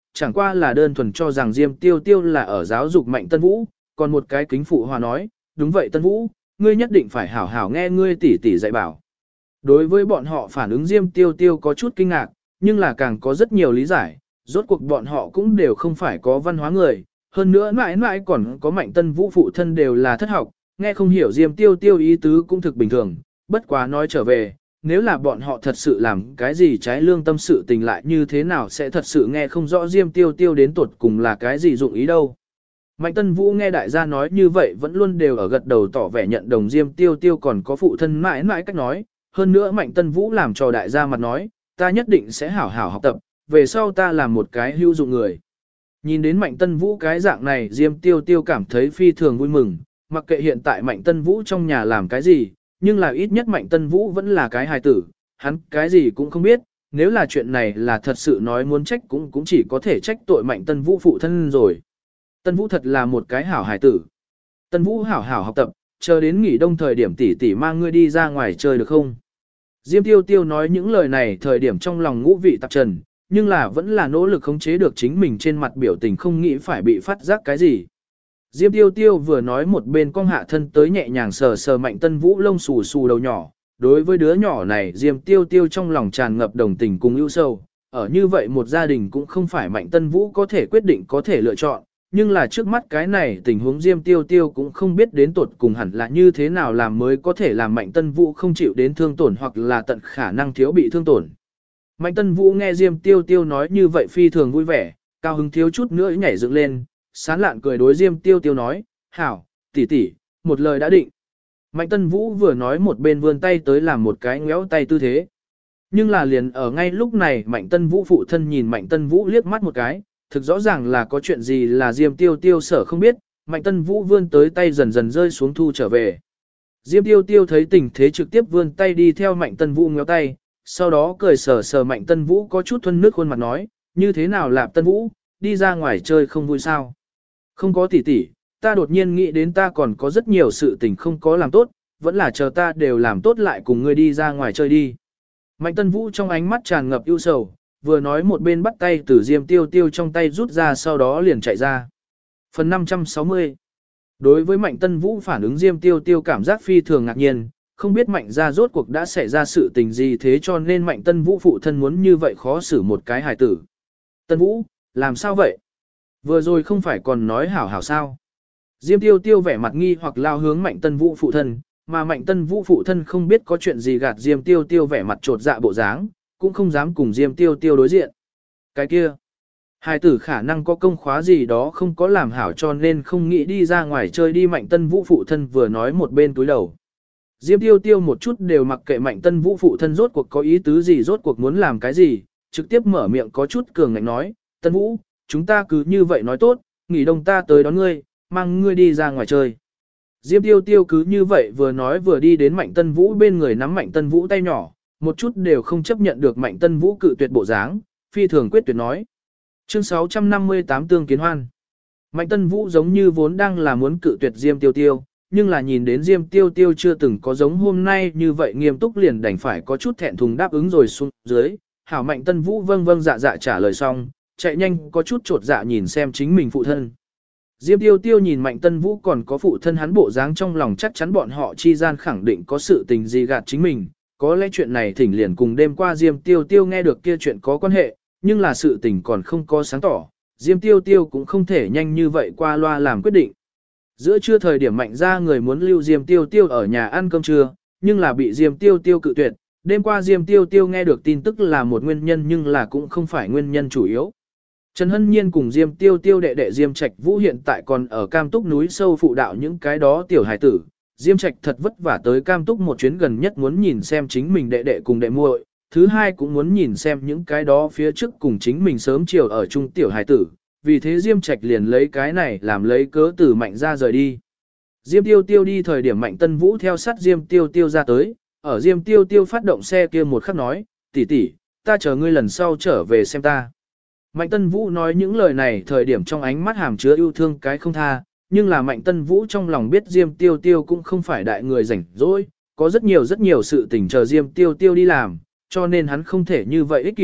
chẳng qua là đơn thuần cho rằng Diêm Tiêu Tiêu là ở giáo dục Mạnh Tân Vũ, còn một cái kính phụ hòa nói, đúng vậy Tân Vũ, ngươi nhất định phải hảo hảo nghe ngươi tỷ tỷ dạy bảo. Đối với bọn họ phản ứng Diêm Tiêu Tiêu có chút kinh ngạc, nhưng là càng có rất nhiều lý giải, rốt cuộc bọn họ cũng đều không phải có văn hóa người, hơn nữa mãi mãi còn có Mạnh Tân Vũ phụ thân đều là thất học, nghe không hiểu Diêm Tiêu Tiêu ý tứ cũng thực bình thường, bất quá nói trở về, nếu là bọn họ thật sự làm cái gì trái lương tâm sự tình lại như thế nào sẽ thật sự nghe không rõ Diêm Tiêu Tiêu đến tuột cùng là cái gì dụng ý đâu. Mạnh Tân Vũ nghe đại gia nói như vậy vẫn luôn đều ở gật đầu tỏ vẻ nhận đồng Diêm Tiêu Tiêu còn có phụ thân mãi mãi cách nói, hơn nữa Mạnh Tân Vũ làm cho đại gia mặt nói, ta nhất định sẽ hảo hảo học tập, về sau ta làm một cái hữu dụng người. Nhìn đến Mạnh Tân Vũ cái dạng này Diêm Tiêu Tiêu cảm thấy phi thường vui mừng, mặc kệ hiện tại Mạnh Tân Vũ trong nhà làm cái gì, nhưng là ít nhất Mạnh Tân Vũ vẫn là cái hài tử, hắn cái gì cũng không biết, nếu là chuyện này là thật sự nói muốn trách cũng chỉ có thể trách tội Mạnh Tân Vũ phụ thân rồi. Tân Vũ thật là một cái hảo hài tử. Tân Vũ hảo hảo học tập, chờ đến nghỉ đông thời điểm tỷ tỷ mang ngươi đi ra ngoài chơi được không? Diêm Tiêu Tiêu nói những lời này thời điểm trong lòng ngũ vị tạp trần, nhưng là vẫn là nỗ lực khống chế được chính mình trên mặt biểu tình không nghĩ phải bị phát giác cái gì. Diêm Tiêu Tiêu vừa nói một bên cong hạ thân tới nhẹ nhàng sờ sờ Mạnh Tân Vũ lông xù xù đầu nhỏ. Đối với đứa nhỏ này Diêm Tiêu Tiêu trong lòng tràn ngập đồng tình cùng ưu sâu. Ở như vậy một gia đình cũng không phải Mạnh Tân Vũ có thể quyết định có thể lựa chọn. Nhưng là trước mắt cái này tình huống Diêm Tiêu Tiêu cũng không biết đến tột cùng hẳn là như thế nào làm mới có thể làm Mạnh Tân Vũ không chịu đến thương tổn hoặc là tận khả năng thiếu bị thương tổn. Mạnh Tân Vũ nghe Diêm Tiêu Tiêu nói như vậy phi thường vui vẻ, cao hứng thiếu chút nữa nhảy dựng lên, sán lạn cười đối Diêm Tiêu Tiêu nói, hảo, tỷ tỷ, một lời đã định. Mạnh Tân Vũ vừa nói một bên vươn tay tới làm một cái ngéo tay tư thế. Nhưng là liền ở ngay lúc này Mạnh Tân Vũ phụ thân nhìn Mạnh Tân Vũ liếc mắt một cái, thực rõ ràng là có chuyện gì là Diêm Tiêu Tiêu sở không biết, Mạnh Tân Vũ vươn tới tay dần dần rơi xuống thu trở về. Diêm Tiêu Tiêu thấy tình thế trực tiếp vươn tay đi theo Mạnh Tân Vũ ngéo tay, sau đó cười sờ sờ Mạnh Tân Vũ có chút thuần nước khuôn mặt nói, như thế nào Lạp Tân Vũ, đi ra ngoài chơi không vui sao? Không có tỷ tỷ, ta đột nhiên nghĩ đến ta còn có rất nhiều sự tình không có làm tốt, vẫn là chờ ta đều làm tốt lại cùng ngươi đi ra ngoài chơi đi. Mạnh Tân Vũ trong ánh mắt tràn ngập ưu sầu, vừa nói một bên bắt tay từ Diêm Tiêu Tiêu trong tay rút ra sau đó liền chạy ra. Phần 560. Đối với Mạnh Tân Vũ phản ứng Diêm Tiêu Tiêu cảm giác phi thường ngạc nhiên, không biết Mạnh gia rốt cuộc đã xảy ra sự tình gì thế cho nên Mạnh Tân Vũ phụ thân muốn như vậy khó xử một cái hài tử. Tân Vũ, làm sao vậy? Vừa rồi không phải còn nói hảo hảo sao? Diêm Tiêu Tiêu vẻ mặt nghi hoặc lao hướng Mạnh Tân Vũ phụ thân, mà Mạnh Tân Vũ phụ thân không biết có chuyện gì gạt Diêm Tiêu Tiêu vẻ mặt trột dạ bộ dáng, cũng không dám cùng Diêm Tiêu Tiêu đối diện. Cái kia, hài tử khả năng có công khóa gì đó không có làm hảo cho nên không nghĩ đi ra ngoài chơi đi Mạnh Tân Vũ phụ thân vừa nói một bên túi đầu. Diêm Tiêu Tiêu một chút đều mặc kệ Mạnh Tân Vũ phụ thân rốt cuộc có ý tứ gì rốt cuộc muốn làm cái gì, trực tiếp mở miệng có chút cường ngạnh nói, Tân Vũ, chúng ta cứ như vậy nói tốt, nghỉ đông ta tới đón ngươi, mang ngươi đi ra ngoài chơi. Diêm Tiêu Tiêu cứ như vậy vừa nói vừa đi đến Mạnh Tân Vũ bên người nắm Mạnh Tân Vũ tay nhỏ, một chút đều không chấp nhận được Mạnh Tân Vũ cự tuyệt bộ dáng, phi thường quyết tuyệt nói. Chương 658 Tương Kiến Hoan. Mạnh Tân Vũ giống như vốn đang là muốn cự tuyệt Diêm Tiêu Tiêu, nhưng là nhìn đến Diêm Tiêu Tiêu chưa từng có giống hôm nay như vậy nghiêm túc liền đành phải có chút thẹn thùng đáp ứng rồi xuống dưới. Hảo Mạnh Tân Vũ vâng vâng dạ dạ trả lời xong, chạy nhanh có chút trột dạ nhìn xem chính mình phụ thân. Diêm Tiêu Tiêu nhìn Mạnh Tân Vũ còn có phụ thân hắn bộ dáng trong lòng chắc chắn bọn họ chi gian khẳng định có sự tình gì gạt chính mình, có lẽ chuyện này thỉnh liền cùng đêm qua Diêm Tiêu Tiêu nghe được kia chuyện có quan hệ, nhưng là sự tình còn không có sáng tỏ, Diêm Tiêu Tiêu cũng không thể nhanh như vậy qua loa làm quyết định. Giữa trưa thời điểm Mạnh ra người muốn lưu Diêm Tiêu Tiêu ở nhà ăn cơm trưa, nhưng là bị Diêm Tiêu Tiêu cự tuyệt, đêm qua Diêm Tiêu Tiêu nghe được tin tức là một nguyên nhân nhưng là cũng không phải nguyên nhân chủ yếu. Trần Hân Nhiên cùng Diêm Tiêu Tiêu đệ đệ Diêm Trạch Vũ hiện tại còn ở Cam Túc núi sâu phụ đạo những cái đó tiểu hài tử. Diêm Trạch thật vất vả tới Cam Túc một chuyến gần nhất muốn nhìn xem chính mình đệ đệ cùng đệ muội, thứ hai cũng muốn nhìn xem những cái đó phía trước cùng chính mình sớm chiều ở chung tiểu hài tử. Vì thế Diêm Trạch liền lấy cái này làm lấy cớ từ Mạnh ra rời đi. Diêm Tiêu Tiêu đi thời điểm Mạnh Tân Vũ theo sát Diêm Tiêu Tiêu ra tới, ở Diêm Tiêu Tiêu phát động xe kia một khắc nói, tỷ tỷ, ta chờ ngươi lần sau trở về xem ta. Mạnh Tân Vũ nói những lời này thời điểm trong ánh mắt hàm chứa yêu thương cái không tha, nhưng là Mạnh Tân Vũ trong lòng biết Diêm Tiêu Tiêu cũng không phải đại người rảnh rỗi, có rất nhiều sự tình chờ Diêm Tiêu Tiêu đi làm, cho nên hắn không thể như vậy ích kỷ,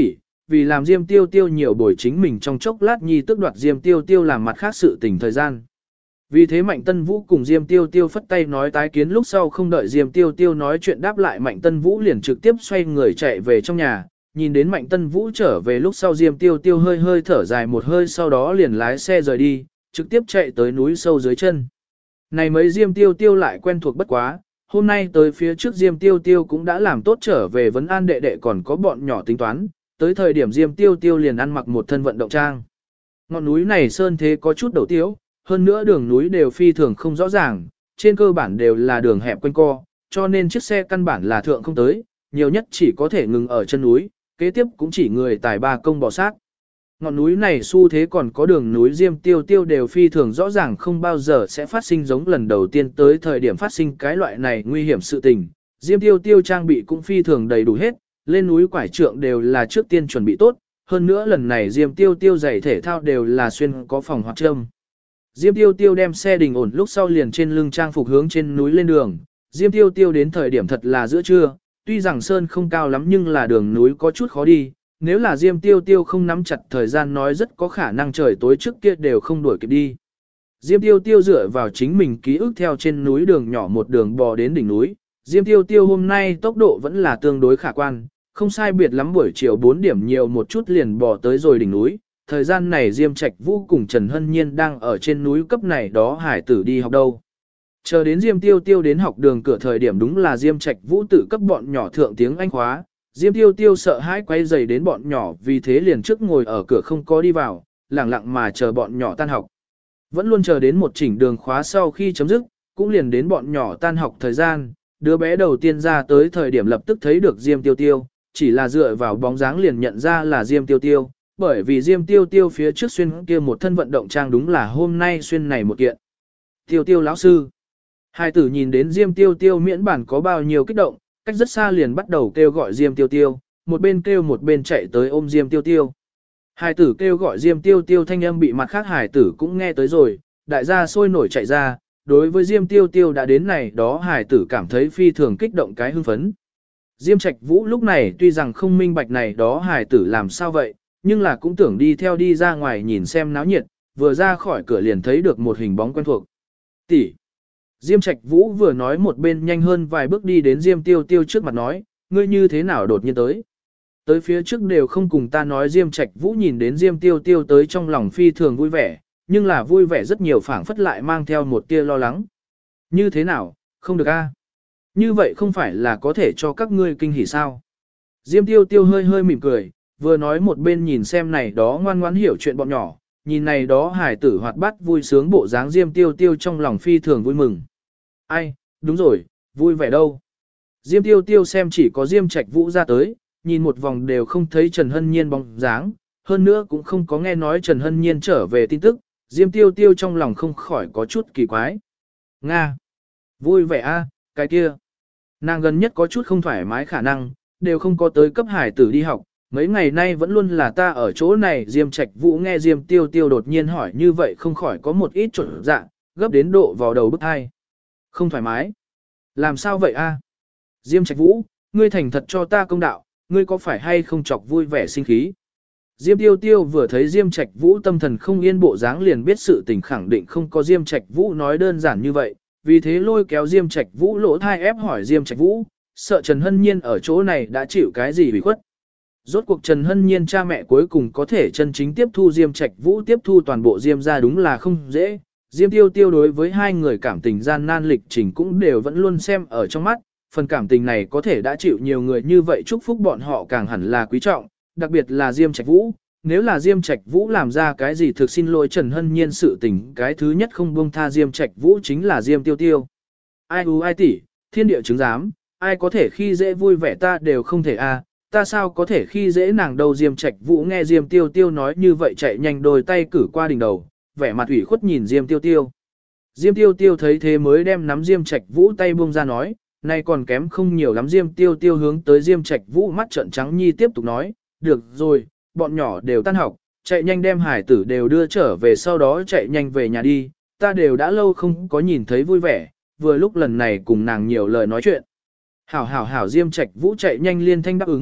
vì làm Diêm Tiêu Tiêu nhiều bồi chính mình trong chốc lát nhi tức đoạt Diêm Tiêu Tiêu làm mặt khác sự tình thời gian. Vì thế Mạnh Tân Vũ cùng Diêm Tiêu Tiêu phất tay nói tái kiến lúc sau không đợi Diêm Tiêu Tiêu nói chuyện đáp lại Mạnh Tân Vũ liền trực tiếp xoay người chạy về trong nhà, nhìn đến Mạnh Tân Vũ trở về lúc sau Diêm Tiêu Tiêu hơi hơi thở dài một hơi sau đó liền lái xe rời đi, trực tiếp chạy tới núi sâu dưới chân. Này mấy Diêm Tiêu Tiêu lại quen thuộc bất quá, hôm nay tới phía trước Diêm Tiêu Tiêu cũng đã làm tốt trở về vấn an đệ đệ còn có bọn nhỏ tính toán, tới thời điểm Diêm Tiêu Tiêu liền ăn mặc một thân vận động trang. Ngọn núi này sơn thế có chút đầu tiếu, hơn nữa đường núi đều phi thường không rõ ràng, trên cơ bản đều là đường hẹp quanh co, cho nên chiếc xe căn bản là thượng không tới, nhiều nhất chỉ có thể ngừng ở chân núi, kế tiếp cũng chỉ người tài ba công bỏ sát. Ngọn núi này xu thế còn có đường núi Diêm Tiêu Tiêu đều phi thường rõ ràng không bao giờ sẽ phát sinh giống lần đầu tiên tới thời điểm phát sinh cái loại này nguy hiểm sự tình. Diêm Tiêu Tiêu trang bị cũng phi thường đầy đủ hết, lên núi quải trượng đều là trước tiên chuẩn bị tốt, hơn nữa lần này Diêm Tiêu Tiêu giày thể thao đều là xuyên có phòng hoạt châm. Diêm Tiêu Tiêu đem xe đình ổn lúc sau liền trên lưng trang phục hướng trên núi lên đường. Diêm Tiêu Tiêu đến thời điểm thật là giữa trưa, tuy rằng sơn không cao lắm nhưng là đường núi có chút khó đi. Nếu là Diêm Tiêu Tiêu không nắm chặt thời gian nói rất có khả năng trời tối trước kia đều không đuổi kịp đi. Diêm Tiêu Tiêu dựa vào chính mình ký ức theo trên núi đường nhỏ một đường bò đến đỉnh núi. Diêm Tiêu Tiêu hôm nay tốc độ vẫn là tương đối khả quan, không sai biệt lắm buổi chiều 4 điểm nhiều một chút liền bò tới rồi đỉnh núi. Thời gian này Diêm Trạch Vũ cùng Trần Hân Nhiên đang ở trên núi cấp này đó hải tử đi học đâu. Chờ đến Diêm Tiêu Tiêu đến học đường cửa thời điểm đúng là Diêm Trạch Vũ tự cấp bọn nhỏ thượng tiếng Anh khóa. Diêm Tiêu Tiêu sợ hãi quay giày đến bọn nhỏ vì thế liền trước ngồi ở cửa không có đi vào, lặng lặng mà chờ bọn nhỏ tan học. Vẫn luôn chờ đến một chỉnh đường khóa sau khi chấm dứt, cũng liền đến bọn nhỏ tan học thời gian, đứa bé đầu tiên ra tới thời điểm lập tức thấy được Diêm Tiêu Tiêu, chỉ là dựa vào bóng dáng liền nhận ra là Diêm Tiêu Tiêu, bởi vì Diêm Tiêu Tiêu phía trước xuyên kia một thân vận động trang đúng là hôm nay xuyên này một kiện. Tiêu Tiêu lão sư. Hai tử nhìn đến Diêm Tiêu Tiêu miễn bản có bao nhiêu kích động, cách rất xa liền bắt đầu kêu gọi Diêm Tiêu Tiêu, một bên kêu một bên chạy tới ôm Diêm Tiêu Tiêu. Hải tử kêu gọi Diêm Tiêu Tiêu thanh âm bị mặt khác hải tử cũng nghe tới rồi, đại gia sôi nổi chạy ra, đối với Diêm Tiêu Tiêu đã đến này đó hải tử cảm thấy phi thường kích động cái hưng phấn. Diêm Trạch Vũ lúc này tuy rằng không minh bạch này đó hải tử làm sao vậy, nhưng là cũng tưởng đi theo đi ra ngoài nhìn xem náo nhiệt, vừa ra khỏi cửa liền thấy được một hình bóng quen thuộc. Tỷ. Diêm Trạch Vũ vừa nói một bên nhanh hơn vài bước đi đến Diêm Tiêu Tiêu trước mặt nói, ngươi như thế nào đột nhiên tới. Tới phía trước đều không cùng ta nói Diêm Trạch Vũ nhìn đến Diêm Tiêu Tiêu tới trong lòng phi thường vui vẻ, nhưng là vui vẻ rất nhiều phảng phất lại mang theo một tia lo lắng. Như thế nào, không được a? Như vậy không phải là có thể cho các ngươi kinh hỉ sao? Diêm Tiêu Tiêu hơi hơi mỉm cười, vừa nói một bên nhìn xem này đó ngoan ngoãn hiểu chuyện bọn nhỏ, nhìn này đó hài tử hoạt bát vui sướng bộ dáng Diêm Tiêu Tiêu trong lòng phi thường vui mừng. Ai, đúng rồi, vui vẻ đâu. Diêm Tiêu Tiêu xem chỉ có Diêm Trạch Vũ ra tới, nhìn một vòng đều không thấy Trần Hân Nhiên bóng dáng, hơn nữa cũng không có nghe nói Trần Hân Nhiên trở về tin tức, Diêm Tiêu Tiêu trong lòng không khỏi có chút kỳ quái. Nga! Vui vẻ a, cái kia. Nàng gần nhất có chút không thoải mái khả năng, đều không có tới cấp hải tử đi học, mấy ngày nay vẫn luôn là ta ở chỗ này. Diêm Trạch Vũ nghe Diêm Tiêu Tiêu đột nhiên hỏi như vậy không khỏi có một ít trộn dạ, gấp đến độ vào đầu bức hai. Không thoải mái. Làm sao vậy a? Diêm Trạch Vũ, ngươi thành thật cho ta công đạo, ngươi có phải hay không chọc vui vẻ sinh khí? Diêm Tiêu Tiêu vừa thấy Diêm Trạch Vũ tâm thần không yên bộ dáng liền biết sự tình khẳng định không có Diêm Trạch Vũ nói đơn giản như vậy, vì thế lôi kéo Diêm Trạch Vũ lỗ thai ép hỏi Diêm Trạch Vũ, sợ Trần Hân Nhiên ở chỗ này đã chịu cái gì bị khuất. Rốt cuộc Trần Hân Nhiên cha mẹ cuối cùng có thể chân chính tiếp thu Diêm Trạch Vũ tiếp thu toàn bộ Diêm gia đúng là không dễ. Diêm Tiêu Tiêu đối với hai người cảm tình gian nan lịch trình cũng đều vẫn luôn xem ở trong mắt, phần cảm tình này có thể đã chịu nhiều người như vậy chúc phúc bọn họ càng hẳn là quý trọng, đặc biệt là Diêm Trạch Vũ. Nếu là Diêm Trạch Vũ làm ra cái gì thực xin lỗi Trần Hân Nhiên sự tình, cái thứ nhất không buông tha Diêm Trạch Vũ chính là Diêm Tiêu Tiêu. Ai ai tỷ, thiên địa chứng giám, ai có thể khi dễ vui vẻ ta đều không thể a, ta sao có thể khi dễ nàng đâu. Diêm Trạch Vũ nghe Diêm Tiêu Tiêu nói như vậy chạy nhanh đôi tay cử qua đỉnh đầu, vẻ mặt ủy khuất nhìn Diêm Tiêu Tiêu. Diêm Tiêu Tiêu thấy thế mới đem nắm Diêm Trạch Vũ tay buông ra nói, nay còn kém không nhiều lắm. Diêm Tiêu Tiêu hướng tới Diêm Trạch Vũ mắt trợn trắng nhi tiếp tục nói, được rồi, bọn nhỏ đều tan học, chạy nhanh đem hải tử đều đưa trở về sau đó chạy nhanh về nhà đi, ta đều đã lâu không có nhìn thấy vui vẻ, vừa lúc lần này cùng nàng nhiều lời nói chuyện. Hảo Diêm Trạch Vũ chạy nhanh liên thanh đáp ứng,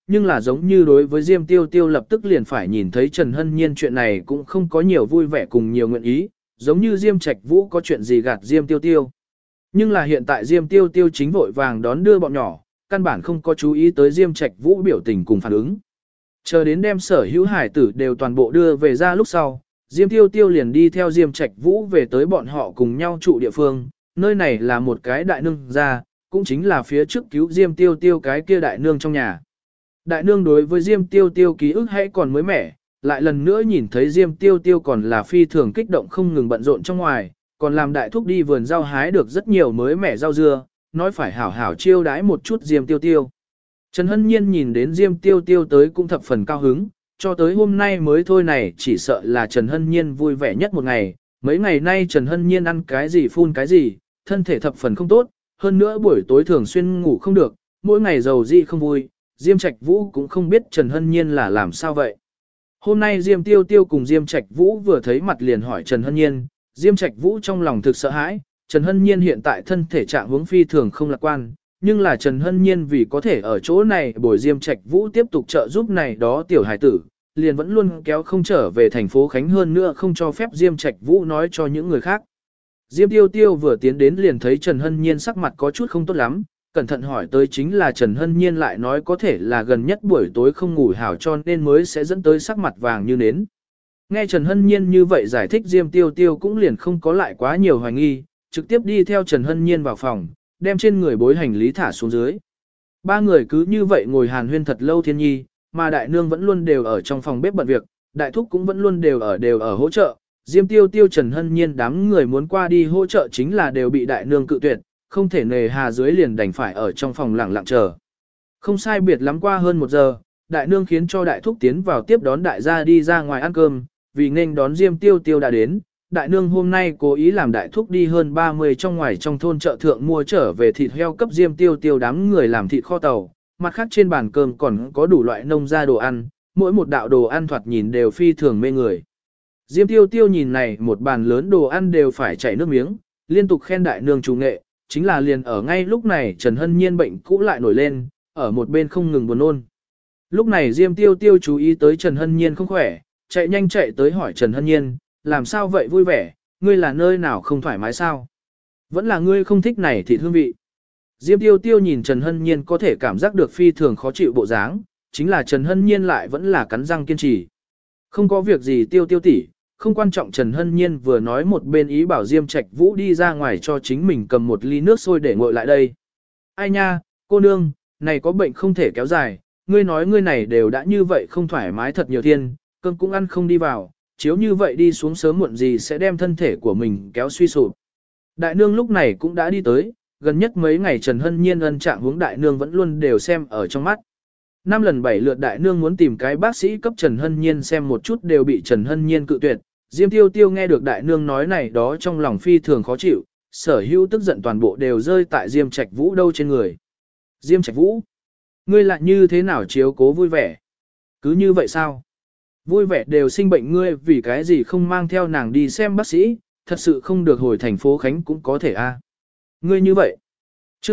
nhưng là giống như đối với Diêm Tiêu Tiêu lập tức liền phải nhìn thấy Trần Hân Nhiên chuyện này cũng không có nhiều vui vẻ cùng nhiều nguyện ý, giống như Diêm Trạch Vũ có chuyện gì gạt Diêm Tiêu Tiêu. Nhưng là hiện tại Diêm Tiêu Tiêu chính vội vàng đón đưa bọn nhỏ, căn bản không có chú ý tới Diêm Trạch Vũ biểu tình cùng phản ứng. Chờ đến đem sở hữu hải tử đều toàn bộ đưa về ra lúc sau, Diêm Tiêu Tiêu liền đi theo Diêm Trạch Vũ về tới bọn họ cùng nhau trụ địa phương, nơi này là một cái đại nương gia, cũng chính là phía trước cứu Diêm Tiêu Tiêu cái kia đại nương trong nhà. Đại nương đối với Diêm Tiêu Tiêu ký ức hãy còn mới mẻ, lại lần nữa nhìn thấy Diêm Tiêu Tiêu còn là phi thường kích động không ngừng bận rộn trong ngoài, còn làm đại thúc đi vườn rau hái được rất nhiều mới mẻ rau dưa, nói phải hảo hảo chiêu đãi một chút Diêm Tiêu Tiêu. Trần Hân Nhiên nhìn đến Diêm Tiêu Tiêu tới cũng thập phần cao hứng, cho tới hôm nay mới thôi này chỉ sợ là Trần Hân Nhiên vui vẻ nhất một ngày, mấy ngày nay Trần Hân Nhiên ăn cái gì phun cái gì, thân thể thập phần không tốt, hơn nữa buổi tối thường xuyên ngủ không được, mỗi ngày giàu dị không vui, Diêm Trạch Vũ cũng không biết Trần Hân Nhiên là làm sao vậy. Hôm nay Diêm Tiêu Tiêu cùng Diêm Trạch Vũ vừa thấy mặt liền hỏi Trần Hân Nhiên, Diêm Trạch Vũ trong lòng thực sợ hãi, Trần Hân Nhiên hiện tại thân thể trạng huống phi thường không lạc quan, nhưng là Trần Hân Nhiên vì có thể ở chỗ này bồi Diêm Trạch Vũ tiếp tục trợ giúp này đó tiểu hải tử, liền vẫn luôn kéo không trở về thành phố Khánh hơn nữa không cho phép Diêm Trạch Vũ nói cho những người khác. Diêm Tiêu Tiêu vừa tiến đến liền thấy Trần Hân Nhiên sắc mặt có chút không tốt lắm, cẩn thận hỏi tới chính là Trần Hân Nhiên lại nói có thể là gần nhất buổi tối không ngủ hảo cho nên mới sẽ dẫn tới sắc mặt vàng như nến. Nghe Trần Hân Nhiên như vậy giải thích Diêm Tiêu Tiêu cũng liền không có lại quá nhiều hoài nghi, trực tiếp đi theo Trần Hân Nhiên vào phòng, đem trên người bối hành lý thả xuống dưới. Ba người cứ như vậy ngồi hàn huyên thật lâu thiên nhi, mà đại nương vẫn luôn đều ở trong phòng bếp bận việc, đại thúc cũng vẫn luôn đều ở hỗ trợ. Diêm Tiêu Tiêu Trần Hân Nhiên đám người muốn qua đi hỗ trợ chính là đều bị đại nương cự tuyệt, không thể nề hà dưới liền đành phải ở trong phòng lặng lặng chờ. Không sai biệt lắm qua hơn 1 giờ, đại nương khiến cho đại thúc tiến vào tiếp đón đại gia đi ra ngoài ăn cơm, vì nên đón Diêm Tiêu Tiêu đã đến. Đại nương hôm nay cố ý làm đại thúc đi hơn 30 trong ngoài trong thôn chợ thượng mua trở về thịt heo cấp Diêm Tiêu Tiêu đám người làm thịt kho tàu, mặt khác trên bàn cơm còn có đủ loại nông gia đồ ăn, mỗi một đạo đồ ăn thoạt nhìn đều phi thường mê người. Diêm Tiêu Tiêu nhìn này một bàn lớn đồ ăn đều phải chảy nước miếng, liên tục khen đại nương chủ nghệ, chính là liền ở ngay lúc này Trần Hân Nhiên bệnh cũ lại nổi lên, ở một bên không ngừng buồn nôn. Lúc này Diêm Tiêu Tiêu chú ý tới Trần Hân Nhiên không khỏe, chạy nhanh chạy tới hỏi Trần Hân Nhiên, làm sao vậy vui vẻ, ngươi là nơi nào không thoải mái sao? Vẫn là ngươi không thích này thịt hương vị. Diêm Tiêu Tiêu nhìn Trần Hân Nhiên có thể cảm giác được phi thường khó chịu bộ dáng, chính là Trần Hân Nhiên lại vẫn là cắn răng kiên trì. Không có việc gì Tiêu Tiêu tỷ, không quan trọng. Trần Hân Nhiên vừa nói một bên ý bảo Diêm Trạch Vũ đi ra ngoài cho chính mình cầm một ly nước sôi để nguội lại đây. Ai nha, cô nương, này có bệnh không thể kéo dài, ngươi nói ngươi này đều đã như vậy không thoải mái thật nhiều thiên, cơm cũng ăn không đi vào, chiếu như vậy đi xuống sớm muộn gì sẽ đem thân thể của mình kéo suy sụp. Đại nương lúc này cũng đã đi tới, gần nhất mấy ngày Trần Hân Nhiên ân trạng hướng đại nương vẫn luôn đều xem ở trong mắt. 5 lần 7 lượt đại nương muốn tìm cái bác sĩ cấp Trần Hân Nhiên xem một chút đều bị Trần Hân Nhiên cự tuyệt. Diêm Tiêu Tiêu nghe được đại nương nói này đó trong lòng phi thường khó chịu, sở hữu tức giận toàn bộ đều rơi tại Diêm Trạch Vũ đâu trên người. Diêm Trạch Vũ, ngươi lại như thế nào chiếu cố vui vẻ? Cứ như vậy sao? Vui vẻ đều sinh bệnh ngươi vì cái gì không mang theo nàng đi xem bác sĩ, thật sự không được hồi thành phố Khánh cũng có thể a. Ngươi như vậy. Chương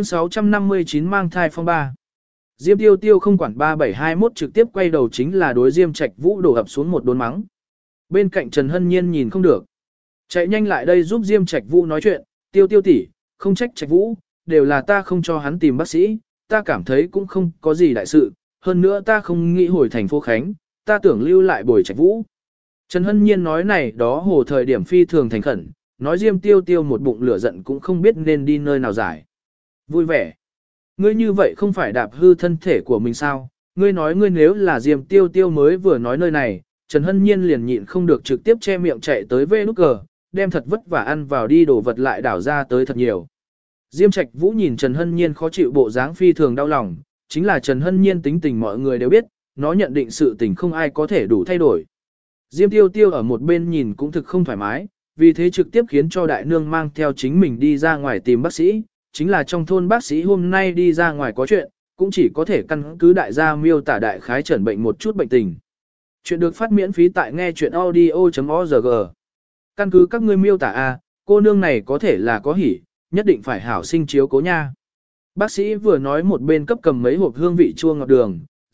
659 mang thai phong ba. Diêm Tiêu Tiêu không quản 3721 trực tiếp quay đầu chính là đối Diêm Trạch Vũ đổ ập xuống một đốn mắng. Bên cạnh Trần Hân Nhiên nhìn không được, chạy nhanh lại đây giúp Diêm Trạch Vũ nói chuyện, Tiêu Tiêu tỷ, không trách Trạch Vũ, đều là ta không cho hắn tìm bác sĩ, ta cảm thấy cũng không có gì đại sự, hơn nữa ta không nghĩ hồi thành phố Khánh, ta tưởng lưu lại bồi Trạch Vũ. Trần Hân Nhiên nói này đó hồ thời điểm phi thường thành khẩn, nói Diêm Tiêu Tiêu một bụng lửa giận cũng không biết nên đi nơi nào giải. Vui vẻ. Ngươi như vậy không phải đạp hư thân thể của mình sao? Ngươi nói ngươi nếu là Diêm Tiêu Tiêu mới vừa nói nơi này, Trần Hân Nhiên liền nhịn không được trực tiếp che miệng chạy tới vê nút cờ, đem thật vất vả ăn vào đi đổ vật lại đảo ra tới thật nhiều. Diêm Trạch Vũ nhìn Trần Hân Nhiên khó chịu bộ dáng phi thường đau lòng, chính là Trần Hân Nhiên tính tình mọi người đều biết, nó nhận định sự tình không ai có thể đủ thay đổi. Diêm Tiêu Tiêu ở một bên nhìn cũng thực không thoải mái, vì thế trực tiếp khiến cho đại nương mang theo chính mình đi ra ngoài tìm bác sĩ, chính là trong thôn bác sĩ hôm nay đi ra ngoài có chuyện, cũng chỉ có thể căn cứ đại gia miêu tả đại khái chẩn bệnh một chút bệnh tình. Chuyện được phát miễn phí tại nghe chuyện audio.org. Căn cứ các ngươi miêu tả cô nương này có thể là có hỉ, nhất định phải hảo sinh chiếu cố nha. Bác sĩ vừa nói một bên cấp cầm mấy hộp hương vị chua ngọt đường,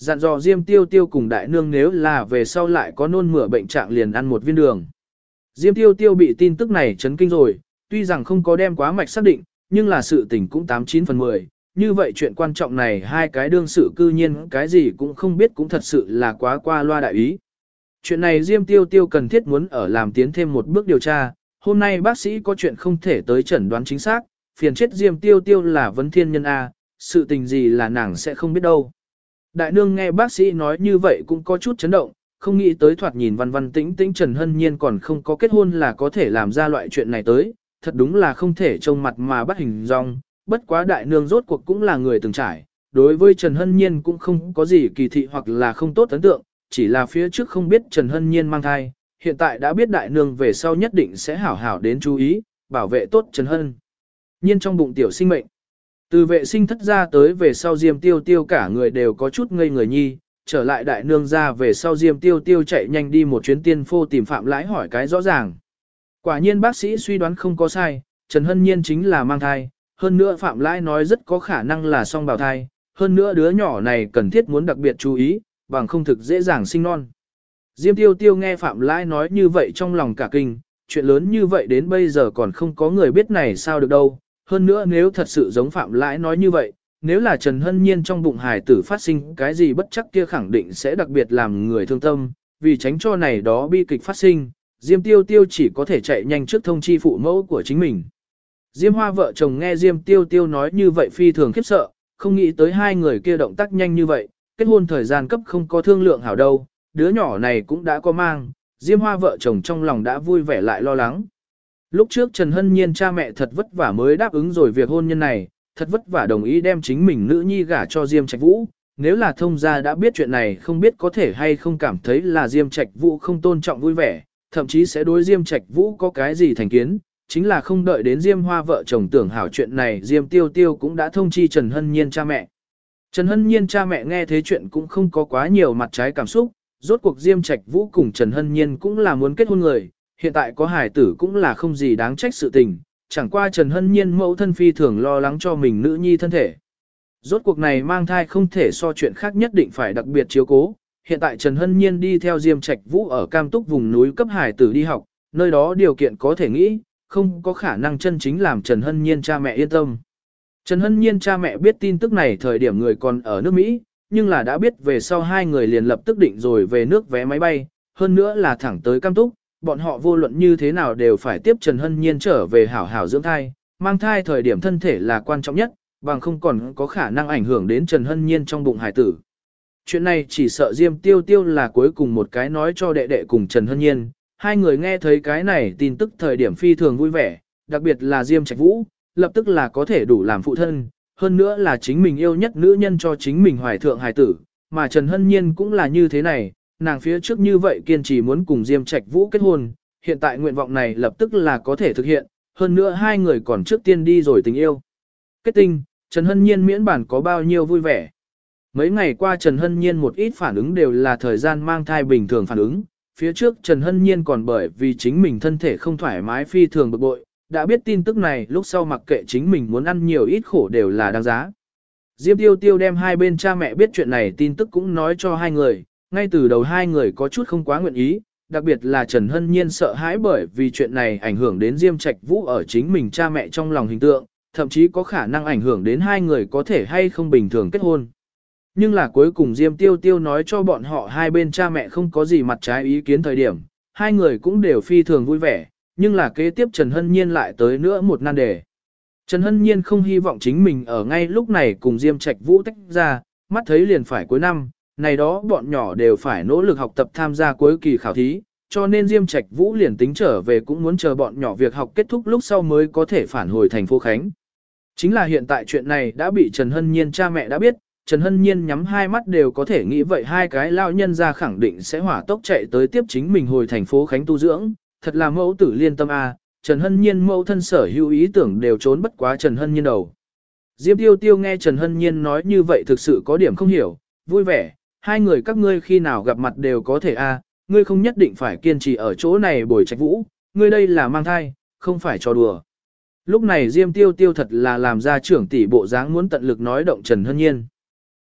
dặn dò Diêm Tiêu Tiêu cùng đại nương nếu là về sau lại có nôn mửa bệnh trạng liền ăn một viên đường. Diêm Tiêu Tiêu bị tin tức này chấn kinh rồi, tuy rằng không có đem quá mạch xác định, nhưng là sự tình cũng 89 phần 10, như vậy chuyện quan trọng này hai cái đương sự cư nhiên cái gì cũng không biết cũng thật sự là quá qua loa đại ý. Chuyện này Diêm Tiêu Tiêu cần thiết muốn ở làm tiến thêm một bước điều tra, hôm nay bác sĩ có chuyện không thể tới chẩn đoán chính xác, phiền chết Diêm Tiêu Tiêu là vấn thiên nhân A, sự tình gì là nàng sẽ không biết đâu. Đại nương nghe bác sĩ nói như vậy cũng có chút chấn động, không nghĩ tới thoạt nhìn văn văn tĩnh tĩnh Trần Hân Nhiên còn không có kết hôn là có thể làm ra loại chuyện này tới, thật đúng là không thể trông mặt mà bắt hình dong, bất quá đại nương rốt cuộc cũng là người từng trải, đối với Trần Hân Nhiên cũng không có gì kỳ thị hoặc là không tốt ấn tượng, chỉ là phía trước không biết Trần Hân Nhiên mang thai, hiện tại đã biết đại nương về sau nhất định sẽ hảo hảo đến chú ý, bảo vệ tốt Trần Hân Nhiên trong bụng tiểu sinh mệnh. Từ vệ sinh thất ra tới về sau Diêm Tiêu Tiêu cả người đều có chút ngây người nhi, trở lại đại nương ra về sau Diêm Tiêu Tiêu chạy nhanh đi một chuyến tiên phô tìm Phạm Lãi hỏi cái rõ ràng. Quả nhiên bác sĩ suy đoán không có sai, Trần Hân Nhiên chính là mang thai, hơn nữa Phạm Lãi nói rất có khả năng là song bào thai, hơn nữa đứa nhỏ này cần thiết muốn đặc biệt chú ý, bằng không thực dễ dàng sinh non. Diêm Tiêu Tiêu nghe Phạm Lãi nói như vậy trong lòng cả kinh, chuyện lớn như vậy đến bây giờ còn không có người biết này sao được đâu. Hơn nữa nếu thật sự giống Phạm Lãi nói như vậy, nếu là Trần Hân Nhiên trong bụng hài tử phát sinh cái gì bất chắc kia khẳng định sẽ đặc biệt làm người thương tâm, vì tránh cho này đó bi kịch phát sinh, Diêm Tiêu Tiêu chỉ có thể chạy nhanh trước thông chi phụ mẫu của chính mình. Diêm Hoa vợ chồng nghe Diêm Tiêu Tiêu nói như vậy phi thường khiếp sợ, không nghĩ tới hai người kia động tác nhanh như vậy, kết hôn thời gian cấp không có thương lượng hảo đâu, đứa nhỏ này cũng đã có mang, Diêm Hoa vợ chồng trong lòng đã vui vẻ lại lo lắng. Lúc trước Trần Hân Nhiên cha mẹ thật vất vả mới đáp ứng rồi việc hôn nhân này, thật vất vả đồng ý đem chính mình nữ nhi gả cho Diêm Trạch Vũ, nếu là thông gia đã biết chuyện này không biết có thể hay không cảm thấy là Diêm Trạch Vũ không tôn trọng vui vẻ, thậm chí sẽ đối Diêm Trạch Vũ có cái gì thành kiến, chính là không đợi đến Diêm Hoa vợ chồng tưởng hảo chuyện này Diêm Tiêu Tiêu cũng đã thông chi Trần Hân Nhiên cha mẹ. Trần Hân Nhiên cha mẹ nghe thế chuyện cũng không có quá nhiều mặt trái cảm xúc, rốt cuộc Diêm Trạch Vũ cùng Trần Hân Nhiên cũng là muốn kết hôn người, hiện tại có hài tử cũng là không gì đáng trách sự tình, chẳng qua Trần Hân Nhiên mẫu thân phi thường lo lắng cho mình nữ nhi thân thể. Rốt cuộc này mang thai không thể so chuyện khác nhất định phải đặc biệt chiếu cố, hiện tại Trần Hân Nhiên đi theo Diêm Trạch Vũ ở Cam Túc vùng núi cấp hài tử đi học, nơi đó điều kiện có thể nghĩ, không có khả năng chân chính làm Trần Hân Nhiên cha mẹ yên tâm. Trần Hân Nhiên cha mẹ biết tin tức này thời điểm người còn ở nước Mỹ, nhưng là đã biết về sau hai người liền lập tức định rồi về nước vé máy bay, hơn nữa là thẳng tới Cam Túc, bọn họ vô luận như thế nào đều phải tiếp Trần Hân Nhiên trở về hảo hảo dưỡng thai, mang thai thời điểm thân thể là quan trọng nhất, bằng không còn có khả năng ảnh hưởng đến Trần Hân Nhiên trong bụng hải tử. Chuyện này chỉ sợ Diêm Tiêu Tiêu là cuối cùng một cái nói cho đệ đệ cùng Trần Hân Nhiên, hai người nghe thấy cái này tin tức thời điểm phi thường vui vẻ, đặc biệt là Diêm Trạch Vũ, lập tức là có thể đủ làm phụ thân, hơn nữa là chính mình yêu nhất nữ nhân cho chính mình hoài thượng hài tử, mà Trần Hân Nhiên cũng là như thế này, nàng phía trước như vậy kiên trì muốn cùng Diêm Trạch Vũ kết hôn, hiện tại nguyện vọng này lập tức là có thể thực hiện, hơn nữa hai người còn trước tiên đi rồi tình yêu. Kết tinh, Trần Hân Nhiên miễn bản có bao nhiêu vui vẻ. Mấy ngày qua Trần Hân Nhiên một ít phản ứng đều là thời gian mang thai bình thường phản ứng, phía trước Trần Hân Nhiên còn bởi vì chính mình thân thể không thoải mái phi thường bực bội, đã biết tin tức này lúc sau mặc kệ chính mình muốn ăn nhiều ít khổ đều là đáng giá. Diêm Tiêu Tiêu đem hai bên cha mẹ biết chuyện này tin tức cũng nói cho hai người, ngay từ đầu hai người có chút không quá nguyện ý, đặc biệt là Trần Hân Nhiên sợ hãi bởi vì chuyện này ảnh hưởng đến Diêm Trạch Vũ ở chính mình cha mẹ trong lòng hình tượng, thậm chí có khả năng ảnh hưởng đến hai người có thể hay không bình thường kết hôn. Nhưng là cuối cùng Diêm Tiêu Tiêu nói cho bọn họ hai bên cha mẹ không có gì mặt trái ý kiến thời điểm, hai người cũng đều phi thường vui vẻ, nhưng là kế tiếp Trần Hân Nhiên lại tới nữa một nan đề. Trần Hân Nhiên không hy vọng chính mình ở ngay lúc này cùng Diêm Trạch Vũ tách ra, mắt thấy liền phải cuối năm, này đó bọn nhỏ đều phải nỗ lực học tập tham gia cuối kỳ khảo thí, cho nên Diêm Trạch Vũ liền tính trở về cũng muốn chờ bọn nhỏ việc học kết thúc lúc sau mới có thể phản hồi thành phố Khánh. Chính là hiện tại chuyện này đã bị Trần Hân Nhiên cha mẹ đã biết, Trần Hân Nhiên nhắm hai mắt đều có thể nghĩ vậy hai cái lao nhân ra khẳng định sẽ hỏa tốc chạy tới tiếp chính mình hồi thành phố Khánh tu dưỡng, thật là mẫu tử liên tâm a. Trần Hân Nhiên mẫu thân sở hữu ý tưởng đều trốn bất quá Trần Hân Nhiên đầu. Diêm Tiêu Tiêu nghe Trần Hân Nhiên nói như vậy thực sự có điểm không hiểu, vui vẻ, hai người các ngươi khi nào gặp mặt đều có thể a, ngươi không nhất định phải kiên trì ở chỗ này bồi Trạch Vũ, ngươi đây là mang thai, không phải trò đùa. Lúc này Diêm Tiêu Tiêu thật là làm ra trưởng tỷ bộ dáng muốn tận lực nói động Trần Hân Nhiên.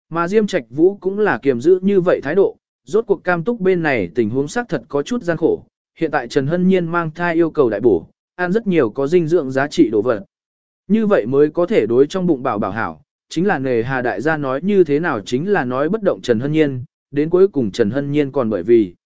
Mà Diêm Trạch Vũ cũng là kiềm giữ như vậy thái độ, rốt cuộc cam túc bên này tình huống xác thật có chút gian khổ. Hiện tại Trần Hân Nhiên mang thai yêu cầu đại bổ, ăn rất nhiều có dinh dưỡng giá trị đồ vật. Như vậy mới có thể đối trong bụng bảo bảo hảo, chính là nề hà đại gia nói như thế nào chính là nói bất động Trần Hân Nhiên, đến cuối cùng Trần Hân Nhiên còn bởi vì